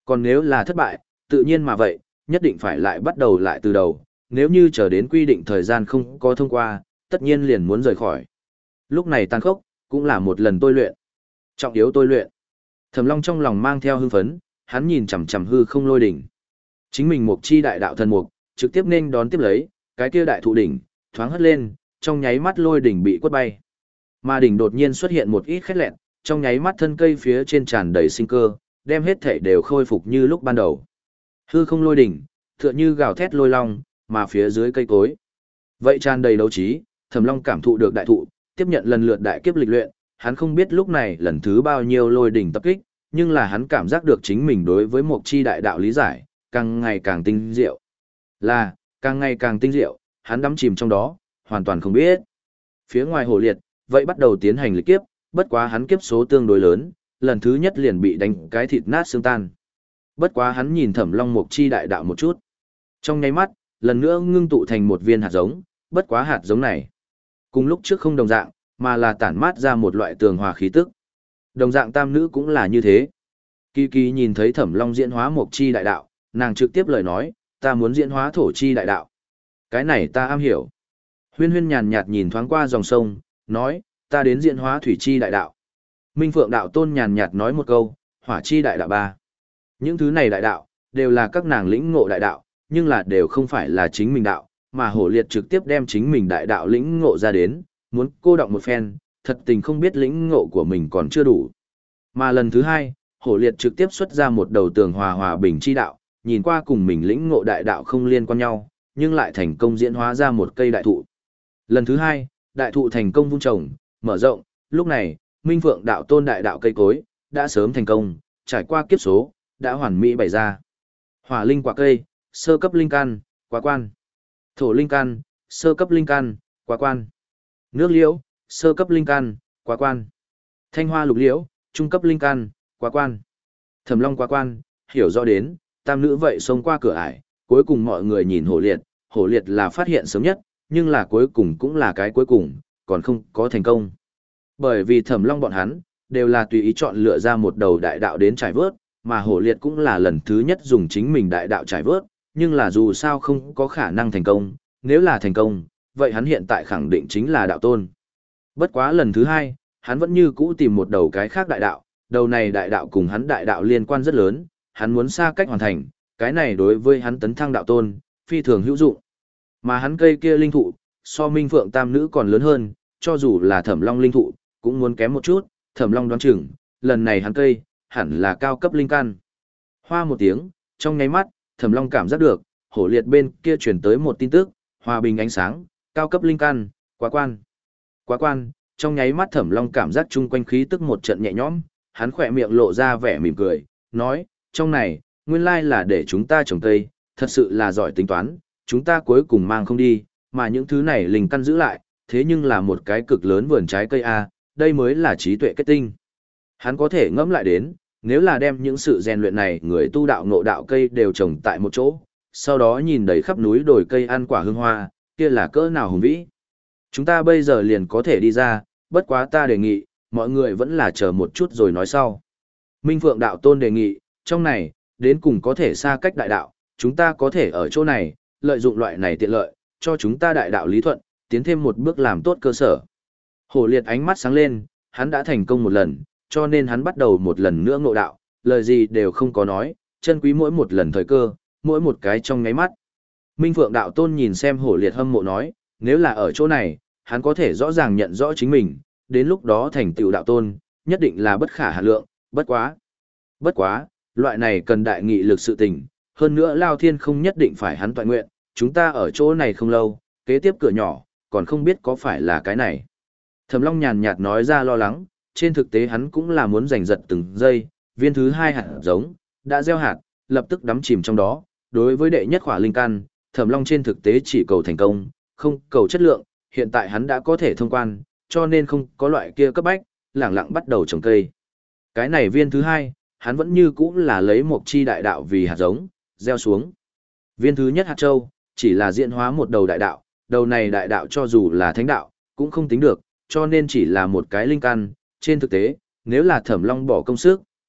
A: Còn nếu là thất bại, tự nhiên mà vậy, nhất định phải lại bắt đầu lại từ đầu, nếu như chờ đến quy định thời gian không có thông qua, tất nhiên liền muốn rời khỏi. Lúc này tàn khốc, cũng là một lần tôi luyện. Trọng yếu tôi luyện. Thẩm Long trong lòng mang theo hưng phấn, hắn nhìn chằm chằm hư không lôi đỉnh. Chính mình Mộc Chi đại đạo thần mục, trực tiếp nên đón tiếp lấy, cái kia đại thụ đỉnh, thoáng hất lên, trong nháy mắt lôi đỉnh bị quất bay. Mà đỉnh đột nhiên xuất hiện một ít khét lẹn, trong nháy mắt thân cây phía trên tràn đầy sinh cơ, đem hết thể đều khôi phục như lúc ban đầu. Hư không lôi đỉnh, tựa như gào thét lôi long, mà phía dưới cây cối. Vậy tràn đầy đấu trí, Thẩm Long cảm thụ được đại thụ, tiếp nhận lần lượt đại kiếp lịch luyện, hắn không biết lúc này lần thứ bao nhiêu lôi đỉnh tập kích, nhưng là hắn cảm giác được chính mình đối với Mộc Chi đại đạo lý giải, càng ngày càng tinh diệu. Là, càng ngày càng tinh diệu, hắn đắm chìm trong đó, hoàn toàn không biết. Phía ngoài hồ liệt, vậy bắt đầu tiến hành lịch kiếp, bất quá hắn kiếp số tương đối lớn, lần thứ nhất liền bị đánh cái thịt nát xương tan. Bất quá hắn nhìn Thẩm Long Mộc Chi đại đạo một chút. Trong nháy mắt, lần nữa ngưng tụ thành một viên hạt giống, bất quá hạt giống này. Cùng lúc trước không đồng dạng, mà là tản mát ra một loại tường hòa khí tức. Đồng dạng tam nữ cũng là như thế. Kỳ kỳ nhìn thấy Thẩm Long diễn hóa Mộc Chi đại đạo, nàng trực tiếp lời nói, ta muốn diễn hóa Thổ Chi đại đạo. Cái này ta am hiểu. Huyên Huyên nhàn nhạt nhìn thoáng qua dòng sông, nói, ta đến diễn hóa Thủy Chi đại đạo. Minh Phượng đạo tôn nhàn nhạt nói một câu, Hỏa Chi đại đạo ba. Những thứ này đại đạo, đều là các nàng lĩnh ngộ đại đạo, nhưng là đều không phải là chính mình đạo, mà Hổ Liệt trực tiếp đem chính mình đại đạo lĩnh ngộ ra đến, muốn cô đọng một phen, thật tình không biết lĩnh ngộ của mình còn chưa đủ. Mà lần thứ hai, Hổ Liệt trực tiếp xuất ra một đầu tường hòa hòa bình chi đạo, nhìn qua cùng mình lĩnh ngộ đại đạo không liên quan nhau, nhưng lại thành công diễn hóa ra một cây đại thụ. Lần thứ hai, đại thụ thành công vung trồng, mở rộng, lúc này, Minh Phượng đạo tôn đại đạo cây cối, đã sớm thành công, trải qua kiếp số, đã hoàn mỹ bày ra. Hỏa linh quả cây, sơ cấp linh căn, quá quan. Thổ linh căn, sơ cấp linh căn, quá quan. Nước liễu, sơ cấp linh căn, quá quan. Thanh hoa lục liễu, trung cấp linh căn, quá quan. Thẩm Long quá quan, hiểu rõ đến, tam nữ vậy xông qua cửa ải, cuối cùng mọi người nhìn Hổ Liệt, Hổ Liệt là phát hiện sớm nhất, nhưng là cuối cùng cũng là cái cuối cùng, còn không có thành công. Bởi vì Thẩm Long bọn hắn, đều là tùy ý chọn lựa ra một đầu đại đạo đến trải vớt, mà Hổ Liệt cũng là lần thứ nhất dùng chính mình đại đạo trải vớt, nhưng là dù sao không có khả năng thành công, nếu là thành công, vậy hắn hiện tại khẳng định chính là đạo tôn. Bất quá lần thứ hai, hắn vẫn như cũ tìm một đầu cái khác đại đạo, đầu này đại đạo cùng hắn đại đạo liên quan rất lớn, hắn muốn xa cách hoàn thành, cái này đối với hắn tấn thăng đạo tôn, phi thường hữu dụng. Mà hắn cây kia linh thụ, so Minh Phượng tam nữ còn lớn hơn, cho dù là Thẩm Long linh thụ, cũng muốn kém một chút, Thẩm Long đoán chừng, lần này hắn cây, hẳn là cao cấp linh căn. Hoa một tiếng, trong nháy mắt, Thẩm Long cảm giác được, Hổ Liệt bên kia truyền tới một tin tức, hòa bình ánh sáng, cao cấp linh căn, quá quan. Quá quan, trong nháy mắt Thẩm Long cảm giác chung quanh khí tức một trận nhẹ nhõm, hắn khỏe miệng lộ ra vẻ mỉm cười, nói, trong này, nguyên lai là để chúng ta trồng cây, thật sự là giỏi tính toán, chúng ta cuối cùng mang không đi, mà những thứ này linh căn giữ lại, thế nhưng là một cái cực lớn vườn trái cây A, đây mới là trí tuệ kết tinh. Hắn có thể ngẫm lại đến, nếu là đem những sự rèn luyện này người tu đạo ngộ đạo cây đều trồng tại một chỗ, sau đó nhìn đầy khắp núi đồi cây ăn quả hương hoa, kia là cỡ nào hùng vĩ. Chúng ta bây giờ liền có thể đi ra, bất quá ta đề nghị, mọi người vẫn là chờ một chút rồi nói sau. Minh Phượng đạo tôn đề nghị, trong này, đến cùng có thể xa cách đại đạo, chúng ta có thể ở chỗ này, lợi dụng loại này tiện lợi, cho chúng ta đại đạo lý thuận, tiến thêm một bước làm tốt cơ sở. Hổ Liệt ánh mắt sáng lên, hắn đã thành công một lần, cho nên hắn bắt đầu một lần nữa ngộ đạo, lời gì đều không có nói, chân quý mỗi một lần thời cơ, mỗi một cái trong ngáy mắt. Minh Phượng đạo tôn nhìn xem Hổ Liệt hâm mộ nói, nếu là ở chỗ này, hắn có thể rõ ràng nhận rõ chính mình, đến lúc đó thành tựu đạo tôn, nhất định là bất khả hạn lượng, bất quá. Bất quá, loại này cần đại nghị lực sự tình, hơn nữa Lao Thiên không nhất định phải hắn toàn nguyện, chúng ta ở chỗ này không lâu, kế tiếp cửa nhỏ, còn không biết có phải là cái này. Thẩm Long nhàn nhạt nói ra lo lắng, trên thực tế hắn cũng là muốn giành giật từng giây, viên thứ hai hạt giống, đã gieo hạt, lập tức đắm chìm trong đó, đối với đệ nhất khỏa linh căn, Thẩm Long trên thực tế chỉ cầu thành công, không cầu chất lượng, hiện tại hắn đã có thể thông quan, cho nên không có loại kia cấp bách, lẳng lặng bắt đầu trồng cây. Cái này viên thứ hai, hắn vẫn như cũ là lấy một chi đại đạo vì hạt giống, gieo xuống. Viên thứ nhất hạt châu, chỉ là diễn hóa một đầu đại đạo, đầu này đại đạo cho dù là thánh đạo, cũng không tính được, cho nên chỉ là một cái linh căn. Trên thực tế, nếu là Thẩm Long bỏ công sức,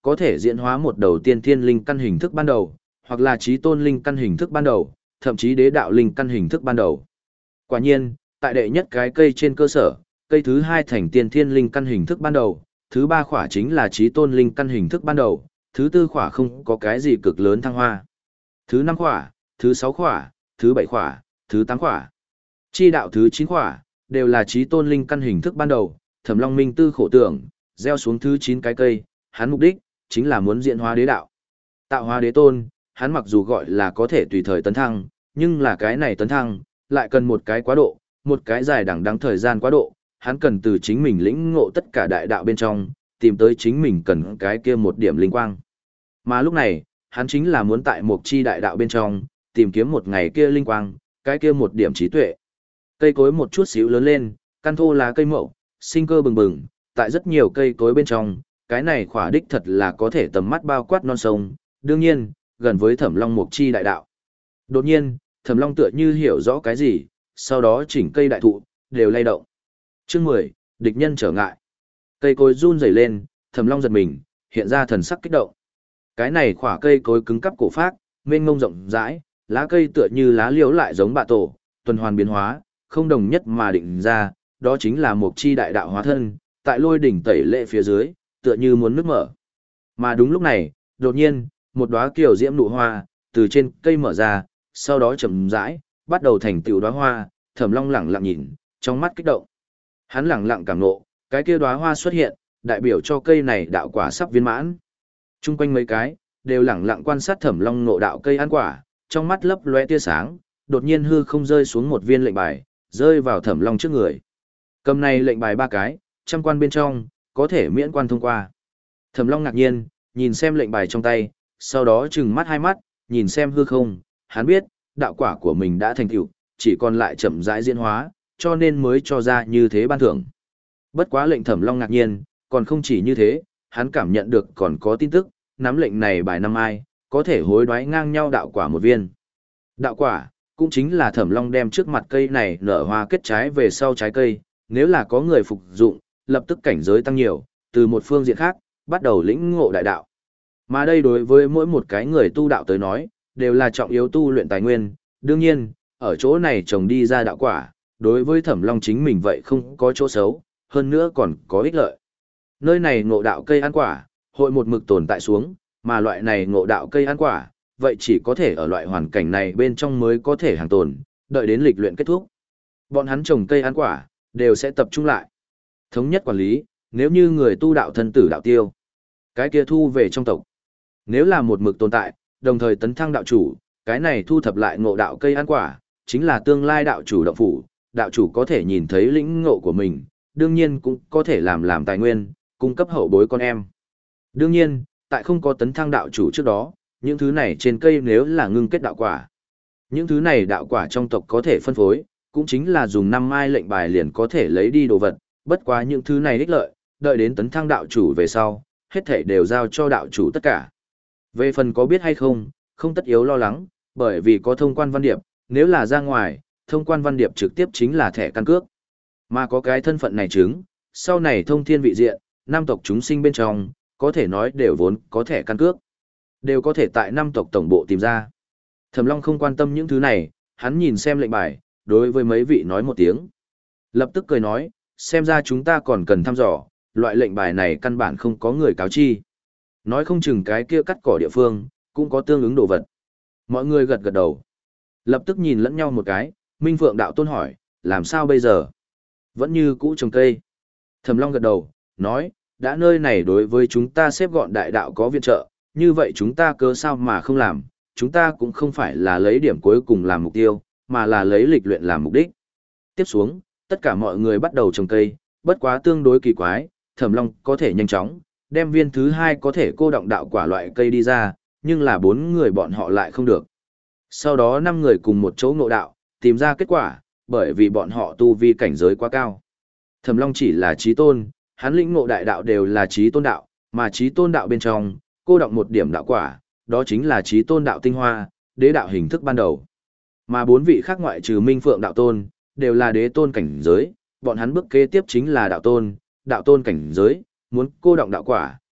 A: có thể diễn hóa một đầu tiên thiên linh căn hình thức ban đầu, hoặc là chí tôn linh căn hình thức ban đầu, thậm chí đế đạo linh căn hình thức ban đầu. Quả nhiên, tại đệ nhất cái cây trên cơ sở, cây thứ hai thành tiên thiên linh căn hình thức ban đầu, thứ ba khỏa chính là chí tôn linh căn hình thức ban đầu, thứ tư khỏa không có cái gì cực lớn thăng hoa. Thứ năm khỏa, thứ sáu khỏa, thứ bảy khỏa, thứ tám khỏa. Chi đạo thứ chín khỏa, đều là chí tôn linh căn hình thức ban đầu, Thẩm Long minh tư khổ tưởng, gieo xuống thứ chín cái cây, hắn mục đích chính là muốn diễn hóa đế đạo. Tạo hóa đế tôn, hắn mặc dù gọi là có thể tùy thời tấn thăng, nhưng là cái này tấn thăng, lại cần một cái quá độ, một cái dài đằng đẵng thời gian quá độ, hắn cần từ chính mình lĩnh ngộ tất cả đại đạo bên trong, tìm tới chính mình cần cái kia một điểm linh quang. Mà lúc này, hắn chính là muốn tại một chi đại đạo bên trong, tìm kiếm một ngày kia linh quang, cái kia một điểm trí tuệ. Cây cối một chút xíu lớn lên, căn thô lá cây mậu, sinh cơ bừng bừng, tại rất nhiều cây cối bên trong, cái này khỏa đích thật là có thể tầm mắt bao quát non sông, đương nhiên, gần với Thẩm Long Mộc Chi đại đạo. Đột nhiên, Thẩm Long tựa như hiểu rõ cái gì, sau đó chỉnh cây đại thụ, đều lay động. Chương mười, địch nhân trở ngại. Cây cối run rẩy lên, Thẩm Long giật mình, hiện ra thần sắc kích động. Cái này khỏa cây cối cứng cắp cổ phác, mênh mông rộng rãi, lá cây tựa như lá liễu lại giống bạ tổ, tuần hoàn biến hóa, không đồng nhất mà định ra, đó chính là Mộc Chi đại đạo hóa thân, tại lôi đỉnh tẩy lệ phía dưới, tựa như muốn nước mở. Mà đúng lúc này, đột nhiên, một đóa kiều diễm nụ hoa từ trên cây mở ra, sau đó chậm rãi bắt đầu thành tựu đóa hoa. Thẩm Long lẳng lặng nhìn, trong mắt kích động. Hắn lẳng lặng cảm ngộ, cái kia đóa hoa xuất hiện, đại biểu cho cây này đạo quả sắp viên mãn. Trung quanh mấy cái đều lẳng lặng quan sát Thẩm Long ngộ đạo cây ăn quả, trong mắt lấp lóe tia sáng, đột nhiên hư không rơi xuống một viên lệnh bài, rơi vào Thẩm Long trước người. Cầm này lệnh bài ba cái, trăm quan bên trong, có thể miễn quan thông qua. Thẩm Long ngạc nhiên, nhìn xem lệnh bài trong tay, sau đó trừng mắt hai mắt, nhìn xem hư không, hắn biết, đạo quả của mình đã thành tựu, chỉ còn lại chậm rãi diễn hóa, cho nên mới cho ra như thế ban thưởng. Bất quá lệnh Thẩm Long ngạc nhiên, còn không chỉ như thế, hắn cảm nhận được còn có tin tức, nắm lệnh này bài năm ai, có thể hối đoái ngang nhau đạo quả một viên. Đạo quả, cũng chính là Thẩm Long đem trước mặt cây này nở hoa kết trái về sau trái cây, nếu là có người phục dụng, lập tức cảnh giới tăng nhiều, từ một phương diện khác, bắt đầu lĩnh ngộ đại đạo. Mà đây đối với mỗi một cái người tu đạo tới nói, đều là trọng yếu tu luyện tài nguyên, đương nhiên, ở chỗ này trồng đi ra đạo quả, đối với Thẩm Long chính mình vậy không có chỗ xấu, hơn nữa còn có ích lợi. Nơi này ngộ đạo cây ăn quả, hội một mực tồn tại xuống, mà loại này ngộ đạo cây ăn quả, vậy chỉ có thể ở loại hoàn cảnh này bên trong mới có thể hàng tồn, đợi đến lịch luyện kết thúc. Bọn hắn trồng cây ăn quả, đều sẽ tập trung lại. Thống nhất quản lý, nếu như người tu đạo thân tử đạo tiêu, cái kia thu về trong tộc. Nếu là một mực tồn tại, đồng thời tấn thăng đạo chủ, cái này thu thập lại ngộ đạo cây ăn quả, chính là tương lai đạo chủ động phủ, đạo chủ có thể nhìn thấy lĩnh ngộ của mình, đương nhiên cũng có thể làm làm tài nguyên, cung cấp hậu bối con em. Đương nhiên, tại không có tấn thăng đạo chủ trước đó, những thứ này trên cây nếu là ngưng kết đạo quả. Những thứ này đạo quả trong tộc có thể phân phối, cũng chính là dùng năm mai lệnh bài liền có thể lấy đi đồ vật, bất quá những thứ này ích lợi, đợi đến tấn thăng đạo chủ về sau, hết thảy đều giao cho đạo chủ tất cả. Về phần có biết hay không, không tất yếu lo lắng, bởi vì có thông quan văn điệp, nếu là ra ngoài, thông quan văn điệp trực tiếp chính là thẻ căn cước. Mà có cái thân phận này chứng, sau này thông thiên vị diện, năm tộc chúng sinh bên trong, có thể nói đều vốn có thẻ căn cước. Đều có thể tại năm tộc tổng bộ tìm ra. Thẩm Long không quan tâm những thứ này, hắn nhìn xem lệnh bài, đối với mấy vị nói một tiếng. Lập tức cười nói, xem ra chúng ta còn cần thăm dò, loại lệnh bài này căn bản không có người cáo chi. Nói không chừng cái kia cắt cỏ địa phương, cũng có tương ứng đồ vật. Mọi người gật gật đầu. Lập tức nhìn lẫn nhau một cái, Minh Phượng đạo tôn hỏi, làm sao bây giờ? Vẫn như cũ trồng cây. Thẩm Long gật đầu, nói, đã nơi này đối với chúng ta xếp gọn đại đạo có viện trợ, như vậy chúng ta cớ sao mà không làm, chúng ta cũng không phải là lấy điểm cuối cùng làm mục tiêu, mà là lấy lịch luyện làm mục đích. Tiếp xuống, tất cả mọi người bắt đầu trồng cây, bất quá tương đối kỳ quái, Thẩm Long có thể nhanh chóng, đem viên thứ hai có thể cô động đạo quả loại cây đi ra, nhưng là bốn người bọn họ lại không được. Sau đó năm người cùng một chỗ ngộ đạo, tìm ra kết quả, bởi vì bọn họ tu vi cảnh giới quá cao. Thẩm Long chỉ là chí tôn, hắn lĩnh ngộ đại đạo đều là chí tôn đạo, mà chí tôn đạo bên trong, cô động một điểm đạo quả, đó chính là chí tôn đạo tinh hoa, đế đạo hình thức ban đầu. Mà bốn vị khác ngoại trừ Minh Phượng đạo tôn, đều là đế tôn cảnh giới, bọn hắn bước kế tiếp chính là đạo tôn, đạo tôn cảnh giới, muốn cô động đạo quả,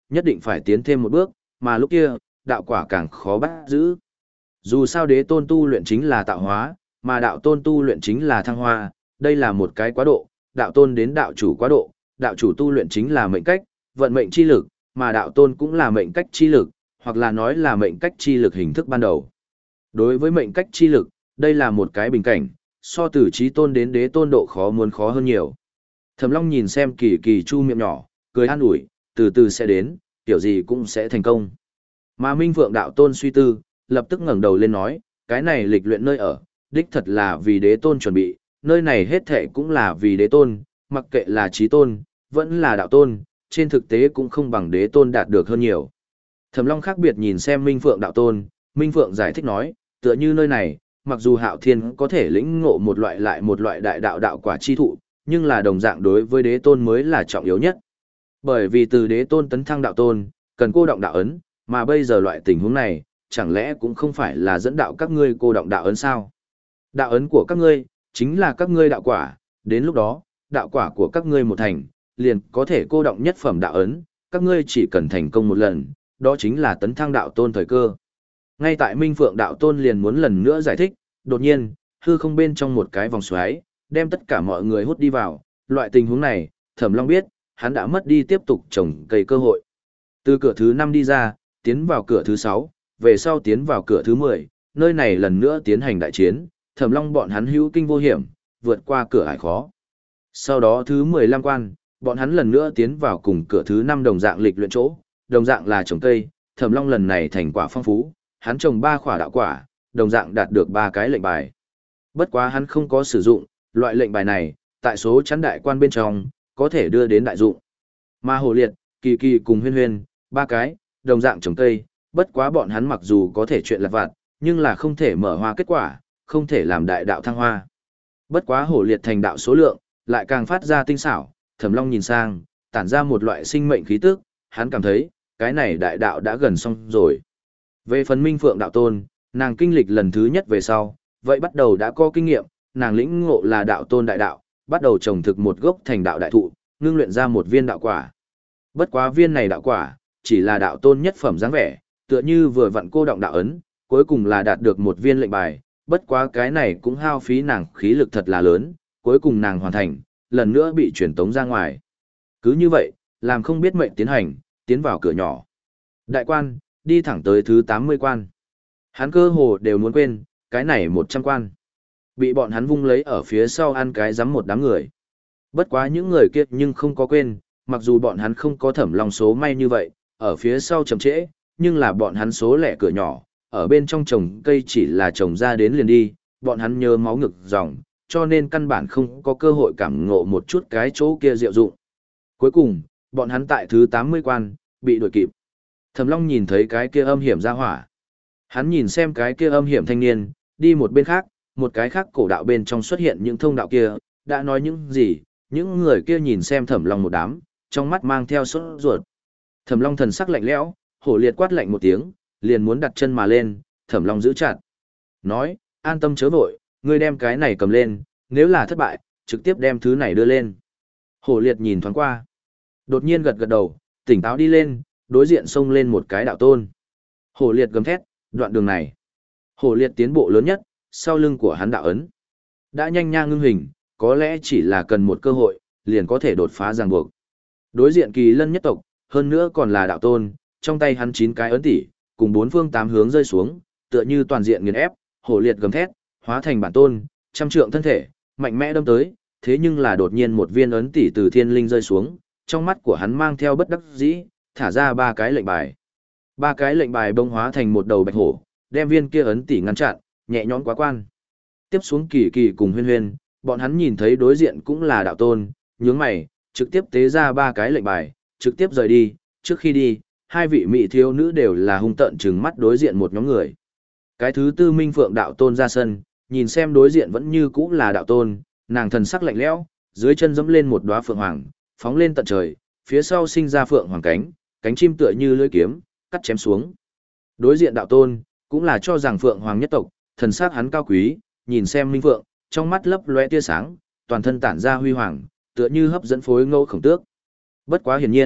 A: nhất định phải tiến thêm một bước, mà lúc kia, đạo quả càng khó bắt giữ. Dù sao đế tôn tu luyện chính là tạo hóa, mà đạo tôn tu luyện chính là thăng hoa, đây là một cái quá độ, đạo tôn đến đạo chủ quá độ, đạo chủ tu luyện chính là mệnh cách, vận mệnh chi lực, mà đạo tôn cũng là mệnh cách chi lực, hoặc là nói là mệnh cách chi lực hình thức ban đầu. Đối với mệnh cách chi lực, đây là một cái bình cảnh, so từ trí tôn đến đế tôn độ khó muốn khó hơn nhiều. Thẩm Long nhìn xem Kỳ Kỳ chu miệng nhỏ, cười an ủi, từ từ sẽ đến, kiểu gì cũng sẽ thành công. Mà Minh Phượng đạo tôn suy tư, lập tức ngẩng đầu lên nói, cái này lịch luyện nơi ở, đích thật là vì đế tôn chuẩn bị, nơi này hết thệ cũng là vì đế tôn, mặc kệ là trí tôn, vẫn là đạo tôn, trên thực tế cũng không bằng đế tôn đạt được hơn nhiều. Thẩm Long khác biệt nhìn xem Minh Phượng đạo tôn, Minh Phượng giải thích nói, tựa như nơi này, mặc dù Hạo Thiên có thể lĩnh ngộ một loại lại một loại đại đạo đạo quả chi thụ, nhưng là đồng dạng đối với đế tôn mới là trọng yếu nhất. Bởi vì từ đế tôn tấn thăng đạo tôn, cần cô động đạo ấn, mà bây giờ loại tình huống này, chẳng lẽ cũng không phải là dẫn đạo các ngươi cô động đạo ấn sao? Đạo ấn của các ngươi, chính là các ngươi đạo quả, đến lúc đó, đạo quả của các ngươi một thành, liền có thể cô động nhất phẩm đạo ấn, các ngươi chỉ cần thành công một lần, đó chính là tấn thăng đạo tôn thời cơ. Ngay tại Minh Phượng đạo tôn liền muốn lần nữa giải thích, đột nhiên, hư không bên trong một cái vòng xoáy, đem tất cả mọi người hút đi vào, loại tình huống này, Thẩm Long biết, hắn đã mất đi tiếp tục trồng cây cơ hội. Từ cửa thứ năm đi ra, tiến vào cửa thứ sáu, về sau tiến vào cửa thứ mười, nơi này lần nữa tiến hành đại chiến, Thẩm Long bọn hắn hữu kinh vô hiểm, vượt qua cửa ải khó. Sau đó thứ mười lăm quan, bọn hắn lần nữa tiến vào cùng cửa thứ năm đồng dạng lịch luyện chỗ, đồng dạng là trồng cây, Thẩm Long lần này thành quả phong phú, hắn trồng ba khỏa đạo quả, đồng dạng đạt được ba cái lệnh bài. Bất quá hắn không có sử dụng, loại lệnh bài này, tại số chắn đại quan bên trong, có thể đưa đến đại dụng. Mà Hồ Liệt, Kỳ Kỳ cùng Huyên Huyên, ba cái, đồng dạng trồng cây, bất quá bọn hắn mặc dù có thể chuyện lặt vặt, nhưng là không thể mở hoa kết quả, không thể làm đại đạo thăng hoa. Bất quá Hồ Liệt thành đạo số lượng, lại càng phát ra tinh xảo, Thẩm Long nhìn sang, tản ra một loại sinh mệnh khí tức, hắn cảm thấy, cái này đại đạo đã gần xong rồi. Về phần Minh Phượng đạo tôn, nàng kinh lịch lần thứ nhất về sau, vậy bắt đầu đã có kinh nghiệm, nàng lĩnh ngộ là đạo tôn đại đạo, bắt đầu trồng thực một gốc thành đạo đại thụ, ngưng luyện ra một viên đạo quả. Bất quá viên này đạo quả, chỉ là đạo tôn nhất phẩm dáng vẻ, tựa như vừa vặn cô động đạo ấn, cuối cùng là đạt được một viên lệnh bài, bất quá cái này cũng hao phí nàng khí lực thật là lớn, cuối cùng nàng hoàn thành, lần nữa bị truyền tống ra ngoài. Cứ như vậy, làm không biết mệnh tiến hành, tiến vào cửa nhỏ. Đại quan, đi thẳng tới thứ tám mươi quan. Hắn cơ hồ đều muốn quên, cái này một trăm quan. Bị bọn hắn vung lấy ở phía sau ăn cái giấm một đám người. Bất quá những người kia nhưng không có quên, mặc dù bọn hắn không có Thẩm Long số may như vậy, ở phía sau chậm trễ, nhưng là bọn hắn số lẻ cửa nhỏ, ở bên trong trồng cây chỉ là trồng ra đến liền đi, bọn hắn nhớ máu ngực dòng, cho nên căn bản không có cơ hội cảm ngộ một chút cái chỗ kia diệu dụng. Cuối cùng, bọn hắn tại thứ tám mươi quan, bị đuổi kịp. Thẩm Long nhìn thấy cái kia âm hiểm ra hỏa. Hắn nhìn xem cái kia âm hiểm thanh niên, đi một bên khác, một cái khác cổ đạo bên trong xuất hiện những thông đạo kia, đã nói những gì, những người kia nhìn xem Thẩm Long một đám, trong mắt mang theo sốt ruột. Thẩm Long thần sắc lạnh lẽo, Hổ Liệt quát lạnh một tiếng, liền muốn đặt chân mà lên, Thẩm Long giữ chặt. Nói, an tâm chớ vội, ngươi đem cái này cầm lên, nếu là thất bại, trực tiếp đem thứ này đưa lên. Hổ Liệt nhìn thoáng qua. Đột nhiên gật gật đầu, tỉnh táo đi lên, đối diện xông lên một cái đạo tôn. Hổ Liệt gầm thét, đoạn đường này. Hổ Liệt tiến bộ lớn nhất, sau lưng của hắn đạo ấn. Đã nhanh nha ngưng hình, có lẽ chỉ là cần một cơ hội, liền có thể đột phá ràng buộc. Đối diện Kỳ Lân nhất tộc, hơn nữa còn là đạo tôn, trong tay hắn chín cái ấn tỷ, cùng bốn phương tám hướng rơi xuống, tựa như toàn diện nghiền ép, Hổ Liệt gầm thét, hóa thành bản tôn, trăm trượng thân thể, mạnh mẽ đâm tới, thế nhưng là đột nhiên một viên ấn tỷ từ thiên linh rơi xuống, trong mắt của hắn mang theo bất đắc dĩ, thả ra ba cái lệnh bài. Ba cái lệnh bài bông hóa thành một đầu bạch hổ, đem viên kia ấn tỷ ngăn chặn, nhẹ nhõm quá quan. Tiếp xuống Kỳ Kỳ cùng Huyên Huyên, bọn hắn nhìn thấy đối diện cũng là đạo tôn, nhướng mày, trực tiếp tế ra ba cái lệnh bài, trực tiếp rời đi, trước khi đi, hai vị mỹ thiếu nữ đều là hung tợn trừng mắt đối diện một nhóm người. Cái thứ tư Minh Phượng đạo tôn ra sân, nhìn xem đối diện vẫn như cũ là đạo tôn, nàng thần sắc lạnh lẽo, dưới chân dẫm lên một đóa phượng hoàng, phóng lên tận trời, phía sau sinh ra phượng hoàng cánh, cánh chim tựa như lưỡi kiếm, cắt chém xuống. Đối diện đạo tôn, cũng là cho rằng phượng hoàng nhất tộc, thần sắc hắn cao quý, nhìn xem Minh Phượng, trong mắt lấp lóe tia sáng, toàn thân tản ra huy hoàng, tựa như hấp dẫn phối ngẫu khổng tước. Bất quá hiển nhiên,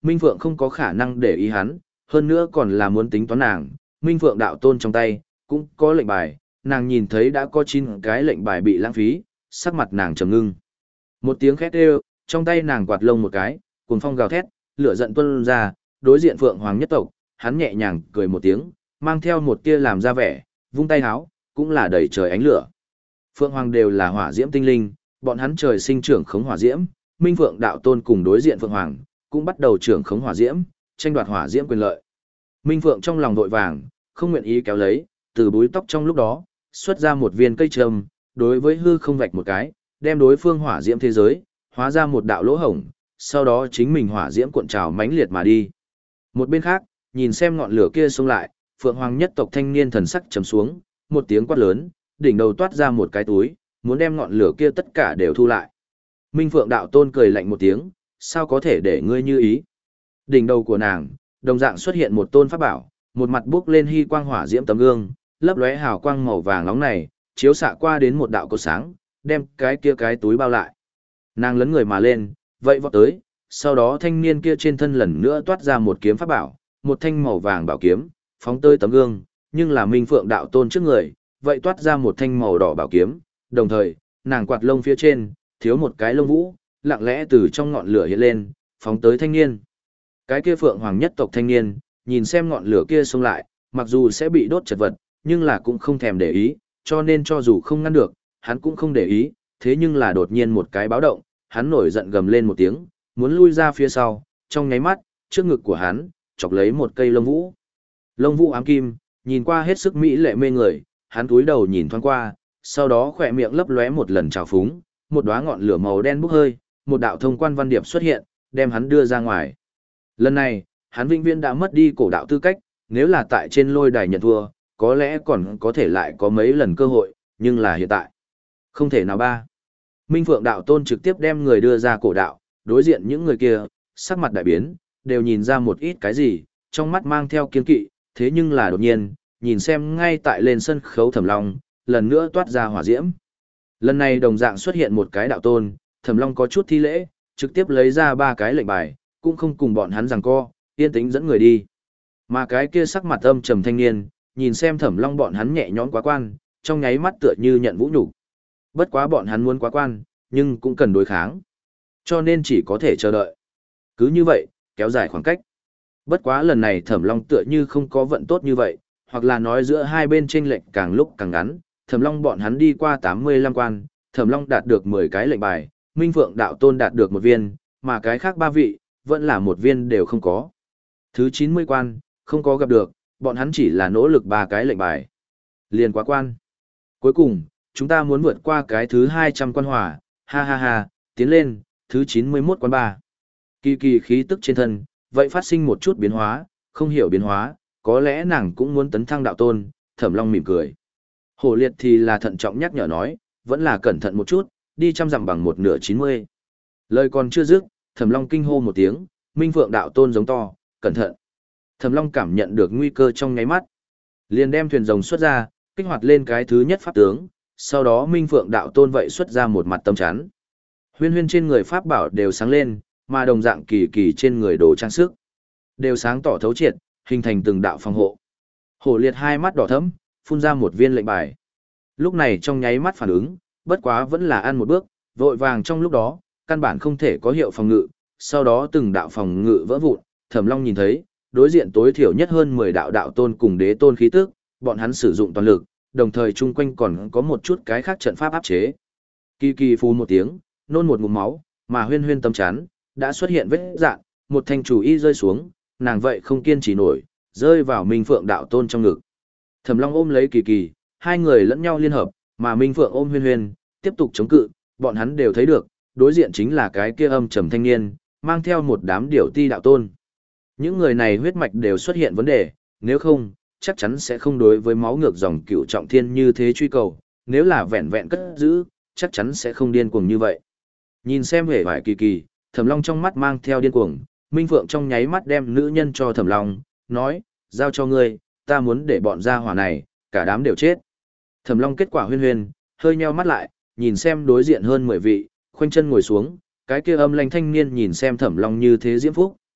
A: Minh Phượng không có khả năng để ý hắn, hơn nữa còn là muốn tính toán nàng. Minh Phượng đạo tôn trong tay, cũng có lệnh bài, nàng nhìn thấy đã có chín cái lệnh bài bị lãng phí, sắc mặt nàng trầm ngưng. Một tiếng khét kêu, trong tay nàng quạt lông một cái, cuồng phong gào thét, lửa giận tuôn ra, đối diện Phượng Hoàng nhất tộc, hắn nhẹ nhàng cười một tiếng, mang theo một tia làm ra vẻ, vung tay háo, cũng là đầy trời ánh lửa. Phượng Hoàng đều là hỏa diễm tinh linh, bọn hắn trời sinh trưởng khống hỏa diễm, Minh Phượng đạo tôn cùng đối diện Phượng Hoàng, cũng bắt đầu trưởng khống hỏa diễm, tranh đoạt hỏa diễm quyền lợi. Minh Phượng trong lòng vội vàng, không nguyện ý kéo lấy, từ búi tóc trong lúc đó, xuất ra một viên cây trâm, đối với hư không vạch một cái, đem đối phương hỏa diễm thế giới, hóa ra một đạo lỗ hổng, sau đó chính mình hỏa diễm cuộn trào mãnh liệt mà đi. Một bên khác, nhìn xem ngọn lửa kia xông lại, Phượng Hoàng nhất tộc thanh niên thần sắc trầm xuống, một tiếng quát lớn, đỉnh đầu toát ra một cái túi, muốn đem ngọn lửa kia tất cả đều thu lại. Minh Phượng đạo tôn cười lạnh một tiếng, sao có thể để ngươi như ý? Đỉnh đầu của nàng, đồng dạng xuất hiện một tôn pháp bảo, một mặt bước lên hy quang hỏa diễm tấm gương, lấp lóe hào quang màu vàng nóng này, chiếu xạ qua đến một đạo cột sáng, đem cái kia cái túi bao lại. Nàng lấn người mà lên, vậy vọt tới, sau đó thanh niên kia trên thân lần nữa toát ra một kiếm pháp bảo, một thanh màu vàng bảo kiếm, phóng tới tấm gương, nhưng là Minh Phượng đạo tôn trước người, vậy toát ra một thanh màu đỏ bảo kiếm, đồng thời, nàng quạt lông phía trên, thiếu một cái lông vũ, lặng lẽ từ trong ngọn lửa hiện lên, phóng tới thanh niên. Cái kia Phượng Hoàng nhất tộc thanh niên, nhìn xem ngọn lửa kia xông lại, mặc dù sẽ bị đốt chật vật, nhưng là cũng không thèm để ý, cho nên cho dù không ngăn được, hắn cũng không để ý, thế nhưng là đột nhiên một cái báo động, hắn nổi giận gầm lên một tiếng, muốn lui ra phía sau, trong nháy mắt, trước ngực của hắn, chọc lấy một cây lông vũ. Lông vũ ám kim, nhìn qua hết sức mỹ lệ mê người, hắn cúi đầu nhìn thoáng qua, sau đó khỏe miệng lấp lóe một lần trào phúng, một đóa ngọn lửa màu đen bốc hơi, một đạo thông quan văn điệp xuất hiện, đem hắn đưa ra ngoài. Lần này, hắn vĩnh viễn đã mất đi cổ đạo tư cách, nếu là tại trên lôi đài nhận thua, có lẽ còn có thể lại có mấy lần cơ hội, nhưng là hiện tại, không thể nào ba. Minh Phượng đạo tôn trực tiếp đem người đưa ra cổ đạo, đối diện những người kia, sắc mặt đại biến, đều nhìn ra một ít cái gì, trong mắt mang theo kiên kỵ, thế nhưng là đột nhiên, nhìn xem ngay tại lên sân khấu Thẩm Long, lần nữa toát ra hỏa diễm. Lần này đồng dạng xuất hiện một cái đạo tôn, Thẩm Long có chút thi lễ, trực tiếp lấy ra ba cái lệnh bài, cũng không cùng bọn hắn giằng co, yên tĩnh dẫn người đi. Mà cái kia sắc mặt âm trầm thanh niên, nhìn xem Thẩm Long bọn hắn nhẹ nhõm quá quan, trong nháy mắt tựa như nhận vũ nhục. Bất quá bọn hắn muốn quá quan, nhưng cũng cần đối kháng. Cho nên chỉ có thể chờ đợi. Cứ như vậy, kéo dài khoảng cách. Bất quá lần này Thẩm Long tựa như không có vận tốt như vậy, hoặc là nói giữa hai bên chênh lệch càng lúc càng ngắn. Thẩm Long bọn hắn đi qua tám mươi lăm quan, Thẩm Long đạt được mười cái lệnh bài, Minh Phượng đạo tôn đạt được một viên, mà cái khác ba vị, vẫn là một viên đều không có. Thứ chín mươi quan, không có gặp được, bọn hắn chỉ là nỗ lực ba cái lệnh bài. Liền quá quan. Cuối cùng, chúng ta muốn vượt qua cái thứ hai trăm quan hỏa, ha ha ha, tiến lên, thứ chín mươi mốt quan ba. Kỳ kỳ khí tức trên thân, vậy phát sinh một chút biến hóa, không hiểu biến hóa, có lẽ nàng cũng muốn tấn thăng đạo tôn, Thẩm Long mỉm cười. Hổ liệt thì là thận trọng nhắc nhở nói, vẫn là cẩn thận một chút, đi trăm dặm bằng một nửa chín mươi. Lời còn chưa dứt, Thẩm Long kinh hô một tiếng, Minh Phượng đạo tôn giống to, cẩn thận. Thẩm Long cảm nhận được nguy cơ trong nháy mắt, liền đem thuyền rồng xuất ra, kích hoạt lên cái thứ nhất pháp tướng, sau đó Minh Phượng đạo tôn vậy xuất ra một mặt tâm chắn. Huyên huyên trên người pháp bảo đều sáng lên, mà đồng dạng kỳ kỳ trên người đồ trang sức, đều sáng tỏ thấu triệt, hình thành từng đạo phòng hộ. Hổ liệt hai mắt đỏ thẫm, phun ra một viên lệnh bài. Lúc này trong nháy mắt phản ứng, bất quá vẫn là ăn một bước, vội vàng trong lúc đó, căn bản không thể có hiệu phòng ngự, sau đó từng đạo phòng ngự vỡ vụn, Thẩm Long nhìn thấy, đối diện tối thiểu nhất hơn mười đạo đạo tôn cùng đế tôn khí tức, bọn hắn sử dụng toàn lực, đồng thời chung quanh còn có một chút cái khác trận pháp áp chế. Kỳ kỳ phù một tiếng, nôn một ngụm máu, mà huyên huyên tâm chán, đã xuất hiện vết dạn, một thanh chủ y rơi xuống, nàng vậy không kiên trì nổi, rơi vào Minh Phượng đạo tôn trong ngực. Thẩm Long ôm lấy kỳ kỳ, hai người lẫn nhau liên hợp, mà Minh Phượng ôm huyên huyên, tiếp tục chống cự, bọn hắn đều thấy được, đối diện chính là cái kia âm trầm thanh niên, mang theo một đám điểu ti đạo tôn. Những người này huyết mạch đều xuất hiện vấn đề, nếu không, chắc chắn sẽ không đối với máu ngược dòng cựu trọng thiên như thế truy cầu, nếu là vẹn vẹn cất giữ, chắc chắn sẽ không điên cuồng như vậy. Nhìn xem hề vải kỳ kỳ, Thẩm Long trong mắt mang theo điên cuồng, Minh Phượng trong nháy mắt đem nữ nhân cho Thẩm Long, nói, giao cho ngươi, ta muốn để bọn gia hỏa này, cả đám đều chết. Thẩm Long kết quả huyên huyên, hơi nheo mắt lại, nhìn xem đối diện hơn mười vị, khoanh chân ngồi xuống, cái kia âm lanh thanh niên nhìn xem Thẩm Long như thế diễm phúc,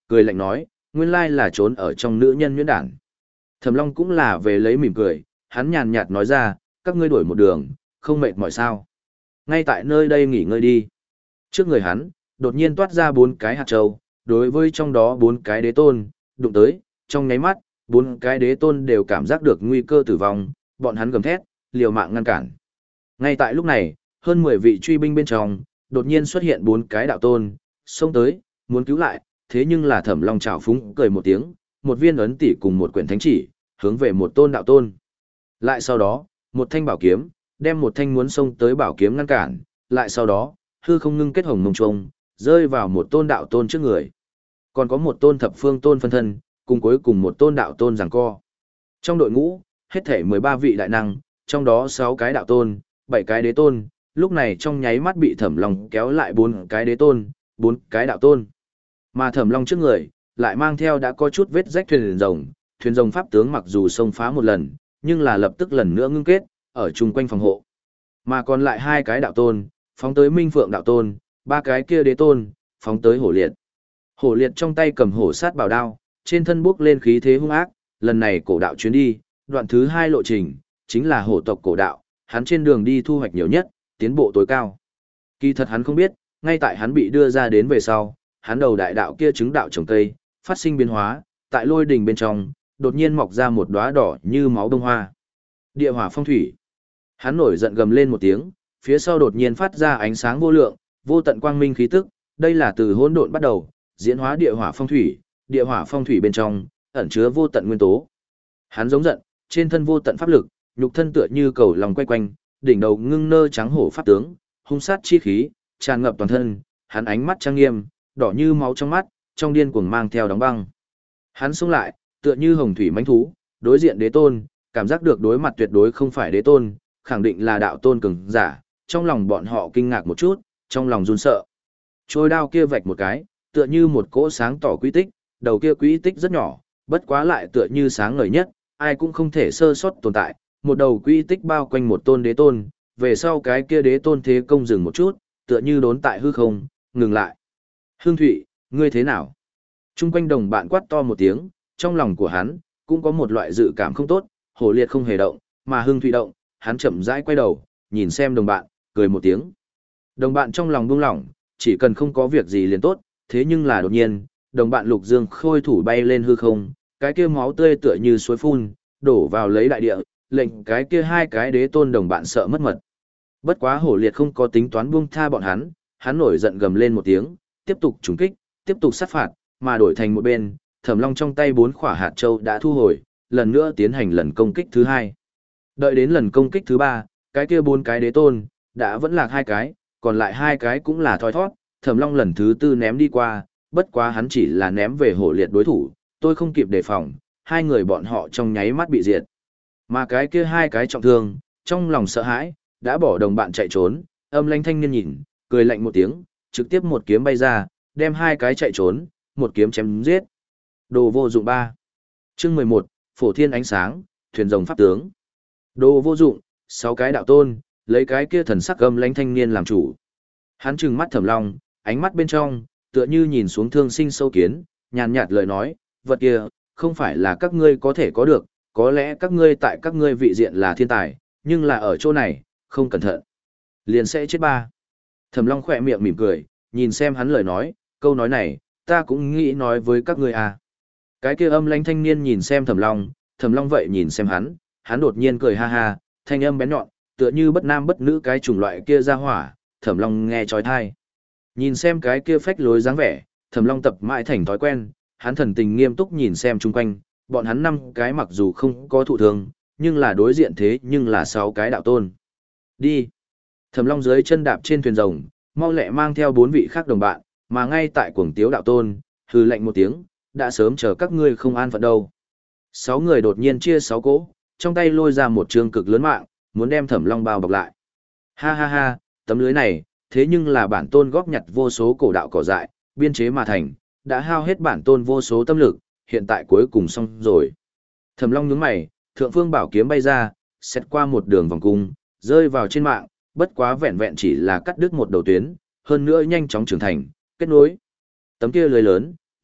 A: cười lạnh nói, nguyên lai là trốn ở trong nữ nhân nhuyễn đản. Thẩm Long cũng là về lấy mỉm cười, hắn nhàn nhạt nói ra, các ngươi đổi một đường, không mệt mỏi sao. Ngay tại nơi đây nghỉ ngơi đi. Trước người hắn, đột nhiên toát ra bốn cái hạt châu, đối với trong đó bốn cái đế tôn, đụng tới, trong nháy mắt, bốn cái đế tôn đều cảm giác được nguy cơ tử vong, bọn hắn gầm thét, liều mạng ngăn cản. Ngay tại lúc này, hơn mười vị truy binh bên trong, đột nhiên xuất hiện bốn cái đạo tôn, xông tới, muốn cứu lại, thế nhưng là Thẩm Long trào phúng cười một tiếng, một viên ấn tỷ cùng một quyển thánh chỉ, hướng về một tôn đạo tôn. Lại sau đó, một thanh bảo kiếm, đem một thanh muốn xông tới bảo kiếm ngăn cản, lại sau đó, hư không ngưng kết hồng mông trông, rơi vào một tôn đạo tôn trước người. Còn có một tôn thập phương tôn phân thân, cùng cuối cùng một tôn đạo tôn giằng co. Trong đội ngũ, hết thể mười ba vị đại năng, trong đó sáu cái đạo tôn, bảy cái đế tôn, lúc này trong nháy mắt bị Thẩm Long kéo lại bốn cái đế tôn, bốn cái đạo tôn. Mà Thẩm Long trước người, lại mang theo đã có chút vết rách thuyền rồng, thuyền rồng pháp tướng mặc dù xông phá một lần, nhưng là lập tức lần nữa ngưng kết, ở chung quanh phòng hộ. Mà còn lại hai cái đạo tôn, phóng tới Minh Phượng đạo tôn, ba cái kia đế tôn, phóng tới Hổ Liệt. Hổ Liệt trong tay cầm hổ sát bảo đao, trên thân bước lên khí thế hung ác, lần này cổ đạo chuyến đi, đoạn thứ hai lộ trình, chính là hổ tộc cổ đạo, hắn trên đường đi thu hoạch nhiều nhất, tiến bộ tối cao. Kỳ thật hắn không biết, ngay tại hắn bị đưa ra đến về sau, hắn đầu đại đạo kia chứng đạo trồng cây, phát sinh biến hóa, tại lôi đỉnh bên trong, đột nhiên mọc ra một đóa đỏ như máu bông hoa. Địa hỏa phong thủy. Hắn nổi giận gầm lên một tiếng, phía sau đột nhiên phát ra ánh sáng vô lượng, vô tận quang minh khí tức, đây là từ hỗn độn bắt đầu, diễn hóa địa hỏa phong thủy, địa hỏa phong thủy bên trong ẩn chứa vô tận nguyên tố. Hắn giống giận, trên thân vô tận pháp lực, nhục thân tựa như cầu lòng quay quanh, đỉnh đầu ngưng nơ trắng hổ pháp tướng, hung sát chi khí tràn ngập toàn thân, hắn ánh mắt trang nghiêm, đỏ như máu trong mắt, trong điên cuồng mang theo đóng băng. Hắn xông lại, tựa như hồng thủy mãnh thú, đối diện đế tôn, cảm giác được đối mặt tuyệt đối không phải đế tôn, khẳng định là đạo tôn cường giả, trong lòng bọn họ kinh ngạc một chút, trong lòng run sợ. Trôi đao kia vạch một cái, tựa như một cỗ sáng tỏ quỹ tích, đầu kia quỹ tích rất nhỏ, bất quá lại tựa như sáng ngời nhất, ai cũng không thể sơ sót tồn tại, một đầu quỹ tích bao quanh một tôn đế tôn, về sau cái kia đế tôn thế công dừng một chút, tựa như đốn tại hư không, ngừng lại. Hương Thụy, ngươi thế nào? Trung quanh đồng bạn quát to một tiếng, trong lòng của hắn, cũng có một loại dự cảm không tốt, Hổ Liệt không hề động, mà Hương Thụy động, hắn chậm rãi quay đầu, nhìn xem đồng bạn, cười một tiếng. Đồng bạn trong lòng buông lỏng, chỉ cần không có việc gì liền tốt, thế nhưng là đột nhiên, đồng bạn Lục Dương khôi thủ bay lên hư không, cái kia máu tươi tựa như suối phun, đổ vào lấy đại địa, lệnh cái kia hai cái đế tôn đồng bạn sợ mất mật. Bất quá Hổ Liệt không có tính toán buông tha bọn hắn, hắn nổi giận gầm lên một tiếng, tiếp tục trúng kích, tiếp tục sát phạt, mà đổi thành một bên, Thẩm Long trong tay bốn khỏa hạt châu đã thu hồi, lần nữa tiến hành lần công kích thứ hai. Đợi đến lần công kích thứ ba, cái kia bốn cái đế tôn, đã vẫn lạc hai cái, còn lại hai cái cũng là thoi thoát, Thẩm Long lần thứ tư ném đi qua, bất quá hắn chỉ là ném về Hổ Liệt đối thủ, tôi không kịp đề phòng, hai người bọn họ trong nháy mắt bị diệt. Mà cái kia hai cái trọng thương, trong lòng sợ hãi, đã bỏ đồng bạn chạy trốn, âm lãnh thanh niên nhìn, cười lạnh một tiếng, trực tiếp một kiếm bay ra, đem hai cái chạy trốn, một kiếm chém giết. Đồ vô dụng ba. Chương mười một, Phổ Thiên ánh sáng, thuyền rồng pháp tướng. Đồ vô dụng, sáu cái đạo tôn, lấy cái kia thần sắc âm lãnh thanh niên làm chủ. Hắn trừng mắt Thẩm Long, ánh mắt bên trong, tựa như nhìn xuống thương sinh sâu kiến, nhàn nhạt lời nói, vật kia, không phải là các ngươi có thể có được, có lẽ các ngươi tại các ngươi vị diện là thiên tài, nhưng là ở chỗ này, không cẩn thận, liền sẽ chết ba. Thẩm Long khỏe miệng mỉm cười, nhìn xem hắn lời nói, câu nói này, ta cũng nghĩ nói với các ngươi à. Cái kia âm lãnh thanh niên nhìn xem Thẩm Long, Thẩm Long vậy nhìn xem hắn, hắn đột nhiên cười ha ha, thanh âm bén nhọn, tựa như bất nam bất nữ cái chủng loại kia ra hỏa, Thẩm Long nghe chói tai. Nhìn xem cái kia phách lối dáng vẻ, Thẩm Long tập mãi thành thói quen, hắn thần tình nghiêm túc nhìn xem chung quanh, bọn hắn năm cái mặc dù không có thụ thương, nhưng là đối diện thế nhưng là sáu cái đạo tôn. Đi. Thẩm Long dưới chân đạp trên thuyền rồng, mau lẹ mang theo bốn vị khác đồng bạn, mà ngay tại cuồng tiếu đạo tôn, hừ lạnh một tiếng, đã sớm chờ các ngươi không an phận đâu. Sáu người đột nhiên chia sáu cỗ, trong tay lôi ra một trường cực lớn mạng, muốn đem Thẩm Long bao bọc lại. Ha ha ha, tấm lưới này, thế nhưng là bản tôn góp nhặt vô số cổ đạo cỏ dại, biên chế mà thành, đã hao hết bản tôn vô số tâm lực, hiện tại cuối cùng xong rồi. Thẩm Long nhướng mày, thượng phương bảo kiếm bay ra, xét qua một đường vòng cung, rơi vào trên mạng, bất quá vẹn vẹn chỉ là cắt đứt một đầu tuyến, hơn nữa nhanh chóng trưởng thành, kết nối. Tấm kia lưới lớn,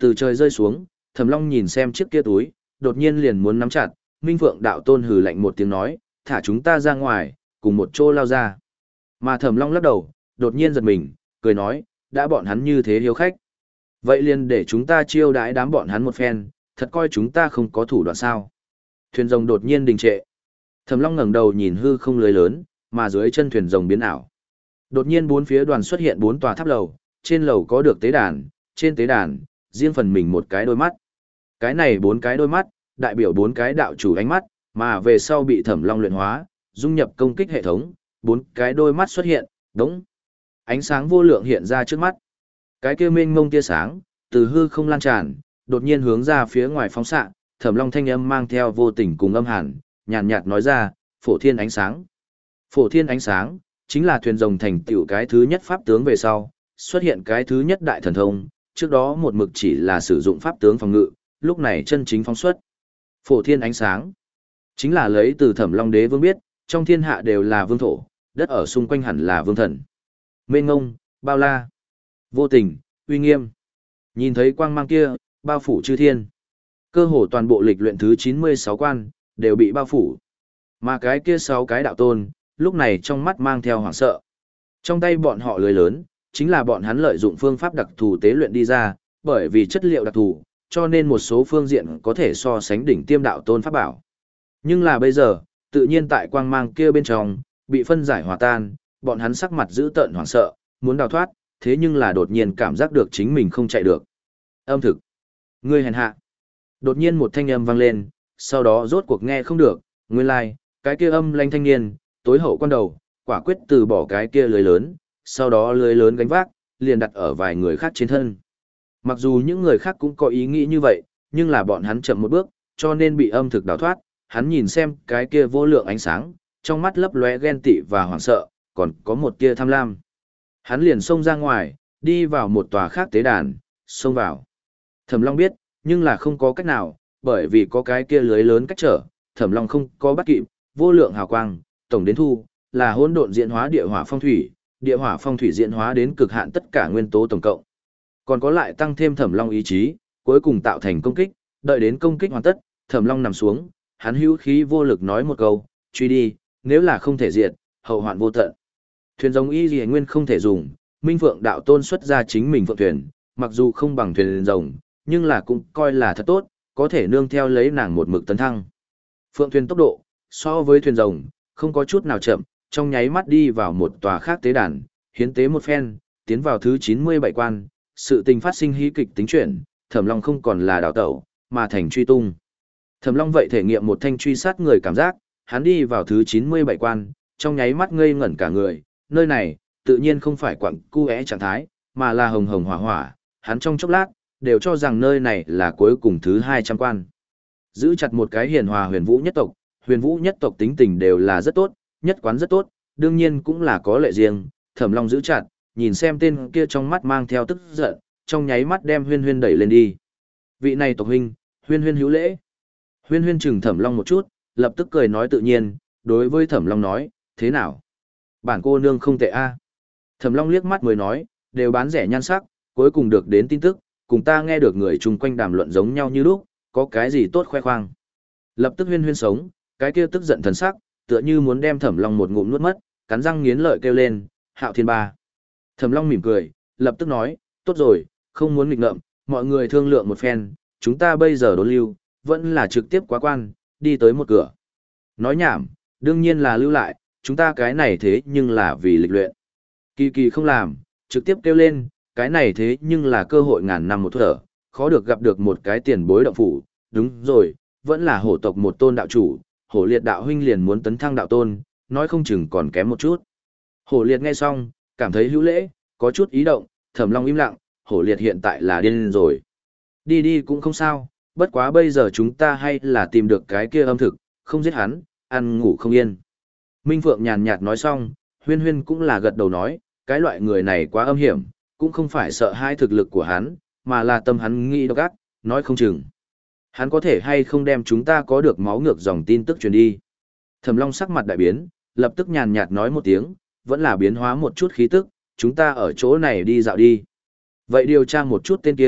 A: từ trời rơi xuống, Thẩm Long nhìn xem chiếc kia túi, đột nhiên liền muốn nắm chặt, Minh Phượng đạo tôn hừ lạnh một tiếng nói, thả chúng ta ra ngoài, cùng một chỗ lao ra. Mà Thẩm Long lắc đầu, đột nhiên giật mình, cười nói, đã bọn hắn như thế hiếu khách. Vậy liền để chúng ta chiêu đãi đám bọn hắn một phen, thật coi chúng ta không có thủ đoạn sao. Thuyền rồng đột nhiên đình trệ. Thẩm Long ngẩng đầu nhìn hư không lưới lớn, mà dưới chân thuyền rồng biến ảo. Đột nhiên bốn phía đoàn xuất hiện bốn tòa tháp lầu, trên lầu có được tế đàn, trên tế đàn, riêng phần mình một cái đôi mắt. Cái này bốn cái đôi mắt, đại biểu bốn cái đạo chủ ánh mắt, mà về sau bị Thẩm Long luyện hóa, dung nhập công kích hệ thống, bốn cái đôi mắt xuất hiện, đống. Ánh sáng vô lượng hiện ra trước mắt. Cái kia mênh mông tia sáng, từ hư không lan tràn, đột nhiên hướng ra phía ngoài phóng xạ, Thẩm Long thanh âm mang theo vô tình cùng âm hàn, nhàn nhạt nói ra, phổ thiên ánh sáng. Phổ thiên ánh sáng, chính là thuyền rồng thành tựu cái thứ nhất pháp tướng về sau, xuất hiện cái thứ nhất đại thần thông, trước đó một mực chỉ là sử dụng pháp tướng phòng ngự, lúc này chân chính phóng xuất. Phổ thiên ánh sáng, chính là lấy từ Thẩm Long đế vương biết, trong thiên hạ đều là vương thổ, đất ở xung quanh hẳn là vương thần. Mênh ngông, bao la, vô tình, uy nghiêm. Nhìn thấy quang mang kia, bao phủ chư thiên. Cơ hồ toàn bộ lịch luyện thứ chín mươi sáu quan, đều bị bao phủ. Mà cái kia sáu cái đạo tôn, lúc này trong mắt mang theo hoảng sợ. Trong tay bọn họ lưới lớn, chính là bọn hắn lợi dụng phương pháp đặc thù tế luyện đi ra, bởi vì chất liệu đặc thù, cho nên một số phương diện có thể so sánh đỉnh tiêm đạo tôn pháp bảo. Nhưng là bây giờ, tự nhiên tại quang mang kia bên trong, bị phân giải hòa tan, bọn hắn sắc mặt dữ tợn hoảng sợ, muốn đào thoát, thế nhưng là đột nhiên cảm giác được chính mình không chạy được. Âm thực. Ngươi hèn hạ. Đột nhiên một thanh âm vang lên, sau đó rốt cuộc nghe không được, nguyên lai, like, cái kia âm lanh thanh niên, tối hậu quan đầu, quả quyết từ bỏ cái kia lưới lớn, sau đó lưới lớn gánh vác, liền đặt ở vài người khác trên thân. Mặc dù những người khác cũng có ý nghĩ như vậy, nhưng là bọn hắn chậm một bước, cho nên bị âm thực đào thoát, hắn nhìn xem cái kia vô lượng ánh sáng, trong mắt lấp lóe ghen tị và hoảng sợ, còn có một tia tham lam. Hắn liền xông ra ngoài, đi vào một tòa khác tế đàn, xông vào. Thẩm Long biết, nhưng là không có cách nào, bởi vì có cái kia lưới lớn cách trở, Thẩm Long không có bắt kịp, vô lượng hào quang, tổng đến thu, là hỗn độn diễn hóa địa hỏa phong thủy, địa hỏa phong thủy diễn hóa đến cực hạn tất cả nguyên tố tổng cộng. Còn có lại tăng thêm Thẩm Long ý chí, cuối cùng tạo thành công kích, đợi đến công kích hoàn tất, Thẩm Long nằm xuống, hắn hữu khí vô lực nói một câu, truy đi, nếu là không thể diệt, hậu hoạn vô tận. Thuyền giống y gì nguyên không thể dùng, Minh Phượng đạo tôn xuất ra chính mình phượng thuyền, mặc dù không bằng thuyền rồng, nhưng là cũng coi là thật tốt, có thể nương theo lấy nàng một mực tấn thăng. Phượng thuyền tốc độ, so với thuyền rồng, không có chút nào chậm, trong nháy mắt đi vào một tòa khác tế đàn, hiến tế một phen, tiến vào thứ chín mươi bảy quan, sự tình phát sinh hí kịch tính chuyển, Thẩm Long không còn là đào tẩu, mà thành truy tung. Thẩm Long vậy thể nghiệm một thanh truy sát người cảm giác, hắn đi vào thứ chín mươi bảy quan, trong nháy mắt ngây ngẩn cả người, nơi này, tự nhiên không phải quặng cu é trạng thái, mà là hồng hồng hỏa hỏa, hắn trong chốc lát, đều cho rằng nơi này là cuối cùng thứ hai trăm quan. Giữ chặt một cái hiền hòa huyền vũ nhất tộc, huyền vũ nhất tộc tính tình đều là rất tốt, nhất quán rất tốt, đương nhiên cũng là có lệ riêng, Thẩm Long giữ chặt, nhìn xem tên kia trong mắt mang theo tức giận, trong nháy mắt đem Huyên Huyên đẩy lên đi. Vị này tộc huynh, Huyên Huyên hữu lễ. Huyên Huyên chừng Thẩm Long một chút, lập tức cười nói tự nhiên, đối với Thẩm Long nói, thế nào? Bản cô nương không tệ a. Thẩm Long liếc mắt mới nói, đều bán rẻ nhan sắc, cuối cùng được đến tin tức, cùng ta nghe được người chung quanh đàm luận giống nhau như lúc, có cái gì tốt khoe khoang. Lập tức Huyên Huyên sống, cái kia tức giận thần sắc, tựa như muốn đem Thẩm Long một ngụm nuốt mất, cắn răng nghiến lợi kêu lên, Hạo Thiên Ba. Thẩm Long mỉm cười, lập tức nói, tốt rồi, không muốn nghịch ngợm, mọi người thương lượng một phen, chúng ta bây giờ đốn lưu, vẫn là trực tiếp quá quan, đi tới một cửa. Nói nhảm, đương nhiên là lưu lại, chúng ta cái này thế nhưng là vì lịch luyện. Kỳ kỳ không làm, trực tiếp kêu lên, cái này thế nhưng là cơ hội ngàn năm một thở, khó được gặp được một cái tiền bối động phủ, đúng rồi, vẫn là hổ tộc một tôn đạo chủ, hổ liệt đạo huynh liền muốn tấn thăng đạo tôn, nói không chừng còn kém một chút. Hổ liệt nghe xong, cảm thấy hữu lễ, có chút ý động, Thẩm Long im lặng, hổ liệt hiện tại là điên rồi. Đi đi cũng không sao, bất quá bây giờ chúng ta hay là tìm được cái kia âm thực, không giết hắn, ăn ngủ không yên. Minh Phượng nhàn nhạt nói xong, Huyên Huyên cũng là gật đầu nói, cái loại người này quá âm hiểm, cũng không phải sợ hai thực lực của hắn, mà là tâm hắn nghĩ độc ác, nói không chừng. Hắn có thể hay không đem chúng ta có được máu ngược dòng tin tức truyền đi. Thẩm Long sắc mặt đại biến, lập tức nhàn nhạt nói một tiếng, vẫn là biến hóa một chút khí tức, chúng ta ở chỗ này đi dạo đi. Vậy điều tra một chút tên kia,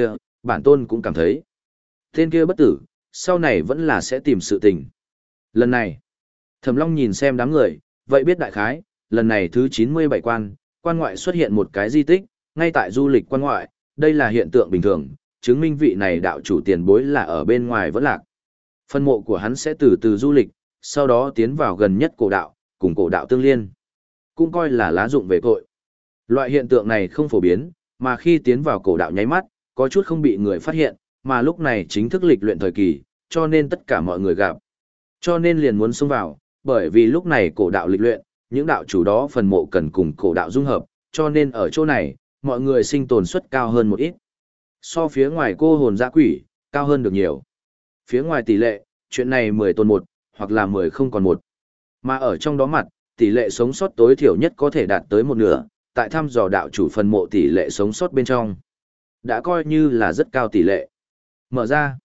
A: Bản tôn cũng cảm thấy. Tên kia bất tử, sau này vẫn là sẽ tìm sự tình. Lần này, Thẩm Long nhìn xem đám người, vậy biết đại khái, lần này thứ chín mươi bảy quan, quan ngoại xuất hiện một cái di tích, ngay tại du lịch quan ngoại, đây là hiện tượng bình thường, chứng minh vị này đạo chủ tiền bối là ở bên ngoài vẫn lạc. Phân mộ của hắn sẽ từ từ du lịch, sau đó tiến vào gần nhất cổ đạo, cùng cổ đạo tương liên. Cũng coi là lá dụng về cội. Loại hiện tượng này không phổ biến, mà khi tiến vào cổ đạo nháy mắt, có chút không bị người phát hiện, mà lúc này chính thức lịch luyện thời kỳ, cho nên tất cả mọi người gặp. Cho nên liền muốn xông vào, bởi vì lúc này cổ đạo lịch luyện, những đạo chủ đó phần mộ cần cùng cổ đạo dung hợp, cho nên ở chỗ này, mọi người sinh tồn suất cao hơn một ít. So phía ngoài cô hồn dã quỷ, cao hơn được nhiều. Phía ngoài tỷ lệ, chuyện này mười tồn một, hoặc là mười không còn một. Mà ở trong đó mặt, tỷ lệ sống sót tối thiểu nhất có thể đạt tới một nửa, tại thăm dò đạo chủ phần mộ tỷ lệ sống sót bên trong. Đã coi như là rất cao tỷ lệ. Mở ra.